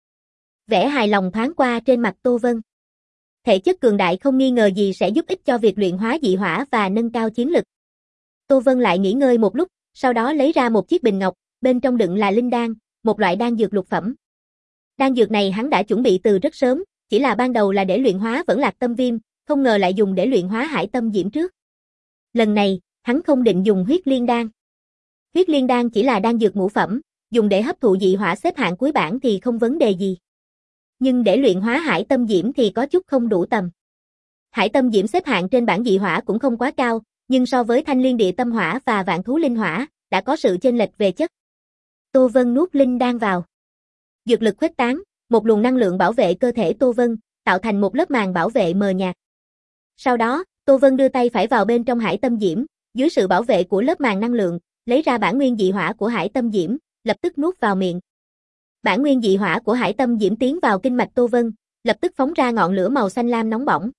Vẻ hài lòng thoáng qua trên mặt Tô Vân. Thể chất cường đại không nghi ngờ gì sẽ giúp ích cho việc luyện hóa dị hỏa và nâng cao chiến lực. Tô Vân lại nghỉ ngơi một lúc, sau đó lấy ra một chiếc bình ngọc, bên trong đựng là linh đan, một loại đan dược lục phẩm. Đan dược này hắn đã chuẩn bị từ rất sớm, chỉ là ban đầu là để luyện hóa vẫn lạc tâm viêm, không ngờ lại dùng để luyện hóa hải tâm diễm trước. Lần này, hắn không định dùng huyết liên đan. Huyết liên đan chỉ là đan dược ngũ phẩm, dùng để hấp thụ dị hỏa xếp hạng cuối bảng thì không vấn đề gì. Nhưng để luyện hóa hải tâm diễm thì có chút không đủ tầm. Hải tâm diễm xếp hạng trên bảng dị hỏa cũng không quá cao, nhưng so với thanh liên địa tâm hỏa và vạn thú linh hỏa, đã có sự chênh lệch về chất. Tô Vân nuốt linh đan vào. Dược lực khuếch tán, một luồng năng lượng bảo vệ cơ thể Tô Vân, tạo thành một lớp màng bảo vệ mờ nhạt. Sau đó, Tô Vân đưa tay phải vào bên trong hải tâm diễm, dưới sự bảo vệ của lớp màng năng lượng, lấy ra bản nguyên dị hỏa của hải tâm diễm, lập tức nuốt vào miệng. Bản nguyên dị hỏa của hải tâm diễm tiến vào kinh mạch Tô Vân, lập tức phóng ra ngọn lửa màu xanh lam nóng bỏng.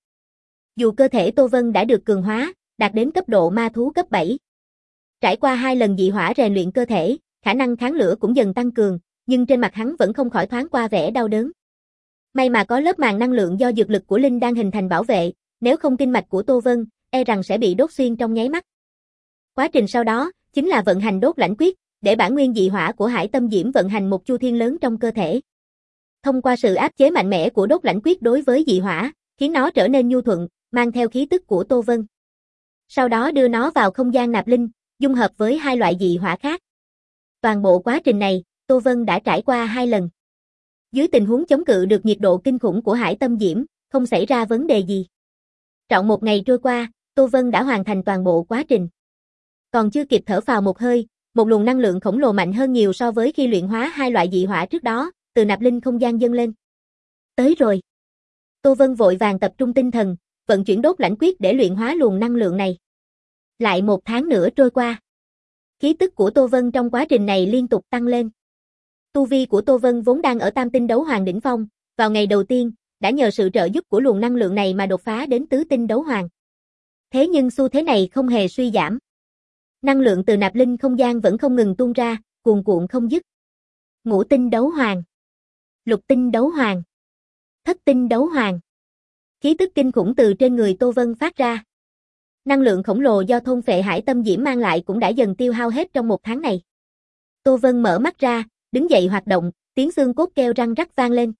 Dù cơ thể Tô Vân đã được cường hóa, đạt đến cấp độ ma thú cấp bảy. Trải qua hai lần dị hỏa rèn luyện cơ thể, khả năng kháng lửa cũng dần tăng cường, nhưng trên mặt hắn vẫn không khỏi thoáng qua vẻ đau đớn. May mà có lớp màng năng lượng do dược lực của linh đang hình thành bảo vệ, nếu không kinh mạch của Tô Vân, e rằng sẽ bị đốt xuyên trong nháy mắt. Quá trình sau đó, chính là vận hành đốt lãnh quyết, để bản nguyên dị hỏa của hải tâm diễm vận hành một chu thiên lớn trong cơ thể. Thông qua sự áp chế mạnh mẽ của đốt lãnh quyết đối với dị hỏa, khiến nó trở nên nhu thuận, mang theo khí tức của Tô Vân. Sau đó đưa nó vào không gian nạp linh, dung hợp với hai loại dị hỏa khác. Toàn bộ quá trình này, Tô Vân đã trải qua hai lần. Dưới tình huống chống cự được nhiệt độ kinh khủng của hải tâm diễm, không xảy ra vấn đề gì. Trọn một ngày trôi qua, Tô Vân đã hoàn thành toàn bộ quá trình. Còn chưa kịp thở phào một hơi, một luồng năng lượng khổng lồ mạnh hơn nhiều so với khi luyện hóa hai loại dị hỏa trước đó, từ nạp linh không gian dâng lên. Tới rồi. Tô Vân vội vàng tập trung tinh thần, vận chuyển đốt lãnh quyết để luyện hóa luồng năng lượng này. Lại một tháng nữa trôi qua. Khí tức của Tô Vân trong quá trình này liên tục tăng lên. Tu vi của Tô Vân vốn đang ở tam tinh đấu hoàng đỉnh phong, vào ngày đầu tiên, đã nhờ sự trợ giúp của luồng năng lượng này mà đột phá đến tứ tinh đấu hoàng. Thế nhưng xu thế này không hề suy giảm. Năng lượng từ nạp linh không gian vẫn không ngừng tuôn ra, cuồn cuộn không dứt. Ngũ tinh đấu hoàng, lục tinh đấu hoàng, thất tinh đấu hoàng. Khí tức kinh khủng từ trên người Tô Vân phát ra. Năng lượng khổng lồ do thôn phệ hải tâm diễm mang lại cũng đã dần tiêu hao hết trong một tháng này. Tô Vân mở mắt ra, đứng dậy hoạt động, tiếng xương cốt kêu răng rắc vang lên.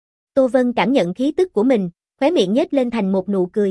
Tô Vân cảm nhận khí tức của mình, khóe miệng nhếch lên thành một nụ cười.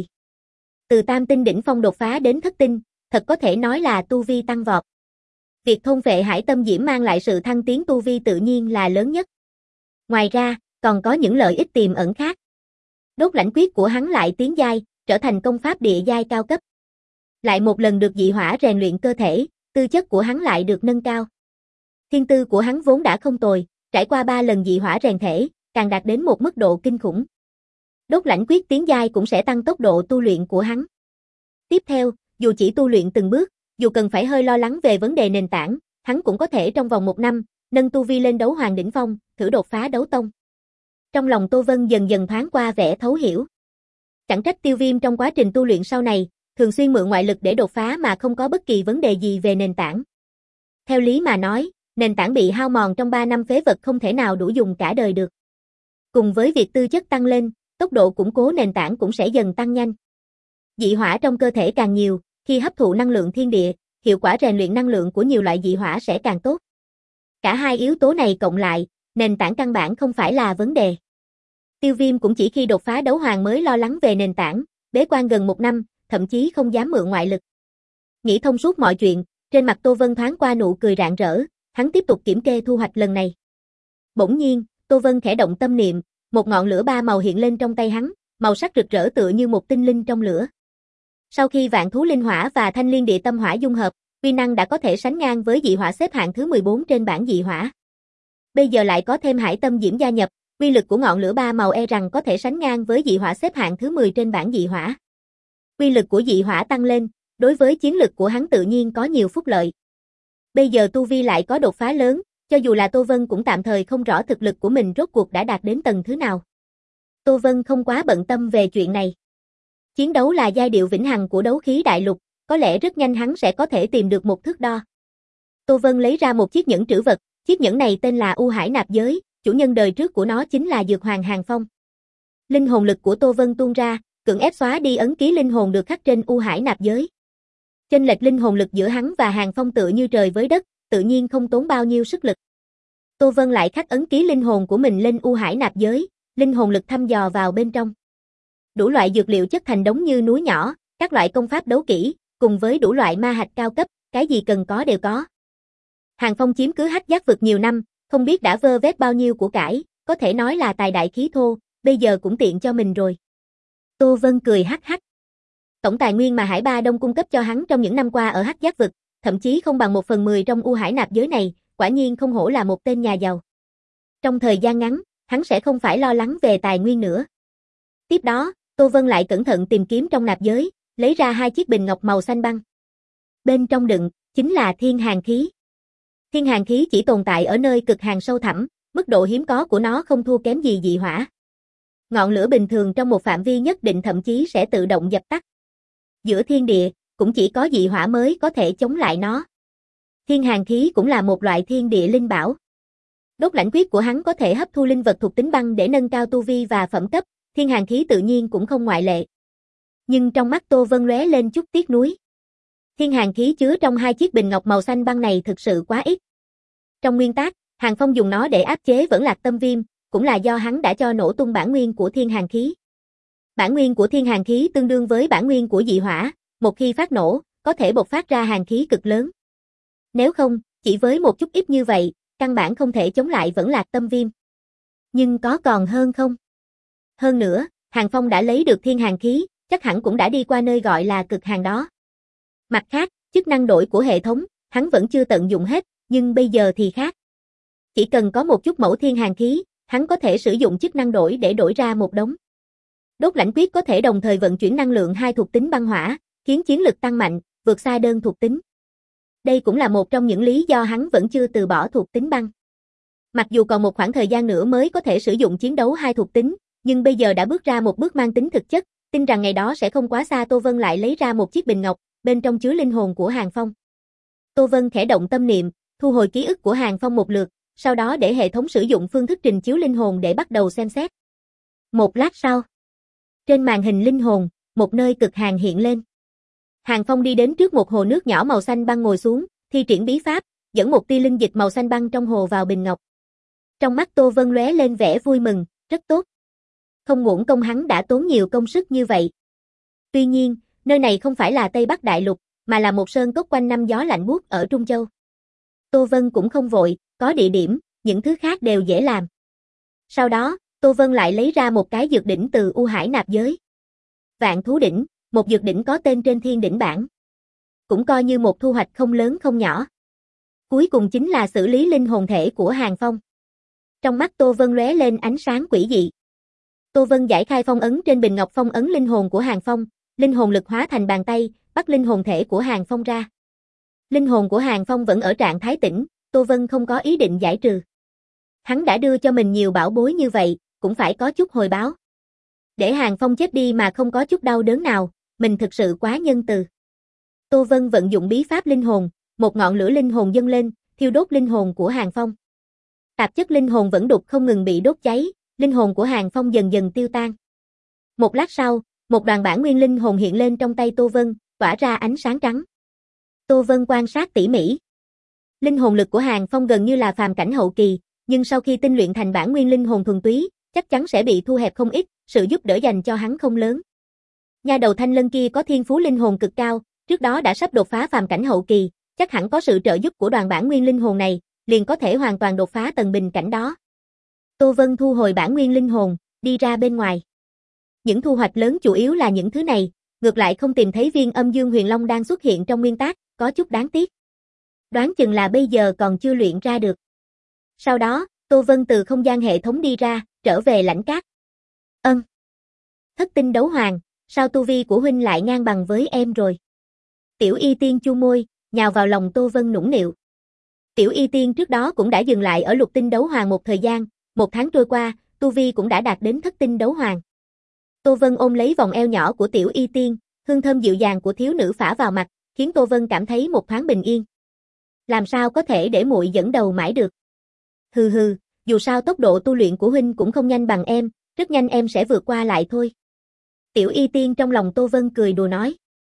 Từ tam tinh đỉnh phong đột phá đến thất tinh, thật có thể nói là tu vi tăng vọt. Việc thôn phệ hải tâm diễm mang lại sự thăng tiến tu vi tự nhiên là lớn nhất. Ngoài ra, còn có những lợi ích tiềm ẩn khác. Đốt lãnh quyết của hắn lại tiến giai, trở thành công pháp địa giai cao cấp. Lại một lần được dị hỏa rèn luyện cơ thể, tư chất của hắn lại được nâng cao. Thiên tư của hắn vốn đã không tồi, trải qua ba lần dị hỏa rèn thể, càng đạt đến một mức độ kinh khủng. Đốt lãnh quyết tiến giai cũng sẽ tăng tốc độ tu luyện của hắn. Tiếp theo, dù chỉ tu luyện từng bước, dù cần phải hơi lo lắng về vấn đề nền tảng, hắn cũng có thể trong vòng một năm, nâng tu vi lên đấu hoàng đỉnh phong, thử đột phá đấu tông. Trong lòng Tô Vân dần dần thoáng qua vẻ thấu hiểu. Chẳng trách Tiêu Viêm trong quá trình tu luyện sau này, thường xuyên mượn ngoại lực để đột phá mà không có bất kỳ vấn đề gì về nền tảng. Theo lý mà nói, Nền tảng bị hao mòn trong ba năm phế vật không thể nào đủ dùng cả đời được. Cùng với việc tư chất tăng lên, tốc độ củng cố nền tảng cũng sẽ dần tăng nhanh. Dị hỏa trong cơ thể càng nhiều, khi hấp thụ năng lượng thiên địa, hiệu quả rèn luyện năng lượng của nhiều loại dị hỏa sẽ càng tốt. Cả hai yếu tố này cộng lại, nền tảng căn bản không phải là vấn đề. Tiêu Viêm cũng chỉ khi đột phá đấu hoàng mới lo lắng về nền tảng, bế quan gần một năm, thậm chí không dám mượn ngoại lực. Nghĩ thông suốt mọi chuyện, trên mặt Tô Vân thoáng qua nụ cười rạng rỡ, hắn tiếp tục kiểm kê thu hoạch lần này. Bỗng nhiên, Tô Vân khẽ động tâm niệm, một ngọn lửa ba màu hiện lên trong tay hắn, màu sắc rực rỡ tựa như một tinh linh trong lửa. Sau khi vạn thú linh hỏa và thanh liên địa tâm hỏa dung hợp, uy năng đã có thể sánh ngang với dị hỏa xếp hạng thứ mười bốn trên bảng dị hỏa. Bây giờ lại có thêm hải tâm diễm gia nhập, uy lực của ngọn lửa ba màu e rằng có thể sánh ngang với dị hỏa xếp hạng thứ mười trên bảng dị hỏa. Uy lực của dị hỏa tăng lên, đối với chiến lực của hắn tự nhiên có nhiều phúc lợi. Bây giờ tu vi lại có đột phá lớn, cho dù là Tô Vân cũng tạm thời không rõ thực lực của mình rốt cuộc đã đạt đến tầng thứ nào. Tô Vân không quá bận tâm về chuyện này. Chiến đấu là giai điệu vĩnh hằng của đấu khí đại lục, có lẽ rất nhanh hắn sẽ có thể tìm được một thước đo. Tô Vân lấy ra một chiếc nhẫn trữ vật, chiếc nhẫn này tên là U Hải Nạp Giới, chủ nhân đời trước của nó chính là Dược Hoàng Hàng Phong. Linh hồn lực của Tô Vân tuôn ra, cưỡng ép xóa đi ấn ký linh hồn được khắc trên U Hải Nạp Giới. Chênh lệch linh hồn lực giữa hắn và Hàng Phong tựa như trời với đất, tự nhiên không tốn bao nhiêu sức lực. Tô Vân lại khắc ấn ký linh hồn của mình lên U Hải Nạp Giới, linh hồn lực thăm dò vào bên trong. Đủ loại dược liệu chất thành đống như núi nhỏ, các loại công pháp đấu kỹ, cùng với đủ loại ma hạch cao cấp, cái gì cần có đều có. Hàng Phong chiếm cứ Hắc Giác vực nhiều năm, không biết đã vơ vét bao nhiêu của cải, có thể nói là tài đại khí thô, bây giờ cũng tiện cho mình rồi. Tô Vân cười hắc hắc. Tổng tài nguyên mà Hải Ba Đông cung cấp cho hắn trong những năm qua ở Hắc Giác vực, thậm chí không bằng một phần mười trong U Hải Nạp Giới này, quả nhiên không hổ là một tên nhà giàu. Trong thời gian ngắn, hắn sẽ không phải lo lắng về tài nguyên nữa. Tiếp đó, Tô Vân lại cẩn thận tìm kiếm trong nạp giới, lấy ra hai chiếc bình ngọc màu xanh băng. Bên trong đựng, chính là thiên hàn khí. Thiên hàn khí chỉ tồn tại ở nơi cực hàn sâu thẳm, mức độ hiếm có của nó không thua kém gì dị hỏa. Ngọn lửa bình thường trong một phạm vi nhất định thậm chí sẽ tự động dập tắt. Giữa thiên địa, cũng chỉ có dị hỏa mới có thể chống lại nó. Thiên hàn khí cũng là một loại thiên địa linh bảo. Đốt lãnh quyết của hắn có thể hấp thu linh vật thuộc tính băng để nâng cao tu vi và phẩm cấp, thiên hàn khí tự nhiên cũng không ngoại lệ. Nhưng trong mắt Tô Vân lóe lên chút tiếc nuối. Thiên hàn khí chứa trong hai chiếc bình ngọc màu xanh băng này thực sự quá ít. Trong nguyên tắc, Hàng Phong dùng nó để áp chế Vẫn Lạc Tâm Viêm, cũng là do hắn đã cho nổ tung bản nguyên của thiên hàn khí. Bản nguyên của thiên hàn khí tương đương với bản nguyên của dị hỏa, một khi phát nổ, có thể bộc phát ra hàn khí cực lớn. Nếu không, chỉ với một chút ít như vậy, căn bản không thể chống lại Vẫn Lạc Tâm Viêm. Nhưng có còn hơn không? Hơn nữa, Hàng Phong đã lấy được thiên hàn khí, chắc hẳn cũng đã đi qua nơi gọi là cực hàn đó. Mặt khác, chức năng đổi của hệ thống, hắn vẫn chưa tận dụng hết, nhưng bây giờ thì khác. Chỉ cần có một chút mẫu thiên hàn khí, hắn có thể sử dụng chức năng đổi để đổi ra một đống. Đốt lãnh quyết có thể đồng thời vận chuyển năng lượng hai thuộc tính băng hỏa, khiến chiến lực tăng mạnh, vượt xa đơn thuộc tính. Đây cũng là một trong những lý do hắn vẫn chưa từ bỏ thuộc tính băng. Mặc dù còn một khoảng thời gian nữa mới có thể sử dụng chiến đấu hai thuộc tính, nhưng bây giờ đã bước ra một bước mang tính thực chất, tin rằng ngày đó sẽ không quá xa. Tô Vân lại lấy ra một chiếc bình ngọc, bên trong chứa linh hồn của Hàng Phong. Tô Vân khẽ động tâm niệm, thu hồi ký ức của Hàng Phong một lượt, sau đó để hệ thống sử dụng phương thức trình chiếu linh hồn để bắt đầu xem xét. Một lát sau, trên màn hình linh hồn, một nơi cực hàn hiện lên. Hàng Phong đi đến trước một hồ nước nhỏ màu xanh băng ngồi xuống, thi triển bí pháp, dẫn một tia linh dịch màu xanh băng trong hồ vào bình ngọc. Trong mắt Tô Vân lóe lên vẻ vui mừng, rất tốt. Không uổng công hắn đã tốn nhiều công sức như vậy. Tuy nhiên, nơi này không phải là Tây Bắc Đại Lục, mà là một sơn cốc quanh năm gió lạnh buốt ở Trung Châu. Tô Vân cũng không vội, có địa điểm, những thứ khác đều dễ làm. Sau đó, Tô Vân lại lấy ra một cái dược đỉnh từ U Hải Nạp Giới. Vạn thú đỉnh, một dược đỉnh có tên trên thiên đỉnh bảng. Cũng coi như một thu hoạch không lớn không nhỏ. Cuối cùng chính là xử lý linh hồn thể của Hàng Phong. Trong mắt Tô Vân lóe lên ánh sáng quỷ dị. Tô Vân giải khai phong ấn trên bình ngọc phong ấn linh hồn của Hàng Phong, linh hồn lực hóa thành bàn tay, bắt linh hồn thể của Hàng Phong ra. Linh hồn của Hàng Phong vẫn ở trạng thái tĩnh, Tô Vân không có ý định giải trừ. Hắn đã đưa cho mình nhiều bảo bối như vậy, cũng phải có chút hồi báo. Để Hàng Phong chết đi mà không có chút đau đớn nào, mình thực sự quá nhân từ. Tô Vân vận dụng bí pháp linh hồn, một ngọn lửa linh hồn dâng lên, thiêu đốt linh hồn của Hàng Phong. Tạp chất linh hồn vẫn đục không ngừng bị đốt cháy, linh hồn của Hàng Phong dần dần tiêu tan. Một lát sau, một đoàn bản nguyên linh hồn hiện lên trong tay Tô Vân, tỏa ra ánh sáng trắng. Tô Vân quan sát tỉ mỉ. Linh hồn lực của Hàng Phong gần như là phàm cảnh hậu kỳ, nhưng sau khi tinh luyện thành bản nguyên linh hồn thuần túy, chắc chắn sẽ bị thu hẹp không ít, sự giúp đỡ dành cho hắn không lớn. Nha đầu Thanh Lân kia có thiên phú linh hồn cực cao, trước đó đã sắp đột phá phàm cảnh hậu kỳ, chắc hẳn có sự trợ giúp của đoàn bản nguyên linh hồn này, liền có thể hoàn toàn đột phá tầng bình cảnh đó. Tô Vân thu hồi bản nguyên linh hồn, đi ra bên ngoài. Những thu hoạch lớn chủ yếu là những thứ này, ngược lại không tìm thấy viên âm dương huyền long đang xuất hiện trong nguyên tác, có chút đáng tiếc. Đoán chừng là bây giờ còn chưa luyện ra được. Sau đó, Tô Vân từ không gian hệ thống đi ra, trở về lãnh cát. Ân. Thất tinh đấu hoàng, sao tu vi của huynh lại ngang bằng với em rồi? Tiểu Y Tiên chu môi, nhào vào lòng Tô Vân nũng nịu. Tiểu Y Tiên trước đó cũng đã dừng lại ở lục tinh đấu hoàng một thời gian, một tháng trôi qua, tu vi cũng đã đạt đến thất tinh đấu hoàng. Tô Vân ôm lấy vòng eo nhỏ của Tiểu Y Tiên, hương thơm dịu dàng của thiếu nữ phả vào mặt, khiến Tô Vân cảm thấy một thoáng bình yên. Làm sao có thể để muội dẫn đầu mãi được? Hừ hừ, dù sao tốc độ tu luyện của huynh cũng không nhanh bằng em, rất nhanh em sẽ vượt qua lại thôi. Tiểu Y Tiên trong lòng Tô Vân cười đùa nói.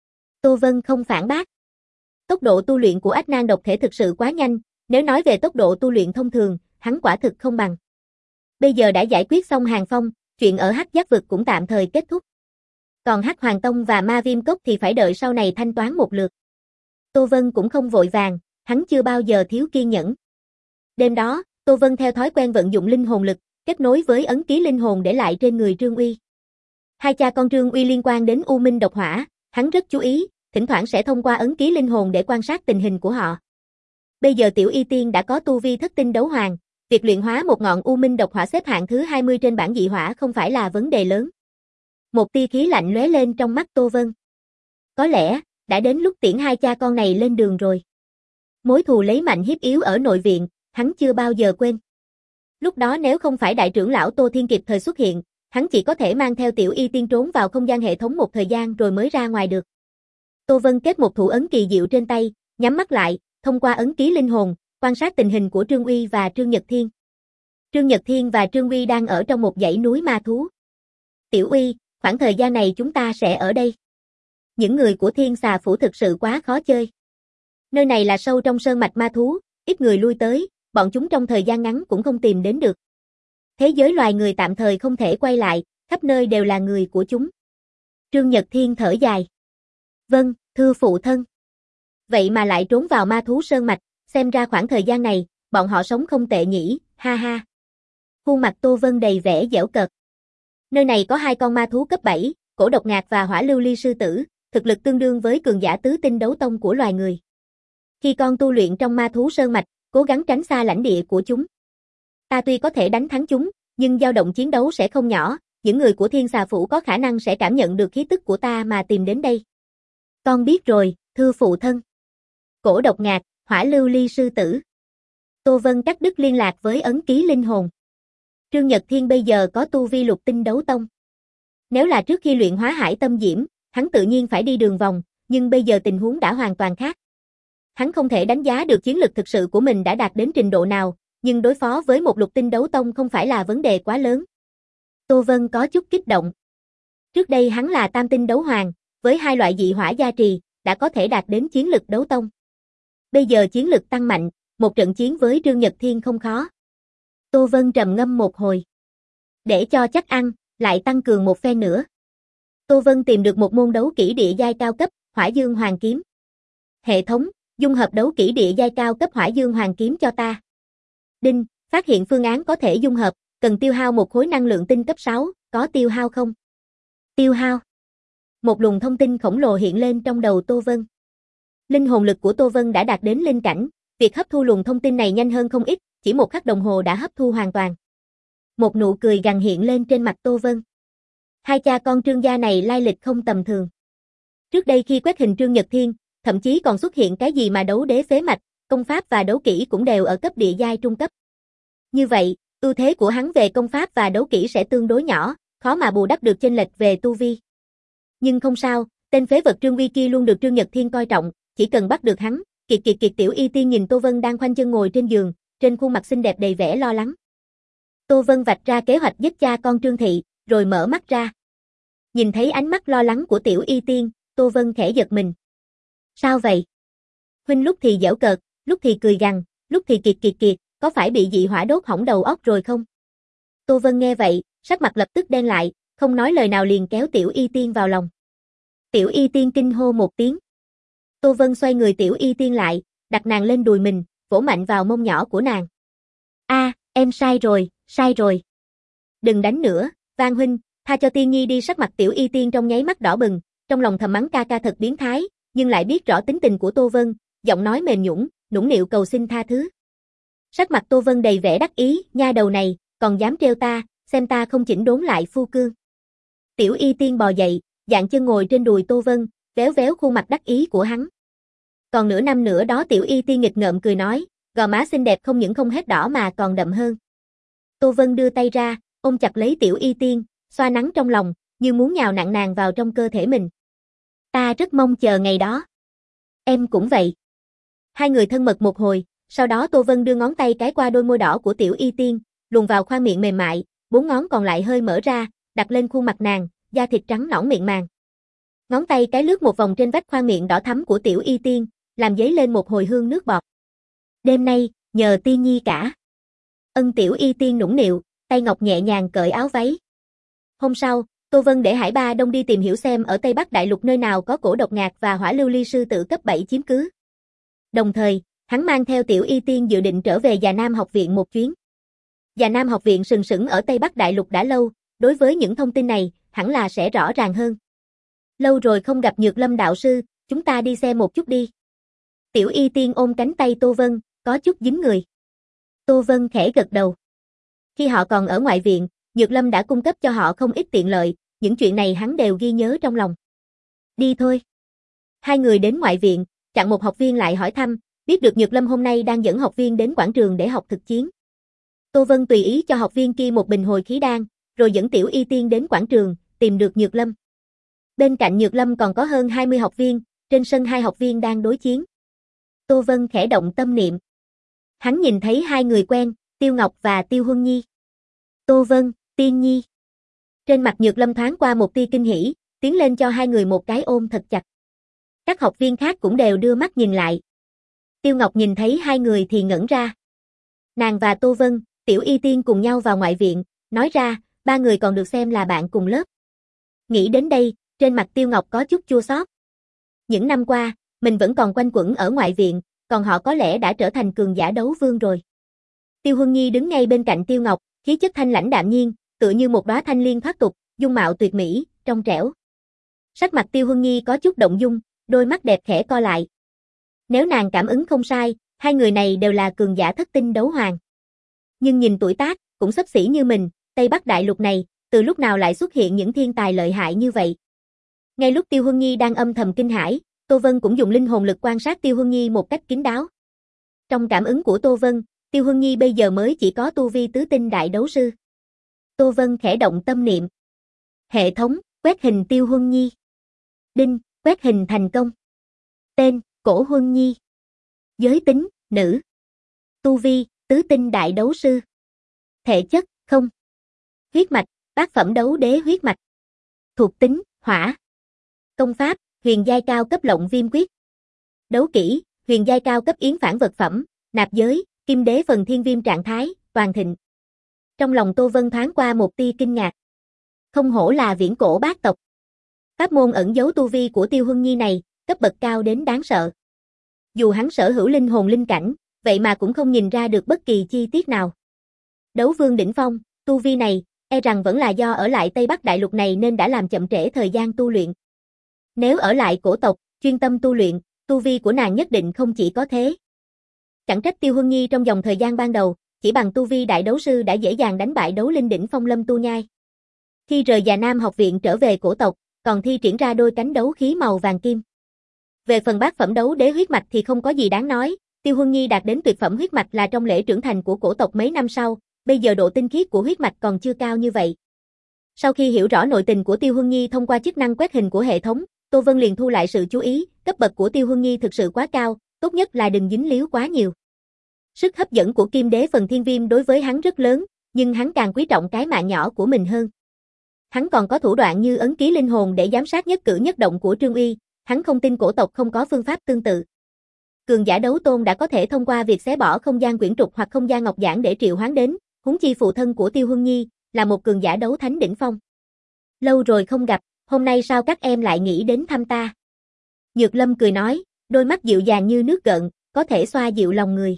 Tô Vân không phản bác. Tốc độ tu luyện của Ách Nan độc thể thực sự quá nhanh, nếu nói về tốc độ tu luyện thông thường, hắn quả thực không bằng. Bây giờ đã giải quyết xong Hàng Phong, chuyện ở Hắc Giác vực cũng tạm thời kết thúc. Còn Hắc Hoàng Tông và Ma Viêm Cốc thì phải đợi sau này thanh toán một lượt. Tô Vân cũng không vội vàng, hắn chưa bao giờ thiếu kiên nhẫn. Đêm đó, Tô Vân theo thói quen vận dụng linh hồn lực, kết nối với ấn ký linh hồn để lại trên người Trương Uy. Hai cha con Trương Uy liên quan đến U Minh độc hỏa, hắn rất chú ý, thỉnh thoảng sẽ thông qua ấn ký linh hồn để quan sát tình hình của họ. Bây giờ Tiểu Y Tiên đã có tu vi thất tinh đấu hoàng, việc luyện hóa một ngọn U Minh độc hỏa xếp hạng thứ hai mươi trên bảng dị hỏa không phải là vấn đề lớn. Một tia khí lạnh lóe lên trong mắt Tô Vân. Có lẽ, đã đến lúc tiễn hai cha con này lên đường rồi. Mối thù lấy mạnh hiếp yếu ở nội viện, hắn chưa bao giờ quên. Lúc đó nếu không phải đại trưởng lão Tô Thiên kịp thời xuất hiện, hắn chỉ có thể mang theo Tiểu Y Tiên trốn vào không gian hệ thống một thời gian rồi mới ra ngoài được. Tô Vân kết một thủ ấn kỳ diệu trên tay, nhắm mắt lại, thông qua ấn ký linh hồn, quan sát tình hình của Trương Uy và Trương Nhật Thiên. Trương Nhật Thiên và Trương Uy đang ở trong một dãy núi ma thú. Tiểu Uy, khoảng thời gian này chúng ta sẽ ở đây. Những người của Thiên Xà Phủ thực sự quá khó chơi. Nơi này là sâu trong sơn mạch ma thú, ít người lui tới, bọn chúng trong thời gian ngắn cũng không tìm đến được. Thế giới loài người tạm thời không thể quay lại, khắp nơi đều là người của chúng. Trương Nhật Thiên thở dài. Vâng, thưa phụ thân. Vậy mà lại trốn vào ma thú sơn mạch, xem ra khoảng thời gian này, bọn họ sống không tệ nhỉ, ha ha. Khuôn mặt Tô Vân đầy vẻ giễu cợt. Nơi này có hai con ma thú cấp bảy, cổ độc ngạc và hỏa lưu ly sư tử, thực lực tương đương với cường giả tứ tinh đấu tông của loài người. Khi con tu luyện trong ma thú sơn mạch, cố gắng tránh xa lãnh địa của chúng. Ta tuy có thể đánh thắng chúng, nhưng dao động chiến đấu sẽ không nhỏ, những người của Thiên Xà Phủ có khả năng sẽ cảm nhận được khí tức của ta mà tìm đến đây. Con biết rồi, thưa phụ thân. Cổ độc ngạc, hỏa lưu ly sư tử. Tô Vân cắt đứt liên lạc với ấn ký linh hồn. Trương Nhật Thiên bây giờ có tu vi lục tinh đấu tông. Nếu là trước khi luyện hóa hải tâm diễm, hắn tự nhiên phải đi đường vòng, nhưng bây giờ tình huống đã hoàn toàn khác. Hắn không thể đánh giá được chiến lực thực sự của mình đã đạt đến trình độ nào, nhưng đối phó với một lục tinh đấu tông không phải là vấn đề quá lớn. Tô Vân có chút kích động. Trước đây hắn là tam tinh đấu hoàng, với hai loại dị hỏa gia trì, đã có thể đạt đến chiến lực đấu tông. Bây giờ chiến lực tăng mạnh, một trận chiến với Trương Nhật Thiên không khó. Tô Vân trầm ngâm một hồi. Để cho chắc ăn, lại tăng cường một phen nữa. Tô Vân tìm được một môn đấu kỹ địa giai cao cấp, Hỏa Dương Hoàng Kiếm. Hệ thống, dung hợp đấu kỹ địa giai cao cấp Hỏa Dương Hoàng Kiếm cho ta. Đinh, phát hiện phương án có thể dung hợp, cần tiêu hao một khối năng lượng tinh cấp sáu, có tiêu hao không? Tiêu hao. Một luồng thông tin khổng lồ hiện lên trong đầu Tô Vân. Linh hồn lực của Tô Vân đã đạt đến linh cảnh, việc hấp thu luồng thông tin này nhanh hơn không ít, chỉ một khắc đồng hồ đã hấp thu hoàn toàn. Một nụ cười gằn hiện lên trên mặt Tô Vân. Hai cha con Trương gia này lai lịch không tầm thường. Trước đây khi quét hình Trương Nhật Thiên, thậm chí còn xuất hiện cái gì mà đấu đế phế mạch, công pháp và đấu kỹ cũng đều ở cấp địa giai trung cấp. Như vậy, ưu thế của hắn về công pháp và đấu kỹ sẽ tương đối nhỏ, khó mà bù đắp được chênh lệch về tu vi. Nhưng không sao, tên phế vật Trương Uy kia luôn được Trương Nhật Thiên coi trọng, chỉ cần bắt được hắn, Kiệt kiệt kiệt Tiểu Y Tiên nhìn Tô Vân đang khoanh chân ngồi trên giường, trên khuôn mặt xinh đẹp đầy vẻ lo lắng. Tô Vân vạch ra kế hoạch giết cha con Trương Thị, rồi mở mắt ra. Nhìn thấy ánh mắt lo lắng của Tiểu Y Tiên, Tô Vân khẽ giật mình. Sao vậy? Huynh lúc thì giễu cợt, lúc thì cười gằn, lúc thì kiệt kiệt kiệt, có phải bị dị hỏa đốt hỏng đầu óc rồi không? Tô Vân nghe vậy, sắc mặt lập tức đen lại, không nói lời nào liền kéo Tiểu Y Tiên vào lòng. Tiểu Y Tiên kinh hô một tiếng. Tô Vân xoay người Tiểu Y Tiên lại, đặt nàng lên đùi mình, vỗ mạnh vào mông nhỏ của nàng. A, à, em sai rồi, sai rồi. Đừng đánh nữa, Van huynh, tha cho Tiên Nhi đi. Sắc mặt Tiểu Y Tiên trong nháy mắt đỏ bừng, trong lòng thầm mắng ca ca thật biến thái, nhưng lại biết rõ tính tình của Tô Vân, giọng nói mềm nhũn, nũng nịu cầu xin tha thứ. Sắc mặt Tô Vân đầy vẻ đắc ý, nha đầu này, còn dám trêu ta, xem ta không chỉnh đốn lại phu cương. Tiểu Y Tiên bò dậy, dạng chân ngồi trên đùi Tô Vân, véo véo khuôn mặt đắc ý của hắn. Còn nửa năm nữa đó Tiểu Y Tiên nghịch ngợm cười nói, gò má xinh đẹp không những không hết đỏ mà còn đậm hơn. Tô Vân đưa tay ra, ôm chặt lấy Tiểu Y Tiên, xoa nắng trong lòng, như muốn nhào nặng nàng vào trong cơ thể mình. Ta rất mong chờ ngày đó. Em cũng vậy. Hai người thân mật một hồi, sau đó Tô Vân đưa ngón tay cái qua đôi môi đỏ của Tiểu Y Tiên, luồn vào khoang miệng mềm mại, bốn ngón còn lại hơi mở ra, đặt lên khuôn mặt nàng, da thịt trắng nõn miệng màng. Ngón tay cái lướt một vòng trên vách khoang miệng đỏ thắm của Tiểu Y Tiên, làm dấy lên một hồi hương nước bọt. Đêm nay, nhờ Tiên Nhi cả. Ân Tiểu Y Tiên nũng nịu, tay ngọc nhẹ nhàng cởi áo váy. Hôm sau, Tô Vân để Hải Ba Đông đi tìm hiểu xem ở Tây Bắc Đại Lục nơi nào có cổ độc ngạc và hỏa lưu ly sư tử cấp bảy chiếm cứ. Đồng thời, hắn mang theo Tiểu Y Tiên dự định trở về Già Nam học viện một chuyến. Già Nam học viện sừng sững ở Tây Bắc Đại Lục đã lâu, đối với những thông tin này, hẳn là sẽ rõ ràng hơn. Lâu rồi không gặp Nhược Lâm đạo sư, chúng ta đi xem một chút đi. Tiểu Y Tiên ôm cánh tay Tô Vân, có chút dính người. Tô Vân khẽ gật đầu. Khi họ còn ở ngoại viện, Nhược Lâm đã cung cấp cho họ không ít tiện lợi, những chuyện này hắn đều ghi nhớ trong lòng. Đi thôi. Hai người đến ngoại viện, chặn một học viên lại hỏi thăm, biết được Nhược Lâm hôm nay đang dẫn học viên đến quảng trường để học thực chiến. Tô Vân tùy ý cho học viên kia một bình hồi khí đan, rồi dẫn Tiểu Y Tiên đến quảng trường, tìm được Nhược Lâm. Bên cạnh Nhược Lâm còn có hơn hai mươi học viên, trên sân hai học viên đang đối chiến. Tô Vân khẽ động tâm niệm. Hắn nhìn thấy hai người quen, Tiêu Ngọc và Tiêu Huân Nhi. Tô Vân, Tiên Nhi. Trên mặt Nhược Lâm thoáng qua một tia kinh hỉ, tiến lên cho hai người một cái ôm thật chặt. Các học viên khác cũng đều đưa mắt nhìn lại. Tiêu Ngọc nhìn thấy hai người thì ngẩn ra. Nàng và Tô Vân, Tiểu Y Tiên cùng nhau vào ngoại viện, nói ra, ba người còn được xem là bạn cùng lớp. Nghĩ đến đây, trên mặt Tiêu Ngọc có chút chua xót. Những năm qua, mình vẫn còn quanh quẩn ở ngoại viện, còn họ có lẽ đã trở thành cường giả đấu vương rồi. Tiêu Huân Nhi đứng ngay bên cạnh Tiêu Ngọc, khí chất thanh lãnh đạm nhiên, tựa như một đóa thanh liên thoát tục, dung mạo tuyệt mỹ, trong trẻo. Sắc mặt Tiêu Huân Nhi có chút động dung, đôi mắt đẹp khẽ co lại. Nếu nàng cảm ứng không sai, hai người này đều là cường giả thất tinh đấu hoàng. Nhưng nhìn tuổi tác, cũng xấp xỉ như mình, Tây Bắc Đại Lục này, từ lúc nào lại xuất hiện những thiên tài lợi hại như vậy? Ngay lúc Tiêu Huân Nhi đang âm thầm kinh hãi, Tô Vân cũng dùng linh hồn lực quan sát Tiêu Huân Nhi một cách kín đáo. Trong cảm ứng của Tô Vân, Tiêu Huân Nhi bây giờ mới chỉ có tu vi tứ tinh đại đấu sư. Tô Vân khẽ động tâm niệm. Hệ thống, quét hình Tiêu Huân Nhi. Đinh, quét hình thành công. Tên, Cổ Huân Nhi. Giới tính, nữ. Tu vi, tứ tinh đại đấu sư. Thể chất, không. Huyết mạch, bát phẩm đấu đế huyết mạch. Thuộc tính, hỏa. Công pháp, huyền giai cao cấp lộng viêm quyết. Đấu kỹ, huyền giai cao cấp yến phản vật phẩm, nạp giới, kim đế phần thiên viêm trạng thái, toàn thịnh. Trong lòng Tô Vân thoáng qua một tia kinh ngạc. Không hổ là viễn cổ bát tộc. Pháp môn ẩn giấu tu vi của Tiêu Huân Nhi này, cấp bậc cao đến đáng sợ. Dù hắn sở hữu linh hồn linh cảnh, vậy mà cũng không nhìn ra được bất kỳ chi tiết nào. Đấu vương đỉnh phong, tu vi này, e rằng vẫn là do ở lại Tây Bắc Đại Lục này nên đã làm chậm trễ thời gian tu luyện. Nếu ở lại cổ tộc, chuyên tâm tu luyện, tu vi của nàng nhất định không chỉ có thế. Chẳng trách Tiêu Huân Nhi trong vòng thời gian ban đầu, chỉ bằng tu vi đại đấu sư đã dễ dàng đánh bại đấu linh đỉnh phong Lâm Tu Nhai. Khi rời Già Nam học viện trở về cổ tộc, còn thi triển ra đôi cánh đấu khí màu vàng kim. Về phần bát phẩm đấu đế huyết mạch thì không có gì đáng nói, Tiêu Huân Nhi đạt đến tuyệt phẩm huyết mạch là trong lễ trưởng thành của cổ tộc mấy năm sau, bây giờ độ tinh khiết của huyết mạch còn chưa cao như vậy. Sau khi hiểu rõ nội tình của Tiêu Huân Nhi thông qua chức năng quét hình của hệ thống, Tô Vân liền thu lại sự chú ý, cấp bậc của Tiêu Huân Nhi thực sự quá cao, tốt nhất là đừng dính líu quá nhiều. Sức hấp dẫn của Kim Đế phần Thiên Viêm đối với hắn rất lớn, nhưng hắn càng quý trọng cái mạng nhỏ của mình hơn. Hắn còn có thủ đoạn như ấn ký linh hồn để giám sát nhất cử nhất động của Trương Uy, hắn không tin cổ tộc không có phương pháp tương tự. Cường giả đấu tôn đã có thể thông qua việc xé bỏ không gian quyển trục hoặc không gian ngọc giản để triệu hoán đến, huống chi phụ thân của Tiêu Huân Nhi là một cường giả đấu thánh đỉnh phong. Lâu rồi không gặp, hôm nay sao các em lại nghĩ đến thăm ta? Nhược Lâm cười nói, đôi mắt dịu dàng như nước gợn, có thể xoa dịu lòng người.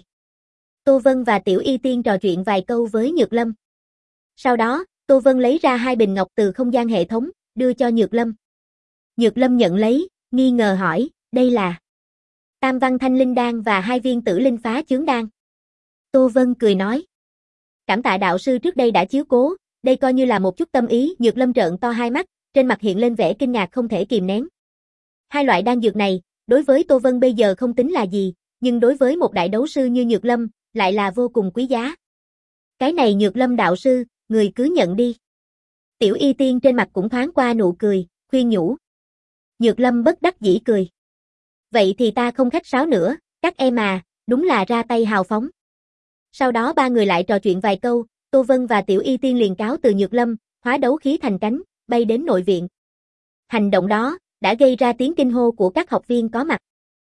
Tô Vân và Tiểu Y Tiên trò chuyện vài câu với Nhược Lâm. Sau đó, Tô Vân lấy ra hai bình ngọc từ không gian hệ thống, đưa cho Nhược Lâm. Nhược Lâm nhận lấy, nghi ngờ hỏi, đây là Tam Văn Thanh Linh Đan và hai viên Tử Linh Phá Chướng Đan. Tô Vân cười nói, cảm tạ đạo sư trước đây đã chiếu cố, đây coi như là một chút tâm ý. Nhược Lâm trợn to hai mắt, trên mặt hiện lên vẻ kinh ngạc không thể kìm nén. Hai loại đan dược này, đối với Tô Vân bây giờ không tính là gì, nhưng đối với một đại đấu sư như Nhược Lâm, lại là vô cùng quý giá. Cái này Nhược Lâm đạo sư, người cứ nhận đi. Tiểu Y Tiên trên mặt cũng thoáng qua nụ cười, khuyên nhủ. Nhược Lâm bất đắc dĩ cười. Vậy thì ta không khách sáo nữa, các em à, đúng là ra tay hào phóng. Sau đó ba người lại trò chuyện vài câu, Tô Vân và Tiểu Y Tiên liền cáo từ Nhược Lâm, hóa đấu khí thành cánh, bay đến nội viện. Hành động đó đã gây ra tiếng kinh hô của các học viên có mặt.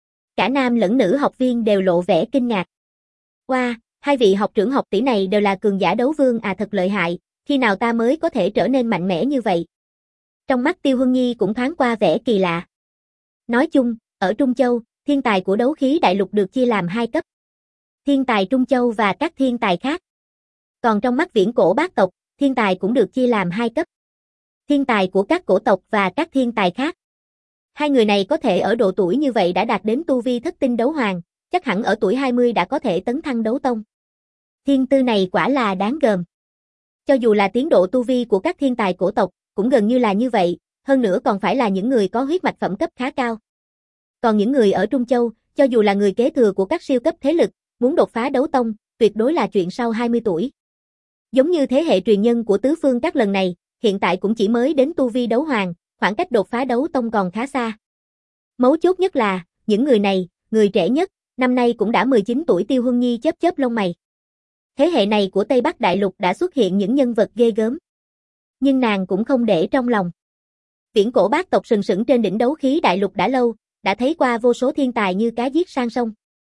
Cả nam lẫn nữ học viên đều lộ vẻ kinh ngạc. Wow, hai vị học trưởng học tỷ này đều là cường giả đấu vương à, thật lợi hại, khi nào ta mới có thể trở nên mạnh mẽ như vậy? Trong mắt Tiêu Huân Nhi cũng thoáng qua vẻ kỳ lạ. Nói chung, ở Trung Châu, thiên tài của đấu khí đại lục được chia làm hai cấp. Thiên tài Trung Châu và các thiên tài khác. Còn trong mắt viễn cổ bát tộc, thiên tài cũng được chia làm hai cấp. Thiên tài của các cổ tộc và các thiên tài khác. Hai người này có thể ở độ tuổi như vậy đã đạt đến tu vi thất tinh đấu hoàng, chắc hẳn ở tuổi hai mươi đã có thể tấn thăng đấu tông. Thiên tư này quả là đáng gờm. Cho dù là tiến độ tu vi của các thiên tài cổ tộc, cũng gần như là như vậy, hơn nữa còn phải là những người có huyết mạch phẩm cấp khá cao. Còn những người ở Trung Châu, cho dù là người kế thừa của các siêu cấp thế lực, muốn đột phá đấu tông, tuyệt đối là chuyện sau hai mươi tuổi. Giống như thế hệ truyền nhân của tứ phương các lần này, hiện tại cũng chỉ mới đến tu vi đấu hoàng, khoảng cách đột phá đấu tông còn khá xa. Mấu chốt nhất là, những người này, người trẻ nhất, năm nay cũng đã mười chín tuổi. Tiêu Huân Nhi chớp chớp lông mày. Thế hệ này của Tây Bắc Đại Lục đã xuất hiện những nhân vật ghê gớm. Nhưng nàng cũng không để trong lòng. Viễn cổ bát tộc sừng sững trên đỉnh đấu khí đại lục đã lâu, đã thấy qua vô số thiên tài như cá giết sang sông.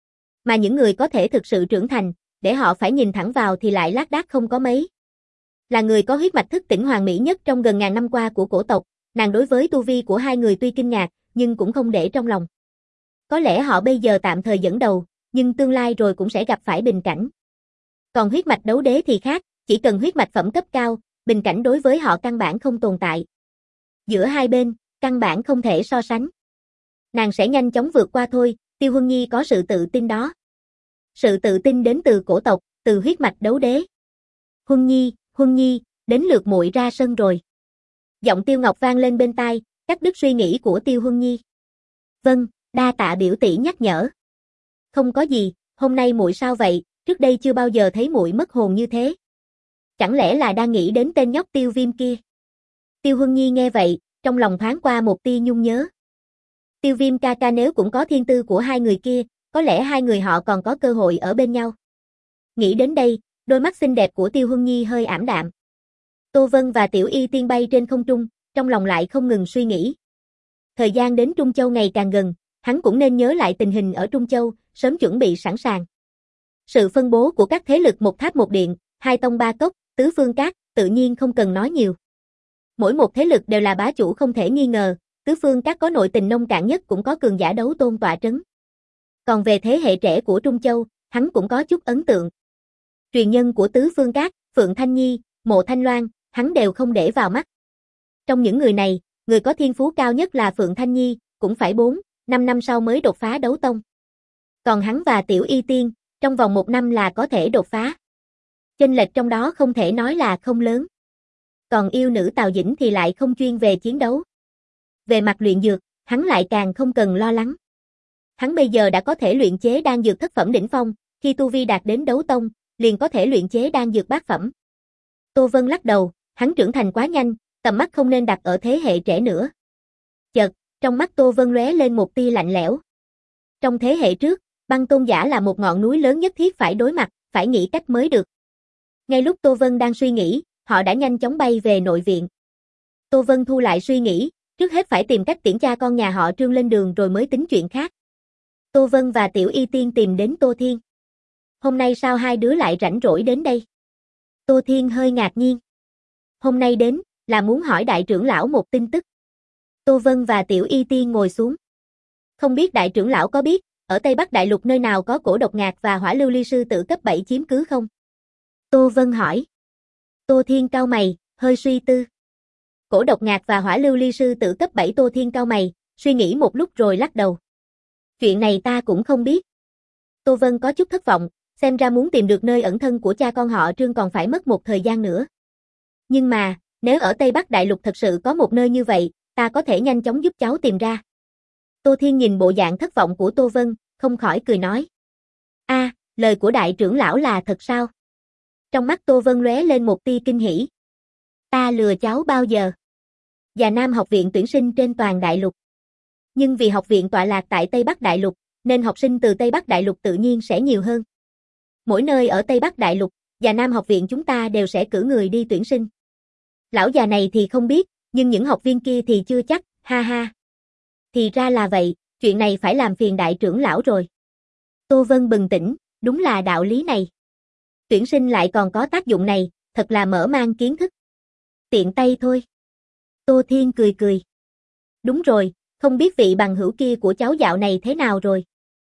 Mà những người có thể thực sự trưởng thành, để họ phải nhìn thẳng vào thì lại lác đác không có mấy. Là người có huyết mạch thức tỉnh hoàn mỹ nhất trong gần ngàn năm qua của cổ tộc, nàng đối với tu vi của hai người tuy kinh ngạc, nhưng cũng không để trong lòng. Có lẽ họ bây giờ tạm thời dẫn đầu, nhưng tương lai rồi cũng sẽ gặp phải bình cảnh. Còn huyết mạch đấu đế thì khác, chỉ cần huyết mạch phẩm cấp cao, bình cảnh đối với họ căn bản không tồn tại. Giữa hai bên, căn bản không thể so sánh. Nàng sẽ nhanh chóng vượt qua thôi, Tiêu Huân Nhi có sự tự tin đó. Sự tự tin đến từ cổ tộc, từ huyết mạch đấu đế. Huân Nhi, Huân Nhi, đến lượt muội ra sân rồi. Giọng Tiêu Ngọc vang lên bên tai, cắt đứt suy nghĩ của Tiêu Huân Nhi. Vâng, đa tạ biểu tỷ nhắc nhở. Không có gì, hôm nay muội sao vậy, trước đây chưa bao giờ thấy muội mất hồn như thế. Chẳng lẽ là đang nghĩ đến tên nhóc Tiêu Viêm kia? Tiêu Huân Nhi nghe vậy, trong lòng thoáng qua một tia nhung nhớ. Tiêu Viêm ca ca nếu cũng có thiên tư của hai người kia, có lẽ hai người họ còn có cơ hội ở bên nhau. Nghĩ đến đây, đôi mắt xinh đẹp của Tiêu Huân Nhi hơi ảm đạm. Tô Vân và Tiểu Y Tiên bay trên không trung, trong lòng lại không ngừng suy nghĩ. Thời gian đến Trung Châu ngày càng gần, hắn cũng nên nhớ lại tình hình ở Trung Châu, sớm chuẩn bị sẵn sàng. Sự phân bố của các thế lực một tháp một điện, hai tông ba cốc, tứ phương các, tự nhiên không cần nói nhiều. Mỗi một thế lực đều là bá chủ không thể nghi ngờ, tứ phương các có nội tình nông cạn nhất cũng có cường giả đấu tôn tọa trấn. Còn về thế hệ trẻ của Trung Châu, hắn cũng có chút ấn tượng. Truyền nhân của tứ phương các, Phượng Thanh Nhi, Mộ Thanh Loan, hắn đều không để vào mắt. Trong những người này, người có thiên phú cao nhất là Phượng Thanh Nhi, cũng phải bốn, năm năm sau mới đột phá đấu tông. Còn hắn và Tiểu Y Tiên, trong vòng một năm là có thể đột phá. Chênh lệch trong đó không thể nói là không lớn. Còn yêu nữ Tào Dĩnh thì lại không chuyên về chiến đấu. Về mặt luyện dược, hắn lại càng không cần lo lắng. Hắn bây giờ đã có thể luyện chế đan dược thất phẩm đỉnh phong, khi tu vi đạt đến đấu tông, liền có thể luyện chế đan dược bát phẩm. Tô Vân lắc đầu, hắn trưởng thành quá nhanh, tầm mắt không nên đặt ở thế hệ trẻ nữa. Chợt, trong mắt Tô Vân lóe lên một tia lạnh lẽo. Trong thế hệ trước, Băng tôn giả là một ngọn núi lớn nhất thiết phải đối mặt, phải nghĩ cách mới được. Ngay lúc Tô Vân đang suy nghĩ, họ đã nhanh chóng bay về nội viện. Tô Vân thu lại suy nghĩ, trước hết phải tìm cách tiễn cha con nhà họ Trương lên đường rồi mới tính chuyện khác. Tô Vân và Tiểu Y Tiên tìm đến Tô Thiên. Hôm nay sao hai đứa lại rảnh rỗi đến đây? Tô Thiên hơi ngạc nhiên. Hôm nay đến, là muốn hỏi đại trưởng lão một tin tức. Tô Vân và Tiểu Y Tiên ngồi xuống. Không biết đại trưởng lão có biết, ở Tây Bắc Đại Lục nơi nào có cổ độc ngạc và hỏa lưu ly sư tử cấp bảy chiếm cứ không? Tô Vân hỏi. Tô Thiên cau mày, hơi suy tư. Cổ độc ngạc và hỏa lưu ly sư tử cấp bảy. Tô Thiên cau mày, suy nghĩ một lúc rồi lắc đầu. Chuyện này ta cũng không biết. Tô Vân có chút thất vọng, xem ra muốn tìm được nơi ẩn thân của cha con họ Trương còn phải mất một thời gian nữa. Nhưng mà, nếu ở Tây Bắc Đại Lục thật sự có một nơi như vậy, ta có thể nhanh chóng giúp cháu tìm ra. Tô Thiên nhìn bộ dạng thất vọng của Tô Vân, không khỏi cười nói. A, à, lời của đại trưởng lão là thật sao? Trong mắt Tô Vân lóe lên một tia kinh hỉ. Ta lừa cháu bao giờ? Già Nam học viện tuyển sinh trên toàn đại lục. Nhưng vì học viện tọa lạc tại Tây Bắc Đại Lục, nên học sinh từ Tây Bắc Đại Lục tự nhiên sẽ nhiều hơn. Mỗi nơi ở Tây Bắc Đại Lục, Già Nam học viện chúng ta đều sẽ cử người đi tuyển sinh. Lão già này thì không biết, nhưng những học viên kia thì chưa chắc, ha ha. Thì ra là vậy, chuyện này phải làm phiền đại trưởng lão rồi. Tô Vân bừng tỉnh, đúng là đạo lý này. Tuyển sinh lại còn có tác dụng này, thật là mở mang kiến thức. Tiện tay thôi. Tô Thiên cười cười. Đúng rồi, không biết vị bằng hữu kia của cháu dạo này thế nào rồi?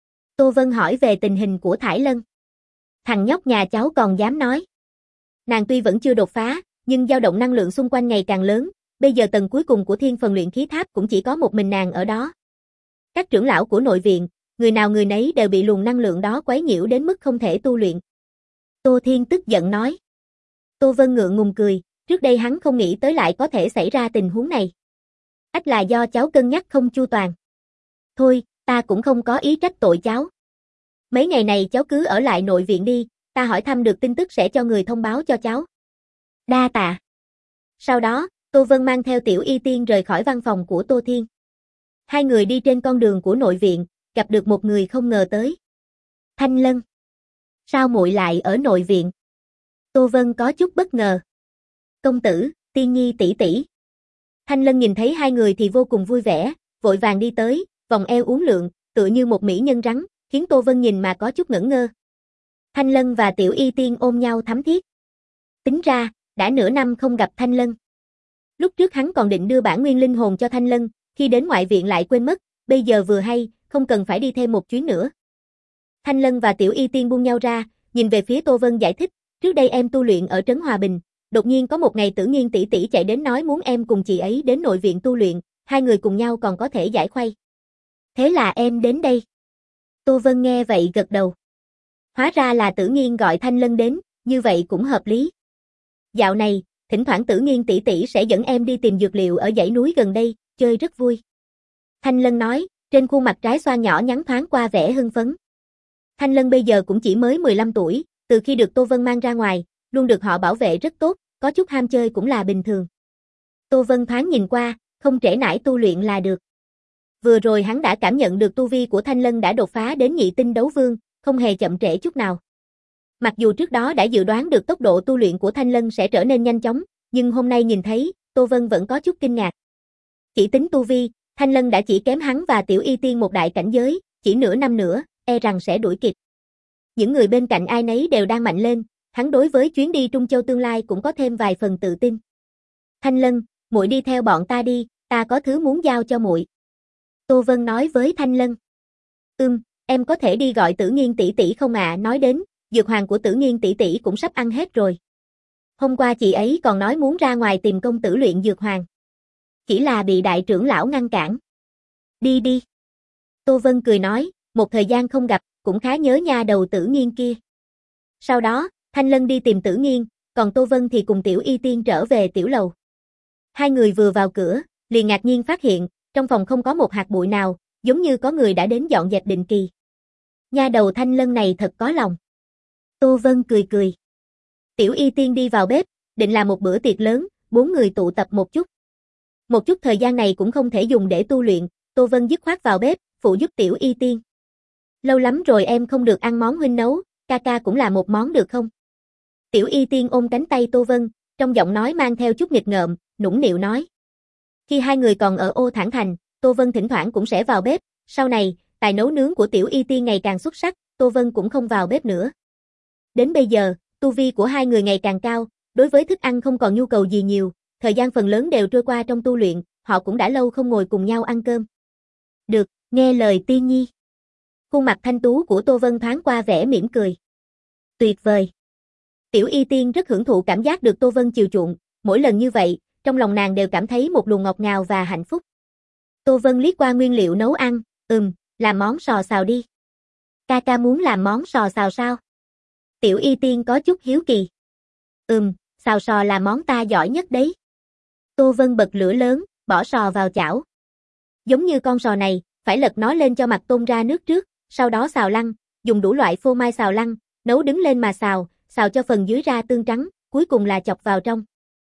Tô Vân hỏi về tình hình của Thải Lân. Thằng nhóc nhà cháu còn dám nói. Nàng tuy vẫn chưa đột phá, nhưng dao động năng lượng xung quanh ngày càng lớn, bây giờ tầng cuối cùng của thiên phần luyện khí tháp cũng chỉ có một mình nàng ở đó. Các trưởng lão của nội viện, người nào người nấy đều bị luồng năng lượng đó quấy nhiễu đến mức không thể tu luyện. Tô Thiên tức giận nói. Tô Vân ngượng ngùng cười, trước đây hắn không nghĩ tới lại có thể xảy ra tình huống này. Ách là do cháu cân nhắc không chu toàn. Thôi, ta cũng không có ý trách tội cháu. Mấy ngày này cháu cứ ở lại nội viện đi, ta hỏi thăm được tin tức sẽ cho người thông báo cho cháu. Đa tạ. Sau đó, Tô Vân mang theo Tiểu Y Tiên rời khỏi văn phòng của Tô Thiên. Hai người đi trên con đường của nội viện, gặp được một người không ngờ tới. Thanh Lân. Sao muội lại ở nội viện? Tô Vân có chút bất ngờ. Công tử, Tiên Nhi tỷ tỷ. Thanh Lân nhìn thấy hai người thì vô cùng vui vẻ, vội vàng đi tới, vòng eo uốn lượn, tựa như một mỹ nhân rắn, khiến Tô Vân nhìn mà có chút ngẩn ngơ. Thanh Lân và Tiểu Y Tiên ôm nhau thắm thiết. Tính ra, đã nửa năm không gặp Thanh Lân. Lúc trước hắn còn định đưa bản nguyên linh hồn cho Thanh Lân, khi đến ngoại viện lại quên mất, bây giờ vừa hay, không cần phải đi thêm một chuyến nữa. Thanh Lân và Tiểu Y Tiên buông nhau ra, nhìn về phía Tô Vân giải thích, trước đây em tu luyện ở Trấn Hòa Bình, đột nhiên có một ngày Tử Nghiên tỷ tỷ chạy đến nói muốn em cùng chị ấy đến nội viện tu luyện, hai người cùng nhau còn có thể giải khuây. Thế là em đến đây. Tô Vân nghe vậy gật đầu. Hóa ra là Tử Nghiên gọi Thanh Lân đến, như vậy cũng hợp lý. Dạo này, thỉnh thoảng Tử Nghiên tỷ tỷ sẽ dẫn em đi tìm dược liệu ở dãy núi gần đây, chơi rất vui. Thanh Lân nói, trên khuôn mặt trái xoan nhỏ nhắn thoáng qua vẻ hưng phấn. Thanh Lân bây giờ cũng chỉ mới mười lăm tuổi, từ khi được Tô Vân mang ra ngoài, luôn được họ bảo vệ rất tốt, có chút ham chơi cũng là bình thường. Tô Vân thoáng nhìn qua, không trễ nải tu luyện là được. Vừa rồi hắn đã cảm nhận được tu vi của Thanh Lân đã đột phá đến nhị tinh đấu vương, không hề chậm trễ chút nào. Mặc dù trước đó đã dự đoán được tốc độ tu luyện của Thanh Lân sẽ trở nên nhanh chóng, nhưng hôm nay nhìn thấy, Tô Vân vẫn có chút kinh ngạc. Chỉ tính tu vi, Thanh Lân đã chỉ kém hắn và Tiểu Y Tiên một đại cảnh giới, chỉ nửa năm nữa, e rằng sẽ đuổi kịp. Những người bên cạnh ai nấy đều đang mạnh lên, hắn đối với chuyến đi Trung Châu tương lai cũng có thêm vài phần tự tin. Thanh Lân, muội đi theo bọn ta đi, ta có thứ muốn giao cho muội. Tô Vân nói với Thanh Lân. Ừm, em có thể đi gọi Tử Nghiên tỷ tỷ không ạ? À? Nói đến, dược hoàng của Tử Nghiên tỷ tỷ cũng sắp ăn hết rồi. Hôm qua chị ấy còn nói muốn ra ngoài tìm công tử luyện dược hoàng. Chỉ là bị đại trưởng lão ngăn cản. Đi đi. Tô Vân cười nói, một thời gian không gặp, cũng khá nhớ nha đầu Tử Nghiên kia. Sau đó, Thanh Lân đi tìm Tử Nghiên, còn Tô Vân thì cùng Tiểu Y Tiên trở về tiểu lầu. Hai người vừa vào cửa, liền ngạc nhiên phát hiện, trong phòng không có một hạt bụi nào, giống như có người đã đến dọn dẹp định kỳ. Nha đầu Thanh Lân này thật có lòng. Tô Vân cười cười. Tiểu Y Tiên đi vào bếp, định làm một bữa tiệc lớn, bốn người tụ tập một chút. Một chút thời gian này cũng không thể dùng để tu luyện, Tô Vân dứt khoát vào bếp, phụ giúp Tiểu Y Tiên. Lâu lắm rồi em không được ăn món huynh nấu, ca ca cũng là một món được không? Tiểu Y Tiên ôm cánh tay Tô Vân, trong giọng nói mang theo chút nghịch ngợm, nũng nịu nói. Khi hai người còn ở Ô Thản Thành, Tô Vân thỉnh thoảng cũng sẽ vào bếp, sau này, tài nấu nướng của Tiểu Y Tiên ngày càng xuất sắc, Tô Vân cũng không vào bếp nữa. Đến bây giờ, tu vi của hai người ngày càng cao, đối với thức ăn không còn nhu cầu gì nhiều, thời gian phần lớn đều trôi qua trong tu luyện, họ cũng đã lâu không ngồi cùng nhau ăn cơm. Được, nghe lời Tiên Nhi. Khuôn mặt thanh tú của Tô Vân thoáng qua vẻ mỉm cười. Tuyệt vời. Tiểu Y Tiên rất hưởng thụ cảm giác được Tô Vân chiều chuộng, mỗi lần như vậy, trong lòng nàng đều cảm thấy một luồng ngọt ngào và hạnh phúc. Tô Vân liếc qua nguyên liệu nấu ăn, ừm, làm món sò xào đi. Ca ca muốn làm món sò xào sao? Tiểu Y Tiên có chút hiếu kỳ. Ừm, xào sò là món ta giỏi nhất đấy. Tô Vân bật lửa lớn, bỏ sò vào chảo. Giống như con sò này, phải lật nó lên cho mặt tôm ra nước trước, sau đó xào lăn, dùng đủ loại phô mai xào lăn, nấu đứng lên mà xào, xào cho phần dưới ra tương trắng, cuối cùng là chọc vào trong.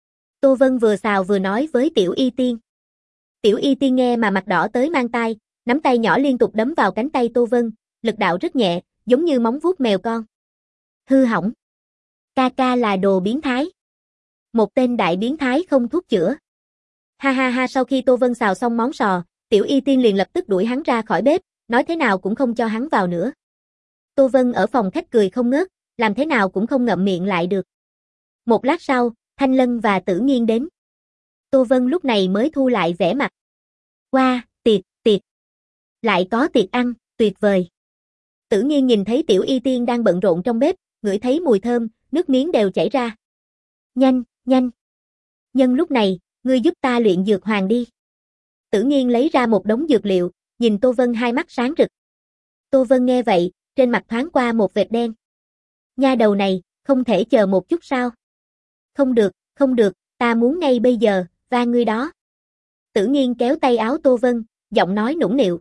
Tô Vân vừa xào vừa nói với Tiểu Y Tiên. Tiểu Y Tiên nghe mà mặt đỏ tới mang tai, nắm tay nhỏ liên tục đấm vào cánh tay Tô Vân, lực đạo rất nhẹ, giống như móng vuốt mèo con. Hư hỏng. Ca ca là đồ biến thái. Một tên đại biến thái không thuốc chữa. Ha ha ha, sau khi Tô Vân xào xong món sò, Tiểu Y Tiên liền lập tức đuổi hắn ra khỏi bếp, nói thế nào cũng không cho hắn vào nữa. Tô Vân ở phòng khách cười không ngớt, làm thế nào cũng không ngậm miệng lại được. Một lát sau, Thanh Lân và Tử Nghiên đến. Tô Vân lúc này mới thu lại vẻ mặt. Wow, tiệc, tiệc. Lại có tiệc ăn, tuyệt vời. Tử Nghiên nhìn thấy Tiểu Y Tiên đang bận rộn trong bếp, ngửi thấy mùi thơm, nước miếng đều chảy ra. Nhanh, nhanh. Nhân lúc này, ngươi giúp ta luyện dược hoàng đi. Tử Nghiên lấy ra một đống dược liệu, nhìn Tô Vân hai mắt sáng rực. Tô Vân nghe vậy, trên mặt thoáng qua một vệt đen. Nha đầu này, không thể chờ một chút sao? Không được, không được, ta muốn ngay bây giờ, và ngươi đó. Tử Nghiên kéo tay áo Tô Vân, giọng nói nũng nịu.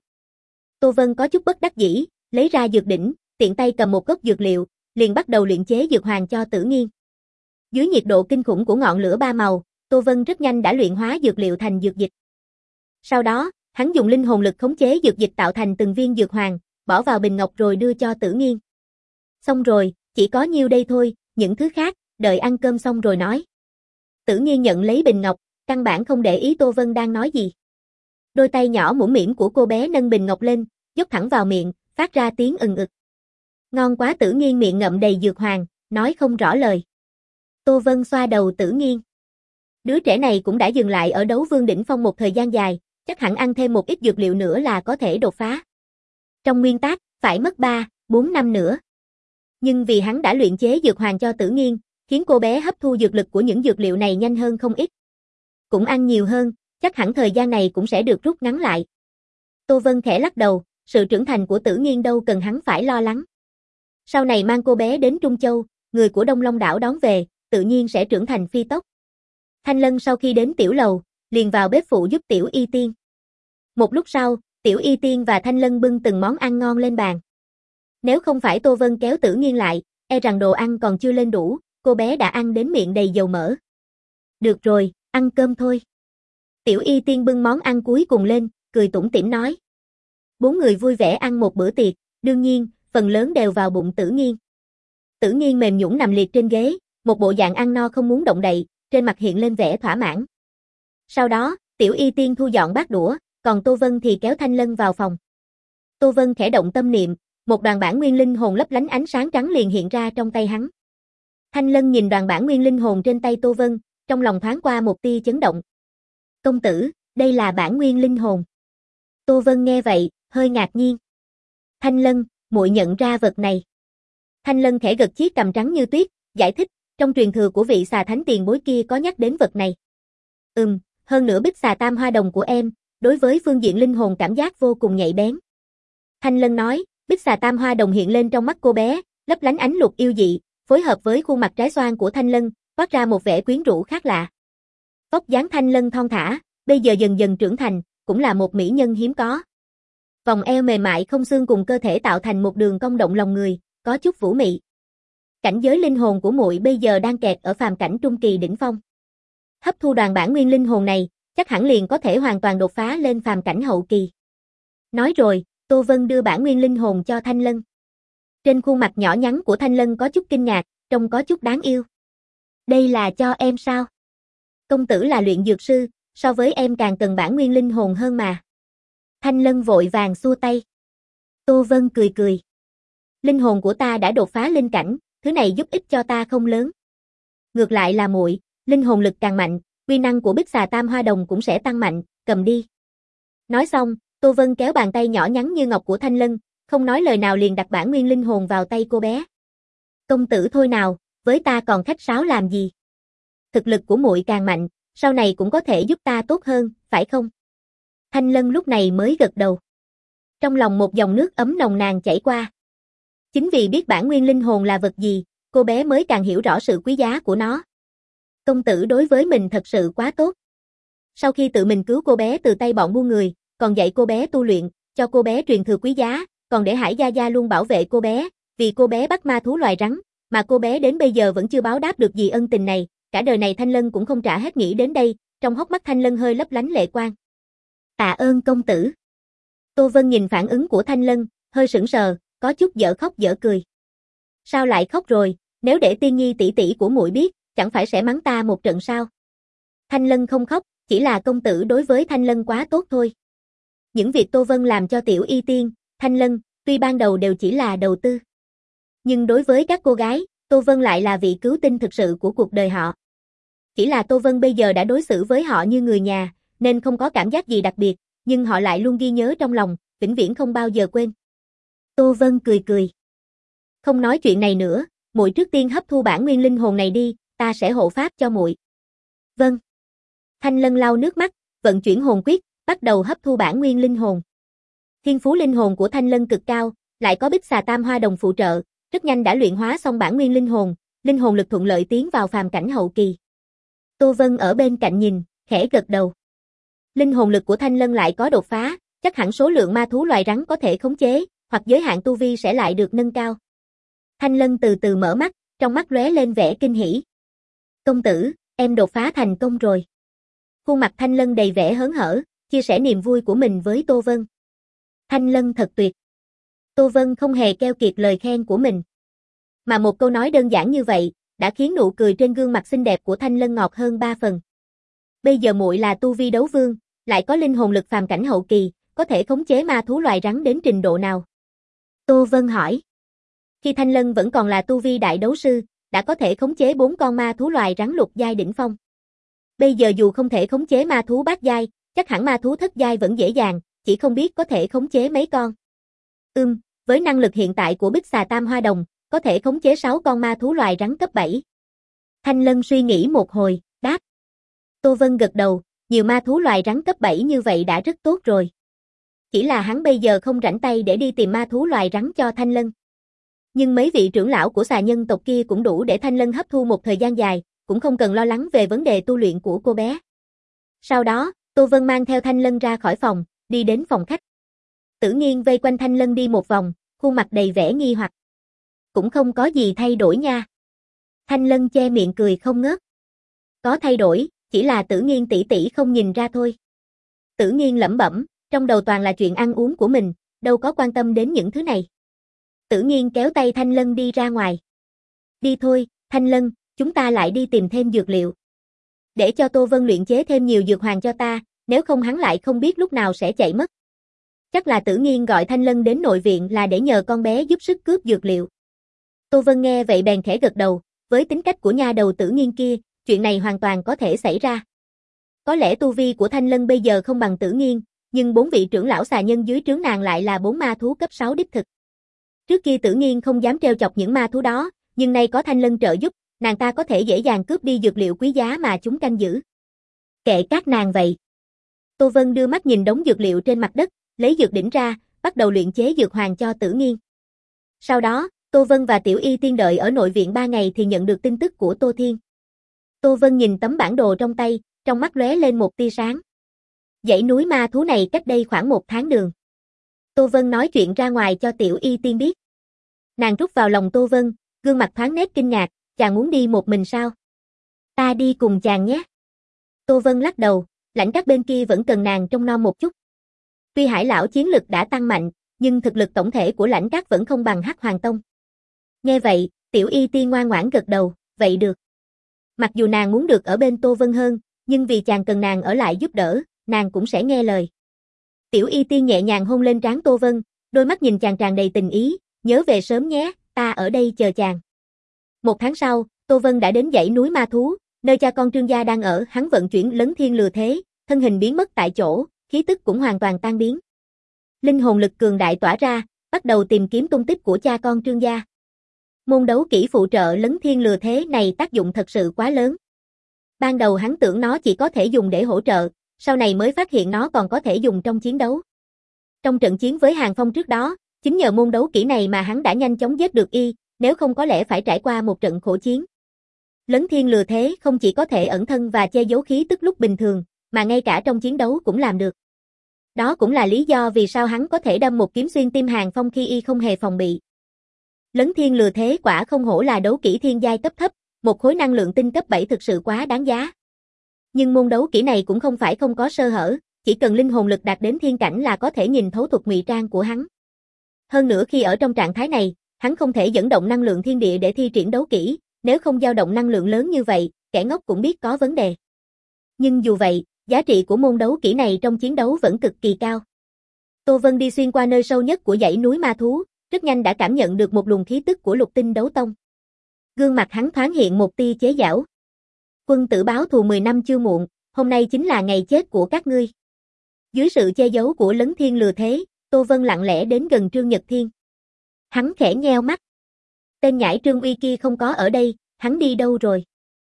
Tô Vân có chút bất đắc dĩ, lấy ra dược đỉnh, tiện tay cầm một gốc dược liệu, liền bắt đầu luyện chế dược hoàng cho Tử Nghiên. Dưới nhiệt độ kinh khủng của ngọn lửa ba màu, Tô Vân rất nhanh đã luyện hóa dược liệu thành dược dịch. Sau đó, hắn dùng linh hồn lực khống chế dược dịch tạo thành từng viên dược hoàng, bỏ vào bình ngọc rồi đưa cho Tử Nghiên. Xong rồi, chỉ có nhiêu đây thôi, những thứ khác, đợi ăn cơm xong rồi nói. Tử Nghiên nhận lấy bình ngọc, căn bản không để ý Tô Vân đang nói gì. Đôi tay nhỏ mũm mĩm của cô bé nâng bình ngọc lên, dốc thẳng vào miệng, phát ra tiếng ừng ực. Ngon quá. Tử Nghiên miệng ngậm đầy dược hoàng, nói không rõ lời. Tô Vân xoa đầu Tử Nghiên. Đứa trẻ này cũng đã dừng lại ở đấu vương đỉnh phong một thời gian dài, chắc hẳn ăn thêm một ít dược liệu nữa là có thể đột phá. Trong nguyên tắc, phải mất ba, bốn năm nữa. Nhưng vì hắn đã luyện chế dược hoàng cho Tử Nghiên, khiến cô bé hấp thu dược lực của những dược liệu này nhanh hơn không ít. Cũng ăn nhiều hơn, chắc hẳn thời gian này cũng sẽ được rút ngắn lại. Tô Vân khẽ lắc đầu, sự trưởng thành của Tử Nghiên đâu cần hắn phải lo lắng. Sau này mang cô bé đến Trung Châu, người của Đông Long đảo đón về, tự nhiên sẽ trưởng thành phi tốc. Thanh Lân sau khi đến tiểu lầu, liền vào bếp phụ giúp Tiểu Y Tiên. Một lúc sau, Tiểu Y Tiên và Thanh Lân bưng từng món ăn ngon lên bàn. Nếu không phải Tô Vân kéo Tử Nghiên lại, e rằng đồ ăn còn chưa lên đủ, cô bé đã ăn đến miệng đầy dầu mỡ. Được rồi, ăn cơm thôi. Tiểu Y Tiên bưng món ăn cuối cùng lên, cười tủm tỉm nói. Bốn người vui vẻ ăn một bữa tiệc, đương nhiên, phần lớn đều vào bụng Tử Nghiên. Tử Nghiên mềm nhũn nằm liệt trên ghế, một bộ dạng ăn no không muốn động đậy, trên mặt hiện lên vẻ thỏa mãn. Sau đó, Tiểu Y Tiên thu dọn bát đũa, còn Tô Vân thì kéo Thanh Lân vào phòng. Tô Vân khẽ động tâm niệm, một đoàn bản nguyên linh hồn lấp lánh ánh sáng trắng liền hiện ra trong tay hắn. Thanh Lân nhìn đoàn bản nguyên linh hồn trên tay Tô Vân, trong lòng thoáng qua một tia chấn động. Công tử, đây là bản nguyên linh hồn. Tô Vân nghe vậy, hơi ngạc nhiên. Thanh Lân, muội nhận ra vật này. Thanh Lân khẽ gật chiếc cằm trắng như tuyết, giải thích, trong truyền thừa của vị xà thánh tiền bối kia có nhắc đến vật này. Ừm, hơn nữa bích xà tam hoa đồng của em, đối với phương diện linh hồn cảm giác vô cùng nhạy bén. Thanh Lân nói, bích xà tam hoa đồng hiện lên trong mắt cô bé, lấp lánh ánh lục yêu dị, phối hợp với khuôn mặt trái xoan của Thanh Lân, toát ra một vẻ quyến rũ khác lạ. Vóc dáng Thanh Lân thon thả, bây giờ dần dần trưởng thành, cũng là một mỹ nhân hiếm có. Vòng eo mềm mại không xương cùng cơ thể tạo thành một đường cong động lòng người, có chút vũ mị. Cảnh giới linh hồn của muội bây giờ đang kẹt ở phàm cảnh trung kỳ đỉnh phong. Hấp thu đoàn bản nguyên linh hồn này, chắc hẳn liền có thể hoàn toàn đột phá lên phàm cảnh hậu kỳ. Nói rồi, Tô Vân đưa bản nguyên linh hồn cho Thanh Lân. Trên khuôn mặt nhỏ nhắn của Thanh Lân có chút kinh ngạc, trông có chút đáng yêu. Đây là cho em sao? Công tử là luyện dược sư, so với em càng cần bản nguyên linh hồn hơn mà. Thanh Lân vội vàng xua tay. Tô Vân cười cười. Linh hồn của ta đã đột phá linh cảnh, thứ này giúp ích cho ta không lớn. Ngược lại là muội, linh hồn lực càng mạnh, uy năng của Bích Xà Tam Hoa Đồng cũng sẽ tăng mạnh, cầm đi. Nói xong, Tô Vân kéo bàn tay nhỏ nhắn như ngọc của Thanh Lân, không nói lời nào liền đặt bản nguyên linh hồn vào tay cô bé. Công tử thôi nào, với ta còn khách sáo làm gì? Thực lực của muội càng mạnh, sau này cũng có thể giúp ta tốt hơn, phải không? Thanh Lân lúc này mới gật đầu. Trong lòng một dòng nước ấm nồng nàn chảy qua. Chính vì biết bản nguyên linh hồn là vật gì, cô bé mới càng hiểu rõ sự quý giá của nó. Công tử đối với mình thật sự quá tốt. Sau khi tự mình cứu cô bé từ tay bọn buôn người, còn dạy cô bé tu luyện, cho cô bé truyền thừa quý giá, còn để Hải Gia Gia luôn bảo vệ cô bé, vì cô bé bắt ma thú loài rắn, mà cô bé đến bây giờ vẫn chưa báo đáp được gì ân tình này, cả đời này Thanh Lân cũng không trả hết nghĩ đến đây, trong hốc mắt Thanh Lân hơi lấp lánh lệ quang. Tạ ơn công tử. Tô Vân nhìn phản ứng của Thanh Lân, hơi sững sờ, có chút dở khóc dở cười. Sao lại khóc rồi, nếu để Tiên Nhi tỷ tỷ của muội biết, chẳng phải sẽ mắng ta một trận sao? Thanh Lân không khóc, chỉ là công tử đối với Thanh Lân quá tốt thôi. Những việc Tô Vân làm cho Tiểu Y Tiên, Thanh Lân, tuy ban đầu đều chỉ là đầu tư. Nhưng đối với các cô gái, Tô Vân lại là vị cứu tinh thực sự của cuộc đời họ. Chỉ là Tô Vân bây giờ đã đối xử với họ như người nhà, nên không có cảm giác gì đặc biệt, nhưng họ lại luôn ghi nhớ trong lòng, vĩnh viễn không bao giờ quên. Tô Vân cười cười. Không nói chuyện này nữa, muội trước tiên hấp thu bản nguyên linh hồn này đi, ta sẽ hộ pháp cho muội. Vâng. Thanh Lân lau nước mắt, vận chuyển hồn quyết, bắt đầu hấp thu bản nguyên linh hồn. Thiên phú linh hồn của Thanh Lân cực cao, lại có Bích Xà Tam Hoa Đồng phụ trợ, rất nhanh đã luyện hóa xong bản nguyên linh hồn, linh hồn lực thuận lợi tiến vào phàm cảnh hậu kỳ. Tô Vân ở bên cạnh nhìn, khẽ gật đầu. Linh hồn lực của Thanh Lân lại có đột phá, chắc hẳn số lượng ma thú loài rắn có thể khống chế, hoặc giới hạn tu vi sẽ lại được nâng cao. Thanh Lân từ từ mở mắt, trong mắt lóe lên vẻ kinh hỉ. Công tử, em đột phá thành công rồi. Khuôn mặt Thanh Lân đầy vẻ hớn hở, chia sẻ niềm vui của mình với Tô Vân. Thanh Lân thật tuyệt. Tô Vân không hề keo kiệt lời khen của mình. Mà một câu nói đơn giản như vậy, đã khiến nụ cười trên gương mặt xinh đẹp của Thanh Lân ngọt hơn ba phần. Bây giờ muội là tu vi đấu vương, lại có linh hồn lực phàm cảnh hậu kỳ, có thể khống chế ma thú loài rắn đến trình độ nào? Tô Vân hỏi. Khi Thanh Lân vẫn còn là tu vi đại đấu sư, đã có thể khống chế bốn con ma thú loài rắn lục giai đỉnh phong. Bây giờ dù không thể khống chế ma thú bát giai, chắc hẳn ma thú thất giai vẫn dễ dàng, chỉ không biết có thể khống chế mấy con. Ừm, với năng lực hiện tại của Bích Xà Tam Hoa Đồng, có thể khống chế sáu con ma thú loài rắn cấp bảy. Thanh Lân suy nghĩ một hồi, đáp. Tô Vân gật đầu, nhiều ma thú loài rắn cấp bảy như vậy đã rất tốt rồi. Chỉ là hắn bây giờ không rảnh tay để đi tìm ma thú loài rắn cho Thanh Lân. Nhưng mấy vị trưởng lão của xà nhân tộc kia cũng đủ để Thanh Lân hấp thu một thời gian dài, cũng không cần lo lắng về vấn đề tu luyện của cô bé. Sau đó, Tô Vân mang theo Thanh Lân ra khỏi phòng, đi đến phòng khách. Tử Nghiên vây quanh Thanh Lân đi một vòng, khuôn mặt đầy vẻ nghi hoặc. Cũng không có gì thay đổi nha. Thanh Lân che miệng cười không ngớt. Có thay đổi, chỉ là Tử Nghiên tỷ tỷ không nhìn ra thôi. Tử Nghiên lẩm bẩm, trong đầu toàn là chuyện ăn uống của mình, đâu có quan tâm đến những thứ này. Tử Nghiên kéo tay Thanh Lân đi ra ngoài. Đi thôi, Thanh Lân, chúng ta lại đi tìm thêm dược liệu. Để cho Tô Vân luyện chế thêm nhiều dược hoàng cho ta, nếu không hắn lại không biết lúc nào sẽ chạy mất. Chắc là Tử Nghiên gọi Thanh Lân đến nội viện là để nhờ con bé giúp sức cướp dược liệu. Tô Vân nghe vậy bèn khẽ gật đầu, với tính cách của nha đầu Tử Nghiên kia, chuyện này hoàn toàn có thể xảy ra. Có lẽ tu vi của Thanh Lân bây giờ không bằng Tử Nghiên, nhưng bốn vị trưởng lão xà nhân dưới trướng nàng lại là bốn ma thú cấp sáu đích thực. Trước kia Tử Nghiên không dám trêu chọc những ma thú đó, nhưng nay có Thanh Lân trợ giúp, nàng ta có thể dễ dàng cướp đi dược liệu quý giá mà chúng canh giữ. Kệ các nàng vậy. Tô Vân đưa mắt nhìn đống dược liệu trên mặt đất, lấy dược đỉnh ra, bắt đầu luyện chế dược hoàng cho Tử Nghiên. Sau đó, Tô Vân và Tiểu Y Tiên đợi ở nội viện ba ngày thì nhận được tin tức của Tô Thiên. Tô Vân nhìn tấm bản đồ trong tay, trong mắt lóe lên một tia sáng. Dãy núi ma thú này cách đây khoảng một tháng đường. Tô Vân nói chuyện ra ngoài cho Tiểu Y Tiên biết. Nàng rút vào lòng Tô Vân, gương mặt thoáng nét kinh ngạc, chàng muốn đi một mình sao? Ta đi cùng chàng nhé. Tô Vân lắc đầu, lãnh các bên kia vẫn cần nàng trông nom một chút. Tuy Hải lão chiến lực đã tăng mạnh, nhưng thực lực tổng thể của Lãnh Các vẫn không bằng Hắc Hoàng Tông. Nghe vậy, Tiểu Y Tiên ngoan ngoãn gật đầu, vậy được. Mặc dù nàng muốn được ở bên Tô Vân hơn, nhưng vì chàng cần nàng ở lại giúp đỡ, nàng cũng sẽ nghe lời. Tiểu Y Tiên nhẹ nhàng hôn lên trán Tô Vân, đôi mắt nhìn chàng tràn đầy tình ý, nhớ về sớm nhé, ta ở đây chờ chàng. Một tháng sau, Tô Vân đã đến dãy núi ma thú, nơi cha con Trương gia đang ở, hắn vận chuyển Lấn Thiên Lừa Thế, thân hình biến mất tại chỗ, khí tức cũng hoàn toàn tan biến. Linh hồn lực cường đại tỏa ra, bắt đầu tìm kiếm tung tích của cha con Trương gia. Môn đấu kỹ phụ trợ Lấn Thiên Lừa Thế này tác dụng thật sự quá lớn. Ban đầu hắn tưởng nó chỉ có thể dùng để hỗ trợ, sau này mới phát hiện nó còn có thể dùng trong chiến đấu. Trong trận chiến với Hàng Phong trước đó, chính nhờ môn đấu kỹ này mà hắn đã nhanh chóng giết được y, nếu không có lẽ phải trải qua một trận khổ chiến. Lấn Thiên Lừa Thế không chỉ có thể ẩn thân và che giấu khí tức lúc bình thường, mà ngay cả trong chiến đấu cũng làm được. Đó cũng là lý do vì sao hắn có thể đâm một kiếm xuyên tim Hàng Phong khi y không hề phòng bị. Lấn Thiên Lừa Thế quả không hổ là đấu kỹ thiên giai cấp thấp, một khối năng lượng tinh cấp bảy thực sự quá đáng giá. Nhưng môn đấu kỹ này cũng không phải không có sơ hở, chỉ cần linh hồn lực đạt đến thiên cảnh là có thể nhìn thấu thuật ngụy trang của hắn. Hơn nữa khi ở trong trạng thái này, hắn không thể dẫn động năng lượng thiên địa để thi triển đấu kỹ, nếu không dao động năng lượng lớn như vậy, kẻ ngốc cũng biết có vấn đề. Nhưng dù vậy, giá trị của môn đấu kỹ này trong chiến đấu vẫn cực kỳ cao. Tô Vân đi xuyên qua nơi sâu nhất của dãy núi ma thú, rất nhanh đã cảm nhận được một luồng khí tức của Lục Tinh Đấu Tông. Gương mặt hắn thoáng hiện một tia chế giễu. Quân tử báo thù mười năm chưa muộn, hôm nay chính là ngày chết của các ngươi. Dưới sự che giấu của Lấn Thiên Lừa Thế, Tô Vân lặng lẽ đến gần Trương Nhật Thiên. Hắn khẽ nheo mắt. Tên nhãi Trương Uy kia không có ở đây, hắn đi đâu rồi?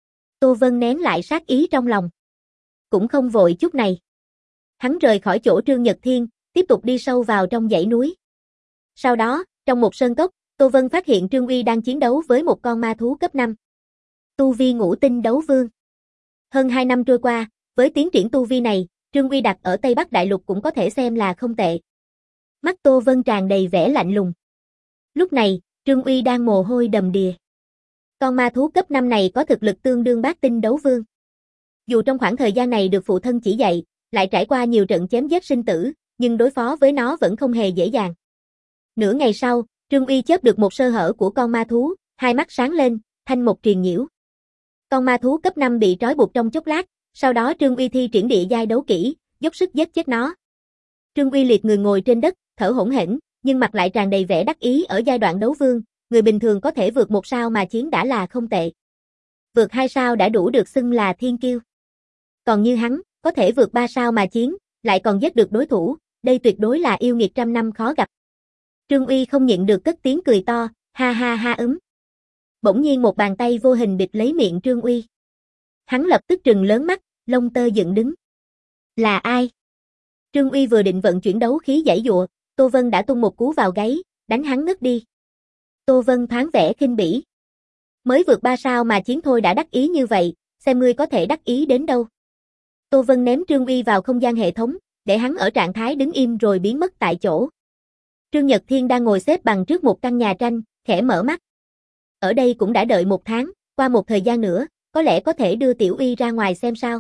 Tô Vân nén lại sát ý trong lòng. Cũng không vội chút này. Hắn rời khỏi chỗ Trương Nhật Thiên, tiếp tục đi sâu vào trong dãy núi. Sau đó, trong một sơn cốc, Tô Vân phát hiện Trương Uy đang chiến đấu với một con ma thú cấp năm. Tu vi ngũ tinh đấu vương. Hơn hai năm trôi qua, với tiến triển tu vi này, Trương Uy đặt ở Tây Bắc Đại Lục cũng có thể xem là không tệ. Mắt Tô Vân tràn đầy vẻ lạnh lùng. Lúc này, Trương Uy đang mồ hôi đầm đìa. Con ma thú cấp năm này có thực lực tương đương bát tinh đấu vương. Dù trong khoảng thời gian này được phụ thân chỉ dạy, lại trải qua nhiều trận chém giết sinh tử, nhưng đối phó với nó vẫn không hề dễ dàng. Nửa ngày sau, Trương Uy chớp được một sơ hở của con ma thú, hai mắt sáng lên, thanh một triền nhiễu. Con ma thú cấp năm bị trói buộc trong chốc lát, sau đó Trương Uy thi triển địa giai đấu kỹ, dốc sức giết chết nó. Trương Uy liệt người ngồi trên đất, thở hổn hển, nhưng mặt lại tràn đầy vẻ đắc ý ở giai đoạn đấu vương, người bình thường có thể vượt một sao mà chiến đã là không tệ. Vượt hai sao đã đủ được xưng là thiên kiêu. Còn như hắn, có thể vượt ba sao mà chiến, lại còn giết được đối thủ, đây tuyệt đối là yêu nghiệt trăm năm khó gặp. Trương Uy không nhịn được cất tiếng cười to, ha ha ha ấm. Bỗng nhiên một bàn tay vô hình bịt lấy miệng Trương Uy. Hắn lập tức trừng lớn mắt, lông tơ dựng đứng. Là ai? Trương Uy vừa định vận chuyển đấu khí giãy giụa, Tô Vân đã tung một cú vào gáy, đánh hắn ngất đi. Tô Vân thoáng vẻ khinh bỉ. Mới vượt ba sao mà chiến thôi đã đắc ý như vậy, xem ngươi có thể đắc ý đến đâu. Tô Vân ném Trương Uy vào không gian hệ thống, để hắn ở trạng thái đứng im rồi biến mất tại chỗ. Trương Nhật Thiên đang ngồi xếp bằng trước một căn nhà tranh, khẽ mở mắt. Ở đây cũng đã đợi một tháng, qua một thời gian nữa, có lẽ có thể đưa Tiểu Uy ra ngoài xem sao.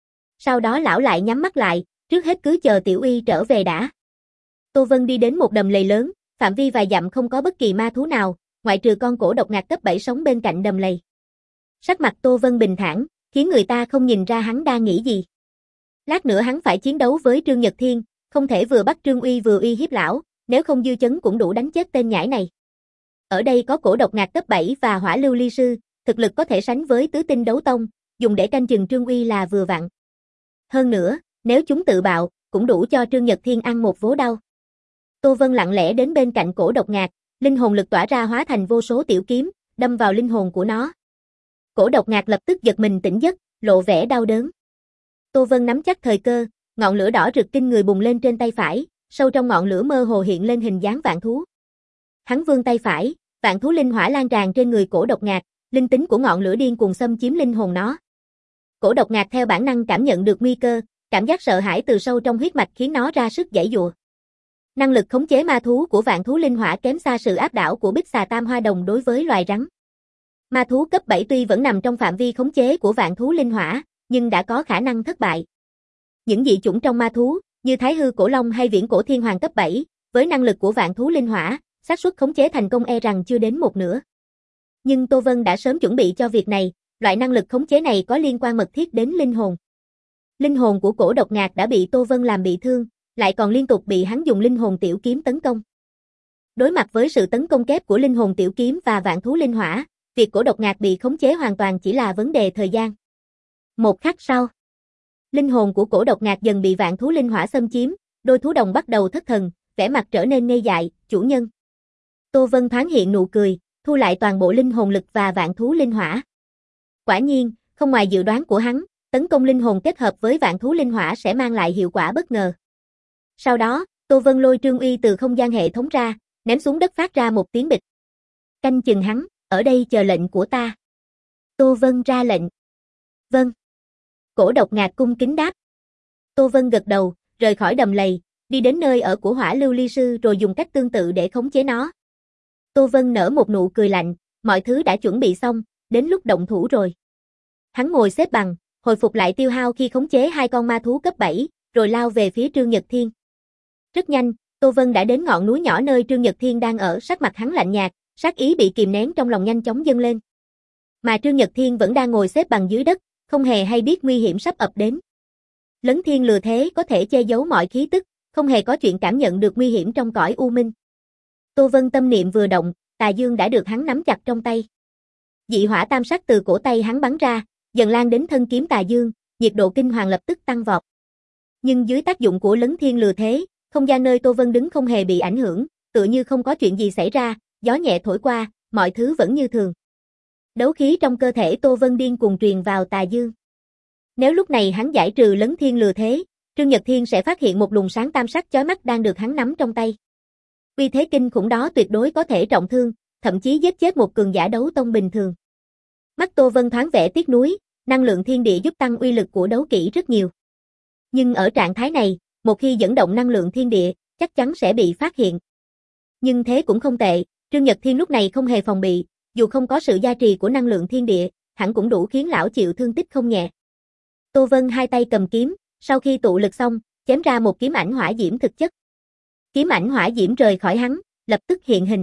Sau đó lão lại nhắm mắt lại, trước hết cứ chờ Tiểu Uy trở về đã. Tô Vân đi đến một đầm lầy lớn, phạm vi vài dặm không có bất kỳ ma thú nào, ngoại trừ con cổ độc ngạc cấp bảy sống bên cạnh đầm lầy. Sắc mặt Tô Vân bình thản, khiến người ta không nhìn ra hắn đang nghĩ gì. Lát nữa hắn phải chiến đấu với Trương Nhật Thiên, không thể vừa bắt Trương Uy vừa uy hiếp lão, nếu không dư chấn cũng đủ đánh chết tên nhãi này. Ở đây có cổ độc ngạc cấp bảy và hỏa lưu ly sư, thực lực có thể sánh với tứ tinh đấu tông, dùng để canh chừng Trương Uy là vừa vặn. Hơn nữa, nếu chúng tự bạo, cũng đủ cho Trương Nhật Thiên ăn một vố đau. Tô Vân lặng lẽ đến bên cạnh cổ độc ngạc, linh hồn lực tỏa ra hóa thành vô số tiểu kiếm, đâm vào linh hồn của nó. Cổ độc ngạc lập tức giật mình tỉnh giấc, lộ vẻ đau đớn. Tô Vân nắm chắc thời cơ, ngọn lửa đỏ rực kinh người bùng lên trên tay phải, sâu trong ngọn lửa mơ hồ hiện lên hình dáng vạn thú. Hắn vươn tay phải, vạn thú linh hỏa lan tràn trên người cổ độc ngạc, linh tính của ngọn lửa điên cuồng xâm chiếm linh hồn nó. Cổ độc ngạc theo bản năng cảm nhận được nguy cơ, cảm giác sợ hãi từ sâu trong huyết mạch khiến nó ra sức giãy giụa. Năng lực khống chế ma thú của vạn thú linh hỏa kém xa sự áp đảo của bích xà tam hoa đồng đối với loài rắn. Ma thú cấp bảy tuy vẫn nằm trong phạm vi khống chế của vạn thú linh hỏa, nhưng đã có khả năng thất bại. Những dị chủng trong ma thú, như Thái hư cổ long hay viễn cổ thiên hoàng cấp bảy, với năng lực của vạn thú linh hỏa, xác suất khống chế thành công e rằng chưa đến một nửa. Nhưng Tô Vân đã sớm chuẩn bị cho việc này, loại năng lực khống chế này có liên quan mật thiết đến linh hồn. Linh hồn của Cổ Độc Ngạc đã bị Tô Vân làm bị thương, lại còn liên tục bị hắn dùng linh hồn tiểu kiếm tấn công. Đối mặt với sự tấn công kép của linh hồn tiểu kiếm và vạn thú linh hỏa, việc Cổ Độc Ngạc bị khống chế hoàn toàn chỉ là vấn đề thời gian. Một khắc sau, linh hồn của Cổ Độc Ngạc dần bị vạn thú linh hỏa xâm chiếm, đôi thú đồng bắt đầu thất thần, vẻ mặt trở nên ngây dại, chủ nhân. Tô Vân thoáng hiện nụ cười, thu lại toàn bộ linh hồn lực và vạn thú linh hỏa. Quả nhiên, không ngoài dự đoán của hắn, tấn công linh hồn kết hợp với vạn thú linh hỏa sẽ mang lại hiệu quả bất ngờ. Sau đó, Tô Vân lôi Trương Uy từ không gian hệ thống ra, ném xuống đất phát ra một tiếng bịch. Canh chừng hắn, ở đây chờ lệnh của ta. Tô Vân ra lệnh. Vâng. Cổ Độc Ngạc cung kính đáp. Tô Vân gật đầu, rời khỏi đầm lầy, đi đến nơi ở của Hỏa Lưu Ly Sư rồi dùng cách tương tự để khống chế nó. Tô Vân nở một nụ cười lạnh, mọi thứ đã chuẩn bị xong, đến lúc động thủ rồi. Hắn ngồi xếp bằng, hồi phục lại tiêu hao khi khống chế hai con ma thú cấp bảy, rồi lao về phía Trương Nhật Thiên. Rất nhanh, Tô Vân đã đến ngọn núi nhỏ nơi Trương Nhật Thiên đang ở, sắc mặt hắn lạnh nhạt, sát ý bị kìm nén trong lòng nhanh chóng dâng lên. Mà Trương Nhật Thiên vẫn đang ngồi xếp bằng dưới đất, không hề hay biết nguy hiểm sắp ập đến. Lấn Thiên Lừa Thế có thể che giấu mọi khí tức, không hề có chuyện cảm nhận được nguy hiểm trong cõi u minh. Tô Vân tâm niệm vừa động, tà dương đã được hắn nắm chặt trong tay. Dị hỏa tam sắc từ cổ tay hắn bắn ra, dần lan đến thân kiếm tà dương, nhiệt độ kinh hoàng lập tức tăng vọt. Nhưng dưới tác dụng của Lấn Thiên Lừa Thế, không gian nơi Tô Vân đứng không hề bị ảnh hưởng, tựa như không có chuyện gì xảy ra, gió nhẹ thổi qua, mọi thứ vẫn như thường. Đấu khí trong cơ thể Tô Vân điên cuồng truyền vào tà dương. Nếu lúc này hắn giải trừ Lấn Thiên Lừa Thế, Trương Nhật Thiên sẽ phát hiện một luồng sáng tam sắc chói mắt đang được hắn nắm trong tay. Uy thế kinh khủng đó tuyệt đối có thể trọng thương, thậm chí giết chết một cường giả đấu tông bình thường. Mắt Tô Vân thoáng vẻ tiếc nuối, năng lượng thiên địa giúp tăng uy lực của đấu kỹ rất nhiều. Nhưng ở trạng thái này, một khi dẫn động năng lượng thiên địa, chắc chắn sẽ bị phát hiện. Nhưng thế cũng không tệ, Trương Nhật Thiên lúc này không hề phòng bị, dù không có sự gia trì của năng lượng thiên địa, hẳn cũng đủ khiến lão chịu thương tích không nhẹ. Tô Vân hai tay cầm kiếm, sau khi tụ lực xong, chém ra một kiếm ảnh hỏa diễm thực chất. Kiếm ảnh hỏa diễm rời khỏi hắn, lập tức hiện hình.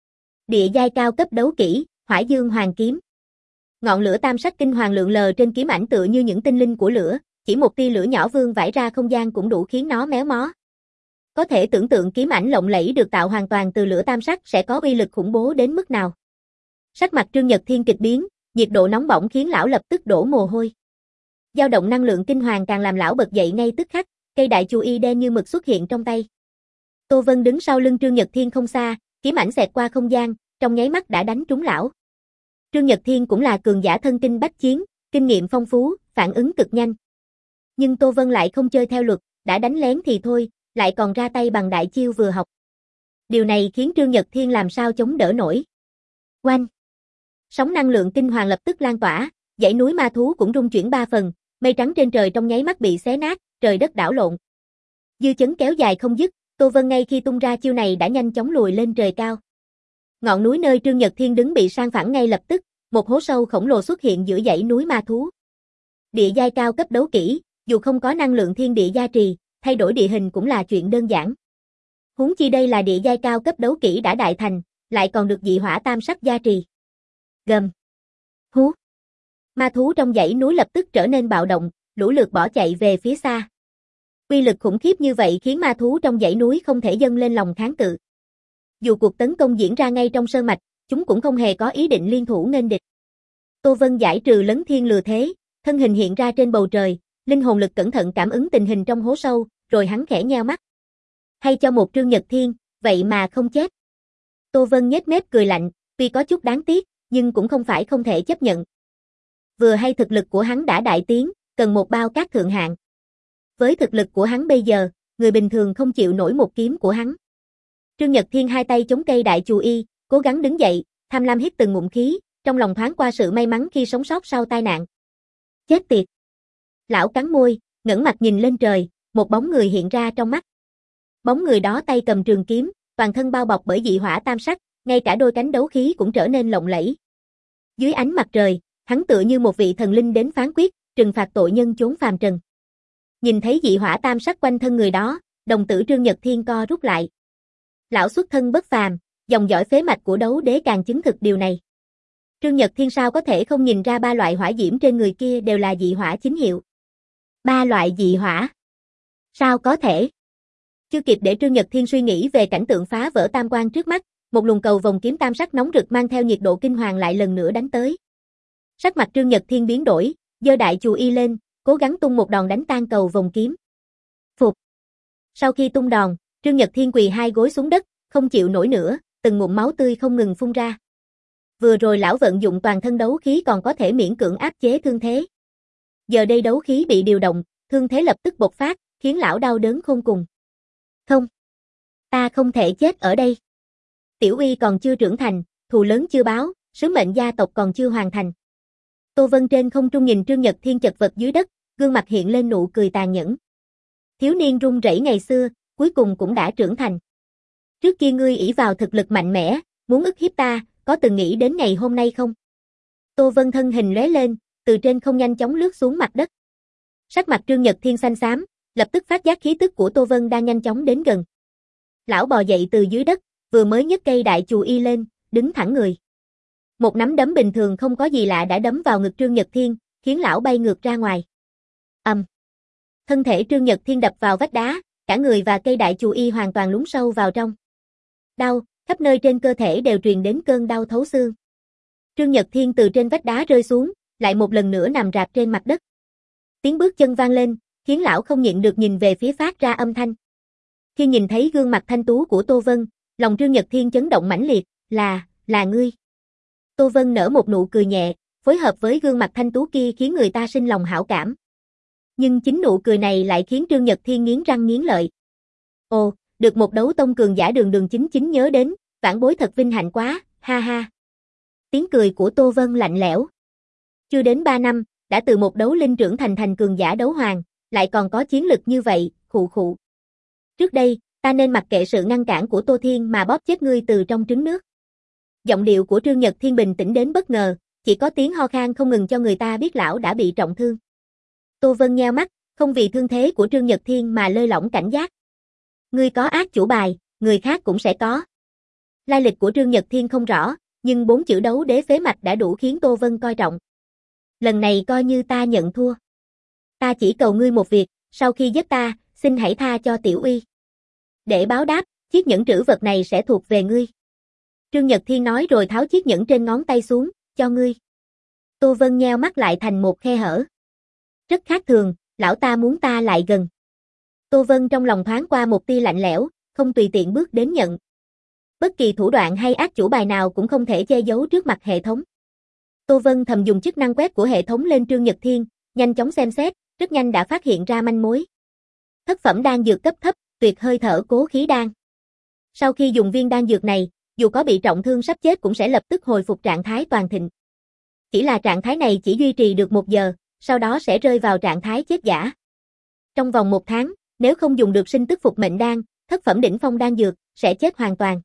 Địa giai cao cấp đấu kỹ, Hỏa Dương Hoàng kiếm. Ngọn lửa tam sắc kinh hoàng lượn lờ trên kiếm ảnh tựa như những tinh linh của lửa, chỉ một tia lửa nhỏ vương vãi ra không gian cũng đủ khiến nó méo mó. Có thể tưởng tượng kiếm ảnh lộng lẫy được tạo hoàn toàn từ lửa tam sắc sẽ có uy lực khủng bố đến mức nào. Sắc mặt Trương Nhật Thiên kịch biến, nhiệt độ nóng bỏng khiến lão lập tức đổ mồ hôi. Dao động năng lượng kinh hoàng càng làm lão bật dậy ngay tức khắc, cây đại chu y đen như mực xuất hiện trong tay. Tô Vân đứng sau lưng Trương Nhật Thiên không xa, kiếm ảnh xẹt qua không gian, trong nháy mắt đã đánh trúng lão. Trương Nhật Thiên cũng là cường giả thân kinh bách chiến, kinh nghiệm phong phú, phản ứng cực nhanh. Nhưng Tô Vân lại không chơi theo luật, đã đánh lén thì thôi, lại còn ra tay bằng đại chiêu vừa học. Điều này khiến Trương Nhật Thiên làm sao chống đỡ nổi. Oanh! Sóng năng lượng kinh hoàng lập tức lan tỏa, dãy núi ma thú cũng rung chuyển ba phần, mây trắng trên trời trong nháy mắt bị xé nát, trời đất đảo lộn. Dư chấn kéo dài không dứt, Tô Vân ngay khi tung ra chiêu này đã nhanh chóng lùi lên trời cao. Ngọn núi nơi Trương Nhật Thiên đứng bị san phẳng ngay lập tức, một hố sâu khổng lồ xuất hiện giữa dãy núi ma thú. Địa giai cao cấp đấu kỹ, dù không có năng lượng thiên địa gia trì, thay đổi địa hình cũng là chuyện đơn giản. Huống chi đây là địa giai cao cấp đấu kỹ đã đại thành, lại còn được dị hỏa tam sắc gia trì. Gầm. Hú. Ma thú trong dãy núi lập tức trở nên bạo động, lũ lượt bỏ chạy về phía xa. Uy lực khủng khiếp như vậy khiến ma thú trong dãy núi không thể dâng lên lòng kháng cự. Dù cuộc tấn công diễn ra ngay trong sơn mạch, chúng cũng không hề có ý định liên thủ nghênh địch. Tô Vân giải trừ Lấn Thiên Lừa Thế, thân hình hiện ra trên bầu trời, linh hồn lực cẩn thận cảm ứng tình hình trong hố sâu, rồi hắn khẽ nheo mắt. Hay cho một Trương Nhật Thiên, vậy mà không chết. Tô Vân nhếch mép cười lạnh, tuy có chút đáng tiếc, nhưng cũng không phải không thể chấp nhận. Vừa hay thực lực của hắn đã đại tiến, cần một bao cát thượng hạng. Với thực lực của hắn bây giờ, người bình thường không chịu nổi một kiếm của hắn. Trương Nhật Thiên hai tay chống cây đại chù y, cố gắng đứng dậy, tham lam hít từng ngụm khí, trong lòng thoáng qua sự may mắn khi sống sót sau tai nạn. Chết tiệt! Lão cắn môi, ngẩng mặt nhìn lên trời, một bóng người hiện ra trong mắt. Bóng người đó tay cầm trường kiếm, toàn thân bao bọc bởi dị hỏa tam sắc, ngay cả đôi cánh đấu khí cũng trở nên lộng lẫy. Dưới ánh mặt trời, hắn tựa như một vị thần linh đến phán quyết, trừng phạt tội nhân chốn phàm trần. Nhìn thấy dị hỏa tam sắc quanh thân người đó, đồng tử Trương Nhật Thiên co rút lại. Lão xuất thân bất phàm, dòng dõi phế mạch của đấu đế càng chứng thực điều này. Trương Nhật Thiên sao có thể không nhìn ra ba loại hỏa diễm trên người kia đều là dị hỏa chính hiệu. Ba loại dị hỏa? Sao có thể? Chưa kịp để Trương Nhật Thiên suy nghĩ về cảnh tượng phá vỡ tam quan trước mắt, một luồng cầu vồng kiếm tam sắc nóng rực mang theo nhiệt độ kinh hoàng lại lần nữa đánh tới. Sắc mặt Trương Nhật Thiên biến đổi, giơ đại chù y lên, cố gắng tung một đòn đánh tan cầu vồng kiếm. Phục. Sau khi tung đòn, Trương Nhật Thiên quỳ hai gối xuống đất, không chịu nổi nữa, từng ngụm máu tươi không ngừng phun ra. Vừa rồi lão vận dụng toàn thân đấu khí còn có thể miễn cưỡng áp chế thương thế. Giờ đây đấu khí bị điều động, thương thế lập tức bộc phát, khiến lão đau đớn khôn cùng. Không. Ta không thể chết ở đây. Tiểu Uy còn chưa trưởng thành, thù lớn chưa báo, sứ mệnh gia tộc còn chưa hoàn thành. Tô Vân trên không trung nhìn Trương Nhật Thiên chật vật dưới đất, gương mặt hiện lên nụ cười tàn nhẫn. Thiếu niên run rẩy ngày xưa, cuối cùng cũng đã trưởng thành. Trước kia ngươi ỷ vào thực lực mạnh mẽ, muốn ức hiếp ta, có từng nghĩ đến ngày hôm nay không? Tô Vân thân hình lóe lên, từ trên không nhanh chóng lướt xuống mặt đất. Sắc mặt Trương Nhật Thiên xanh xám, lập tức phát giác khí tức của Tô Vân đang nhanh chóng đến gần. Lão bò dậy từ dưới đất, vừa mới nhấc cây đại chù y lên, đứng thẳng người. Một nắm đấm bình thường không có gì lạ đã đấm vào ngực Trương Nhật Thiên, khiến lão bay ngược ra ngoài. Ầm. Thân thể Trương Nhật Thiên đập vào vách đá, cả người và cây đại chù y hoàn toàn lún sâu vào trong. Đau, khắp nơi trên cơ thể đều truyền đến cơn đau thấu xương. Trương Nhật Thiên từ trên vách đá rơi xuống, lại một lần nữa nằm rạp trên mặt đất. Tiếng bước chân vang lên, khiến lão không nhịn được nhìn về phía phát ra âm thanh. Khi nhìn thấy gương mặt thanh tú của Tô Vân, lòng Trương Nhật Thiên chấn động mãnh liệt, là, là ngươi. Tô Vân nở một nụ cười nhẹ, phối hợp với gương mặt thanh tú kia khiến người ta sinh lòng hảo cảm. Nhưng chính nụ cười này lại khiến Trương Nhật Thiên nghiến răng nghiến lợi. Ồ, được một đấu tông cường giả đường đường chính chính nhớ đến, vãn bối thật vinh hạnh quá, ha ha. Tiếng cười của Tô Vân lạnh lẽo. Chưa đến ba năm, đã từ một đấu linh trưởng thành thành cường giả đấu hoàng, lại còn có chiến lực như vậy, khụ khụ. Trước đây, ta nên mặc kệ sự ngăn cản của Tô Thiên mà bóp chết ngươi từ trong trứng nước. Giọng điệu của Trương Nhật Thiên bình tĩnh đến bất ngờ, chỉ có tiếng ho khan không ngừng cho người ta biết lão đã bị trọng thương. Tô Vân nheo mắt, không vì thương thế của Trương Nhật Thiên mà lơi lỏng cảnh giác. Ngươi có ác chủ bài, người khác cũng sẽ có. Lai lịch của Trương Nhật Thiên không rõ, nhưng bốn chữ đấu đế phế mạch đã đủ khiến Tô Vân coi trọng. Lần này coi như ta nhận thua. Ta chỉ cầu ngươi một việc, sau khi giết ta, xin hãy tha cho Tiểu Uy. Để báo đáp, chiếc nhẫn trữ vật này sẽ thuộc về ngươi. Trương Nhật Thiên nói rồi tháo chiếc nhẫn trên ngón tay xuống, cho ngươi. Tô Vân nheo mắt lại thành một khe hở. Rất khác thường, lão ta muốn ta lại gần. Tô Vân trong lòng thoáng qua một tia lạnh lẽo, không tùy tiện bước đến nhận. Bất kỳ thủ đoạn hay ác chủ bài nào cũng không thể che giấu trước mặt hệ thống. Tô Vân thầm dùng chức năng quét của hệ thống lên Trương Nhật Thiên, nhanh chóng xem xét, rất nhanh đã phát hiện ra manh mối. Thất phẩm đan dược cấp thấp, tuyệt hơi thở cố khí đan. Sau khi dùng viên đan dược này, dù có bị trọng thương sắp chết cũng sẽ lập tức hồi phục trạng thái toàn thịnh. Chỉ là trạng thái này chỉ duy trì được một giờ, sau đó sẽ rơi vào trạng thái chết giả. Trong vòng một tháng, nếu không dùng được sinh tức phục mệnh đan, thất phẩm đỉnh phong đan dược, sẽ chết hoàn toàn.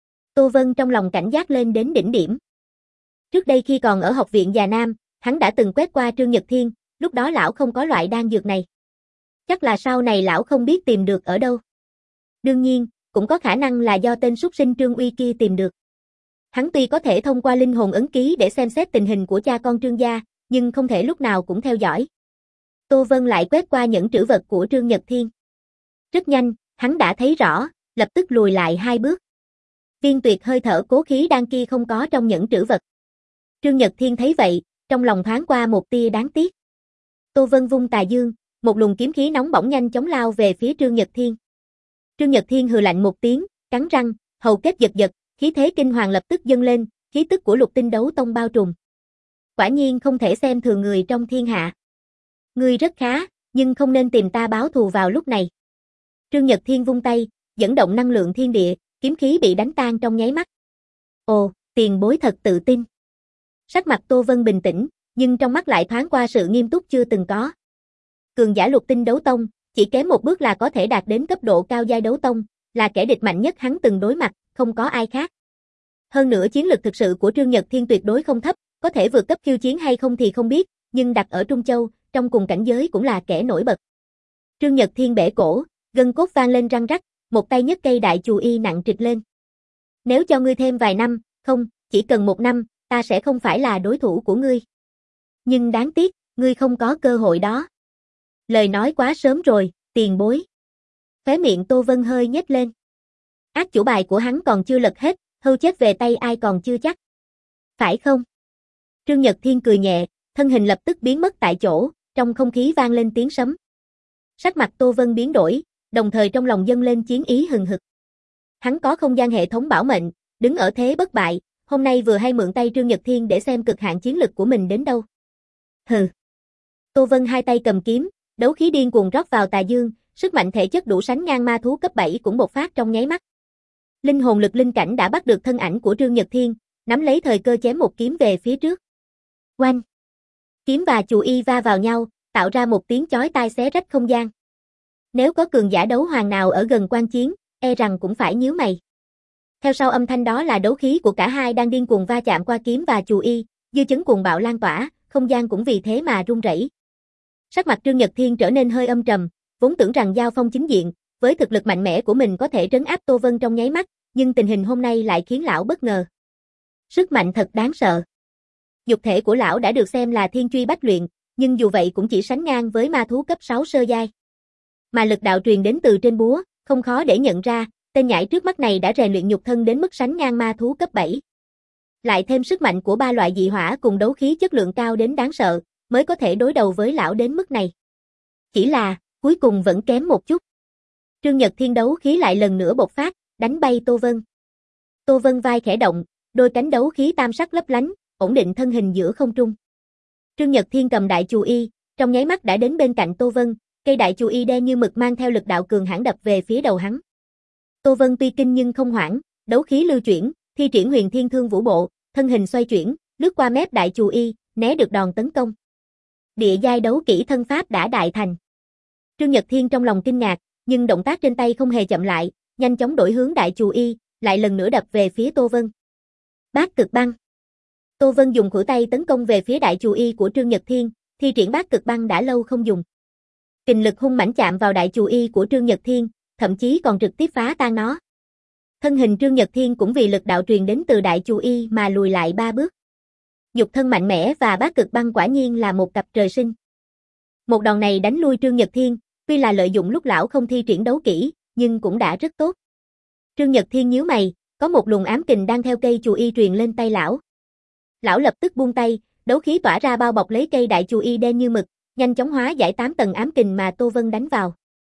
Tô Vân trong lòng cảnh giác lên đến đỉnh điểm. Trước đây khi còn ở học viện Già Nam, hắn đã từng quét qua Trương Nhật Thiên, lúc đó lão không có loại đan dược này. Chắc là sau này lão không biết tìm được ở đâu. Đương nhiên, cũng có khả năng là do tên súc sinh Trương Uy kia tìm được. Hắn tuy có thể thông qua linh hồn ấn ký để xem xét tình hình của cha con Trương gia, nhưng không thể lúc nào cũng theo dõi. Tô Vân lại quét qua những trữ vật của Trương Nhật Thiên. Rất nhanh, hắn đã thấy rõ, lập tức lùi lại hai bước. Viên tuyệt hơi thở cố khí đan kia không có trong những trữ vật. Trương Nhật Thiên thấy vậy, trong lòng thoáng qua một tia đáng tiếc. Tô Vân vung tà dương, một luồng kiếm khí nóng bỏng nhanh chóng lao về phía Trương Nhật Thiên. Trương Nhật Thiên hừ lạnh một tiếng, cắn răng, hầu kết giật giật, khí thế kinh hoàng lập tức dâng lên, khí tức của Lục Tinh Đấu Tông bao trùm. Quả nhiên không thể xem thường người trong thiên hạ. Ngươi rất khá, nhưng không nên tìm ta báo thù vào lúc này. Trương Nhật Thiên vung tay, dẫn động năng lượng thiên địa, kiếm khí bị đánh tan trong nháy mắt. Ồ, tiền bối thật tự tin. Sắc mặt Tô Vân bình tĩnh, nhưng trong mắt lại thoáng qua sự nghiêm túc chưa từng có. Cường giả Lục Tinh Đấu Tông, chỉ kém một bước là có thể đạt đến cấp độ cao giai đấu tông, là kẻ địch mạnh nhất hắn từng đối mặt, không có ai khác. Hơn nữa chiến lực thực sự của Trương Nhật Thiên tuyệt đối không thấp, có thể vượt cấp khiêu chiến hay không thì không biết, nhưng đặt ở Trung Châu, trong cùng cảnh giới cũng là kẻ nổi bật. Trương Nhật Thiên bể cổ, gân cốt vang lên răng rắc, một tay nhấc cây đại chù y nặng trịch lên. Nếu cho ngươi thêm vài năm, không, chỉ cần một năm, ta sẽ không phải là đối thủ của ngươi. Nhưng đáng tiếc, ngươi không có cơ hội đó. Lời nói quá sớm rồi, tiền bối. Khóe miệng Tô Vân hơi nhếch lên. Ác chủ bài của hắn còn chưa lật hết, hưu chết về tay ai còn chưa chắc. Phải không? Trương Nhật Thiên cười nhẹ, thân hình lập tức biến mất tại chỗ, trong không khí vang lên tiếng sấm. Sắc mặt Tô Vân biến đổi, đồng thời trong lòng dâng lên chiến ý hừng hực. Hắn có không gian hệ thống bảo mệnh, đứng ở thế bất bại, hôm nay vừa hay mượn tay Trương Nhật Thiên để xem cực hạn chiến lực của mình đến đâu. Hừ. Tô Vân hai tay cầm kiếm, đấu khí điên cuồng rót vào tà dương, sức mạnh thể chất đủ sánh ngang ma thú cấp bảy cũng bộc phát trong nháy mắt. Linh hồn lực linh cảnh đã bắt được thân ảnh của Trương Nhật Thiên, nắm lấy thời cơ chém một kiếm về phía trước. Oanh! Kiếm và chù y va vào nhau, tạo ra một tiếng chói tai xé rách không gian. Nếu có cường giả đấu hoàng nào ở gần quan chiến, e rằng cũng phải nhíu mày. Theo sau âm thanh đó là đấu khí của cả hai đang điên cuồng va chạm qua kiếm và chù y, dư chấn cuồng bạo lan tỏa, không gian cũng vì thế mà rung rẩy. Sắc mặt Trương Nhật Thiên trở nên hơi âm trầm, vốn tưởng rằng giao phong chính diện, với thực lực mạnh mẽ của mình có thể trấn áp Tô Vân trong nháy mắt, nhưng tình hình hôm nay lại khiến lão bất ngờ. Sức mạnh thật đáng sợ. Nhục thể của lão đã được xem là thiên truy bách luyện, nhưng dù vậy cũng chỉ sánh ngang với ma thú cấp sáu sơ giai. Mà lực đạo truyền đến từ trên búa, không khó để nhận ra, tên nhãi trước mắt này đã rèn luyện nhục thân đến mức sánh ngang ma thú cấp bảy. Lại thêm sức mạnh của ba loại dị hỏa cùng đấu khí chất lượng cao đến đáng sợ, mới có thể đối đầu với lão đến mức này. Chỉ là, cuối cùng vẫn kém một chút. Trương Nhật Thiên đấu khí lại lần nữa bộc phát, đánh bay Tô Vân. Tô Vân vai khẽ động, đôi cánh đấu khí tam sắc lấp lánh, ổn định thân hình giữa không trung. Trương Nhật Thiên cầm đại chù y, trong nháy mắt đã đến bên cạnh Tô Vân, cây đại chù y đen như mực mang theo lực đạo cường hãn đập về phía đầu hắn. Tô Vân tuy kinh nhưng không hoảng, đấu khí lưu chuyển, thi triển Huyền Thiên Thương Vũ Bộ, thân hình xoay chuyển, lướt qua mép đại chù y, né được đòn tấn công. Địa giai đấu kỹ thân pháp đã đại thành. Trương Nhật Thiên trong lòng kinh ngạc, nhưng động tác trên tay không hề chậm lại, nhanh chóng đổi hướng đại chù y, lại lần nữa đập về phía Tô Vân. Bát cực băng. Tô Vân dùng khuỷu tay tấn công về phía đại chù y của Trương Nhật Thiên, thi triển bát cực băng đã lâu không dùng. Kình lực hung mãnh chạm vào đại chù y của Trương Nhật Thiên, thậm chí còn trực tiếp phá tan nó. Thân hình Trương Nhật Thiên cũng vì lực đạo truyền đến từ đại chù y mà lùi lại ba bước. Nhục thân mạnh mẽ và bát cực băng quả nhiên là một cặp trời sinh. Một đòn này đánh lui Trương Nhật Thiên, tuy là lợi dụng lúc lão không thi triển đấu kỹ, nhưng cũng đã rất tốt. Trương Nhật Thiên nhíu mày, có một luồng ám kình đang theo cây chù y truyền lên tay lão. Lão lập tức buông tay, đấu khí tỏa ra bao bọc lấy cây đại chù y đen như mực, nhanh chóng hóa giải tám tầng ám kình mà Tô Vân đánh vào.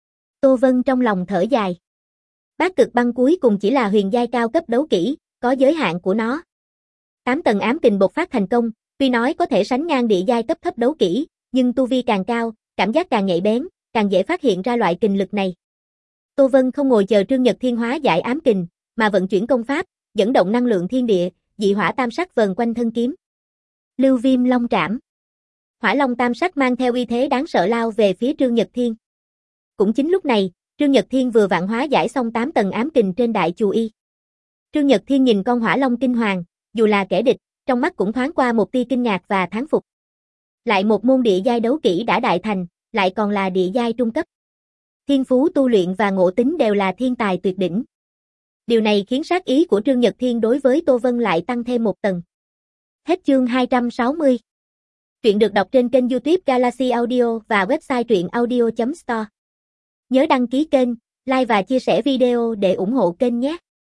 Tô Vân trong lòng thở dài. Bát cực băng cuối cùng chỉ là huyền giai cao cấp đấu kỹ, có giới hạn của nó. Tám tầng ám kình bộc phát thành công, tuy nói có thể sánh ngang địa giai cấp thấp đấu kỹ, nhưng tu vi càng cao, cảm giác càng nhạy bén, càng dễ phát hiện ra loại kình lực này. Tô Vân không ngồi chờ Trương Nhật Thiên hóa giải ám kình, mà vận chuyển công pháp, dẫn động năng lượng thiên địa, dị hỏa tam sắc vờn quanh thân kiếm. Lưu Viêm Long Trảm. Hỏa Long tam sắc mang theo uy thế đáng sợ lao về phía Trương Nhật Thiên. Cũng chính lúc này, Trương Nhật Thiên vừa vạn hóa giải xong tám tầng ám kình trên đại chù y. Trương Nhật Thiên nhìn con Hỏa Long kinh hoàng, dù là kẻ địch, trong mắt cũng thoáng qua một tia kinh ngạc và thán phục. Lại một môn địa giai đấu kỹ đã đại thành, lại còn là địa giai trung cấp. Thiên phú tu luyện và ngộ tính đều là thiên tài tuyệt đỉnh. Điều này khiến sát ý của Trương Nhật Thiên đối với Tô Vân lại tăng thêm một tầng. Hết chương hai trăm sáu mươi. Truyện được đọc trên kênh YouTube Galaxy Audio và website truyện audio chấm store. Nhớ đăng ký kênh, like và chia sẻ video để ủng hộ kênh nhé.